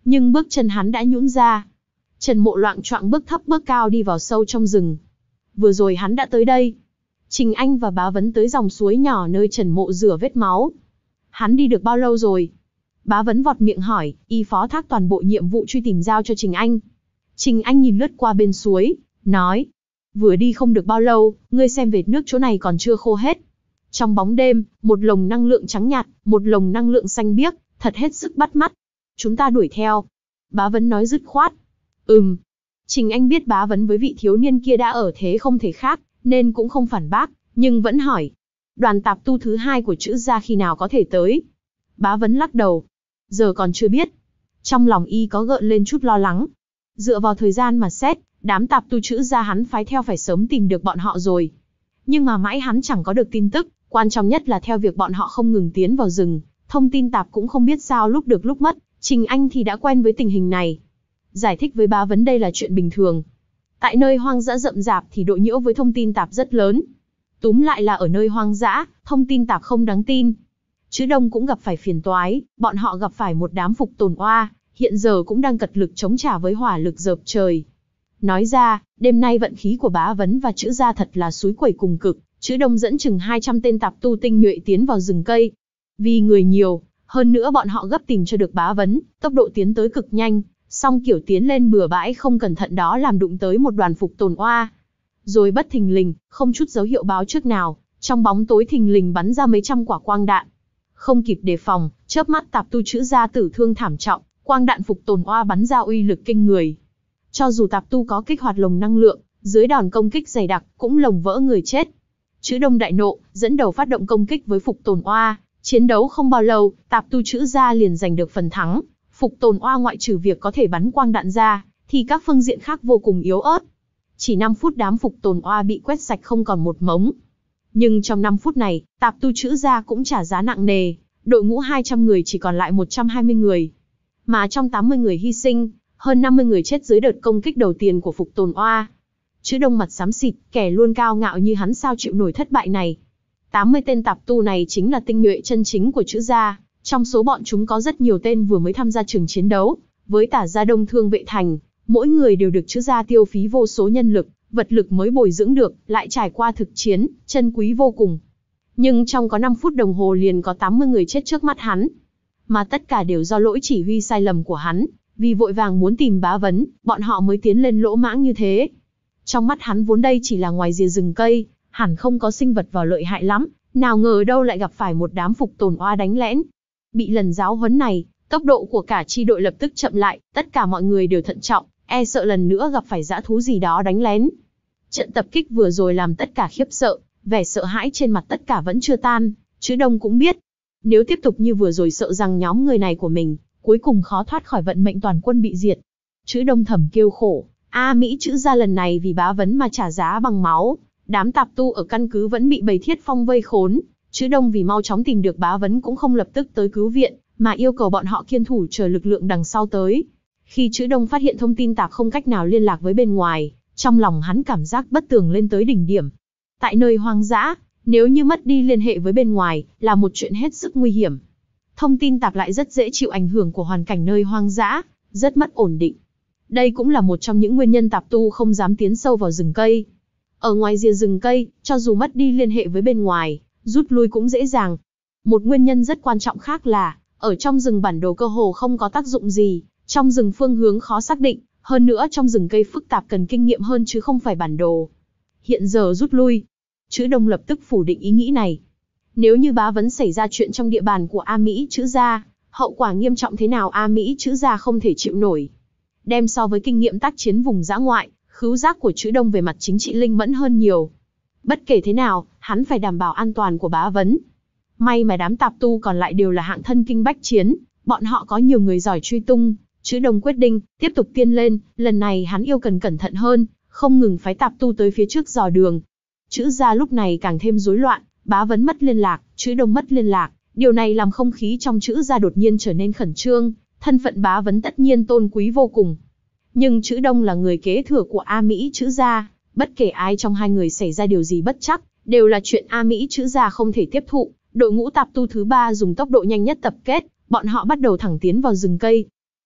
nhưng bước chân hắn đã nhũn ra. Trần Mộ loạng choạng bước thấp bước cao đi vào sâu trong rừng. Vừa rồi hắn đã tới đây. Trình Anh và Bá Vấn tới dòng suối nhỏ nơi Trần Mộ rửa vết máu. Hắn đi được bao lâu rồi? Bá Vấn vọt miệng hỏi, y phó thác toàn bộ nhiệm vụ truy tìm giao cho Trình Anh. Trình Anh nhìn lướt qua bên suối, nói, vừa đi không được bao lâu, ngươi xem vệt nước chỗ này còn chưa khô hết. Trong bóng đêm, một lồng năng lượng trắng nhạt, một lồng năng lượng xanh biếc, thật hết sức bắt mắt. Chúng ta đuổi theo. Bá Vấn nói dứt khoát. Ừm. Trình Anh biết Bá Vấn với vị thiếu niên kia đã ở thế không thể khác, nên cũng không phản bác, nhưng vẫn hỏi. Đoàn tạp tu thứ hai của Trữ gia khi nào có thể tới? Bá Vấn lắc đầu. Giờ còn chưa biết. Trong lòng y có gợn lên chút lo lắng. Dựa vào thời gian mà xét, đám tạp tu Trữ gia hắn phái theo phải sớm tìm được bọn họ rồi. Nhưng mà mãi hắn chẳng có được tin tức, quan trọng nhất là theo việc bọn họ không ngừng tiến vào rừng, thông tin tạp cũng không biết sao lúc được lúc mất, Trình Anh thì đã quen với tình hình này. Giải thích với Bá Vấn đây là chuyện bình thường. Tại nơi hoang dã rậm rạp thì độ nhiễu với thông tin tạp rất lớn. Túm lại là ở nơi hoang dã, thông tin tạp không đáng tin. Trữ Đông cũng gặp phải phiền toái, bọn họ gặp phải một đám phục tồn oa, hiện giờ cũng đang cật lực chống trả với hỏa lực dợp trời. Nói ra, đêm nay vận khí của Bá Vấn và Trữ gia thật là suối quẩy cùng cực. Trữ Đông dẫn chừng hai trăm tên tạp tu tinh nhuệ tiến vào rừng cây. Vì người nhiều, hơn nữa bọn họ gấp tìm cho được Bá Vấn, tốc độ tiến tới cực nhanh, song kiểu tiến lên bừa bãi không cẩn thận đó làm đụng tới một đoàn phục tồn oa. Rồi bất thình lình, không chút dấu hiệu báo trước nào, trong bóng tối thình lình bắn ra mấy trăm quả quang đạn. Không kịp đề phòng, chớp mắt tạp tu Trữ gia tử thương thảm trọng, quang đạn phục tồn oa bắn ra uy lực kinh người. Cho dù tạp tu có kích hoạt lồng năng lượng, dưới đòn công kích dày đặc, cũng lồng vỡ người chết. Trữ Đông đại nộ, dẫn đầu phát động công kích với phục tồn oa. Chiến đấu không bao lâu, tạp tu Trữ gia liền giành được phần thắng. Phục tồn oa ngoại trừ việc có thể bắn quang đạn ra, thì các phương diện khác vô cùng yếu ớt. Chỉ năm phút đám phục tồn oa bị quét sạch không còn một mống. Nhưng trong năm phút này, tạp tu Trữ gia cũng trả giá nặng nề. Đội ngũ hai trăm người chỉ còn lại một trăm hai mươi người. Mà trong tám mươi người hy sinh, hơn năm mươi người chết dưới đợt công kích đầu tiên của phục tồn oa. Trữ Đông mặt xám xịt, kẻ luôn cao ngạo như hắn sao chịu nổi thất bại này. tám mươi tên tạp tu này chính là tinh nhuệ chân chính của Trữ gia, trong số bọn chúng có rất nhiều tên vừa mới tham gia trường chiến đấu, với Tả gia Đông Thương Vệ Thành, mỗi người đều được Trữ gia tiêu phí vô số nhân lực, vật lực mới bồi dưỡng được, lại trải qua thực chiến, chân quý vô cùng. Nhưng trong có năm phút đồng hồ liền có tám mươi người chết trước mắt hắn. Mà tất cả đều do lỗi chỉ huy sai lầm của hắn, vì vội vàng muốn tìm Bá Vấn, bọn họ mới tiến lên lỗ mãng như thế. Trong mắt hắn vốn đây chỉ là ngoài rìa rừng cây, hẳn không có sinh vật vào lợi hại lắm, nào ngờ đâu lại gặp phải một đám phục tồn oa đánh lén. Bị lần giáo huấn này, tốc độ của cả chi đội lập tức chậm lại, tất cả mọi người đều thận trọng, e sợ lần nữa gặp phải dã thú gì đó đánh lén. Trận tập kích vừa rồi làm tất cả khiếp sợ, vẻ sợ hãi trên mặt tất cả vẫn chưa tan. Trữ Đông cũng biết, nếu tiếp tục như vừa rồi sợ rằng nhóm người này của mình, cuối cùng khó thoát khỏi vận mệnh toàn quân bị diệt. Trữ Đông thầm kêu khổ, A Mỹ Trữ gia lần này vì Bá Vấn mà trả giá bằng máu. Đám tạp tu ở căn cứ vẫn bị Bầy Thiết Phong vây khốn. Trữ Đông vì mau chóng tìm được Bá Vấn cũng không lập tức tới cứu viện, mà yêu cầu bọn họ kiên thủ chờ lực lượng đằng sau tới. Khi Trữ Đông phát hiện thông tin tạp không cách nào liên lạc với bên ngoài, trong lòng hắn cảm giác bất tường lên tới đỉnh điểm. Tại nơi hoang dã, nếu như mất đi liên hệ với bên ngoài, là một chuyện hết sức nguy hiểm. Thông tin tạp lại rất dễ chịu ảnh hưởng của hoàn cảnh nơi hoang dã, rất mất ổn định. Đây cũng là một trong những nguyên nhân tạp tu không dám tiến sâu vào rừng cây. Ở ngoài rìa rừng cây, cho dù mất đi liên hệ với bên ngoài, rút lui cũng dễ dàng. Một nguyên nhân rất quan trọng khác là, ở trong rừng bản đồ cơ hồ không có tác dụng gì, trong rừng phương hướng khó xác định, hơn nữa trong rừng cây phức tạp cần kinh nghiệm hơn chứ không phải bản đồ. Hiện giờ rút lui. Trữ Đông lập tức phủ định ý nghĩ này. Nếu như Bá Vấn xảy ra chuyện trong địa bàn của A Mỹ Trữ gia, hậu quả nghiêm trọng thế nào A Mỹ Trữ gia không thể chịu nổi. Đem so với kinh nghiệm tác chiến vùng dã ngoại, khứu giác của Trữ Đông về mặt chính trị linh mẫn hơn nhiều. Bất kể thế nào, hắn phải đảm bảo an toàn của Bá Vấn. May mà đám tạp tu còn lại đều là hạng thân kinh bách chiến, bọn họ có nhiều người giỏi truy tung. Trữ Đông quyết định tiếp tục tiên lên, lần này hắn yêu cần cẩn thận hơn, không ngừng phái tạp tu tới phía trước dò đường. Trữ gia lúc này càng thêm rối loạn, Bá Vấn mất liên lạc, Trữ Đông mất liên lạc, điều này làm không khí trong Trữ gia đột nhiên trở nên khẩn trương, thân phận Bá Vấn tất nhiên tôn quý vô cùng. Nhưng Trữ Đông là người kế thừa của A Mỹ Trữ gia, bất kể ai trong hai người xảy ra điều gì bất chắc, đều là chuyện A Mỹ Trữ gia không thể tiếp thụ. Đội ngũ tạp tu thứ ba dùng tốc độ nhanh nhất tập kết, bọn họ bắt đầu thẳng tiến vào rừng cây.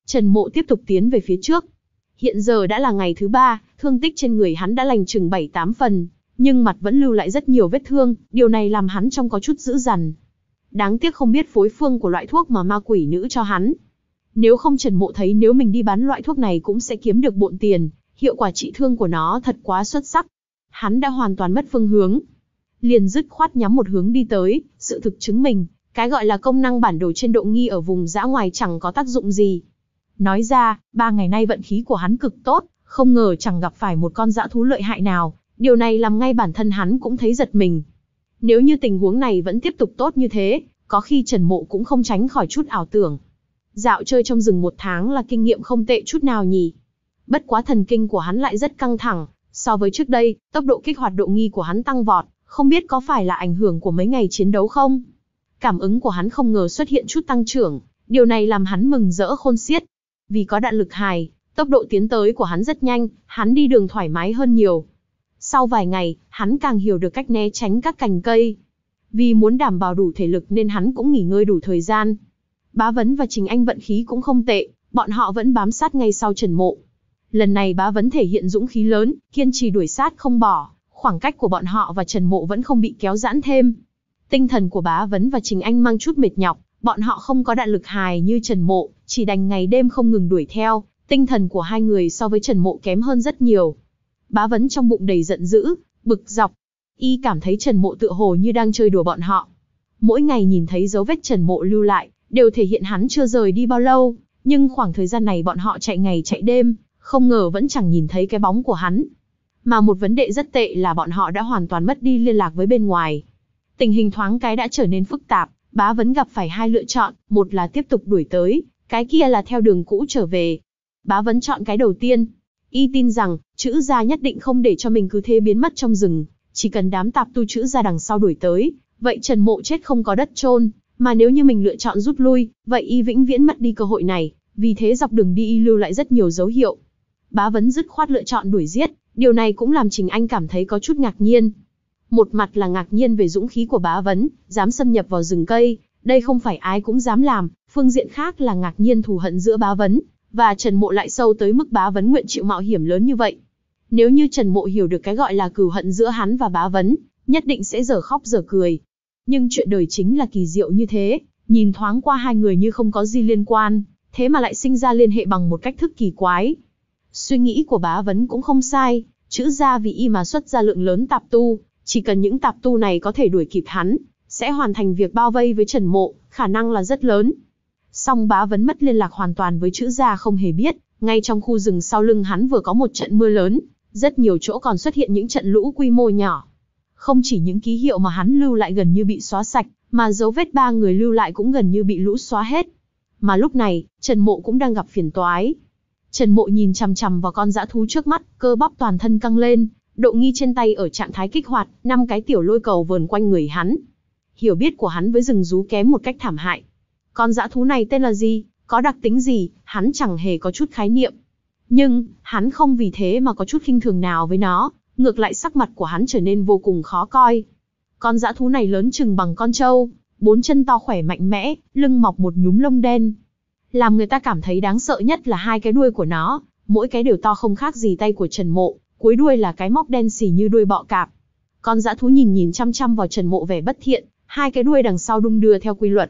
Trần Mộ tiếp tục tiến về phía trước. Hiện giờ đã là ngày thứ ba, thương tích trên người hắn đã lành chừng bảy tám phần, nhưng mặt vẫn lưu lại rất nhiều vết thương, điều này làm hắn trông có chút dữ dằn. Đáng tiếc không biết phối phương của loại thuốc mà ma quỷ nữ cho hắn. Nếu không Trần Mộ thấy nếu mình đi bán loại thuốc này cũng sẽ kiếm được bộn tiền, hiệu quả trị thương của nó thật quá xuất sắc. Hắn đã hoàn toàn mất phương hướng. Liền dứt khoát nhắm một hướng đi tới, sự thực chứng minh, cái gọi là công năng bản đồ trên độ nghi ở vùng dã ngoài chẳng có tác dụng gì. Nói ra, ba ngày nay vận khí của hắn cực tốt, không ngờ chẳng gặp phải một con dã thú lợi hại nào, điều này làm ngay bản thân hắn cũng thấy giật mình. Nếu như tình huống này vẫn tiếp tục tốt như thế, có khi Trần Mộ cũng không tránh khỏi chút ảo tưởng. Dạo chơi trong rừng một tháng là kinh nghiệm không tệ chút nào nhỉ. Bất quá thần kinh của hắn lại rất căng thẳng, so với trước đây, tốc độ kích hoạt độ nghi của hắn tăng vọt, không biết có phải là ảnh hưởng của mấy ngày chiến đấu không? Cảm ứng của hắn không ngờ xuất hiện chút tăng trưởng, điều này làm hắn mừng rỡ khôn xiết. Vì có đạn lực hài, tốc độ tiến tới của hắn rất nhanh, hắn đi đường thoải mái hơn nhiều. Sau vài ngày, hắn càng hiểu được cách né tránh các cành cây. Vì muốn đảm bảo đủ thể lực nên hắn cũng nghỉ ngơi đủ thời gian. Bá Vấn và Trình Anh vận khí cũng không tệ, bọn họ vẫn bám sát ngay sau Trần Mộ. Lần này Bá Vấn thể hiện dũng khí lớn, kiên trì đuổi sát không bỏ, khoảng cách của bọn họ và Trần Mộ vẫn không bị kéo giãn thêm. Tinh thần của Bá Vấn và Trình Anh mang chút mệt nhọc, bọn họ không có đạn lực hài như Trần Mộ, chỉ đành ngày đêm không ngừng đuổi theo, tinh thần của hai người so với Trần Mộ kém hơn rất nhiều. Bá Vấn trong bụng đầy giận dữ, bực dọc. Y cảm thấy Trần Mộ tựa hồ như đang chơi đùa bọn họ. Mỗi ngày nhìn thấy dấu vết Trần Mộ lưu lại, đều thể hiện hắn chưa rời đi bao lâu, nhưng khoảng thời gian này bọn họ chạy ngày chạy đêm, không ngờ vẫn chẳng nhìn thấy cái bóng của hắn. Mà một vấn đề rất tệ là bọn họ đã hoàn toàn mất đi liên lạc với bên ngoài. Tình hình thoáng cái đã trở nên phức tạp, Bá Vấn gặp phải hai lựa chọn, một là tiếp tục đuổi tới, cái kia là theo đường cũ trở về. Bá Vấn chọn cái đầu tiên. Y tin rằng, Trữ gia nhất định không để cho mình cứ thế biến mất trong rừng, chỉ cần đám tạp tu Trữ gia đằng sau đuổi tới, vậy Trần Mộ chết không có đất chôn, mà nếu như mình lựa chọn rút lui, vậy Y vĩnh viễn mất đi cơ hội này, vì thế dọc đường đi Y lưu lại rất nhiều dấu hiệu. Bá Vấn dứt khoát lựa chọn đuổi giết, điều này cũng làm Trình Anh cảm thấy có chút ngạc nhiên. Một mặt là ngạc nhiên về dũng khí của Bá Vấn, dám xâm nhập vào rừng cây, đây không phải ai cũng dám làm, phương diện khác là ngạc nhiên thù hận giữa Bá Vấn và Trần Mộ lại sâu tới mức Bá Vấn nguyện chịu mạo hiểm lớn như vậy. Nếu như Trần Mộ hiểu được cái gọi là cừu hận giữa hắn và Bá Vấn, nhất định sẽ dở khóc dở cười. Nhưng chuyện đời chính là kỳ diệu như thế, nhìn thoáng qua hai người như không có gì liên quan, thế mà lại sinh ra liên hệ bằng một cách thức kỳ quái. Suy nghĩ của Bá Vấn cũng không sai, Trữ gia vì Y mà xuất ra lượng lớn tạp tu, chỉ cần những tạp tu này có thể đuổi kịp hắn, sẽ hoàn thành việc bao vây với Trần Mộ, khả năng là rất lớn. Song Bá Vấn mất liên lạc hoàn toàn với Trữ gia không hề biết, ngay trong khu rừng sau lưng hắn vừa có một trận mưa lớn, rất nhiều chỗ còn xuất hiện những trận lũ quy mô nhỏ. Không chỉ những ký hiệu mà hắn lưu lại gần như bị xóa sạch, mà dấu vết ba người lưu lại cũng gần như bị lũ xóa hết. Mà lúc này, Trần Mộ cũng đang gặp phiền toái. Trần Mộ nhìn chằm chằm vào con dã thú trước mắt, cơ bắp toàn thân căng lên, độ nghi trên tay ở trạng thái kích hoạt, năm cái tiểu lôi cầu vờn quanh người hắn. Hiểu biết của hắn với rừng rú kém một cách thảm hại. Con dã thú này tên là gì, có đặc tính gì, hắn chẳng hề có chút khái niệm. Nhưng, hắn không vì thế mà có chút khinh thường nào với nó, ngược lại sắc mặt của hắn trở nên vô cùng khó coi. Con dã thú này lớn chừng bằng con trâu, bốn chân to khỏe mạnh mẽ, lưng mọc một nhúm lông đen. Làm người ta cảm thấy đáng sợ nhất là hai cái đuôi của nó, mỗi cái đều to không khác gì tay của Trần Mộ, cuối đuôi là cái móc đen xì như đuôi bọ cạp. Con dã thú nhìn nhìn chăm chăm vào Trần Mộ vẻ bất thiện, hai cái đuôi đằng sau đung đưa theo quy luật.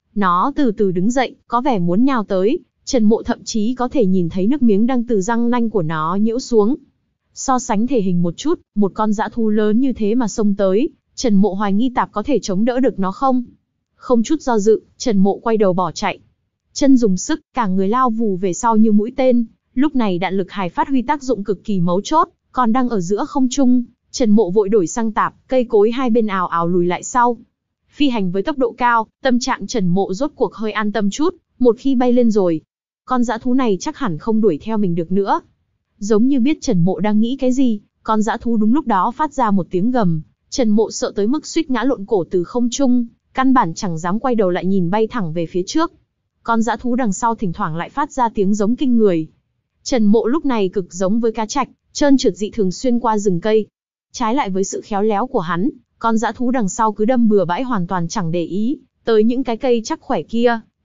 Nó từ từ đứng dậy, có vẻ muốn nhào tới, Trần Mộ thậm chí có thể nhìn thấy nước miếng đang từ răng nanh của nó nhiễu xuống. So sánh thể hình một chút, một con dã thú lớn như thế mà xông tới, Trần Mộ hoài nghi tạp có thể chống đỡ được nó không? Không chút do dự, Trần Mộ quay đầu bỏ chạy. Chân dùng sức, cả người lao vù về sau như mũi tên, lúc này đạn lực hài phát huy tác dụng cực kỳ mấu chốt, còn đang ở giữa không trung, Trần Mộ vội đổi sang tạp, cây cối hai bên ào ào lùi lại sau. Phi hành với tốc độ cao, tâm trạng Trần Mộ rốt cuộc hơi an tâm chút, một khi bay lên rồi, con dã thú này chắc hẳn không đuổi theo mình được nữa. Giống như biết Trần Mộ đang nghĩ cái gì, con dã thú đúng lúc đó phát ra một tiếng gầm, Trần Mộ sợ tới mức suýt ngã lộn cổ từ không trung, căn bản chẳng dám quay đầu lại nhìn bay thẳng về phía trước. Con dã thú đằng sau thỉnh thoảng lại phát ra tiếng giống kinh người. Trần Mộ lúc này cực giống với cá trạch, trơn trượt dị thường xuyên qua rừng cây. Trái lại với sự khéo léo của hắn, con dã thú đằng sau cứ đâm bừa bãi hoàn toàn chẳng để ý tới những cái cây chắc khỏe kia,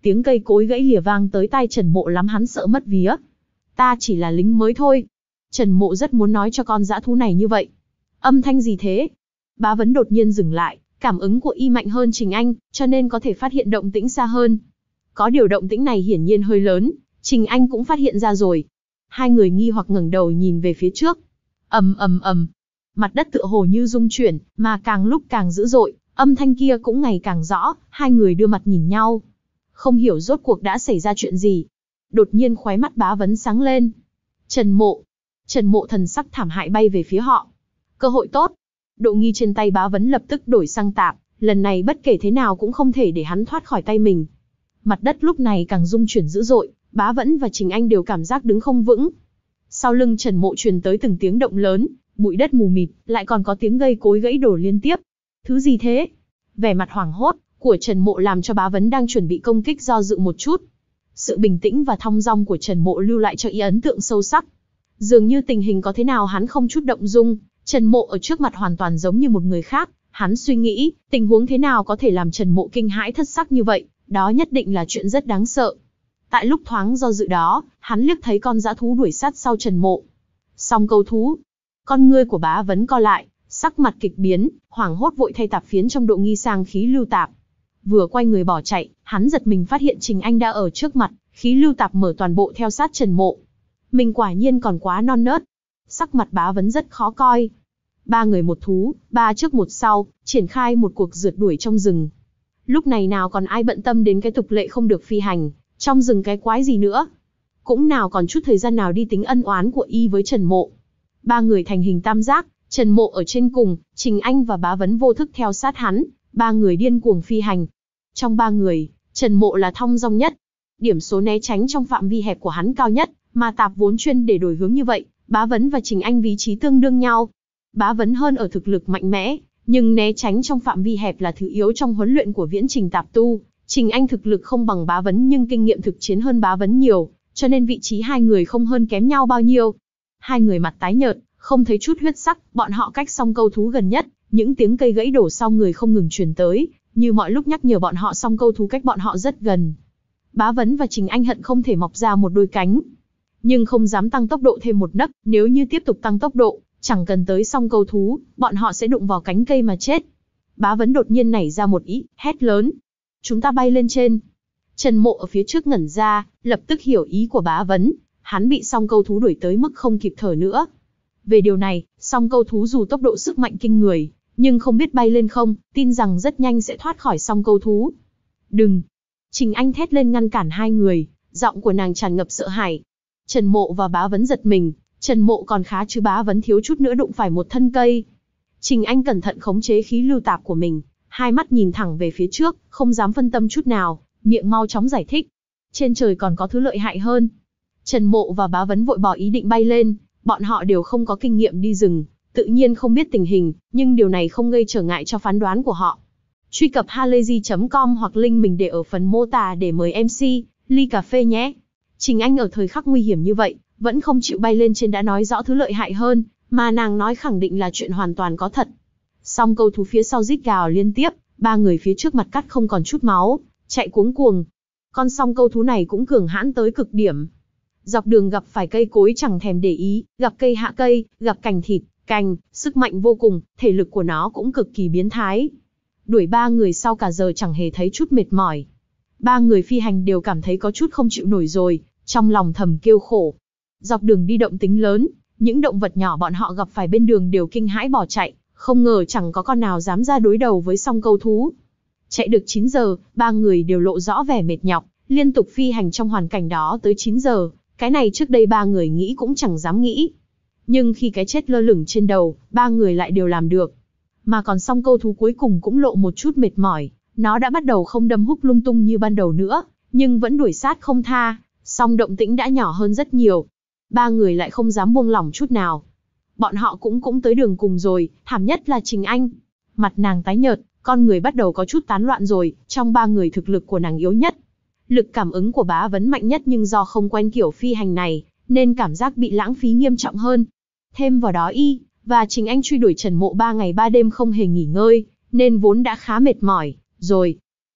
tiếng cây cối gãy lìa vang tới tai Trần Mộ lắm hắn sợ mất vía. Ta chỉ là lính mới thôi. Trần Mộ rất muốn nói cho con dã thú này như vậy. Âm thanh gì thế? Bá Vấn đột nhiên dừng lại, cảm ứng của y mạnh hơn Trình Anh, cho nên có thể phát hiện động tĩnh xa hơn. Có điều động tĩnh này hiển nhiên hơi lớn, Trình Anh cũng phát hiện ra rồi. Hai người nghi hoặc ngẩng đầu nhìn về phía trước. Ầm ầm ầm. Mặt đất tựa hồ như rung chuyển, mà càng lúc càng dữ dội, âm thanh kia cũng ngày càng rõ, hai người đưa mặt nhìn nhau. Không hiểu rốt cuộc đã xảy ra chuyện gì. Đột nhiên khóe mắt Bá Vấn sáng lên. Trần Mộ. Trần Mộ thần sắc thảm hại bay về phía họ. Cơ hội tốt. Độ nghi trên tay Bá Vấn lập tức đổi sang tạp, lần này bất kể thế nào cũng không thể để hắn thoát khỏi tay mình. Mặt đất lúc này càng rung chuyển dữ dội, Bá Vẫn và Trình Anh đều cảm giác đứng không vững. Sau lưng Trần Mộ truyền tới từng tiếng động lớn, bụi đất mù mịt, lại còn có tiếng gây cối gãy đổ liên tiếp. Thứ gì thế? Vẻ mặt hoảng hốt của Trần Mộ làm cho Bá Vấn đang chuẩn bị công kích do dự một chút. Sự bình tĩnh và thong dong của Trần Mộ lưu lại cho y ấn tượng sâu sắc. Dường như tình hình có thế nào hắn không chút động dung, Trần Mộ ở trước mặt hoàn toàn giống như một người khác. Hắn suy nghĩ, tình huống thế nào có thể làm Trần Mộ kinh hãi thất sắc như vậy, đó nhất định là chuyện rất đáng sợ. Tại lúc thoáng do dự đó, hắn liếc thấy con dã thú đuổi sát sau Trần Mộ. Song câu thú. Con ngươi của Bá Vấn co lại, sắc mặt kịch biến, hoảng hốt vội thay tạp phiến trong độ nghi sang khí lưu tạp. Vừa quay người bỏ chạy, hắn giật mình phát hiện Trình Anh đã ở trước mặt, khí lưu tạp mở toàn bộ theo sát Trần Mộ. Mình quả nhiên còn quá non nớt. Sắc mặt Bá Vấn rất khó coi. Ba người một thú, ba trước một sau, triển khai một cuộc rượt đuổi trong rừng. Lúc này nào còn ai bận tâm đến cái tục lệ không được phi hành, trong rừng cái quái gì nữa. Cũng nào còn chút thời gian nào đi tính ân oán của y với Trần Mộ. Ba người thành hình tam giác, Trần Mộ ở trên cùng, Trình Anh và Bá Vấn vô thức theo sát hắn, ba người điên cuồng phi hành. Trong ba người, Trần Mộ là thong dong nhất. Điểm số né tránh trong phạm vi hẹp của hắn cao nhất, mà tạp vốn chuyên để đổi hướng như vậy, Bá Vấn và Trình Anh vị trí tương đương nhau. Bá Vấn hơn ở thực lực mạnh mẽ, nhưng né tránh trong phạm vi hẹp là thứ yếu trong huấn luyện của viễn trình tạp tu. Trình Anh thực lực không bằng Bá Vấn nhưng kinh nghiệm thực chiến hơn Bá Vấn nhiều, cho nên vị trí hai người không hơn kém nhau bao nhiêu. Hai người mặt tái nhợt, không thấy chút huyết sắc, bọn họ cách song câu thú gần nhất, những tiếng cây gãy đổ sau người không ngừng truyền tới, như mọi lúc nhắc nhở bọn họ song câu thú cách bọn họ rất gần. Bá Vấn và Trình Anh hận không thể mọc ra một đôi cánh, nhưng không dám tăng tốc độ thêm một nấc, nếu như tiếp tục tăng tốc độ, chẳng cần tới song câu thú, bọn họ sẽ đụng vào cánh cây mà chết. Bá Vấn đột nhiên nảy ra một ý, hét lớn. Chúng ta bay lên trên. Trần Mộ ở phía trước ngẩn ra, lập tức hiểu ý của Bá Vấn, hắn bị song câu thú đuổi tới mức không kịp thở nữa. Về điều này, song câu thú dù tốc độ sức mạnh kinh người, nhưng không biết bay lên không, tin rằng rất nhanh sẽ thoát khỏi song câu thú. Đừng! Trình Anh thét lên ngăn cản hai người, giọng của nàng tràn ngập sợ hãi. Trần Mộ và Bá Vấn giật mình, Trần Mộ còn khá chứ Bá Vấn thiếu chút nữa đụng phải một thân cây. Trình Anh cẩn thận khống chế khí lưu tạp của mình, hai mắt nhìn thẳng về phía trước, không dám phân tâm chút nào, miệng mau chóng giải thích. Trên trời còn có thứ lợi hại hơn. Trần Mộ và Bá Vấn vội bỏ ý định bay lên, bọn họ đều không có kinh nghiệm đi rừng, tự nhiên không biết tình hình, nhưng điều này không gây trở ngại cho phán đoán của họ. Truy cập halayzi chấm com hoặc link mình để ở phần mô tả để mời em xê, ly cà phê nhé. Trình Anh ở thời khắc nguy hiểm như vậy, vẫn không chịu bay lên trên đã nói rõ thứ lợi hại hơn, mà nàng nói khẳng định là chuyện hoàn toàn có thật. Song câu thú phía sau rít gào liên tiếp, ba người phía trước mặt cắt không còn chút máu, chạy cuống cuồng. Con song câu thú này cũng cường hãn tới cực điểm. Dọc đường gặp phải cây cối chẳng thèm để ý, gặp cây hạ cây, gặp cành thịt, cành, sức mạnh vô cùng, thể lực của nó cũng cực kỳ biến thái. Đuổi ba người sau cả giờ chẳng hề thấy chút mệt mỏi. Ba người phi hành đều cảm thấy có chút không chịu nổi rồi, trong lòng thầm kêu khổ. Dọc đường đi động tính lớn, những động vật nhỏ bọn họ gặp phải bên đường đều kinh hãi bỏ chạy, không ngờ chẳng có con nào dám ra đối đầu với song câu thú. Chạy được chín giờ, ba người đều lộ rõ vẻ mệt nhọc, liên tục phi hành trong hoàn cảnh đó tới chín giờ, cái này trước đây ba người nghĩ cũng chẳng dám nghĩ. Nhưng khi cái chết lơ lửng trên đầu, ba người lại đều làm được. Mà còn song câu thú cuối cùng cũng lộ một chút mệt mỏi, nó đã bắt đầu không đâm húc lung tung như ban đầu nữa, nhưng vẫn đuổi sát không tha, song động tĩnh đã nhỏ hơn rất nhiều. Ba người lại không dám buông lỏng chút nào. Bọn họ cũng cũng tới đường cùng rồi, thảm nhất là Trình Anh. Mặt nàng tái nhợt, con người bắt đầu có chút tán loạn rồi, trong ba người thực lực của nàng yếu nhất. Lực cảm ứng của Bá Vấn mạnh nhất nhưng do không quen kiểu phi hành này, nên cảm giác bị lãng phí nghiêm trọng hơn. Thêm vào đó y và Trình Anh truy đuổi Trần Mộ ba ngày ba đêm không hề nghỉ ngơi, nên vốn đã khá mệt mỏi, rồi.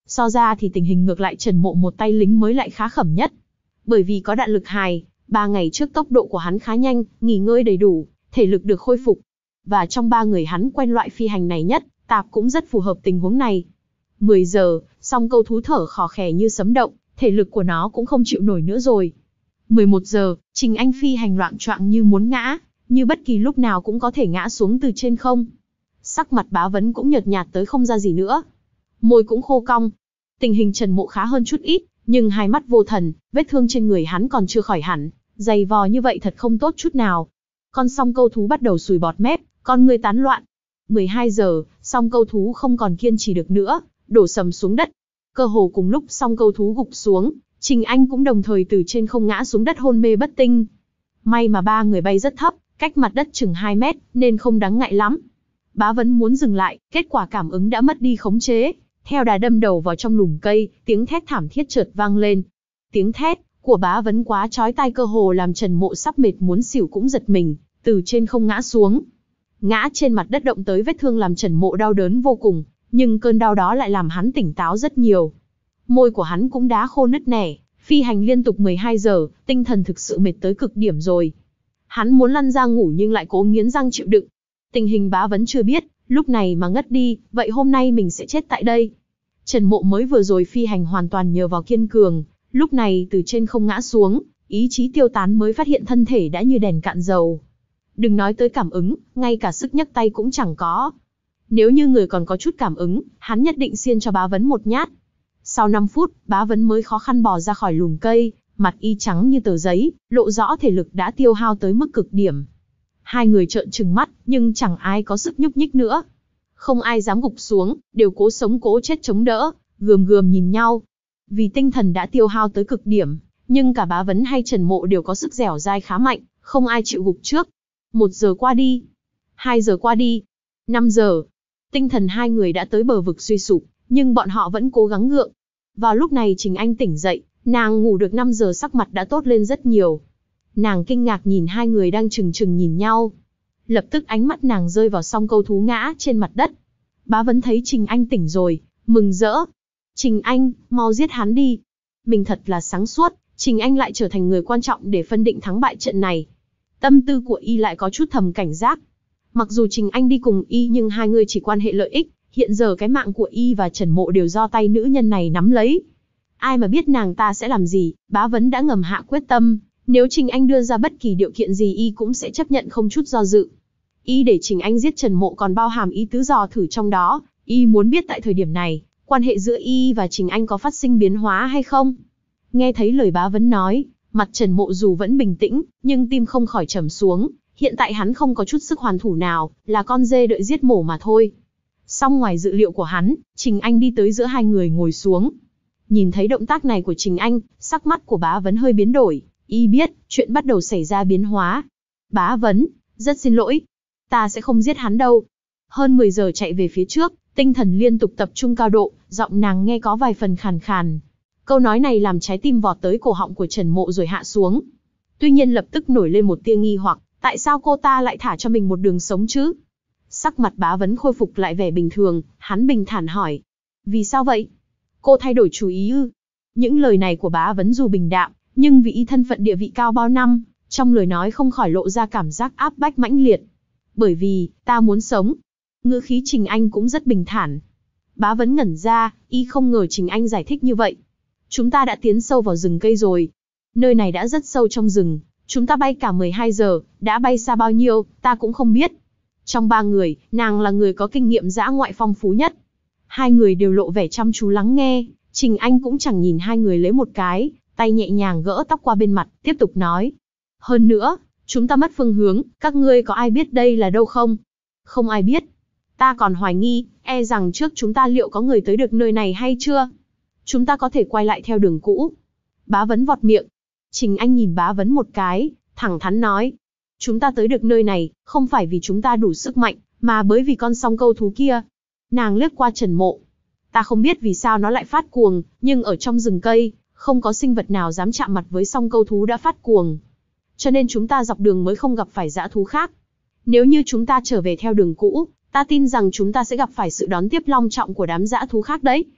So ra thì tình hình ngược lại Trần Mộ một tay lính mới lại khá khẩm nhất. Bởi vì có đạn lực hài, ba ngày trước tốc độ của hắn khá nhanh, nghỉ ngơi đầy đủ, thể lực được khôi phục. Và trong ba người hắn quen loại phi hành này nhất, Tạp cũng rất phù hợp tình huống này. mười giờ, song câu thú thở khò khè như sấm động, thể lực của nó cũng không chịu nổi nữa rồi. mười một giờ, Trình Anh phi hành loạng choạng như muốn ngã, như bất kỳ lúc nào cũng có thể ngã xuống từ trên không. Sắc mặt Bá Vấn cũng nhợt nhạt tới không ra gì nữa. Môi cũng khô cong. Tình hình Trần Mộ khá hơn chút ít, nhưng hai mắt vô thần, vết thương trên người hắn còn chưa khỏi hẳn, dày vò như vậy thật không tốt chút nào. Con song câu thú bắt đầu sùi bọt mép, con người tán loạn. mười hai giờ, song câu thú không còn kiên trì được nữa, đổ sầm xuống đất. Cơ hồ cùng lúc song câu thú gục xuống, Trình Anh cũng đồng thời từ trên không ngã xuống đất hôn mê bất tinh. May mà ba người bay rất thấp, cách mặt đất chừng hai mét, nên không đáng ngại lắm. Bá Vấn muốn dừng lại, kết quả cảm ứng đã mất đi khống chế. Theo đà đâm đầu vào trong lùm cây, tiếng thét thảm thiết chợt vang lên. Tiếng thét của Bá Vấn quá chói tai cơ hồ làm Trần Mộ sắp mệt muốn xỉu cũng giật mình, từ trên không ngã xuống. Ngã trên mặt đất động tới vết thương làm Trần Mộ đau đớn vô cùng, nhưng cơn đau đó lại làm hắn tỉnh táo rất nhiều. Môi của hắn cũng đá khô nứt nẻ, phi hành liên tục mười hai giờ, tinh thần thực sự mệt tới cực điểm rồi. Hắn muốn lăn ra ngủ nhưng lại cố nghiến răng chịu đựng. Tình hình Bá Vấn chưa biết, lúc này mà ngất đi, vậy hôm nay mình sẽ chết tại đây. Trần Mộ mới vừa rồi phi hành hoàn toàn nhờ vào kiên cường, lúc này từ trên không ngã xuống, ý chí tiêu tán mới phát hiện thân thể đã như đèn cạn dầu. Đừng nói tới cảm ứng, ngay cả sức nhấc tay cũng chẳng có. Nếu như người còn có chút cảm ứng, hắn nhất định xiên cho Bá Vấn một nhát. Sau năm phút, Bá Vấn mới khó khăn bò ra khỏi lùm cây, mặt y trắng như tờ giấy, lộ rõ thể lực đã tiêu hao tới mức cực điểm. Hai người trợn trừng mắt, nhưng chẳng ai có sức nhúc nhích nữa. Không ai dám gục xuống, đều cố sống cố chết chống đỡ, gườm gườm nhìn nhau. Vì tinh thần đã tiêu hao tới cực điểm, nhưng cả Bá Vấn hay Trần Mộ đều có sức dẻo dai khá mạnh, không ai chịu gục trước. Một giờ qua đi, hai giờ qua đi, năm giờ. Tinh thần hai người đã tới bờ vực suy sụp, nhưng bọn họ vẫn cố gắng gượng. Vào lúc này Trình Anh tỉnh dậy, nàng ngủ được năm giờ sắc mặt đã tốt lên rất nhiều. Nàng kinh ngạc nhìn hai người đang chừng chừng nhìn nhau. Lập tức ánh mắt nàng rơi vào song câu thú ngã trên mặt đất. Bá Vấn thấy Trình Anh tỉnh rồi, mừng rỡ. Trình Anh, mau giết hắn đi. Mình thật là sáng suốt, Trình Anh lại trở thành người quan trọng để phân định thắng bại trận này. Tâm tư của y lại có chút thầm cảnh giác. Mặc dù Trình Anh đi cùng y nhưng hai người chỉ quan hệ lợi ích, hiện giờ cái mạng của y và Trần Mộ đều do tay nữ nhân này nắm lấy. Ai mà biết nàng ta sẽ làm gì, Bá Vấn đã ngầm hạ quyết tâm, nếu Trình Anh đưa ra bất kỳ điều kiện gì y cũng sẽ chấp nhận không chút do dự. Y để Trình Anh giết Trần Mộ còn bao hàm ý tứ dò thử trong đó, y muốn biết tại thời điểm này, quan hệ giữa y và Trình Anh có phát sinh biến hóa hay không. Nghe thấy lời Bá Vấn nói, mặt Trần Mộ dù vẫn bình tĩnh, nhưng tim không khỏi trầm xuống, hiện tại hắn không có chút sức hoàn thủ nào, là con dê đợi giết mổ mà thôi. Song ngoài dự liệu của hắn, Trình Anh đi tới giữa hai người ngồi xuống. Nhìn thấy động tác này của Trình Anh, sắc mắt của Bá Vấn hơi biến đổi, y biết, chuyện bắt đầu xảy ra biến hóa. Bá Vấn, rất xin lỗi, ta sẽ không giết hắn đâu. Hơn mười giờ chạy về phía trước, tinh thần liên tục tập trung cao độ, giọng nàng nghe có vài phần khàn khàn. Câu nói này làm trái tim vọt tới cổ họng của Trần Mộ rồi hạ xuống. Tuy nhiên lập tức nổi lên một tia nghi hoặc, tại sao cô ta lại thả cho mình một đường sống chứ? Sắc mặt Bá Vấn khôi phục lại vẻ bình thường, hắn bình thản hỏi. Vì sao vậy? Cô thay đổi chủ ý ư? Những lời này của Bá Vấn dù bình đạm, nhưng vì y thân phận địa vị cao bao năm, trong lời nói không khỏi lộ ra cảm giác áp bách mãnh liệt. Bởi vì, ta muốn sống. Ngữ khí Trình Anh cũng rất bình thản. Bá Vấn ngẩn ra, y không ngờ Trình Anh giải thích như vậy. Chúng ta đã tiến sâu vào rừng cây rồi. Nơi này đã rất sâu trong rừng, chúng ta bay cả mười hai giờ, đã bay xa bao nhiêu, ta cũng không biết. Trong ba người, nàng là người có kinh nghiệm dã ngoại phong phú nhất. Hai người đều lộ vẻ chăm chú lắng nghe, Trình Anh cũng chẳng nhìn hai người lấy một cái, tay nhẹ nhàng gỡ tóc qua bên mặt, tiếp tục nói. Hơn nữa, chúng ta mất phương hướng, các ngươi có ai biết đây là đâu không? Không ai biết. Ta còn hoài nghi, e rằng trước chúng ta liệu có người tới được nơi này hay chưa? Chúng ta có thể quay lại theo đường cũ. Bá Vấn vọt miệng. Trình Anh nhìn Bá Vấn một cái, thẳng thắn nói. Chúng ta tới được nơi này, không phải vì chúng ta đủ sức mạnh, mà bởi vì con song câu thú kia. Nàng liếc qua Trần Mộ. Ta không biết vì sao nó lại phát cuồng, nhưng ở trong rừng cây, không có sinh vật nào dám chạm mặt với song câu thú đã phát cuồng. Cho nên chúng ta dọc đường mới không gặp phải dã thú khác. Nếu như chúng ta trở về theo đường cũ, ta tin rằng chúng ta sẽ gặp phải sự đón tiếp long trọng của đám dã thú khác đấy.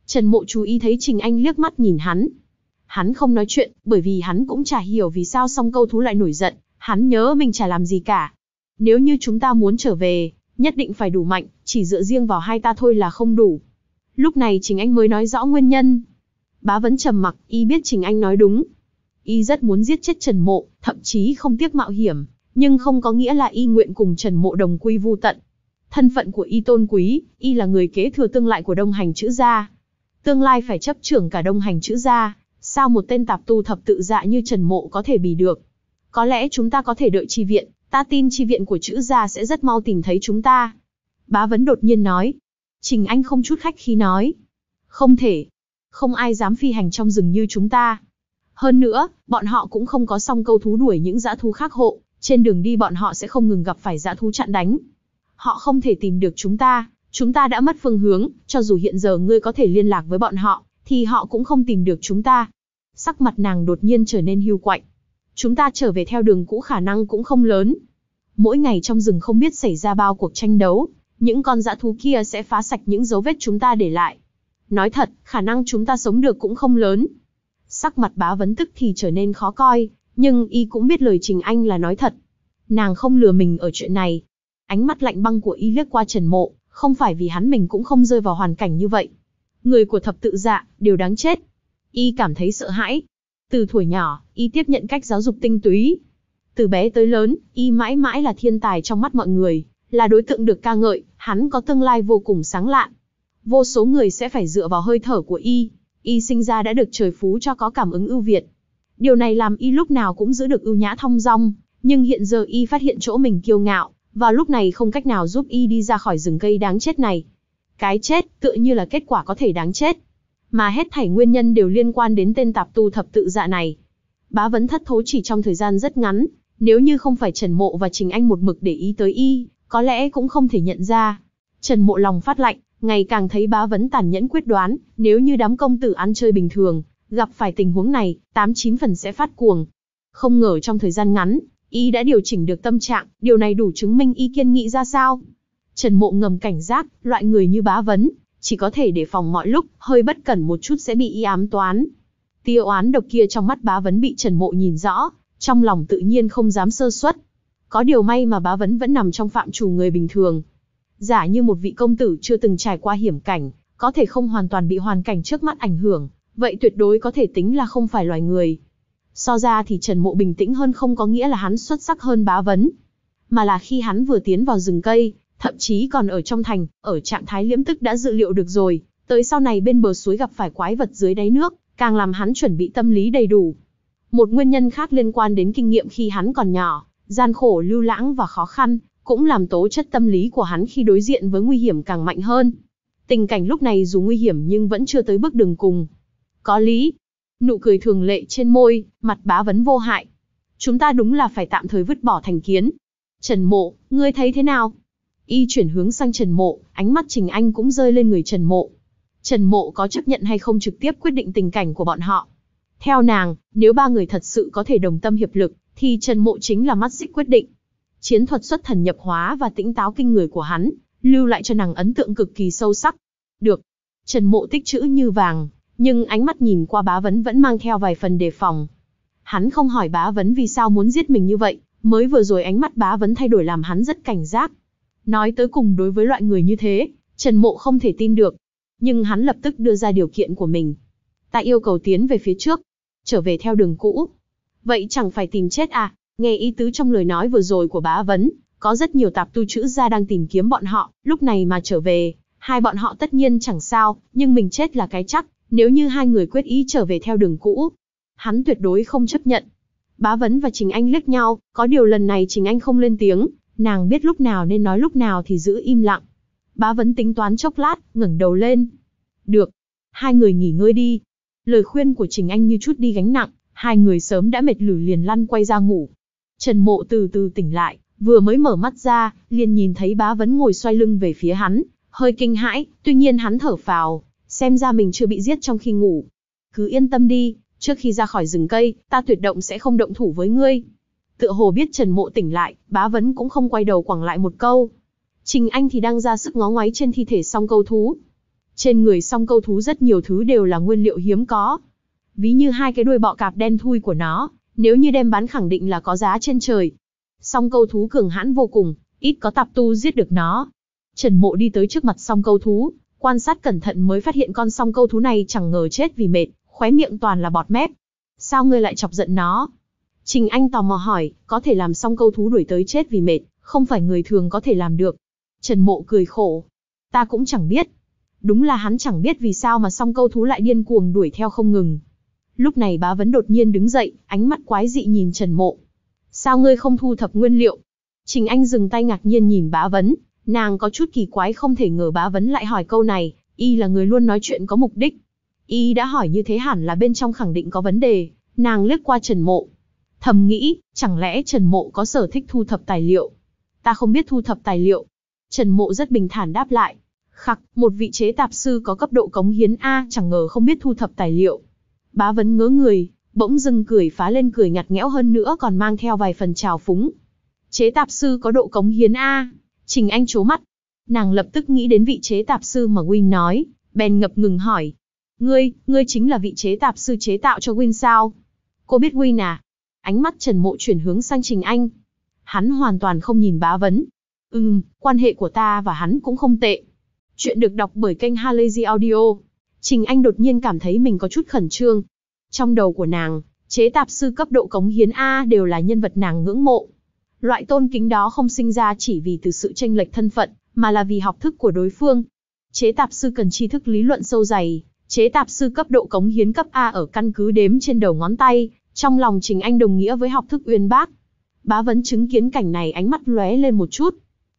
Trần Mộ chú ý thấy Trình Anh liếc mắt nhìn hắn. Hắn không nói chuyện, bởi vì hắn cũng chả hiểu vì sao song câu thú lại nổi giận, hắn nhớ mình chả làm gì cả. Nếu như chúng ta muốn trở về, nhất định phải đủ mạnh, chỉ dựa riêng vào hai ta thôi là không đủ. Lúc này Trình Anh mới nói rõ nguyên nhân. Bá Vấn trầm mặc, y biết Trình Anh nói đúng. Y rất muốn giết chết Trần Mộ, thậm chí không tiếc mạo hiểm, nhưng không có nghĩa là y nguyện cùng Trần Mộ đồng quy vu tận. Thân phận của y tôn quý, y là người kế thừa tương lai của Đông Hành Chữ gia. Tương lai phải chấp trưởng cả Đông Hành Chữ gia, sao một tên tạp tu thập tự dạ như Trần Mộ có thể bì được? Có lẽ chúng ta có thể đợi chi viện, ta tin chi viện của Chữ gia sẽ rất mau tìm thấy chúng ta. Bá Vấn đột nhiên nói. Trình Anh không chút khách khí nói. Không thể. Không ai dám phi hành trong rừng như chúng ta. Hơn nữa, bọn họ cũng không có song câu thú đuổi những dã thú khác hộ, trên đường đi bọn họ sẽ không ngừng gặp phải dã thú chặn đánh. Họ không thể tìm được chúng ta, chúng ta đã mất phương hướng, cho dù hiện giờ ngươi có thể liên lạc với bọn họ, thì họ cũng không tìm được chúng ta. Sắc mặt nàng đột nhiên trở nên hiu quạnh. Chúng ta trở về theo đường cũ khả năng cũng không lớn. Mỗi ngày trong rừng không biết xảy ra bao cuộc tranh đấu, những con dã thú kia sẽ phá sạch những dấu vết chúng ta để lại. Nói thật, khả năng chúng ta sống được cũng không lớn. Sắc mặt Bá Vấn tức thì trở nên khó coi, nhưng y cũng biết lời Trình Anh là nói thật. Nàng không lừa mình ở chuyện này. Ánh mắt lạnh băng của y liếc qua Trần Mộ, không phải vì hắn mình cũng không rơi vào hoàn cảnh như vậy. Người của thập tự dạ, đều đáng chết. Y cảm thấy sợ hãi. Từ thuở nhỏ, y tiếp nhận cách giáo dục tinh túy. Từ bé tới lớn, y mãi mãi là thiên tài trong mắt mọi người, là đối tượng được ca ngợi, hắn có tương lai vô cùng sáng lạn. Vô số người sẽ phải dựa vào hơi thở của y. Y sinh ra đã được trời phú cho có cảm ứng ưu việt. Điều này làm y lúc nào cũng giữ được ưu nhã thong dong, nhưng hiện giờ y phát hiện chỗ mình kiêu ngạo, vào lúc này không cách nào giúp y đi ra khỏi rừng cây đáng chết này. Cái chết, tựa như là kết quả có thể đáng chết. Mà hết thảy nguyên nhân đều liên quan đến tên tạp tu thập tự dạ này. Bá Vấn thất thố chỉ trong thời gian rất ngắn, nếu như không phải Trần Mộ và Trình Anh một mực để ý tới y, có lẽ cũng không thể nhận ra. Trần Mộ lòng phát lạnh, ngày càng thấy Bá Vấn tàn nhẫn quyết đoán, nếu như đám công tử ăn chơi bình thường, gặp phải tình huống này, tám chín phần sẽ phát cuồng. Không ngờ trong thời gian ngắn, y đã điều chỉnh được tâm trạng, điều này đủ chứng minh y kiên nghị ra sao. Trần Mộ ngầm cảnh giác, loại người như Bá Vấn, chỉ có thể đề phòng mọi lúc, hơi bất cẩn một chút sẽ bị y ám toán. Tia oán độc kia trong mắt Bá Vấn bị Trần Mộ nhìn rõ, trong lòng tự nhiên không dám sơ suất. Có điều may mà Bá Vấn vẫn nằm trong phạm trù người bình thường. Giả như một vị công tử chưa từng trải qua hiểm cảnh, có thể không hoàn toàn bị hoàn cảnh trước mắt ảnh hưởng, vậy tuyệt đối có thể tính là không phải loài người. So ra thì Trần Mộ bình tĩnh hơn không có nghĩa là hắn xuất sắc hơn Bá Vấn, mà là khi hắn vừa tiến vào rừng cây, thậm chí còn ở trong thành, ở trạng thái liễm tức đã dự liệu được rồi, tới sau này bên bờ suối gặp phải quái vật dưới đáy nước, càng làm hắn chuẩn bị tâm lý đầy đủ. Một nguyên nhân khác liên quan đến kinh nghiệm khi hắn còn nhỏ, gian khổ lưu lãng và khó khăn, cũng làm tố chất tâm lý của hắn khi đối diện với nguy hiểm càng mạnh hơn. Tình cảnh lúc này dù nguy hiểm nhưng vẫn chưa tới bước đường cùng. Có lý. Nụ cười thường lệ trên môi, mặt Bá Vấn vô hại. Chúng ta đúng là phải tạm thời vứt bỏ thành kiến. Trần Mộ, ngươi thấy thế nào? Y chuyển hướng sang Trần Mộ, ánh mắt Trình Anh cũng rơi lên người Trần Mộ. Trần Mộ có chấp nhận hay không trực tiếp quyết định tình cảnh của bọn họ. Theo nàng, nếu ba người thật sự có thể đồng tâm hiệp lực, thì Trần Mộ chính là mắt xích quyết định. Chiến thuật xuất thần nhập hóa và tĩnh táo kinh người của hắn, lưu lại cho nàng ấn tượng cực kỳ sâu sắc. Được. Trần Mộ tích chữ như vàng, nhưng ánh mắt nhìn qua Bá Vấn vẫn mang theo vài phần đề phòng. Hắn không hỏi Bá Vấn vì sao muốn giết mình như vậy, mới vừa rồi ánh mắt Bá Vấn thay đổi làm hắn rất cảnh giác. Nói tới cùng đối với loại người như thế, Trần Mộ không thể tin được. Nhưng hắn lập tức đưa ra điều kiện của mình. Ta yêu cầu tiến về phía trước, trở về theo đường cũ. Vậy chẳng phải tìm chết à? Nghe ý tứ trong lời nói vừa rồi của Bá Vấn, có rất nhiều tạp tu Chữ gia đang tìm kiếm bọn họ, lúc này mà trở về, hai bọn họ tất nhiên chẳng sao, nhưng mình chết là cái chắc, nếu như hai người quyết ý trở về theo đường cũ. Hắn tuyệt đối không chấp nhận. Bá Vấn và Trình Anh liếc nhau, có điều lần này Trình Anh không lên tiếng, nàng biết lúc nào nên nói lúc nào thì giữ im lặng. Bá Vấn tính toán chốc lát, ngẩng đầu lên. Được, hai người nghỉ ngơi đi. Lời khuyên của Trình Anh như chút đi gánh nặng, hai người sớm đã mệt lử liền lăn quay ra ngủ. Trần Mộ từ từ tỉnh lại, vừa mới mở mắt ra, liền nhìn thấy Bá Vấn ngồi xoay lưng về phía hắn, hơi kinh hãi, tuy nhiên hắn thở phào, xem ra mình chưa bị giết trong khi ngủ. Cứ yên tâm đi, trước khi ra khỏi rừng cây, ta tuyệt động sẽ không động thủ với ngươi. Tựa hồ biết Trần Mộ tỉnh lại, Bá Vấn cũng không quay đầu quẳng lại một câu. Trình Anh thì đang ra sức ngó ngoáy trên thi thể song câu thú. Trên người song câu thú rất nhiều thứ đều là nguyên liệu hiếm có. Ví như hai cái đuôi bọ cạp đen thui của nó, nếu như đem bán khẳng định là có giá trên trời. Song câu thú cường hãn vô cùng, ít có tạp tu giết được nó. Trần Mộ đi tới trước mặt song câu thú, quan sát cẩn thận mới phát hiện con song câu thú này chẳng ngờ chết vì mệt, khóe miệng toàn là bọt mép. Sao ngươi lại chọc giận nó? Trình Anh tò mò hỏi, có thể làm song câu thú đuổi tới chết vì mệt, không phải người thường có thể làm được. Trần Mộ cười khổ. Ta cũng chẳng biết. Đúng là hắn chẳng biết vì sao mà song câu thú lại điên cuồng đuổi theo không ngừng. Lúc này Bá Vấn đột nhiên đứng dậy, ánh mắt quái dị nhìn Trần Mộ. Sao ngươi không thu thập nguyên liệu? Trình Anh dừng tay ngạc nhiên nhìn Bá Vấn, nàng có chút kỳ quái không thể ngờ Bá Vấn lại hỏi câu này, y là người luôn nói chuyện có mục đích. Y đã hỏi như thế hẳn là bên trong khẳng định có vấn đề, nàng liếc qua Trần Mộ. Thầm nghĩ, chẳng lẽ Trần Mộ có sở thích thu thập tài liệu? Ta không biết thu thập tài liệu. Trần Mộ rất bình thản đáp lại. Khắc, một vị chế tạp sư có cấp độ cống hiến A chẳng ngờ không biết thu thập tài liệu. Bá Vấn ngớ người, bỗng dưng cười phá lên cười ngặt nghẽo hơn nữa còn mang theo vài phần trào phúng. Chế tạp sư có độ cống hiến A. Trình Anh trố mắt. Nàng lập tức nghĩ đến vị chế tạp sư mà Win nói, bèn ngập ngừng hỏi. Ngươi, ngươi chính là vị chế tạp sư chế tạo cho Win sao? Cô biết Win à? Ánh mắt Trần Mộ chuyển hướng sang Trình Anh. Hắn hoàn toàn không nhìn Bá Vấn. Ừm, quan hệ của ta và hắn cũng không tệ. Chuyện được đọc bởi kênh Halazy Audio. Trình Anh đột nhiên cảm thấy mình có chút khẩn trương. Trong đầu của nàng, chế tạp sư cấp độ cống hiến A đều là nhân vật nàng ngưỡng mộ. Loại tôn kính đó không sinh ra chỉ vì từ sự chênh lệch thân phận, mà là vì học thức của đối phương. Chế tạp sư cần tri thức lý luận sâu dày, chế tạp sư cấp độ cống hiến cấp A ở căn cứ đếm trên đầu ngón tay, trong lòng Trình Anh đồng nghĩa với học thức uyên bác. Bá Vấn chứng kiến cảnh này ánh mắt lóe lên một chút.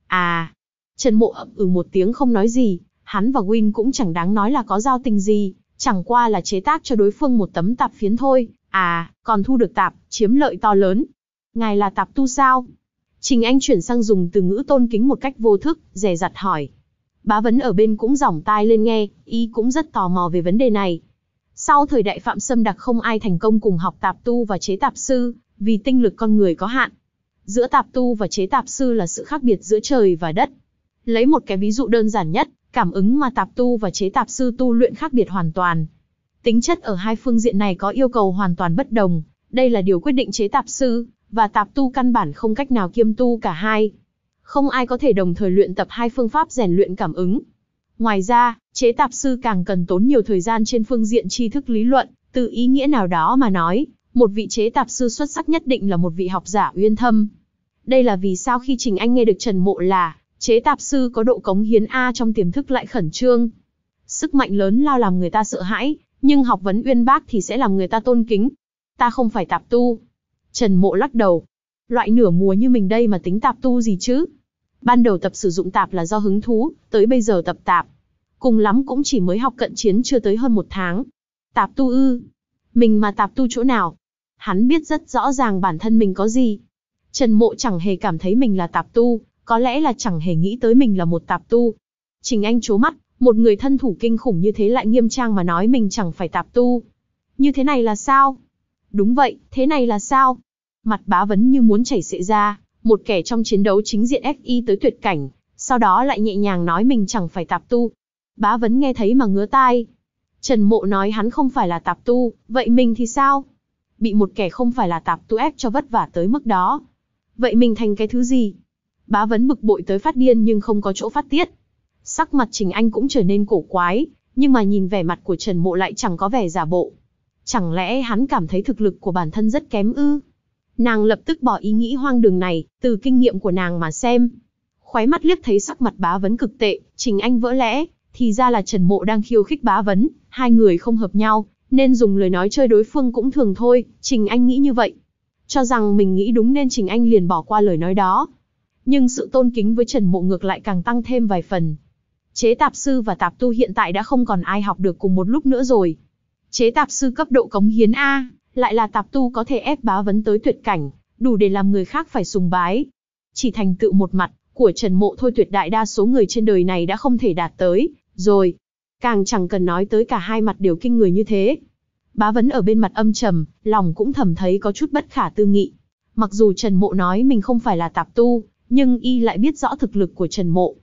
À, Trần Mộ ậm ừ một tiếng không nói gì, hắn và Win cũng chẳng đáng nói là có giao tình gì, chẳng qua là chế tác cho đối phương một tấm tạp phiến thôi, à, còn thu được tạp, chiếm lợi to lớn. Ngài là tạp tu sao? Trình Anh chuyển sang dùng từ ngữ tôn kính một cách vô thức, dè dặt hỏi. Bá Vấn ở bên cũng giỏng tai lên nghe, y cũng rất tò mò về vấn đề này. Sau thời đại Phạm Xâm Đặc không ai thành công cùng học tạp tu và chế tạp sư, vì tinh lực con người có hạn. Giữa tạp tu và chế tạp sư là sự khác biệt giữa trời và đất. Lấy một cái ví dụ đơn giản nhất, cảm ứng mà tạp tu và chế tạp sư tu luyện khác biệt hoàn toàn. Tính chất ở hai phương diện này có yêu cầu hoàn toàn bất đồng, đây là điều quyết định chế tạp sư và tạp tu căn bản không cách nào kiêm tu cả hai. Không ai có thể đồng thời luyện tập hai phương pháp rèn luyện cảm ứng. Ngoài ra, chế tạp sư càng cần tốn nhiều thời gian trên phương diện tri thức lý luận, từ ý nghĩa nào đó mà nói, một vị chế tạp sư xuất sắc nhất định là một vị học giả uyên thâm. Đây là vì sao khi Trình Anh nghe được Trần Mộ là chế tạp sư có độ cống hiến A trong tiềm thức lại khẩn trương. Sức mạnh lớn lao làm người ta sợ hãi, nhưng học vấn uyên bác thì sẽ làm người ta tôn kính. Ta không phải tạp tu. Trần Mộ lắc đầu. Loại nửa mùa như mình đây mà tính tạp tu gì chứ? Ban đầu tập sử dụng tạp là do hứng thú, tới bây giờ tập tạp. Cùng lắm cũng chỉ mới học cận chiến chưa tới hơn một tháng. Tạp tu ư? Mình mà tạp tu chỗ nào? Hắn biết rất rõ ràng bản thân mình có gì. Trần Mộ chẳng hề cảm thấy mình là tạp tu, có lẽ là chẳng hề nghĩ tới mình là một tạp tu. Trình Anh trố mắt, một người thân thủ kinh khủng như thế lại nghiêm trang mà nói mình chẳng phải tạp tu. Như thế này là sao? Đúng vậy, thế này là sao? Mặt Bá Vấn như muốn chảy xệ ra, một kẻ trong chiến đấu chính diện ép y tới tuyệt cảnh, sau đó lại nhẹ nhàng nói mình chẳng phải tạp tu. Bá Vấn nghe thấy mà ngứa tai. Trần Mộ nói hắn không phải là tạp tu, vậy mình thì sao? Bị một kẻ không phải là tạp tu ép cho vất vả tới mức đó. Vậy mình thành cái thứ gì? Bá Vấn bực bội tới phát điên nhưng không có chỗ phát tiết. Sắc mặt Trình Anh cũng trở nên cổ quái, nhưng mà nhìn vẻ mặt của Trần Mộ lại chẳng có vẻ giả bộ. Chẳng lẽ hắn cảm thấy thực lực của bản thân rất kém ư? Nàng lập tức bỏ ý nghĩ hoang đường này, từ kinh nghiệm của nàng mà xem. Khóe mắt liếc thấy sắc mặt Bá Vấn cực tệ, Trình Anh vỡ lẽ, thì ra là Trần Mộ đang khiêu khích Bá Vấn, hai người không hợp nhau, nên dùng lời nói chơi đối phương cũng thường thôi, Trình Anh nghĩ như vậy. Cho rằng mình nghĩ đúng nên Trình Anh liền bỏ qua lời nói đó. Nhưng sự tôn kính với Trần Mộ ngược lại càng tăng thêm vài phần. Chế tạp sư và tạp tu hiện tại đã không còn ai học được cùng một lúc nữa rồi. Chế tạp sư cấp độ cống hiến A, lại là tạp tu có thể ép Bá Vấn tới tuyệt cảnh, đủ để làm người khác phải sùng bái. Chỉ thành tựu một mặt của Trần Mộ thôi tuyệt đại đa số người trên đời này đã không thể đạt tới, rồi. Càng chẳng cần nói tới cả hai mặt đều kinh người như thế. Bá Vấn ở bên mặt âm trầm, lòng cũng thầm thấy có chút bất khả tư nghị. Mặc dù Trần Mộ nói mình không phải là tạp tu, nhưng y lại biết rõ thực lực của Trần Mộ.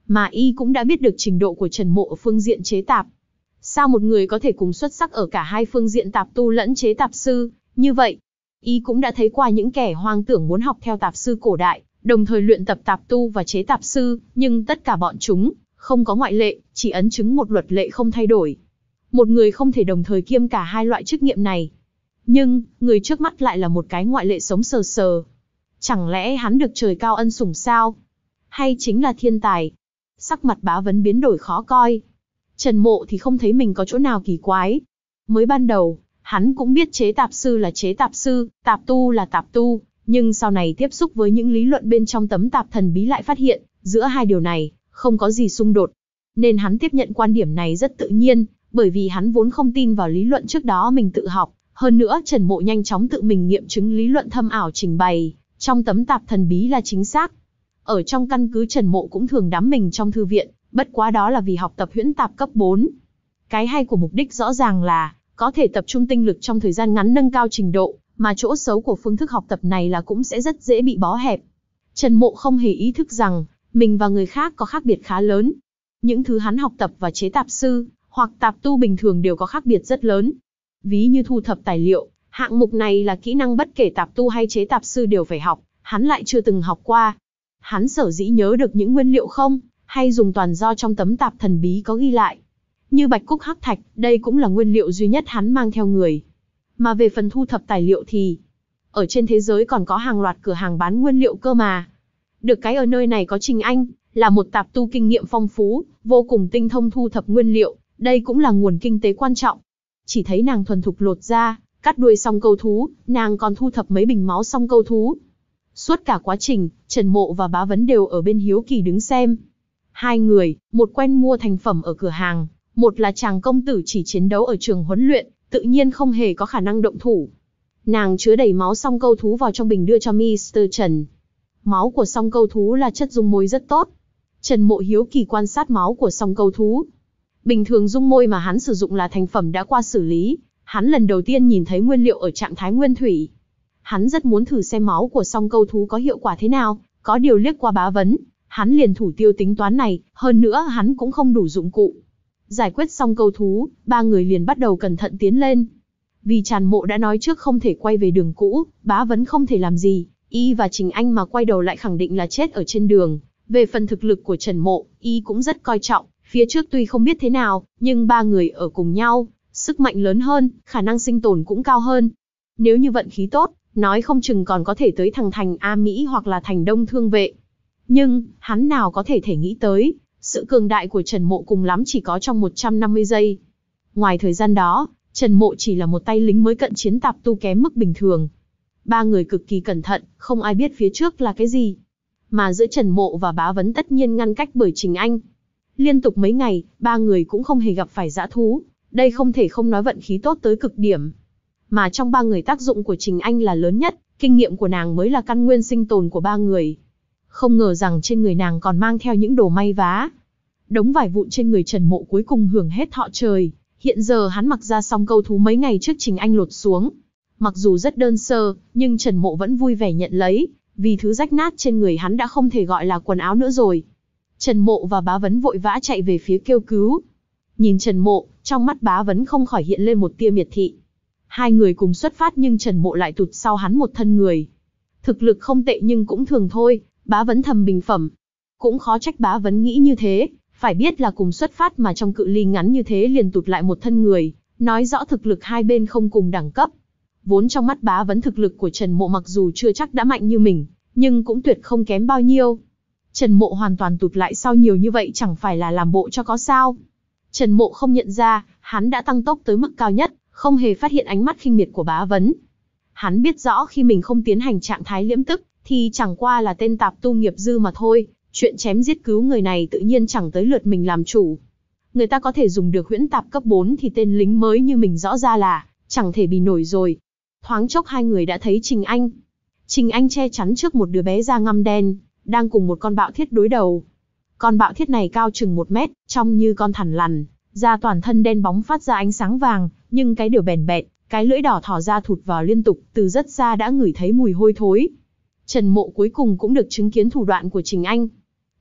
mà y cũng đã biết được trình độ của Trần Mộ ở phương diện chế tạp. Sao một người có thể cùng xuất sắc ở cả hai phương diện tạp tu lẫn chế tạp sư, như vậy? Y cũng đã thấy qua những kẻ hoang tưởng muốn học theo tạp sư cổ đại, đồng thời luyện tập tạp tu và chế tạp sư, nhưng tất cả bọn chúng, không có ngoại lệ, chỉ ấn chứng một luật lệ không thay đổi. Một người không thể đồng thời kiêm cả hai loại chức nghiệm này. Nhưng, người trước mắt lại là một cái ngoại lệ sống sờ sờ. Chẳng lẽ hắn được trời cao ân sủng sao? Hay chính là thiên tài? Sắc mặt Bá Vấn biến đổi khó coi. Trần Mộ thì không thấy mình có chỗ nào kỳ quái. Mới ban đầu, hắn cũng biết chế tạp sư là chế tạp sư, tạp tu là tạp tu, nhưng sau này tiếp xúc với những lý luận bên trong tấm tạp thần bí lại phát hiện, giữa hai điều này, không có gì xung đột. Nên hắn tiếp nhận quan điểm này rất tự nhiên, bởi vì hắn vốn không tin vào lý luận trước đó mình tự học. Hơn nữa Trần Mộ nhanh chóng tự mình nghiệm chứng lý luận thâm ảo trình bày trong tấm tạp thần bí là chính xác. Ở trong căn cứ Trần Mộ cũng thường đắm mình trong thư viện, bất quá đó là vì học tập huyễn tạp cấp bốn. Cái hay của mục đích rõ ràng là có thể tập trung tinh lực trong thời gian ngắn nâng cao trình độ, mà chỗ xấu của phương thức học tập này là cũng sẽ rất dễ bị bó hẹp. Trần Mộ không hề ý thức rằng mình và người khác có khác biệt khá lớn. Những thứ hắn học tập và chế tạp sư hoặc tạp tu bình thường đều có khác biệt rất lớn. Ví như thu thập tài liệu, hạng mục này là kỹ năng bất kể tạp tu hay chế tạp sư đều phải học, hắn lại chưa từng học qua. Hắn sở dĩ nhớ được những nguyên liệu không, hay dùng toàn do trong tấm tạp thần bí có ghi lại. Như bạch cúc hắc thạch, đây cũng là nguyên liệu duy nhất hắn mang theo người. Mà về phần thu thập tài liệu thì, ở trên thế giới còn có hàng loạt cửa hàng bán nguyên liệu cơ mà. Được cái ở nơi này có Trình Anh, là một tạp tu kinh nghiệm phong phú, vô cùng tinh thông thu thập nguyên liệu, đây cũng là nguồn kinh tế quan trọng. Chỉ thấy nàng thuần thục lột da, cắt đuôi song câu thú, nàng còn thu thập mấy bình máu song câu thú. Suốt cả quá trình, Trần Mộ và Bá Vấn đều ở bên hiếu kỳ đứng xem. Hai người, một quen mua thành phẩm ở cửa hàng, một là chàng công tử chỉ chiến đấu ở trường huấn luyện, tự nhiên không hề có khả năng động thủ. Nàng chứa đầy máu song câu thú vào trong bình đưa cho mít tơ Trần. Máu của song câu thú là chất dung môi rất tốt. Trần Mộ hiếu kỳ quan sát máu của song câu thú. Bình thường dung môi mà hắn sử dụng là thành phẩm đã qua xử lý, hắn lần đầu tiên nhìn thấy nguyên liệu ở trạng thái nguyên thủy. Hắn rất muốn thử xem máu của song câu thú có hiệu quả thế nào, có điều liếc qua Bá Vấn, hắn liền thủ tiêu tính toán này, hơn nữa hắn cũng không đủ dụng cụ. Giải quyết xong câu thú, ba người liền bắt đầu cẩn thận tiến lên. Vì Trần Mộ đã nói trước không thể quay về đường cũ, Bá Vấn không thể làm gì, y và Trình Anh mà quay đầu lại khẳng định là chết ở trên đường. Về phần thực lực của Trần Mộ, y cũng rất coi trọng, phía trước tuy không biết thế nào, nhưng ba người ở cùng nhau, sức mạnh lớn hơn, khả năng sinh tồn cũng cao hơn. Nếu như vận khí tốt, nói không chừng còn có thể tới thằng thành A Mỹ hoặc là thành Đông Thương Vệ. Nhưng, hắn nào có thể thể nghĩ tới, sự cường đại của Trần Mộ cùng lắm chỉ có trong một trăm năm mươi giây. Ngoài thời gian đó, Trần Mộ chỉ là một tay lính mới cận chiến tạp tu kém mức bình thường. Ba người cực kỳ cẩn thận, không ai biết phía trước là cái gì. Mà giữa Trần Mộ và Bá Vấn tất nhiên ngăn cách bởi Trình Anh. Liên tục mấy ngày, ba người cũng không hề gặp phải dã thú. Đây không thể không nói vận khí tốt tới cực điểm. Mà trong ba người tác dụng của Trình Anh là lớn nhất, kinh nghiệm của nàng mới là căn nguyên sinh tồn của ba người. Không ngờ rằng trên người nàng còn mang theo những đồ may vá. Đống vải vụn trên người Trần Mộ cuối cùng hưởng hết thọ trời. Hiện giờ hắn mặc ra xong câu thú mấy ngày trước Trình Anh lột xuống. Mặc dù rất đơn sơ, nhưng Trần Mộ vẫn vui vẻ nhận lấy, vì thứ rách nát trên người hắn đã không thể gọi là quần áo nữa rồi. Trần Mộ và Bá Vấn vội vã chạy về phía kêu cứu. Nhìn Trần Mộ, trong mắt Bá Vấn không khỏi hiện lên một tia miệt thị. Hai người cùng xuất phát nhưng Trần Mộ lại tụt sau hắn một thân người. Thực lực không tệ nhưng cũng thường thôi, Bá Vấn thầm bình phẩm. Cũng khó trách Bá Vấn nghĩ như thế, phải biết là cùng xuất phát mà trong cự ly ngắn như thế liền tụt lại một thân người, nói rõ thực lực hai bên không cùng đẳng cấp. Vốn trong mắt Bá Vấn thực lực của Trần Mộ mặc dù chưa chắc đã mạnh như mình, nhưng cũng tuyệt không kém bao nhiêu. Trần Mộ hoàn toàn tụt lại sau nhiều như vậy chẳng phải là làm bộ cho có sao. Trần Mộ không nhận ra, hắn đã tăng tốc tới mức cao nhất, không hề phát hiện ánh mắt khinh miệt của Bá Vấn. Hắn biết rõ khi mình không tiến hành trạng thái liễm tức, thì chẳng qua là tên tạp tu nghiệp dư mà thôi, chuyện chém giết cứu người này tự nhiên chẳng tới lượt mình làm chủ. Người ta có thể dùng được huyễn tạp cấp bốn thì tên lính mới như mình rõ ra là chẳng thể bì nổi rồi. Thoáng chốc hai người đã thấy Trình Anh. Trình Anh che chắn trước một đứa bé da ngăm đen, đang cùng một con bạo thiết đối đầu. Con bạo thiết này cao chừng một mét, trông như con thằn lằn, da toàn thân đen bóng phát ra ánh sáng vàng, nhưng cái điều bèn bẹt, cái lưỡi đỏ thò ra thụt vào liên tục, từ rất xa đã ngửi thấy mùi hôi thối. Trần Mộ cuối cùng cũng được chứng kiến thủ đoạn của Trình Anh.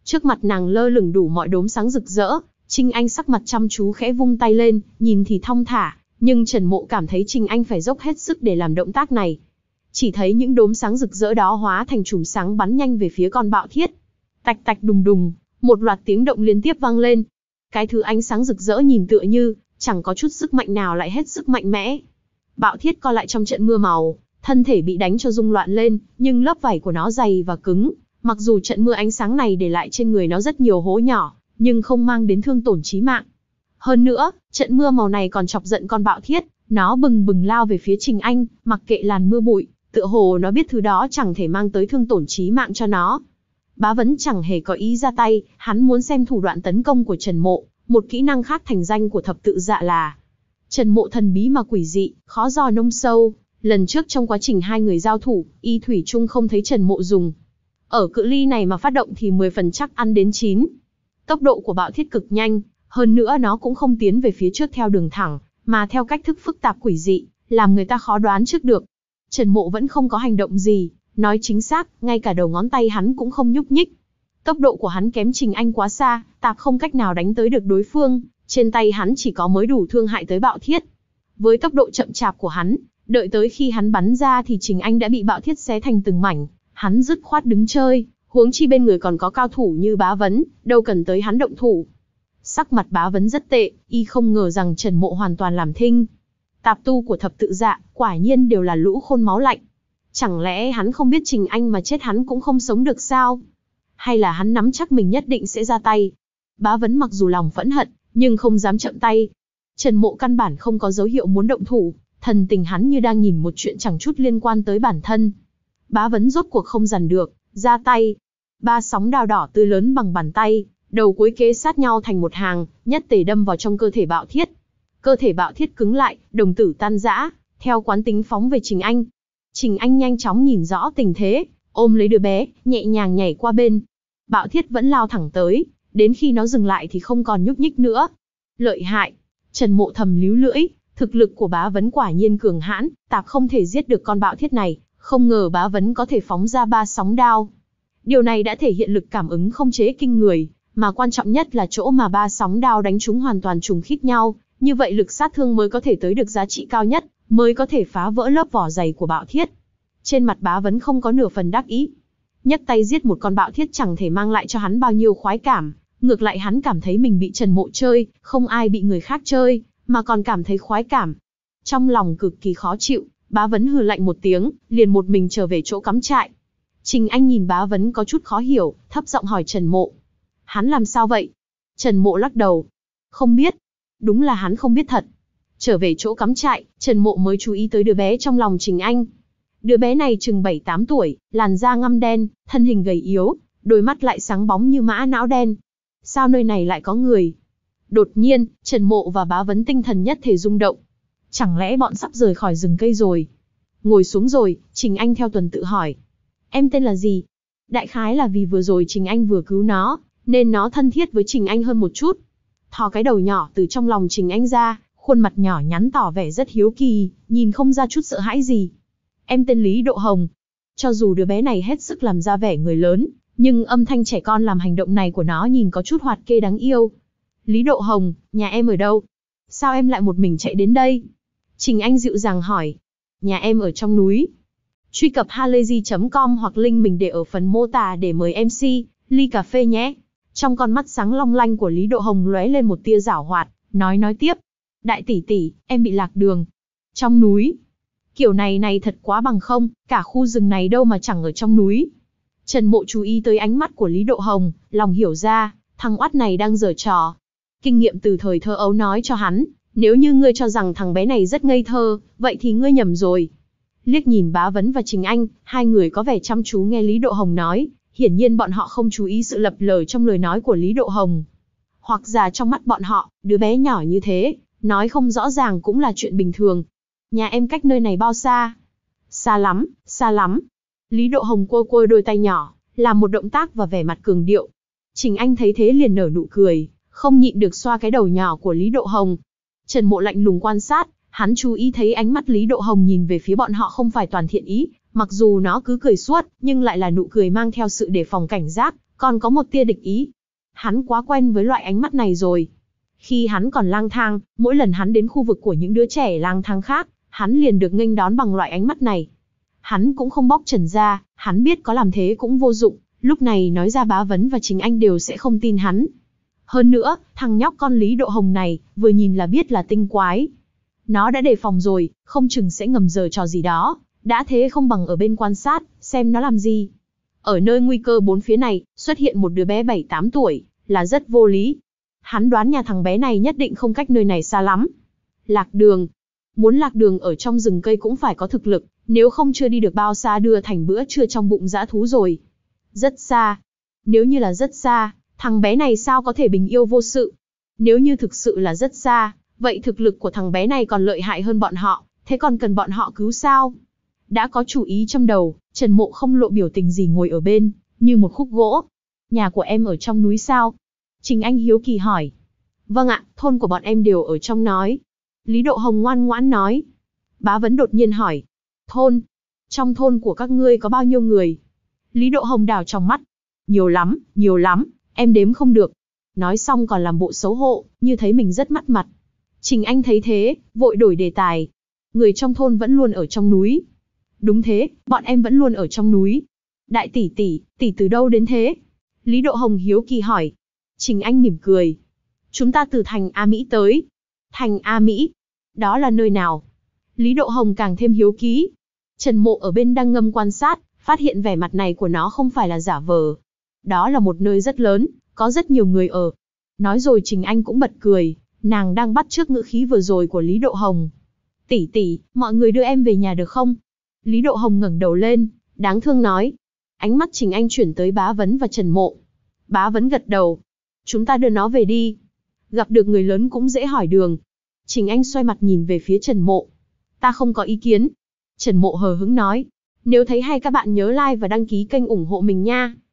Trước mặt nàng lơ lửng đủ mọi đốm sáng rực rỡ, Trình Anh sắc mặt chăm chú khẽ vung tay lên, nhìn thì thong thả, nhưng Trần Mộ cảm thấy Trình Anh phải dốc hết sức để làm động tác này. Chỉ thấy những đốm sáng rực rỡ đó hóa thành chùm sáng bắn nhanh về phía con bạo thiết. Tạch tạch đùng đùng, một loạt tiếng động liên tiếp vang lên. Cái thứ ánh sáng rực rỡ nhìn tựa như chẳng có chút sức mạnh nào lại hết sức mạnh mẽ. Bạo thiết co lại trong trận mưa màu, thân thể bị đánh cho rung loạn lên, nhưng lớp vảy của nó dày và cứng. Mặc dù trận mưa ánh sáng này để lại trên người nó rất nhiều hố nhỏ, nhưng không mang đến thương tổn chí mạng. Hơn nữa, trận mưa màu này còn chọc giận con bạo thiết, nó bừng bừng lao về phía Trình Anh, mặc kệ làn mưa bụi, tựa hồ nó biết thứ đó chẳng thể mang tới thương tổn chí mạng cho nó. Bá Vấn chẳng hề có ý ra tay, hắn muốn xem thủ đoạn tấn công của Trần Mộ, một kỹ năng khác thành danh của thập tự dạ là Trần Mộ thần bí mà quỷ dị, khó dò nông sâu. Lần trước trong quá trình hai người giao thủ, y thủy chung không thấy Trần Mộ dùng. Ở cự ly này mà phát động thì mười phần chắc ăn đến chín. Tốc độ của bạo thiết cực nhanh, hơn nữa nó cũng không tiến về phía trước theo đường thẳng, mà theo cách thức phức tạp quỷ dị, làm người ta khó đoán trước được. Trần Mộ vẫn không có hành động gì, nói chính xác, ngay cả đầu ngón tay hắn cũng không nhúc nhích. Tốc độ của hắn kém Trình Anh quá xa, tạp không cách nào đánh tới được đối phương, trên tay hắn chỉ có mới đủ thương hại tới bạo thiết. Với tốc độ chậm chạp của hắn, đợi tới khi hắn bắn ra thì Trình Anh đã bị bạo thiết xé thành từng mảnh, hắn dứt khoát đứng chơi, huống chi bên người còn có cao thủ như Bá Vấn, đâu cần tới hắn động thủ. Sắc mặt Bá Vấn rất tệ, y không ngờ rằng Trần Mộ hoàn toàn làm thinh. Tạp tu của thập tự dạ, quả nhiên đều là lũ khôn máu lạnh. Chẳng lẽ hắn không biết Trình Anh mà chết hắn cũng không sống được sao? Hay là hắn nắm chắc mình nhất định sẽ ra tay? Bá Vấn mặc dù lòng phẫn hận, nhưng không dám chậm tay. Trần Mộ căn bản không có dấu hiệu muốn động thủ, thần tình hắn như đang nhìn một chuyện chẳng chút liên quan tới bản thân. Bá Vấn rốt cuộc không dằn được, ra tay. Ba sóng đao đỏ tươi lớn bằng bàn tay, đầu cuối kế sát nhau thành một hàng, nhất tề đâm vào trong cơ thể bạo thiết. Cơ thể bạo thiết cứng lại, đồng tử tan rã, theo quán tính phóng về Trình Anh. Trình Anh nhanh chóng nhìn rõ tình thế, ôm lấy đứa bé, nhẹ nhàng nhảy qua bên. Bạo thiết vẫn lao thẳng tới, đến khi nó dừng lại thì không còn nhúc nhích nữa. Lợi hại, Trần Mộ thầm líu lưỡi, thực lực của Bá Vấn quả nhiên cường hãn, tạp không thể giết được con bạo thiết này, không ngờ Bá Vấn có thể phóng ra ba sóng đao. Điều này đã thể hiện lực cảm ứng không chế kinh người, mà quan trọng nhất là chỗ mà ba sóng đao đánh trúng hoàn toàn trùng khít nhau, như vậy lực sát thương mới có thể tới được giá trị cao nhất, mới có thể phá vỡ lớp vỏ dày của bạo thiết. Trên mặt Bá Vấn không có nửa phần đắc ý. Nhấc tay giết một con bạo thiết chẳng thể mang lại cho hắn bao nhiêu khoái cảm, ngược lại hắn cảm thấy mình bị Trần Mộ chơi, không ai bị người khác chơi, mà còn cảm thấy khoái cảm. Trong lòng cực kỳ khó chịu, Bá Vấn hừ lạnh một tiếng, liền một mình trở về chỗ cắm trại. Trình Anh nhìn Bá Vấn có chút khó hiểu, thấp giọng hỏi Trần Mộ. Hắn làm sao vậy? Trần Mộ lắc đầu. Không biết. Đúng là hắn không biết thật. Trở về chỗ cắm trại, Trần Mộ mới chú ý tới đứa bé trong lòng Trình Anh. Đứa bé này chừng bảy tám tuổi, làn da ngăm đen, thân hình gầy yếu, đôi mắt lại sáng bóng như mã não đen. Sao nơi này lại có người? Đột nhiên, Trần Mộ và Bá Vấn tinh thần nhất thể rung động. Chẳng lẽ bọn sắp rời khỏi rừng cây rồi? Ngồi xuống rồi, Trình Anh theo tuần tự hỏi. Em tên là gì? Đại khái là vì vừa rồi Trình Anh vừa cứu nó, nên nó thân thiết với Trình Anh hơn một chút. Thò cái đầu nhỏ từ trong lòng Trình Anh ra, khuôn mặt nhỏ nhắn tỏ vẻ rất hiếu kỳ, nhìn không ra chút sợ hãi gì. Em tên Lý Độ Hồng. Cho dù đứa bé này hết sức làm ra vẻ người lớn, nhưng âm thanh trẻ con làm hành động này của nó nhìn có chút hoạt kê đáng yêu. Lý Độ Hồng, nhà em ở đâu? Sao em lại một mình chạy đến đây? Trình Anh dịu dàng hỏi. Nhà em ở trong núi. Truy cập halayzi chấm com hoặc link mình để ở phần mô tả để mời em xê, ly cà phê nhé. Trong con mắt sáng long lanh của Lý Độ Hồng lóe lên một tia giảo hoạt, nói nói tiếp. Đại tỷ tỷ, em bị lạc đường. Trong núi. Kiểu này này thật quá bằng không, cả khu rừng này đâu mà chẳng ở trong núi. Trần Mộ chú ý tới ánh mắt của Lý Độ Hồng, lòng hiểu ra, thằng oát này đang giở trò. Kinh nghiệm từ thời thơ ấu nói cho hắn, nếu như ngươi cho rằng thằng bé này rất ngây thơ, vậy thì ngươi nhầm rồi. Liếc nhìn Bá Vấn và Trình Anh, hai người có vẻ chăm chú nghe Lý Độ Hồng nói, hiển nhiên bọn họ không chú ý sự lập lờ trong lời nói của Lý Độ Hồng. Hoặc giả trong mắt bọn họ, đứa bé nhỏ như thế, nói không rõ ràng cũng là chuyện bình thường. Nhà em cách nơi này bao xa? Xa lắm, xa lắm. Lý Độ Hồng quơ quơ đôi tay nhỏ, làm một động tác và vẻ mặt cường điệu. Trình Anh thấy thế liền nở nụ cười, không nhịn được xoa cái đầu nhỏ của Lý Độ Hồng. Trần Mộ lạnh lùng quan sát, hắn chú ý thấy ánh mắt Lý Độ Hồng nhìn về phía bọn họ không phải toàn thiện ý, mặc dù nó cứ cười suốt, nhưng lại là nụ cười mang theo sự đề phòng cảnh giác, còn có một tia địch ý. Hắn quá quen với loại ánh mắt này rồi. Khi hắn còn lang thang, mỗi lần hắn đến khu vực của những đứa trẻ lang thang khác, hắn liền được nghênh đón bằng loại ánh mắt này. Hắn cũng không bóc trần ra, hắn biết có làm thế cũng vô dụng, lúc này nói ra Bá Vấn và Trình Anh đều sẽ không tin hắn. Hơn nữa, thằng nhóc con Lý Độ Hồng này, vừa nhìn là biết là tinh quái. Nó đã đề phòng rồi, không chừng sẽ ngầm giở trò gì đó, đã thế không bằng ở bên quan sát, xem nó làm gì. Ở nơi nguy cơ bốn phía này, xuất hiện một đứa bé bảy tám tuổi, là rất vô lý. Hắn đoán nhà thằng bé này nhất định không cách nơi này xa lắm. Lạc đường. Muốn lạc đường ở trong rừng cây cũng phải có thực lực, nếu không chưa đi được bao xa đưa thành bữa trưa trong bụng dã thú rồi. Rất xa. Nếu như là rất xa, thằng bé này sao có thể bình yêu vô sự? Nếu như thực sự là rất xa, vậy thực lực của thằng bé này còn lợi hại hơn bọn họ, thế còn cần bọn họ cứu sao? Đã có chủ ý trong đầu, Trần Mộ không lộ biểu tình gì ngồi ở bên, như một khúc gỗ. Nhà của em ở trong núi sao? Trình Anh hiếu kỳ hỏi. Vâng ạ, thôn của bọn em đều ở trong nói. Lý Độ Hồng ngoan ngoãn nói. Bá Vấn đột nhiên hỏi. Thôn? Trong thôn của các ngươi có bao nhiêu người? Lý Độ Hồng đảo trong mắt. Nhiều lắm, nhiều lắm, em đếm không được. Nói xong còn làm bộ xấu hổ, như thấy mình rất mất mặt. Trình Anh thấy thế, vội đổi đề tài. Người trong thôn vẫn luôn ở trong núi. Đúng thế, bọn em vẫn luôn ở trong núi. Đại tỷ tỷ, tỷ từ đâu đến thế? Lý Độ Hồng hiếu kỳ hỏi. Trình Anh mỉm cười. Chúng ta từ thành A Mỹ tới. Thành A Mỹ? Đó là nơi nào? Lý Độ Hồng càng thêm hiếu kỳ. Trần Mộ ở bên đang ngâm quan sát, phát hiện vẻ mặt này của nó không phải là giả vờ. Đó là một nơi rất lớn, có rất nhiều người ở. Nói rồi Trình Anh cũng bật cười, nàng đang bắt chước ngữ khí vừa rồi của Lý Độ Hồng. Tỷ tỷ, mọi người đưa em về nhà được không? Lý Độ Hồng ngẩng đầu lên, đáng thương nói. Ánh mắt Trình Anh chuyển tới Bá Vấn và Trần Mộ. Bá Vấn gật đầu. Chúng ta đưa nó về đi. Gặp được người lớn cũng dễ hỏi đường. Trình Anh xoay mặt nhìn về phía Trần Mộ. Ta không có ý kiến. Trần Mộ hờ hững nói. Nếu thấy hay các bạn nhớ like và đăng ký kênh ủng hộ mình nha.